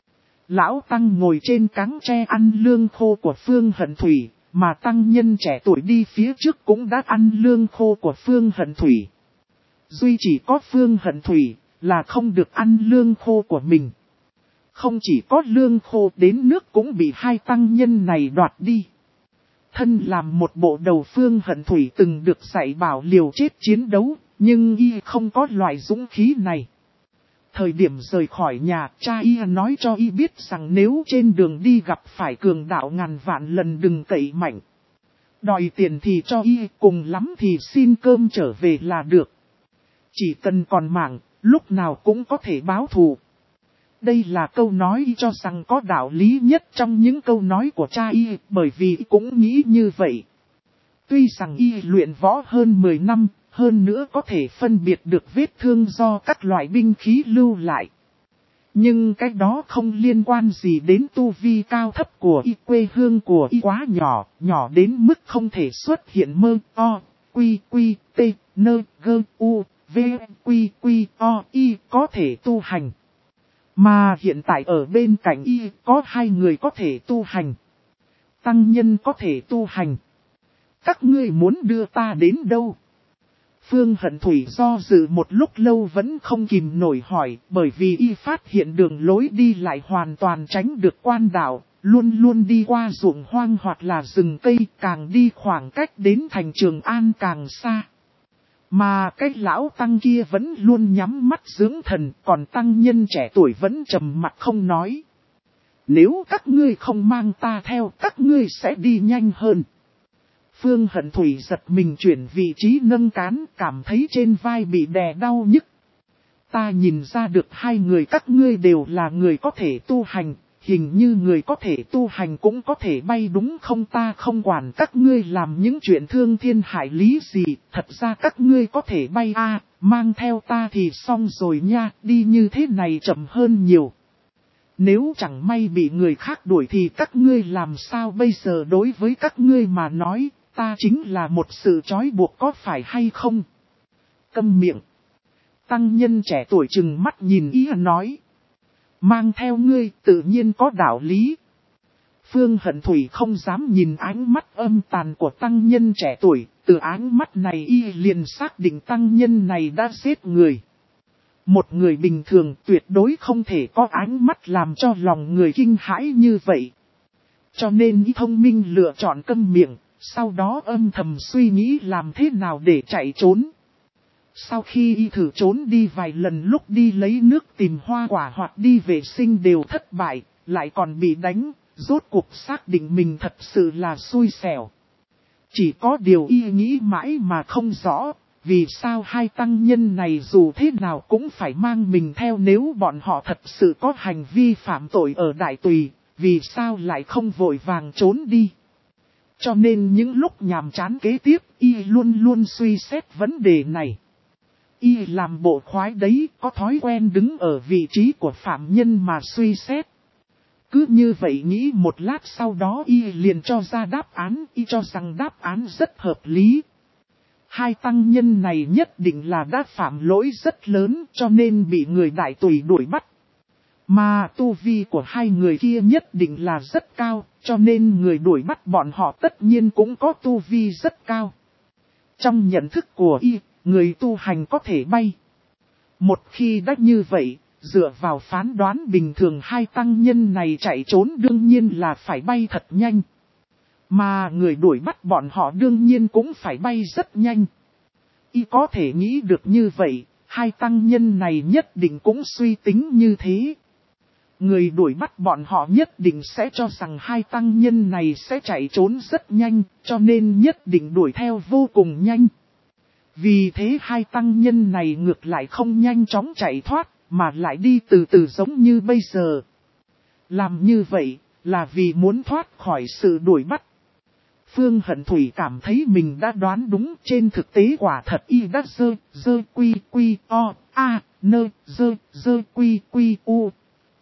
Lão Tăng ngồi trên cáng tre ăn lương khô của Phương Hận Thủy, mà tăng nhân trẻ tuổi đi phía trước cũng đã ăn lương khô của Phương Hận Thủy. Duy chỉ có Phương Hận Thủy là không được ăn lương khô của mình. Không chỉ có lương khô, đến nước cũng bị hai tăng nhân này đoạt đi. Thân làm một bộ đầu, Phương Hận Thủy từng được dạy bảo liều chết chiến đấu, nhưng y không có loại dũng khí này. Thời điểm rời khỏi nhà, cha y nói cho y biết rằng nếu trên đường đi gặp phải cường đạo ngàn vạn lần đừng cậy mạnh. Đòi tiền thì cho y, cùng lắm thì xin cơm trở về là được. Chỉ cần còn mạng, lúc nào cũng có thể báo thù. Đây là câu nói y cho rằng có đạo lý nhất trong những câu nói của cha y, bởi vì y cũng nghĩ như vậy. Tuy rằng y luyện võ hơn 10 năm, hơn nữa có thể phân biệt được vết thương do các loại binh khí lưu lại. Nhưng cái đó không liên quan gì đến tu vi cao thấp của y, quê hương của y quá nhỏ, nhỏ đến mức không thể xuất hiện mơ, o, quy, t, nơ, gơ, u, v, quy, o, y có thể tu hành. Mà hiện tại ở bên cạnh y có hai người có thể tu hành. Tăng nhân có thể tu hành. Các ngươi muốn đưa ta đến đâu? Phương Hận Thủy do dự một lúc lâu vẫn không kìm nổi hỏi, bởi vì y phát hiện đường lối đi lại hoàn toàn tránh được quan đạo, luôn luôn đi qua ruộng hoang hoặc là rừng cây, càng đi khoảng cách đến thành Trường An càng xa. Mà cái lão tăng kia vẫn luôn nhắm mắt dưỡng thần, còn tăng nhân trẻ tuổi vẫn trầm mặt không nói. Nếu các ngươi không mang ta theo, các ngươi sẽ đi nhanh hơn. Phương Hận Thủy giật mình chuyển vị trí nâng cán, cảm thấy trên vai bị đè đau nhức. Ta nhìn ra được hai người các ngươi đều là người có thể tu hành, hình như người có thể tu hành cũng có thể bay đúng không? Ta không quản các ngươi làm những chuyện thương thiên hại lý gì, thật ra các ngươi có thể bay mang theo ta thì xong rồi nha, đi như thế này chậm hơn nhiều. Nếu chẳng may bị người khác đuổi thì các ngươi làm sao bây giờ? Đối với các ngươi mà nói, ta chính là một sự trói buộc có phải hay không? Câm miệng. Tăng nhân trẻ tuổi trừng mắt nhìn ý nói. Mang theo ngươi tự nhiên có đạo lý. Phương Hận Thủy không dám nhìn ánh mắt âm tàn của tăng nhân trẻ tuổi. Từ ánh mắt này y liền xác định tăng nhân này đã giết người. Một người bình thường tuyệt đối không thể có ánh mắt làm cho lòng người kinh hãi như vậy. Cho nên y thông minh lựa chọn câm miệng, sau đó âm thầm suy nghĩ làm thế nào để chạy trốn. Sau khi y thử trốn đi vài lần, lúc đi lấy nước tìm hoa quả hoặc đi vệ sinh đều thất bại, lại còn bị đánh, rốt cuộc xác định mình thật sự là xui xẻo. Chỉ có điều y nghĩ mãi mà không rõ, vì sao hai tăng nhân này dù thế nào cũng phải mang mình theo, nếu bọn họ thật sự có hành vi phạm tội ở Đại Tùy, vì sao lại không vội vàng trốn đi. Cho nên những lúc nhàm chán kế tiếp, y luôn luôn suy xét vấn đề này. Y làm bộ khoái đấy, có thói quen đứng ở vị trí của phạm nhân mà suy xét. Cứ như vậy nghĩ một lát, sau đó y liền cho ra đáp án, y cho rằng đáp án rất hợp lý. Hai tăng nhân này nhất định là đã phạm lỗi rất lớn, cho nên bị người Đại Tùy đuổi bắt. Mà tu vi của hai người kia nhất định là rất cao, cho nên người đuổi bắt bọn họ tất nhiên cũng có tu vi rất cao. Trong nhận thức của y, người tu hành có thể bay. Một khi đã như vậy, dựa vào phán đoán bình thường hai tăng nhân này chạy trốn đương nhiên là phải bay thật nhanh. Mà người đuổi bắt bọn họ đương nhiên cũng phải bay rất nhanh. Y có thể nghĩ được như vậy, hai tăng nhân này nhất định cũng suy tính như thế. Người đuổi bắt bọn họ nhất định sẽ cho rằng hai tăng nhân này sẽ chạy trốn rất nhanh, cho nên nhất định đuổi theo vô cùng nhanh. Vì thế hai tăng nhân này ngược lại không nhanh chóng chạy thoát, mà lại đi từ từ giống như bây giờ. Làm như vậy, là vì muốn thoát khỏi sự đuổi bắt. Phương Hận Thủy cảm thấy mình đã đoán đúng, trên thực tế quả thật y đã dơ quy quy o, a, nơ, dơ quy quy u.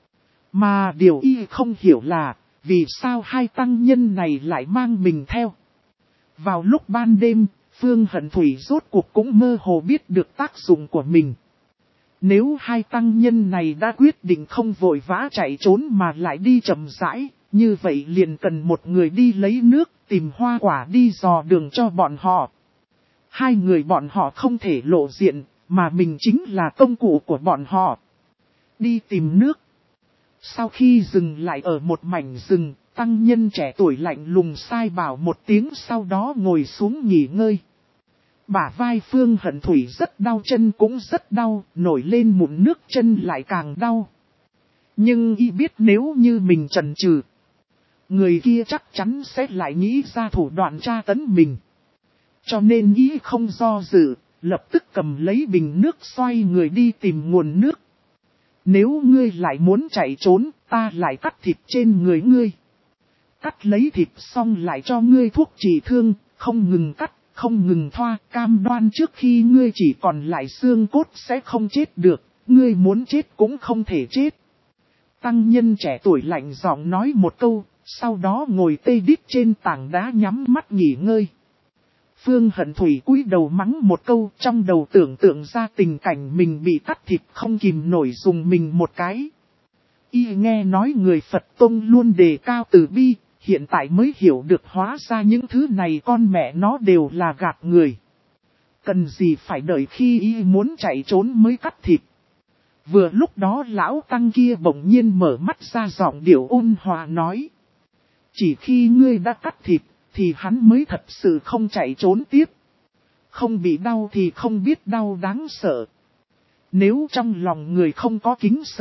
Mà điều y không hiểu là, vì sao hai tăng nhân này lại mang mình theo. Vào lúc ban đêm, Phương Hận Thủy rốt cuộc cũng mơ hồ biết được tác dụng của mình. Nếu hai tăng nhân này đã quyết định không vội vã chạy trốn mà lại đi chậm rãi, như vậy liền cần một người đi lấy nước, tìm hoa quả đi dò đường cho bọn họ. Hai người bọn họ không thể lộ diện, mà mình chính là công cụ của bọn họ. Đi tìm nước. Sau khi dừng lại ở một mảnh rừng, tăng nhân trẻ tuổi lạnh lùng sai bảo một tiếng, sau đó ngồi xuống nghỉ ngơi. Bả vai Phương Hận Thủy rất đau, chân cũng rất đau, nổi lên mụn nước chân lại càng đau. Nhưng y biết nếu như mình chần chừ, người kia chắc chắn sẽ lại nghĩ ra thủ đoạn tra tấn mình. Cho nên y không do dự, lập tức cầm lấy bình nước xoay người đi tìm nguồn nước. Nếu ngươi lại muốn chạy trốn, ta lại cắt thịt trên người ngươi. Cắt lấy thịt xong lại cho ngươi thuốc trị thương, không ngừng cắt, không ngừng thoa, cam đoan trước khi ngươi chỉ còn lại xương cốt sẽ không chết được, ngươi muốn chết cũng không thể chết. Tăng nhân trẻ tuổi lạnh giọng nói một câu, sau đó ngồi tê đít trên tảng đá nhắm mắt nghỉ ngơi. Phương Hận Thủy cúi đầu mắng một câu, trong đầu tưởng tượng ra tình cảnh mình bị cắt thịt không kìm nổi dùng mình một cái. Y nghe nói người Phật Tông luôn đề cao từ bi, hiện tại mới hiểu được hóa ra những thứ này con mẹ nó đều là gạt người. Cần gì phải đợi khi y muốn chạy trốn mới cắt thịt. Vừa lúc đó lão tăng kia bỗng nhiên mở mắt ra, giọng điệu ôn hòa nói. Chỉ khi ngươi đã cắt thịt, thì hắn mới thật sự không chạy trốn tiếp. Không bị đau thì không biết đau đáng sợ. Nếu trong lòng người không có kính sợ,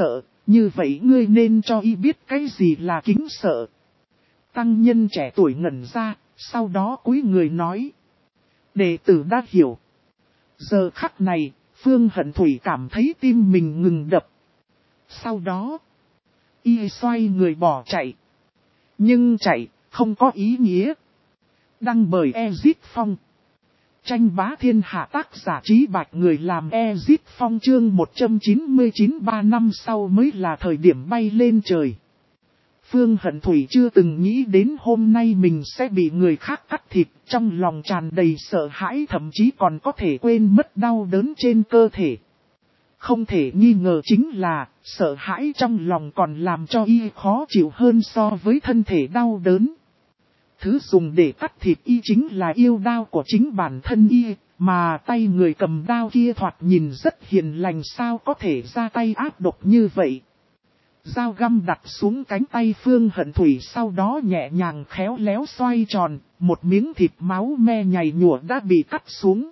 Như vậy ngươi nên cho y biết cái gì là kính sợ. Tăng nhân trẻ tuổi ngẩn ra, sau đó cúi người nói. Đệ tử đã hiểu. Giờ khắc này, Phương Hận Thủy cảm thấy tim mình ngừng đập. Sau đó, y xoay người bỏ chạy. Nhưng chạy, không có ý nghĩa. Đăng bởi Ezit Phong. Tranh bá thiên hạ, tác giả Trí Bạch, người làm Ezit Phong. Chương 199, 3 năm sau mới là thời điểm bay lên trời. Phương Hận Thủy chưa từng nghĩ đến hôm nay mình sẽ bị người khác cắt thịt, trong lòng tràn đầy sợ hãi, thậm chí còn có thể quên mất đau đớn trên cơ thể. Không thể nghi ngờ chính là, sợ hãi trong lòng còn làm cho y khó chịu hơn so với thân thể đau đớn. Thứ dùng để cắt thịt y chính là yêu đao của chính bản thân y, mà tay người cầm đao kia thoạt nhìn rất hiền lành, sao có thể ra tay ác độc như vậy. Dao găm đặt xuống cánh tay Phương Hận Thủy, sau đó nhẹ nhàng khéo léo xoay tròn, một miếng thịt máu me nhầy nhụa đã bị cắt xuống.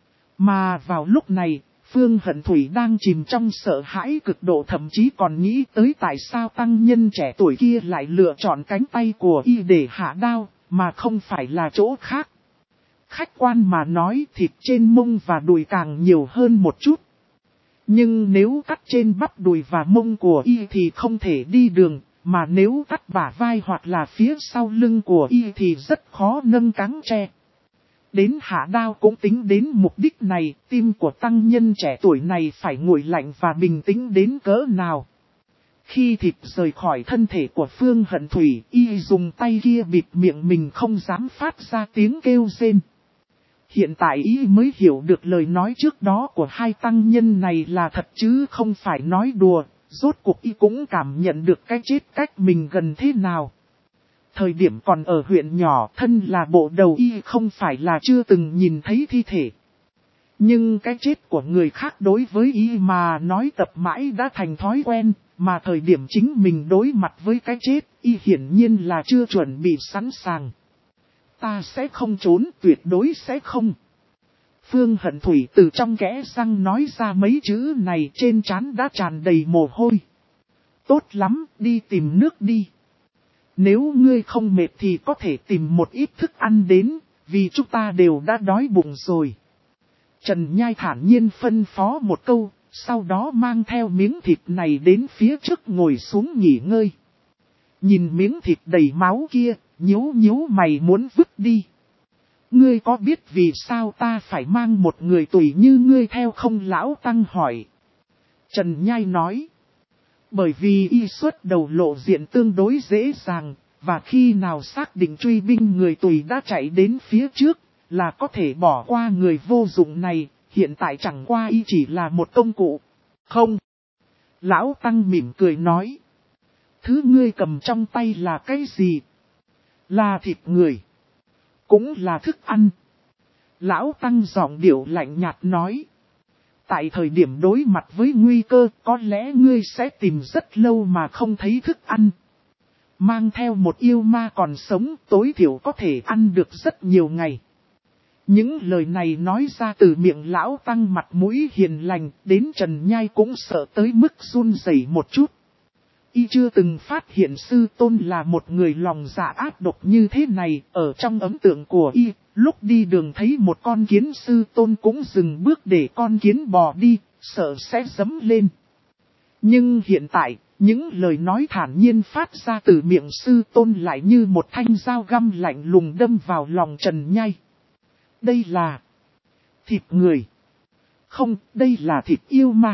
Mà vào lúc này, Phương Hận Thủy đang chìm trong sợ hãi cực độ, thậm chí còn nghĩ tới tại sao tăng nhân trẻ tuổi kia lại lựa chọn cánh tay của y để hạ đao, mà không phải là chỗ khác. Khách quan mà nói, thịt trên mông và đùi càng nhiều hơn một chút. Nhưng nếu cắt trên bắp đùi và mông của y thì không thể đi đường, mà nếu cắt bả vai hoặc là phía sau lưng của y thì rất khó nâng cáng tre. Đến hạ đao cũng tính đến mục đích này, tim của tăng nhân trẻ tuổi này phải nguội lạnh và bình tĩnh đến cỡ nào. Khi thịt rời khỏi thân thể của Phương Hận Thủy, y dùng tay kia bịt miệng mình, không dám phát ra tiếng kêu rên. Hiện tại y mới hiểu được lời nói trước đó của hai tăng nhân này là thật chứ không phải nói đùa, rốt cuộc y cũng cảm nhận được cái chết cách mình gần thế nào. Thời điểm còn ở huyện nhỏ, thân là bộ đầu, y không phải là chưa từng nhìn thấy thi thể. Nhưng cái chết của người khác đối với y mà nói tập mãi đã thành thói quen, mà thời điểm chính mình đối mặt với cái chết, y hiển nhiên là chưa chuẩn bị sẵn sàng. Ta sẽ không trốn, tuyệt đối sẽ không. Phương Hận Thủy từ trong kẽ răng nói ra mấy chữ này, trên trán đã tràn đầy mồ hôi. Tốt lắm, đi tìm nước đi. Nếu ngươi không mệt thì có thể tìm một ít thức ăn đến, vì chúng ta đều đã đói bụng rồi. Trần Nhai thản nhiên phân phó một câu, sau đó mang theo miếng thịt này đến phía trước ngồi xuống nghỉ ngơi. Nhìn miếng thịt đầy máu kia, nhíu nhíu mày muốn vứt đi. Ngươi có biết vì sao ta phải mang một người tùy như ngươi theo không? Lão Tăng hỏi. Trần Nhai nói. Bởi vì y xuất đầu lộ diện tương đối dễ dàng, và khi nào xác định truy binh người tùy đã chạy đến phía trước, là có thể bỏ qua người vô dụng này, hiện tại chẳng qua y chỉ là một công cụ. Không. Lão Tăng mỉm cười nói. Thứ ngươi cầm trong tay là cái gì? Là thịt người. Cũng là thức ăn. Lão Tăng giọng điệu lạnh nhạt nói. Tại thời điểm đối mặt với nguy cơ, có lẽ ngươi sẽ tìm rất lâu mà không thấy thức ăn. Mang theo một yêu ma còn sống, tối thiểu có thể ăn được rất nhiều ngày. Những lời này nói ra từ miệng Lão Tăng mặt mũi hiền lành, đến Trần Nhai cũng sợ tới mức run rẩy một chút. Y chưa từng phát hiện sư tôn là một người lòng dạ ác độc như thế này. Ở trong ấn tượng của y, lúc đi đường thấy một con kiến sư tôn cũng dừng bước để con kiến bò đi, sợ sẽ giẫm lên. Nhưng hiện tại, những lời nói thản nhiên phát ra từ miệng sư tôn lại như một thanh dao găm lạnh lùng đâm vào lòng Trần Nhai. Đây là thịt người. Không, đây là thịt yêu ma.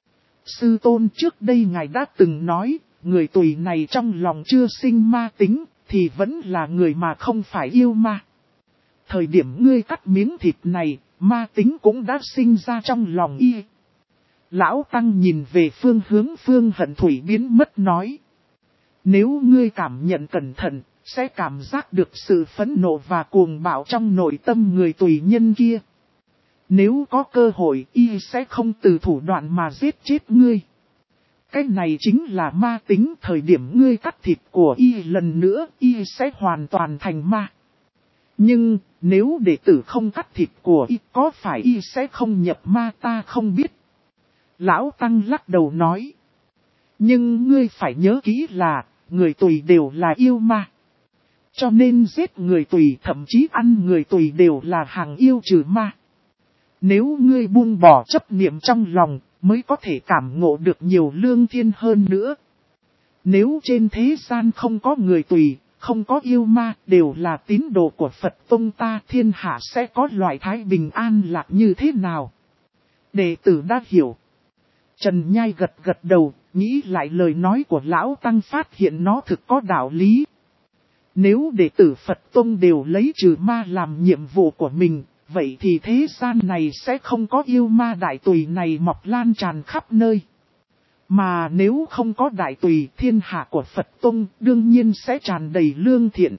Sư tôn, trước đây ngài đã từng nói, người tùy này trong lòng chưa sinh ma tính, thì vẫn là người mà không phải yêu ma. Thời điểm ngươi cắt miếng thịt này, ma tính cũng đã sinh ra trong lòng y. Lão Tăng nhìn về phương hướng Phương Hận Thủy biến mất nói. Nếu ngươi cảm nhận cẩn thận, sẽ cảm giác được sự phẫn nộ và cuồng bạo trong nội tâm người tùy nhân kia. Nếu có cơ hội, y sẽ không từ thủ đoạn mà giết chết ngươi. Cái này chính là ma tính. Thời điểm ngươi cắt thịt của y lần nữa, y sẽ hoàn toàn thành ma. Nhưng, nếu đệ tử không cắt thịt của y, có phải y sẽ không nhập ma ta không biết. Lão Tăng lắc đầu nói. Nhưng ngươi phải nhớ kỹ là, người tùy đều là yêu ma. Cho nên giết người tùy thậm chí ăn người tùy đều là hàng yêu trừ ma. Nếu ngươi buông bỏ chấp niệm trong lòng, mới có thể cảm ngộ được nhiều lương thiên hơn nữa. Nếu trên thế gian không có người tùy, không có yêu ma, đều là tín đồ của Phật tông ta, thiên hạ sẽ có loại thái bình an lạc như thế nào? Đệ tử đã hiểu. Trần Nhai gật gật đầu, nghĩ lại lời nói của Lão Tăng phát hiện nó thực có đạo lý. Nếu đệ tử Phật tông đều lấy trừ ma làm nhiệm vụ của mình, vậy thì thế gian này sẽ không có yêu ma đại tùy này mọc lan tràn khắp nơi. Mà nếu không có đại tùy, thiên hạ của Phật tông đương nhiên sẽ tràn đầy lương thiện.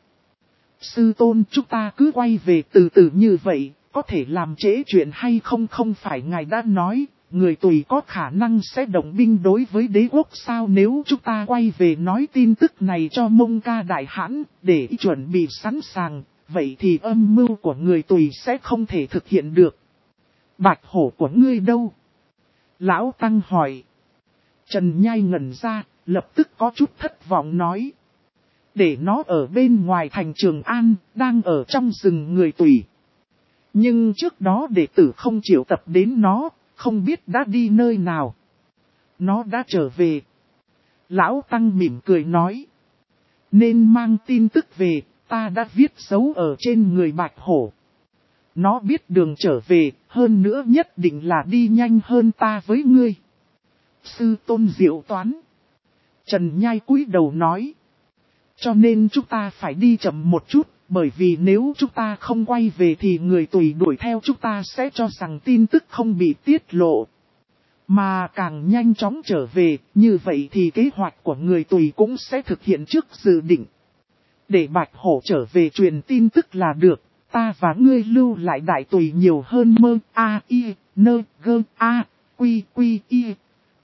Sư tôn, chúng ta cứ quay về từ từ như vậy, có thể làm trễ chuyện hay không? Không phải ngài đã nói, người tùy có khả năng sẽ động binh đối với đế quốc sao? Nếu chúng ta quay về nói tin tức này cho Mông Ca Đại Hãn, để chuẩn bị sẵn sàng, vậy thì âm mưu của người tùy sẽ không thể thực hiện được. Bạch hổ của ngươi đâu? Lão Tăng hỏi. Trần Nhai ngẩn ra, lập tức có chút thất vọng nói. Để nó ở bên ngoài thành Trường An, đang ở trong rừng người tùy. Nhưng trước đó đệ tử không chịu tập đến nó, không biết đã đi nơi nào. Nó đã trở về. Lão Tăng mỉm cười nói. Nên mang tin tức về, ta đã viết dấu ở trên người bạch hổ. Nó biết đường trở về, hơn nữa nhất định là đi nhanh hơn ta với ngươi. Sư tôn diệu toán. Trần Nhai cúi đầu nói. Cho nên chúng ta phải đi chậm một chút, bởi vì nếu chúng ta không quay về thì người tùy đuổi theo chúng ta sẽ cho rằng tin tức không bị tiết lộ. Mà càng nhanh chóng trở về, như vậy thì kế hoạch của người tùy cũng sẽ thực hiện trước dự định. Để Bạch Hổ trở về truyền tin tức là được, ta và ngươi lưu lại đại tùy nhiều hơn mơ, i, nơ, gơ, quy, y.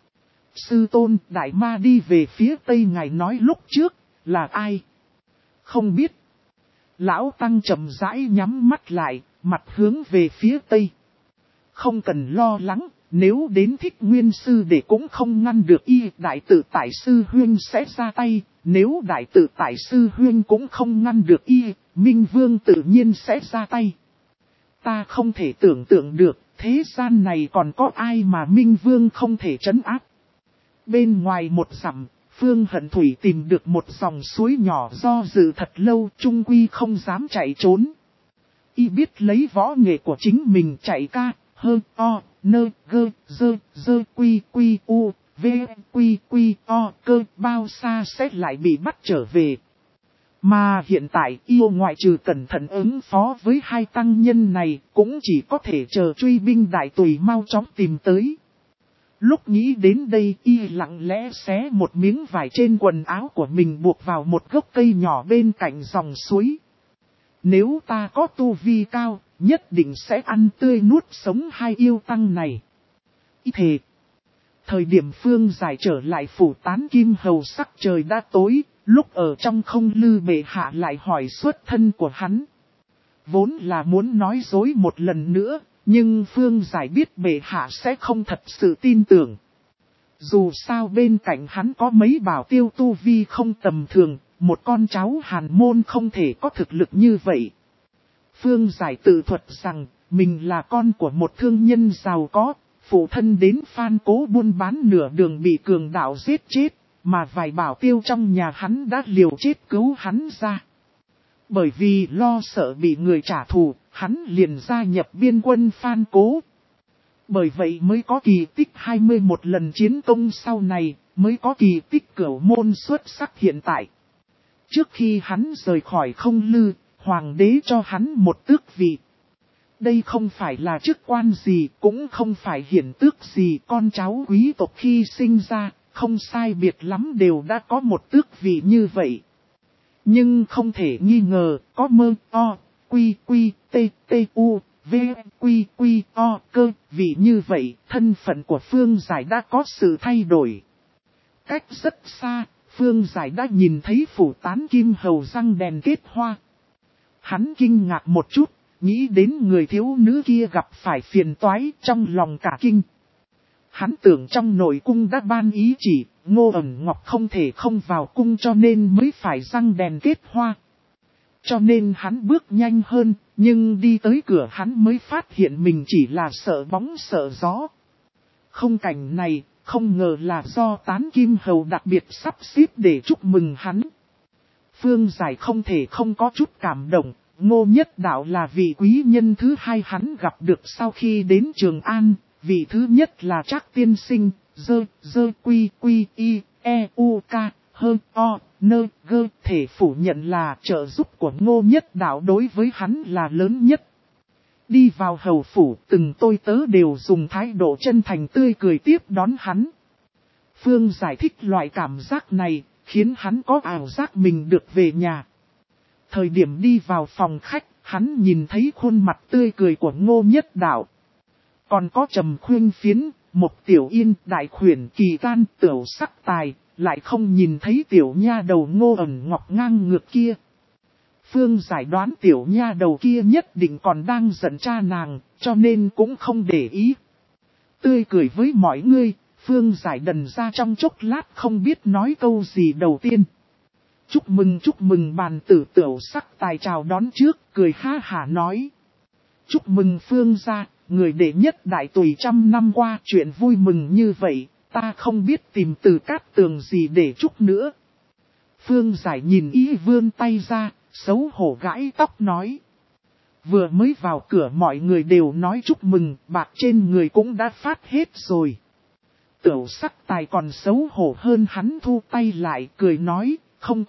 Sư tôn, đại ma đi về phía tây ngài nói lúc trước, là ai? Không biết. Lão Tăng chậm rãi nhắm mắt lại, mặt hướng về phía tây. Không cần lo lắng, nếu đến Thích Nguyên Sư để cũng không ngăn được y, đại tự tại sư huyên sẽ ra tay. Nếu đại tự tại sư huyên cũng không ngăn được y, Minh Vương tự nhiên sẽ ra tay. Ta không thể tưởng tượng được, thế gian này còn có ai mà Minh Vương không thể trấn áp. Bên ngoài một dặm, Phương Hận Thủy tìm được một dòng suối nhỏ do dự thật lâu, trung quy không dám chạy trốn. Y biết lấy võ nghệ của chính mình chạy ca, hơn, o, nơ, gơ, dơ, quy, u, v, quy, o, cơ, bao xa sẽ lại bị bắt trở về. Mà hiện tại yêu ngoại trừ cẩn thận ứng phó với hai tăng nhân này, cũng chỉ có thể chờ truy binh đại tùy mau chóng tìm tới. Lúc nghĩ đến đây y lặng lẽ xé một miếng vải trên quần áo của mình buộc vào một gốc cây nhỏ bên cạnh dòng suối. Nếu ta có tu vi cao, nhất định sẽ ăn tươi nuốt sống hai yêu tăng này. Y thề. Thời điểm Phương Giải trở lại phủ Tán Kim Hầu sắc trời đã tối, lúc ở trong không lư bệ hạ lại hỏi xuất thân của hắn. Vốn là muốn nói dối một lần nữa. Nhưng Phương Giải biết bệ hạ sẽ không thật sự tin tưởng. Dù sao bên cạnh hắn có mấy bảo tiêu tu vi không tầm thường, một con cháu Hàn Môn không thể có thực lực như vậy. Phương Giải tự thuật rằng, mình là con của một thương nhân giàu có, phụ thân đến Phan Cố buôn bán nửa đường bị cường đạo giết chết, mà vài bảo tiêu trong nhà hắn đã liều chết cứu hắn ra. Bởi vì lo sợ bị người trả thù, hắn liền gia nhập biên quân Phan Cố. Bởi vậy mới có kỳ tích 21 lần chiến công sau này, mới có kỳ tích Cửu Môn xuất sắc hiện tại. Trước khi hắn rời khỏi không lư, hoàng đế cho hắn một tước vị. Đây không phải là chức quan gì, cũng không phải hiển tước gì, con cháu quý tộc khi sinh ra, không sai biệt lắm đều đã có một tước vị như vậy. Nhưng không thể nghi ngờ, có mơ, o, quy, t, u, v, quy, o, cơ, vì như vậy, thân phận của Phương Giải đã có sự thay đổi. Cách rất xa, Phương Giải đã nhìn thấy phủ Tán Kim Hầu răng đèn kết hoa. Hắn kinh ngạc một chút, nghĩ đến người thiếu nữ kia gặp phải phiền toái trong lòng cả kinh. Hắn tưởng trong nội cung đã ban ý chỉ, Ngô ẩn ngọc không thể không vào cung cho nên mới phải răng đèn kết hoa. Cho nên hắn bước nhanh hơn, nhưng đi tới cửa hắn mới phát hiện mình chỉ là sợ bóng sợ gió. Không cảnh này, không ngờ là do Tán Kim Hầu đặc biệt sắp xếp để chúc mừng hắn. Phương Giải không thể không có chút cảm động, Ngô Nhất Đạo là vị quý nhân thứ hai hắn gặp được sau khi đến Trường An, vị thứ nhất là Trác tiên sinh, quy y, e u k, hơ o, nơ gơ, thể phủ nhận là trợ giúp của Ngô Nhất Đạo đối với hắn là lớn nhất. Đi vào hầu phủ, từng tôi tớ đều dùng thái độ chân thành tươi cười tiếp đón hắn. Phương giải thích loại cảm giác này, khiến hắn có ảo giác mình được về nhà. Thời điểm đi vào phòng khách, hắn nhìn thấy khuôn mặt tươi cười của Ngô Nhất Đạo. Còn có Trầm Khuyên Phiến, Mộc Tiểu Yên, Đại Khuyển Kỳ Can, Tiểu Sắc Tài, lại không nhìn thấy tiểu nha đầu Ngô ẩn ngọc ngang ngược kia. Phương giải đoán tiểu nha đầu kia nhất định còn đang giận cha nàng, cho nên cũng không để ý. Tươi cười với mọi người, Phương giải đần ra trong chốc lát không biết nói câu gì đầu tiên. Chúc mừng bàn tử Tiểu Sắc Tài chào đón trước, cười ha hả nói. Chúc mừng Phương gia, người đệ nhất đại tùy trăm năm qua chuyện vui mừng như vậy, ta không biết tìm từ cát tường gì để chúc nữa. Phương giải nhìn ý vươn tay ra, xấu hổ gãi tóc nói. Vừa mới vào cửa mọi người đều nói chúc mừng, bạc trên người cũng đã phát hết rồi. Tiểu Sắc Tài còn xấu hổ hơn hắn thu tay lại cười nói, không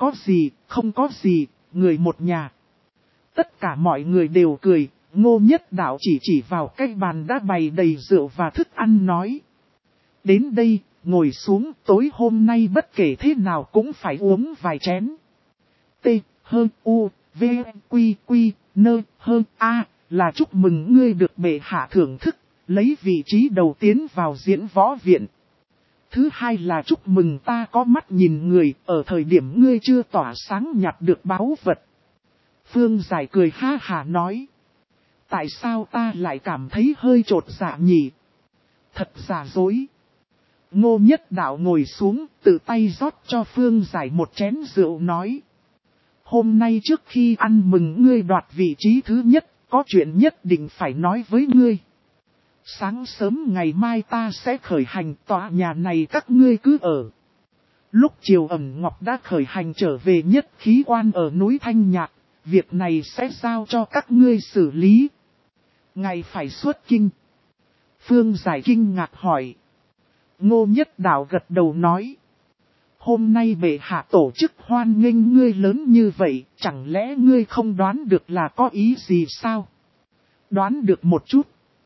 có gì, người một nhà. Tất cả mọi người đều cười, Ngô Nhất Đạo chỉ vào cái bàn đã bày đầy rượu và thức ăn nói. Đến đây, ngồi xuống, tối hôm nay bất kể thế nào cũng phải uống vài chén. T, H, U, V, Quy, Nơ, H, A, là chúc mừng ngươi được bệ hạ thưởng thức, lấy vị trí đầu tiến vào diễn võ viện. Thứ hai là chúc mừng ta có mắt nhìn người, ở thời điểm ngươi chưa tỏa sáng nhặt được báu vật. Phương Giải cười ha hả nói. Tại sao ta lại cảm thấy hơi trột dạ nhỉ? Thật giả dối. Ngô Nhất Đạo ngồi xuống, tự tay rót cho Phương Giải một chén rượu nói. Hôm nay trước khi ăn mừng ngươi đoạt vị trí thứ nhất, có chuyện nhất định phải nói với ngươi. Sáng sớm ngày mai ta sẽ khởi hành, tòa nhà này các ngươi cứ ở. Lúc chiều ẩn ngọc đã khởi hành trở về Nhất Khí Quan ở núi Thanh Nhạc, việc này sẽ giao cho các ngươi xử lý. Ngài phải xuất kinh. Phương Giải kinh ngạc hỏi. Ngô Nhất Đạo gật đầu nói. Hôm nay bệ hạ tổ chức hoan nghênh ngươi lớn như vậy, chẳng lẽ ngươi không đoán được là có ý gì sao? Đoán được một chút.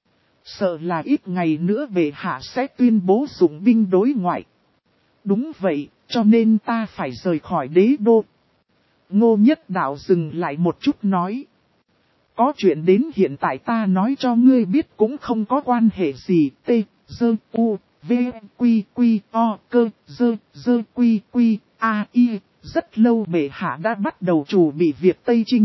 Sợ là ít ngày nữa bệ hạ sẽ tuyên bố dụng binh đối ngoại. Đúng vậy, cho nên ta phải rời khỏi đế đô. Ngô Nhất Đạo dừng lại một chút nói. Có chuyện đến hiện tại ta nói cho ngươi biết cũng không có quan hệ gì. T, dơ, u, v, quy, o, cơ, dơ, quy, a, y. Rất lâu bệ hạ đã bắt đầu chuẩn bị việc Tây Trinh.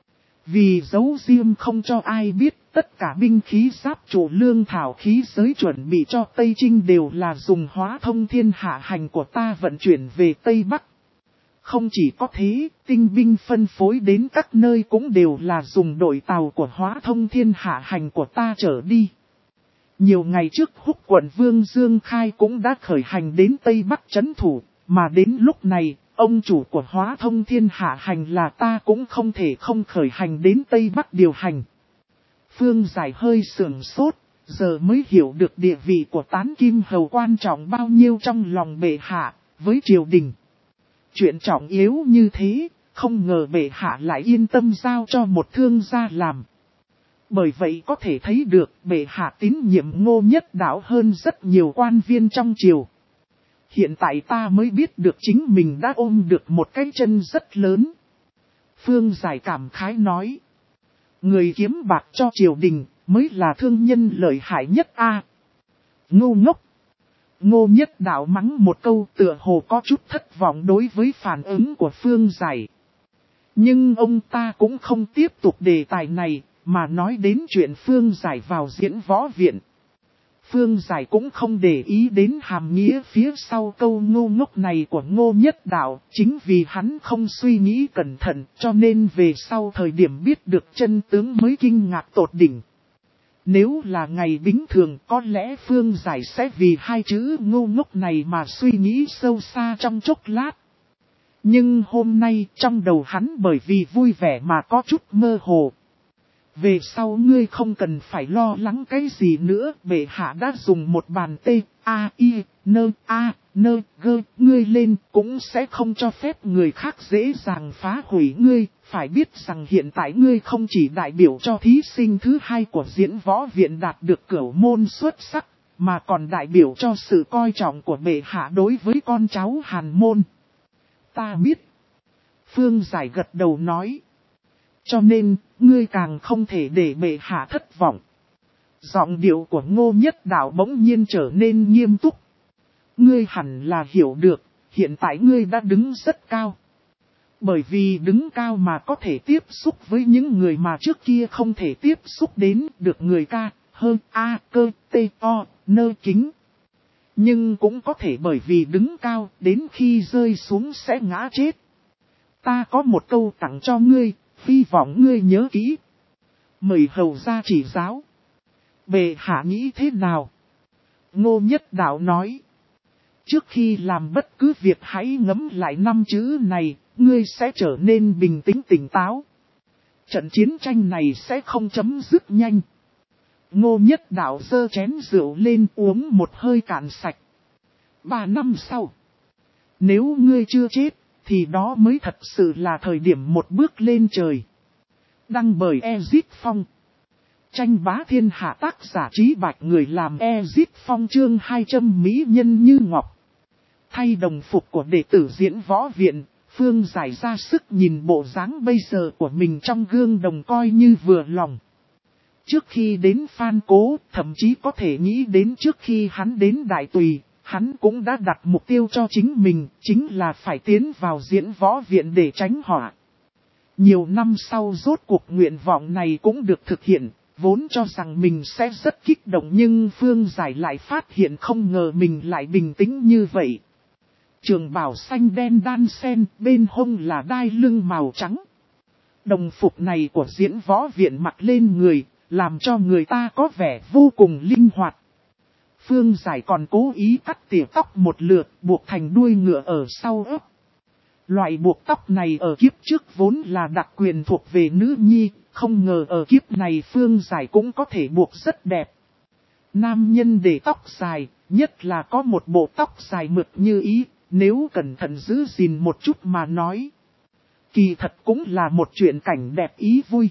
Vì giấu riêng không cho ai biết, tất cả binh khí giáp trụ lương thảo khí giới chuẩn bị cho Tây Trinh đều là dùng Hóa Thông Thiên Hạ Hành của ta vận chuyển về Tây Bắc. Không chỉ có thế, tinh binh phân phối đến các nơi cũng đều là dùng đội tàu của Hóa Thông Thiên Hạ Hành của ta trở đi. Nhiều ngày trước Húc quận Vương Dương Khai cũng đã khởi hành đến Tây Bắc trấn thủ, mà đến lúc này, ông chủ của Hóa Thông Thiên Hạ Hành là ta cũng không thể không khởi hành đến Tây Bắc điều hành. Phương Giải hơi sườn sốt, giờ mới hiểu được địa vị của Tán Kim Hầu quan trọng bao nhiêu trong lòng bệ hạ, với triều đình. Chuyện trọng yếu như thế, không ngờ bệ hạ lại yên tâm giao cho một thương gia làm. Bởi vậy có thể thấy được bệ hạ tín nhiệm Ngô Nhất Đạo hơn rất nhiều quan viên trong triều. Hiện tại ta mới biết được chính mình đã ôm được một cái chân rất lớn. Phương Giải cảm khái nói. Người kiếm bạc cho triều đình mới là thương nhân lợi hại nhất a. Ngu ngốc. Ngô Nhất Đạo mắng một câu tựa hồ có chút thất vọng đối với phản ứng của Phương Giải. Nhưng ông ta cũng không tiếp tục đề tài này, mà nói đến chuyện Phương Giải vào diễn võ viện. Phương Giải cũng không để ý đến hàm nghĩa phía sau câu ngô ngốc này của Ngô Nhất Đạo, chính vì hắn không suy nghĩ cẩn thận cho nên về sau thời điểm biết được chân tướng mới kinh ngạc tột đỉnh. Nếu là ngày bình thường có lẽ Phương Giải sẽ vì hai chữ ngô ngốc này mà suy nghĩ sâu xa trong chốc lát. Nhưng hôm nay trong đầu hắn bởi vì vui vẻ mà có chút mơ hồ. Về sau ngươi không cần phải lo lắng cái gì nữa, bệ hạ đã dùng một bàn T-A-I-N-A-N-G ngươi lên cũng sẽ không cho phép người khác dễ dàng phá hủy ngươi. Phải biết rằng hiện tại ngươi không chỉ đại biểu cho thí sinh thứ hai của diễn võ viện đạt được cửu môn xuất sắc, mà còn đại biểu cho sự coi trọng của bệ hạ đối với con cháu Hàn môn. Ta biết. Phương Giải gật đầu nói. Cho nên, ngươi càng không thể để bệ hạ thất vọng. Giọng điệu của Ngô Nhất Đạo bỗng nhiên trở nên nghiêm túc. Ngươi hẳn là hiểu được, hiện tại ngươi đã đứng rất cao. Bởi vì đứng cao mà có thể tiếp xúc với những người mà trước kia không thể tiếp xúc đến được người ca, hơn A, cơ, T, O, nơ kính. Nhưng cũng có thể bởi vì đứng cao đến khi rơi xuống sẽ ngã chết. Ta có một câu tặng cho ngươi, hy vọng ngươi nhớ kỹ. Mời hầu ra chỉ giáo. Bệ hạ nghĩ thế nào? Ngô Nhất Đạo nói. Trước khi làm bất cứ việc hãy ngẫm lại 5 chữ này, ngươi sẽ trở nên bình tĩnh tỉnh táo. Trận chiến tranh này sẽ không chấm dứt nhanh. Ngô Nhất Đạo giơ chén rượu lên uống một hơi cạn sạch. 3 năm sau, nếu ngươi chưa chết, thì đó mới thật sự là thời điểm một bước lên trời. Đăng bởi Ezit Phong. Tranh bá thiên hạ tác giả Trí Bạch, người làm Ezit Phong, chương 200 mỹ nhân như ngọc. Thay đồng phục của đệ tử diễn võ viện, Phương Giải ra sức nhìn bộ dáng bây giờ của mình trong gương đồng coi như vừa lòng. Trước khi đến Phan Cố, thậm chí có thể nghĩ đến trước khi hắn đến Đại Tùy, hắn cũng đã đặt mục tiêu cho chính mình, chính là phải tiến vào diễn võ viện để tránh họa. Nhiều năm sau rốt cuộc nguyện vọng này cũng được thực hiện, vốn cho rằng mình sẽ rất kích động nhưng Phương Giải lại phát hiện không ngờ mình lại bình tĩnh như vậy. Trường bào xanh đen đan sen, bên hông là đai lưng màu trắng. Đồng phục này của diễn võ viện mặc lên người, làm cho người ta có vẻ vô cùng linh hoạt. Phương Giải còn cố ý cắt tỉa tóc một lượt, buộc thành đuôi ngựa ở sau ớt. Loại buộc tóc này ở kiếp trước vốn là đặc quyền thuộc về nữ nhi, không ngờ ở kiếp này Phương Giải cũng có thể buộc rất đẹp. Nam nhân để tóc dài, nhất là có một bộ tóc dài mượt như ý, nếu cẩn thận giữ gìn một chút mà nói. Kỳ thật cũng là một chuyện cảnh đẹp ý vui.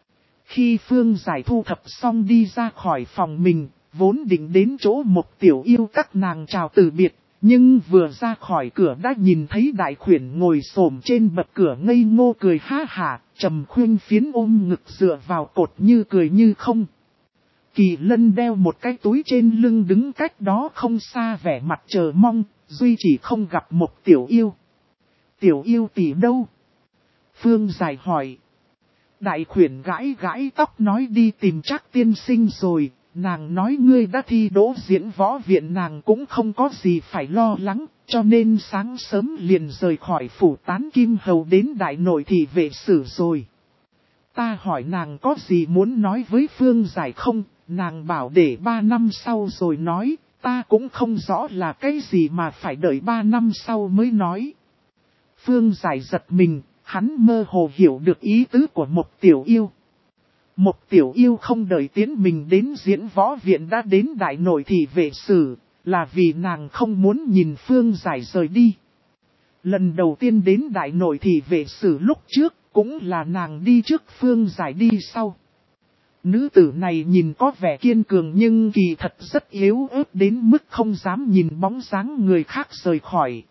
Khi Phương Giải thu thập xong đi ra khỏi phòng mình, vốn định đến chỗ một tiểu yêu các nàng chào từ biệt, nhưng vừa ra khỏi cửa đã nhìn thấy Đại Khuyển ngồi xổm trên bậc cửa ngây ngô cười ha hả, Trầm Khuyên Phiến ôm ngực dựa vào cột như cười như không. Kỳ Lân đeo một cái túi trên lưng đứng cách đó không xa vẻ mặt chờ mong, duy chỉ không gặp một tiểu yêu. Tiểu yêu tỷ đâu? Phương Giải hỏi. Đại Khuyển gãi gãi tóc nói đi tìm Trác tiên sinh rồi, nàng nói ngươi đã thi đỗ diễn võ viện, nàng cũng không có gì phải lo lắng, cho nên sáng sớm liền rời khỏi phủ Tán Kim Hầu đến Đại Nội thị vệ sử rồi. Ta hỏi nàng có gì muốn nói với Phương Giải không, nàng bảo để 3 năm sau rồi nói, ta cũng không rõ là cái gì mà phải đợi 3 năm sau mới nói. Phương Giải giật mình, hắn mơ hồ hiểu được ý tứ của một tiểu yêu. Một tiểu yêu không đợi tiến mình đến diễn võ viện đã đến Đại Nội thị vệ sử, là vì nàng không muốn nhìn Phương Giải rời đi. Lần đầu tiên đến Đại Nội thị vệ sử lúc trước, cũng là nàng đi trước Phương Giải đi sau. Nữ tử này nhìn có vẻ kiên cường nhưng kỳ thật rất yếu ớt đến mức không dám nhìn bóng dáng người khác rời khỏi.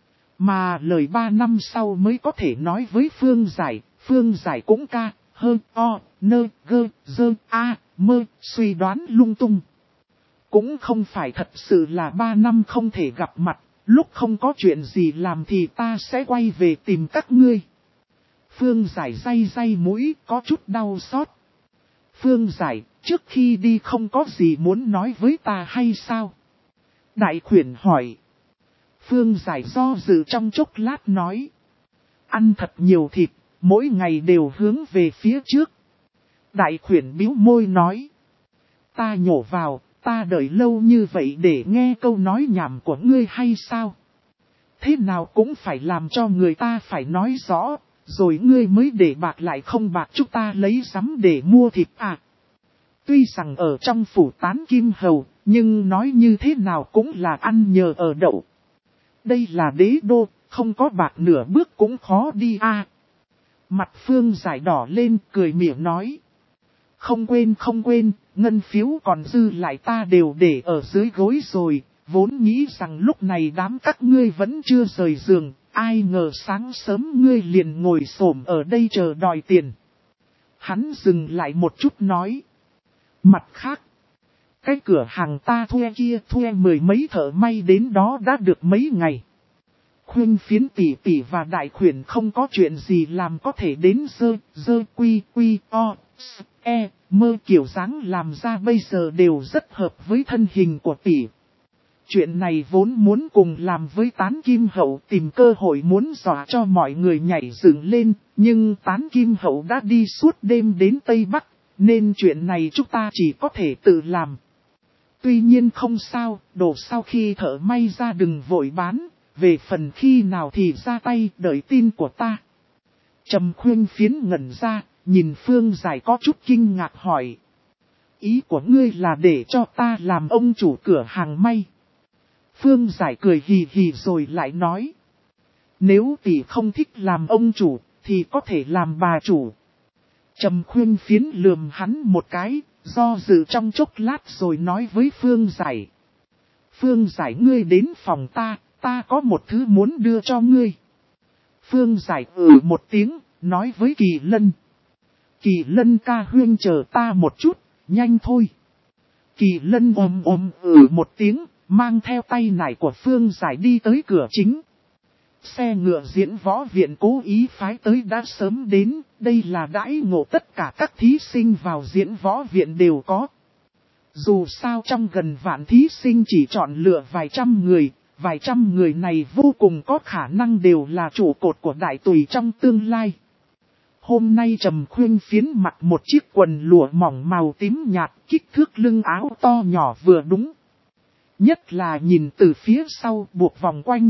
Mà lời 3 năm sau mới có thể nói với Phương Giải cũng ca, hơn, o, nơ, gơ, dơ, a, mơ, suy đoán lung tung. Cũng không phải thật sự là 3 năm không thể gặp mặt, lúc không có chuyện gì làm thì ta sẽ quay về tìm các ngươi. Phương Giải day mũi có chút đau xót. Phương Giải, Trước khi đi không có gì muốn nói với ta hay sao? Đại khuyển hỏi. Phương Giải do dự trong chốc lát nói. Ăn thật nhiều thịt, mỗi ngày đều hướng về phía trước. Đại khuyển bĩu môi nói. Ta nhổ vào, ta đợi lâu như vậy để nghe câu nói nhảm của ngươi hay sao? Thế nào cũng phải làm cho người ta phải nói rõ, rồi ngươi mới để bạc lại không bạc chúng ta lấy sắm để mua thịt à. Tuy rằng ở trong phủ tán kim hầu, nhưng nói như thế nào cũng là ăn nhờ ở đậu. Đây là đế đô, không có bạc nửa bước cũng khó đi à. Mặt Phương Giải đỏ lên cười miệng nói. Không quên, ngân phiếu còn dư lại ta đều để ở dưới gối rồi, vốn nghĩ rằng lúc này đám các ngươi vẫn chưa rời giường, ai ngờ sáng sớm ngươi liền ngồi xổm ở đây chờ đòi tiền. Hắn dừng lại một chút nói. Mặt khác, cái cửa hàng ta thuê kia thuê mười mấy thợ may đến đó đã được mấy ngày. Khuyên Phiến tỷ tỷ và đại khuyển không có chuyện gì làm có thể đến mơ kiểu dáng làm ra bây giờ đều rất hợp với thân hình của tỷ. Chuyện này vốn muốn cùng làm với Tán Kim Hậu tìm cơ hội muốn dọa cho mọi người nhảy dựng lên, nhưng Tán Kim Hậu đã đi suốt đêm đến Tây Bắc, nên chuyện này chúng ta chỉ có thể tự làm. Tuy nhiên không sao, đồ sau khi thợ may ra đừng vội bán, về phần khi nào thì ra tay đợi tin của ta. Trầm Khuyên Phiến ngẩn ra, nhìn Phương Giải có chút kinh ngạc hỏi. Ý của ngươi là để cho ta làm ông chủ cửa hàng may. Phương Giải cười hì hì rồi lại nói. Nếu tỷ không thích làm ông chủ, thì có thể làm bà chủ. Trầm Khuyên Phiến lườm hắn một cái, do dự trong chốc lát rồi nói với Phương Giải. Phương Giải ngươi đến phòng ta có một thứ muốn đưa cho ngươi. Phương Giải một tiếng, nói với Kỳ Lân. Kỳ Lân ca huyên chờ ta một chút, nhanh thôi. Kỳ Lân một tiếng, mang theo tay nải của Phương Giải đi tới cửa chính. Xe ngựa Diễn Võ Viện cố ý phái tới đã sớm đến, đây là đãi ngộ tất cả các thí sinh vào Diễn Võ Viện đều có. Dù sao trong gần vạn thí sinh chỉ chọn lựa vài trăm người này vô cùng có khả năng đều là trụ cột của đại tùy trong tương lai. Hôm nay Trầm Khuyên Phiến mặc một chiếc quần lụa mỏng màu tím nhạt, kích thước lưng áo to nhỏ vừa đúng. Nhất là nhìn từ phía sau buộc vòng quanh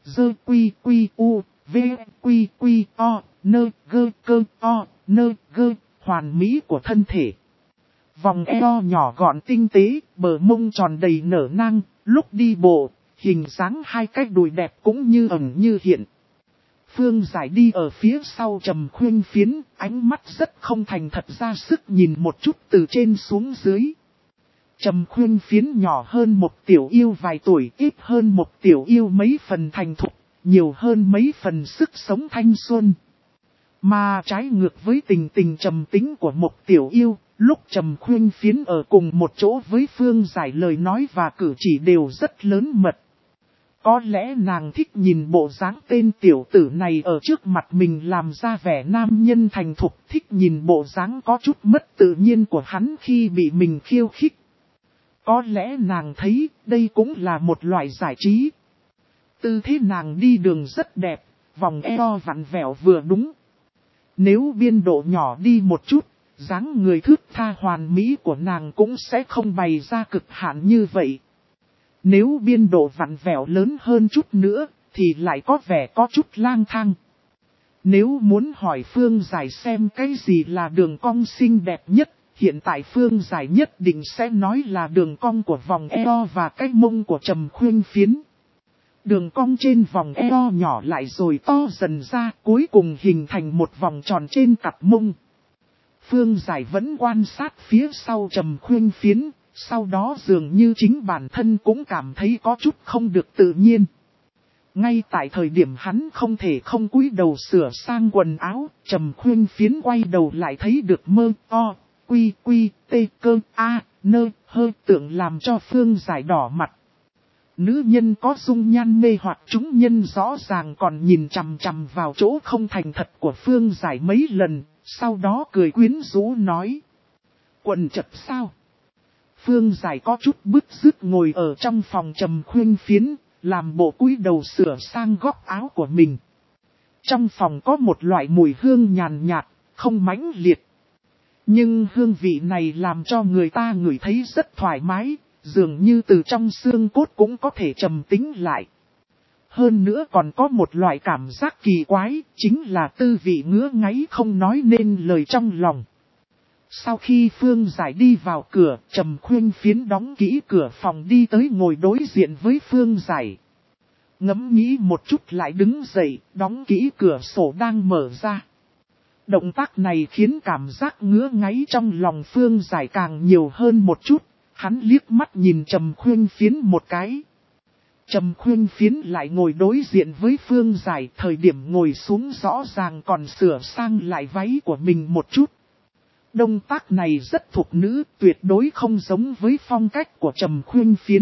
hoàn mỹ của thân thể. Vòng eo nhỏ gọn tinh tế, bờ mông tròn đầy nở nang, lúc đi bộ, hình dáng hai cái đùi đẹp cũng như ẩn như hiện. Phương Giải đi ở phía sau Trầm Khuyên Phiến, ánh mắt rất không thành thật ra sức nhìn một chút từ trên xuống dưới. Trầm Khuyên Phiến nhỏ hơn một tiểu yêu vài tuổi, ít hơn một tiểu yêu mấy phần thành thục, nhiều hơn mấy phần sức sống thanh xuân. Mà trái ngược với tình tình trầm tính của một tiểu yêu, lúc Trầm Khuyên Phiến ở cùng một chỗ với Phương Giải lời nói và cử chỉ đều rất lớn mật. Có lẽ nàng thích nhìn bộ dáng tên tiểu tử này ở trước mặt mình làm ra vẻ nam nhân thành thục, thích nhìn bộ dáng có chút mất tự nhiên của hắn khi bị mình khiêu khích. Có lẽ nàng thấy đây cũng là một loại giải trí. Tư thế nàng đi đường rất đẹp, vòng eo vặn vẹo vừa đúng. Nếu biên độ nhỏ đi một chút, dáng người thướt tha hoàn mỹ của nàng cũng sẽ không bày ra cực hạn như vậy. Nếu biên độ vặn vẹo lớn hơn chút nữa, thì lại có vẻ có chút lang thang. Nếu muốn hỏi Phương Giải xem cái gì là đường cong xinh đẹp nhất, hiện tại Phương Giải nhất định sẽ nói là đường cong của vòng eo và cái mông của Trầm Khuyên Phiến. Đường cong trên vòng eo nhỏ lại rồi to dần ra, cuối cùng hình thành một vòng tròn trên cặp mông. Phương Giải vẫn quan sát phía sau Trầm Khuyên Phiến, sau đó dường như chính bản thân cũng cảm thấy có chút không được tự nhiên. Ngay tại thời điểm hắn không thể không cúi đầu sửa sang quần áo, Trầm Khuyên Phiến quay đầu lại thấy được hơi tượng làm cho Phương Giải đỏ mặt. Nữ nhân có dung nhan mê hoặc chúng nhân rõ ràng còn nhìn chằm chằm vào chỗ không thành thật của Phương Giải mấy lần, sau đó cười quyến rũ nói. Quần chật sao? Phương Giải có chút bứt rứt ngồi ở trong phòng Trầm Khuynh Phiến, làm bộ cúi đầu sửa sang góc áo của mình. Trong phòng có một loại mùi hương nhàn nhạt, không mãnh liệt. Nhưng hương vị này làm cho người ta ngửi thấy rất thoải mái, dường như từ trong xương cốt cũng có thể trầm tĩnh lại. Hơn nữa còn có một loại cảm giác kỳ quái, chính là tư vị ngứa ngáy không nói nên lời trong lòng. Sau khi Phương Giải đi vào cửa, Trầm Khuynh Phiến đóng kỹ cửa phòng đi tới ngồi đối diện với Phương Giải. Ngẫm nghĩ một chút lại đứng dậy, đóng kỹ cửa sổ đang mở ra. Động tác này khiến cảm giác ngứa ngáy trong lòng Phương Giải càng nhiều hơn một chút, hắn liếc mắt nhìn Trầm Khuynh Phiến một cái. Trầm Khuynh Phiến lại ngồi đối diện với Phương Giải, thời điểm ngồi xuống rõ ràng còn sửa sang lại váy của mình một chút. Động tác này rất thục nữ, tuyệt đối không giống với phong cách của Trầm Khuynh Phiến.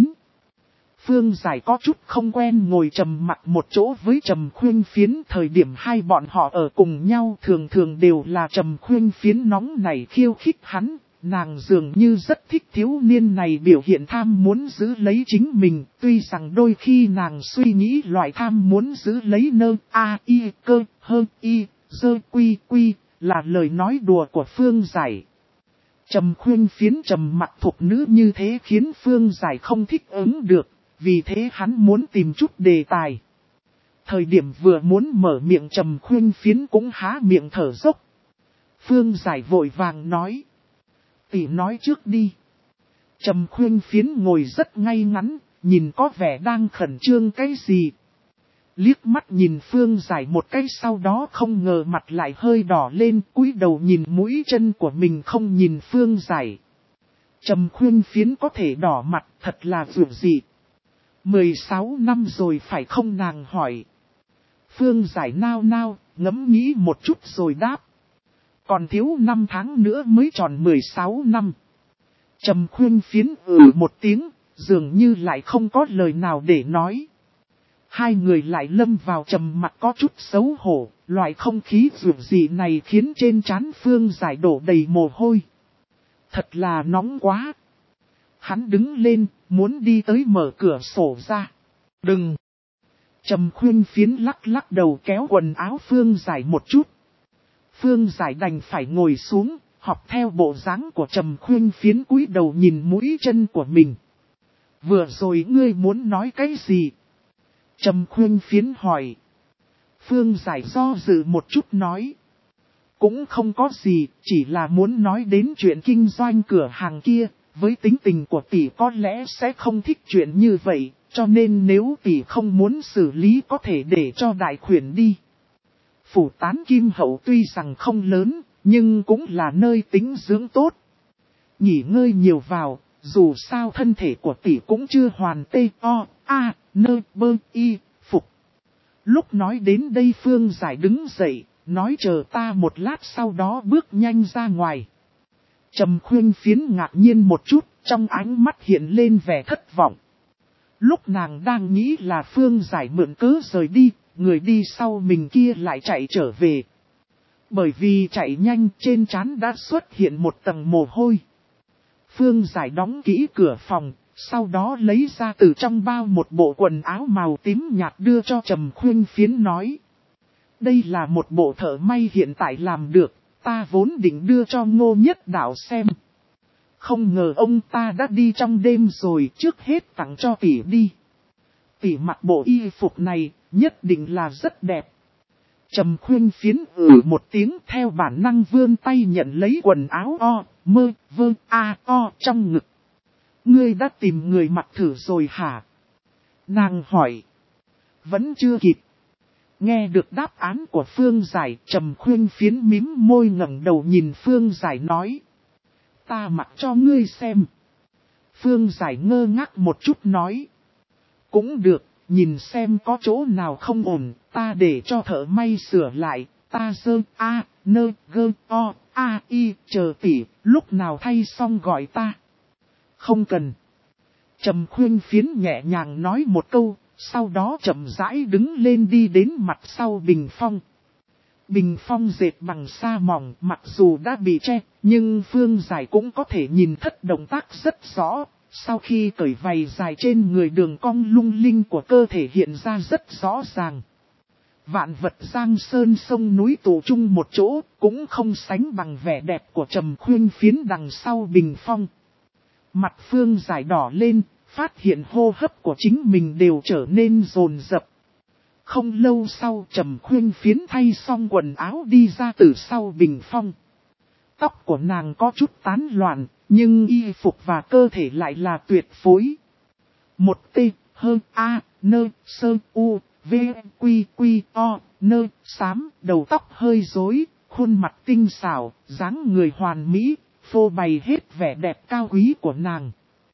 Phương Giải có chút không quen ngồi trầm mặt một chỗ với Trầm Khuynh Phiến, thời điểm hai bọn họ ở cùng nhau thường thường đều là Trầm Khuynh Phiến nóng nảy khiêu khích hắn, nàng dường như rất thích thiếu niên này biểu hiện tham muốn giữ lấy chính mình, tuy rằng đôi khi nàng suy nghĩ loại tham muốn giữ lấy nơ a y cơ hơ y dơ quy quy là lời nói đùa của Phương Giải. Trầm Khuynh Phiến trầm mặt thục nữ như thế khiến Phương Giải không thích ứng được. Vì thế hắn muốn tìm chút đề tài. Thời điểm vừa muốn mở miệng Trầm Khuynh Phiến cũng há miệng thở dốc. Phương Giải vội vàng nói. Tỷ nói trước đi. Trầm Khuynh Phiến ngồi rất ngay ngắn, nhìn có vẻ đang khẩn trương cái gì. Liếc mắt nhìn Phương Giải một cái sau đó không ngờ mặt lại hơi đỏ lên, cúi đầu nhìn mũi chân của mình không nhìn Phương Giải. Trầm Khuynh Phiến có thể đỏ mặt thật là dường dị. 16 năm rồi phải không, nàng hỏi. Phương Giải nao nao, ngẫm nghĩ một chút rồi đáp. Còn thiếu 5 tháng nữa mới tròn 16 năm. Trầm Khuynh Phiến một tiếng, dường như lại không có lời nào để nói. Hai người lại lâm vào trầm mặc có chút xấu hổ, loại không khí dường dị này khiến trên trán Phương Giải đổ đầy mồ hôi. Thật là nóng quá. Hắn đứng lên, muốn đi tới mở cửa sổ ra. Đừng! Trầm Khuynh Phiến lắc lắc đầu kéo quần áo Phương Giải một chút. Phương Giải đành phải ngồi xuống, học theo bộ dáng của Trầm Khuynh Phiến cúi đầu nhìn mũi chân của mình. Vừa rồi ngươi muốn nói cái gì? Trầm Khuynh Phiến hỏi. Phương Giải do dự một chút nói. Cũng không có gì, chỉ là muốn nói đến chuyện kinh doanh cửa hàng kia. Với tính tình của tỷ có lẽ sẽ không thích chuyện như vậy, cho nên nếu tỷ không muốn xử lý có thể để cho đại khuyển đi. Phủ Tán Kim Hậu tuy rằng không lớn, nhưng cũng là nơi tính dưỡng tốt. Nghỉ ngơi nhiều vào, dù sao thân thể của tỷ cũng chưa hoàn phục. Lúc nói đến đây Phương Giải đứng dậy, nói chờ ta một lát sau đó bước nhanh ra ngoài. Trầm Khuynh Phiến ngạc nhiên một chút, trong ánh mắt hiện lên vẻ thất vọng. Lúc nàng đang nghĩ là Phương Giải mượn cớ rời đi, người đi sau mình kia lại chạy trở về. Bởi vì chạy nhanh trên trán đã xuất hiện một tầng mồ hôi. Phương Giải đóng kỹ cửa phòng, sau đó lấy ra từ trong bao một bộ quần áo màu tím nhạt đưa cho Trầm Khuynh Phiến nói. Đây là một bộ thợ may hiện tại làm được. Ta vốn định đưa cho Ngô Nhất Đạo xem. Không ngờ ông ta đã đi trong đêm rồi, trước hết tặng cho tỷ đi. Tỷ mặc bộ y phục này, nhất định là rất đẹp. Trầm Khuynh Phiến một tiếng theo bản năng vươn tay nhận lấy quần áo trong ngực. Ngươi đã tìm người mặc thử rồi hả? Nàng hỏi. Vẫn chưa kịp. Nghe được đáp án của Phương Giải, Trầm Khuynh Phiến mím môi ngẩng đầu nhìn Phương Giải nói. Ta mặc cho ngươi xem. Phương Giải ngơ ngác một chút nói. Cũng được, nhìn xem có chỗ nào không ổn, ta để cho thợ may sửa lại, ta chờ tỷ, lúc nào thay xong gọi ta. Không cần. Trầm Khuynh Phiến nhẹ nhàng nói một câu. Sau đó chậm rãi đứng lên đi đến mặt sau bình phong. Bình phong dệt bằng sa mỏng mặc dù đã bị che, nhưng Phương Giải cũng có thể nhìn thất động tác rất rõ. Sau khi cởi váy dài trên người đường cong lung linh của cơ thể hiện ra rất rõ ràng. Vạn vật giang sơn sông núi tụ chung một chỗ, cũng không sánh bằng vẻ đẹp của Trầm Khuyên Phiến đằng sau bình phong. Mặt Phương Giải đỏ lên, phát hiện hô hấp của chính mình đều trở nên dồn dập. Không lâu sau Trầm Khuyên Phiến thay xong quần áo đi ra từ sau bình phong. Tóc của nàng có chút tán loạn, nhưng y phục và cơ thể lại là tuyệt phối. Một T, hơn A, nơ, sơ, U, V, Quy, Quy, O, nơ, xám, đầu tóc hơi rối, khuôn mặt tinh xảo, dáng người hoàn mỹ, phô bày hết vẻ đẹp cao quý của nàng.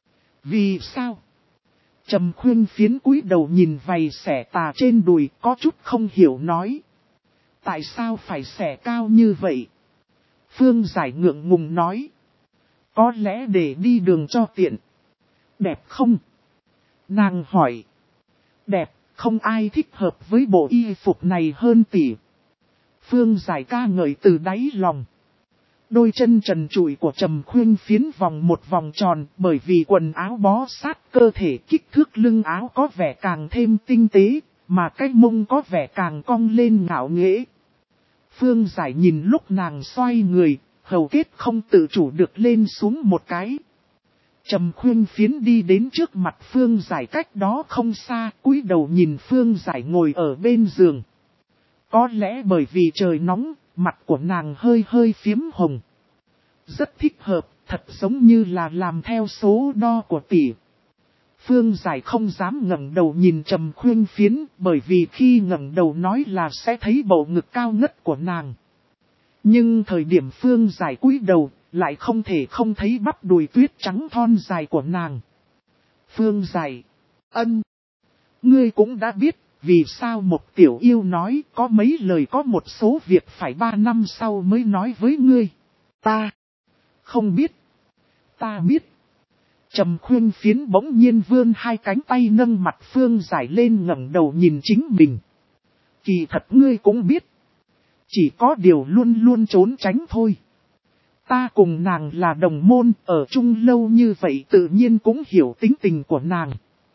Vì sao? Trầm Khuyên Phiến cúi đầu nhìn vầy xẻ tà trên đùi có chút không hiểu nói. Tại sao phải xẻ cao như vậy? Phương Giải ngượng ngùng nói. Có lẽ để đi đường cho tiện. Đẹp không? Nàng hỏi. Đẹp, không ai thích hợp với bộ y phục này hơn tỷ. Phương Giải ca ngợi từ đáy lòng. Đôi chân trần trụi của Trầm Khuyên Phiến vòng một vòng tròn bởi vì quần áo bó sát cơ thể, kích thước lưng áo có vẻ càng thêm tinh tế, mà cái mông có vẻ càng cong lên ngạo nghễ. Phương Giải nhìn lúc nàng xoay người, hầu kết không tự chủ được lên xuống một cái. Trầm Khuyên Phiến đi đến trước mặt Phương Giải cách đó không xa, cúi đầu nhìn Phương Giải ngồi ở bên giường. Có lẽ bởi vì trời nóng, mặt của nàng hơi hơi phiếm hồng. Rất thích hợp, thật giống như là làm theo số đo của tỷ. Phương Giải không dám ngẩng đầu nhìn Trầm Khuyên Phiến, bởi vì khi ngẩng đầu nói là sẽ thấy bầu ngực cao ngất của nàng. Nhưng thời điểm Phương Giải cúi đầu, lại không thể không thấy bắp đùi tuyết trắng thon dài của nàng. Phương Giải, ân, ngươi cũng đã biết, vì sao một tiểu yêu nói có mấy lời có một số việc phải 3 năm sau mới nói với ngươi. Ta không biết. Ta biết. Trầm Khuyên Phiến bỗng nhiên vươn hai cánh tay nâng mặt Phương Giải lên ngẩng đầu nhìn chính mình. Kỳ thật ngươi cũng biết. Chỉ có điều luôn luôn trốn tránh thôi. Ta cùng nàng là đồng môn, ở chung lâu như vậy tự nhiên cũng hiểu tính tình của nàng.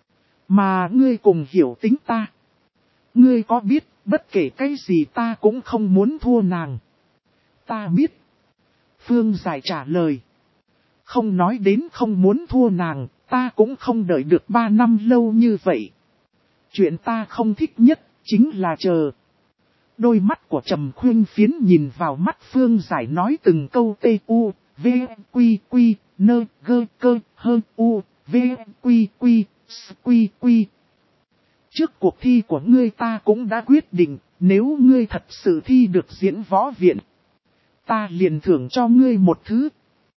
Mà ngươi cùng hiểu tính ta. Ngươi có biết, bất kể cái gì ta cũng không muốn thua nàng. Ta biết. Phương Giải trả lời. Không nói đến không muốn thua nàng, ta cũng không đợi được 3 năm lâu như vậy. Chuyện ta không thích nhất, chính là chờ. Đôi mắt của Trầm Khuyên Phiến nhìn vào mắt Phương Giải nói từng câu T, U, V, Quy, Quy, Nơ, Gơ, Cơ, Hơ, U, V, Quy, Quy, S, Quy, Quy. Trước cuộc thi của ngươi ta cũng đã quyết định, nếu ngươi thật sự thi được diễn võ viện, ta liền thưởng cho ngươi một thứ.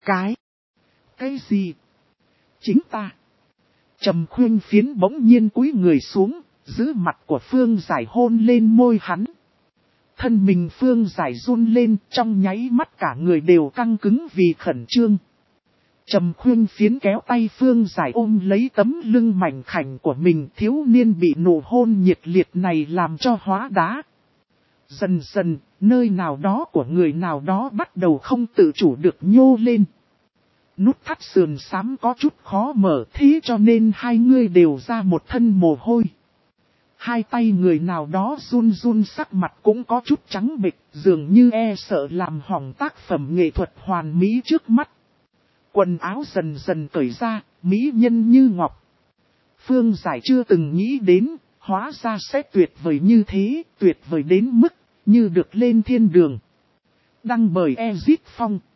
Cái gì? Chính ta. Trầm Khuyên Phiến bỗng nhiên cúi người xuống, giữ mặt của Phương Giải hôn lên môi hắn. Thân mình Phương Giải run lên, trong nháy mắt cả người đều căng cứng vì khẩn trương. Trầm Khuyên Phiến kéo tay Phương Giải ôm lấy tấm lưng mảnh khảnh của mình, thiếu niên bị nụ hôn nhiệt liệt này làm cho hóa đá. Dần dần, nơi nào đó của người nào đó bắt đầu không tự chủ được nhô lên. Nút thắt sườn xám có chút khó mở, thế cho nên hai người đều ra một thân mồ hôi. Hai tay người nào đó run run, sắc mặt cũng có chút trắng bệch, dường như e sợ làm hỏng tác phẩm nghệ thuật hoàn mỹ trước mắt. Quần áo dần dần cởi ra, mỹ nhân như ngọc. Phương Giải chưa từng nghĩ đến, hóa ra sẽ tuyệt vời như thế, tuyệt vời đến mức như được lên thiên đường. Đăng bởi Ezit Phong.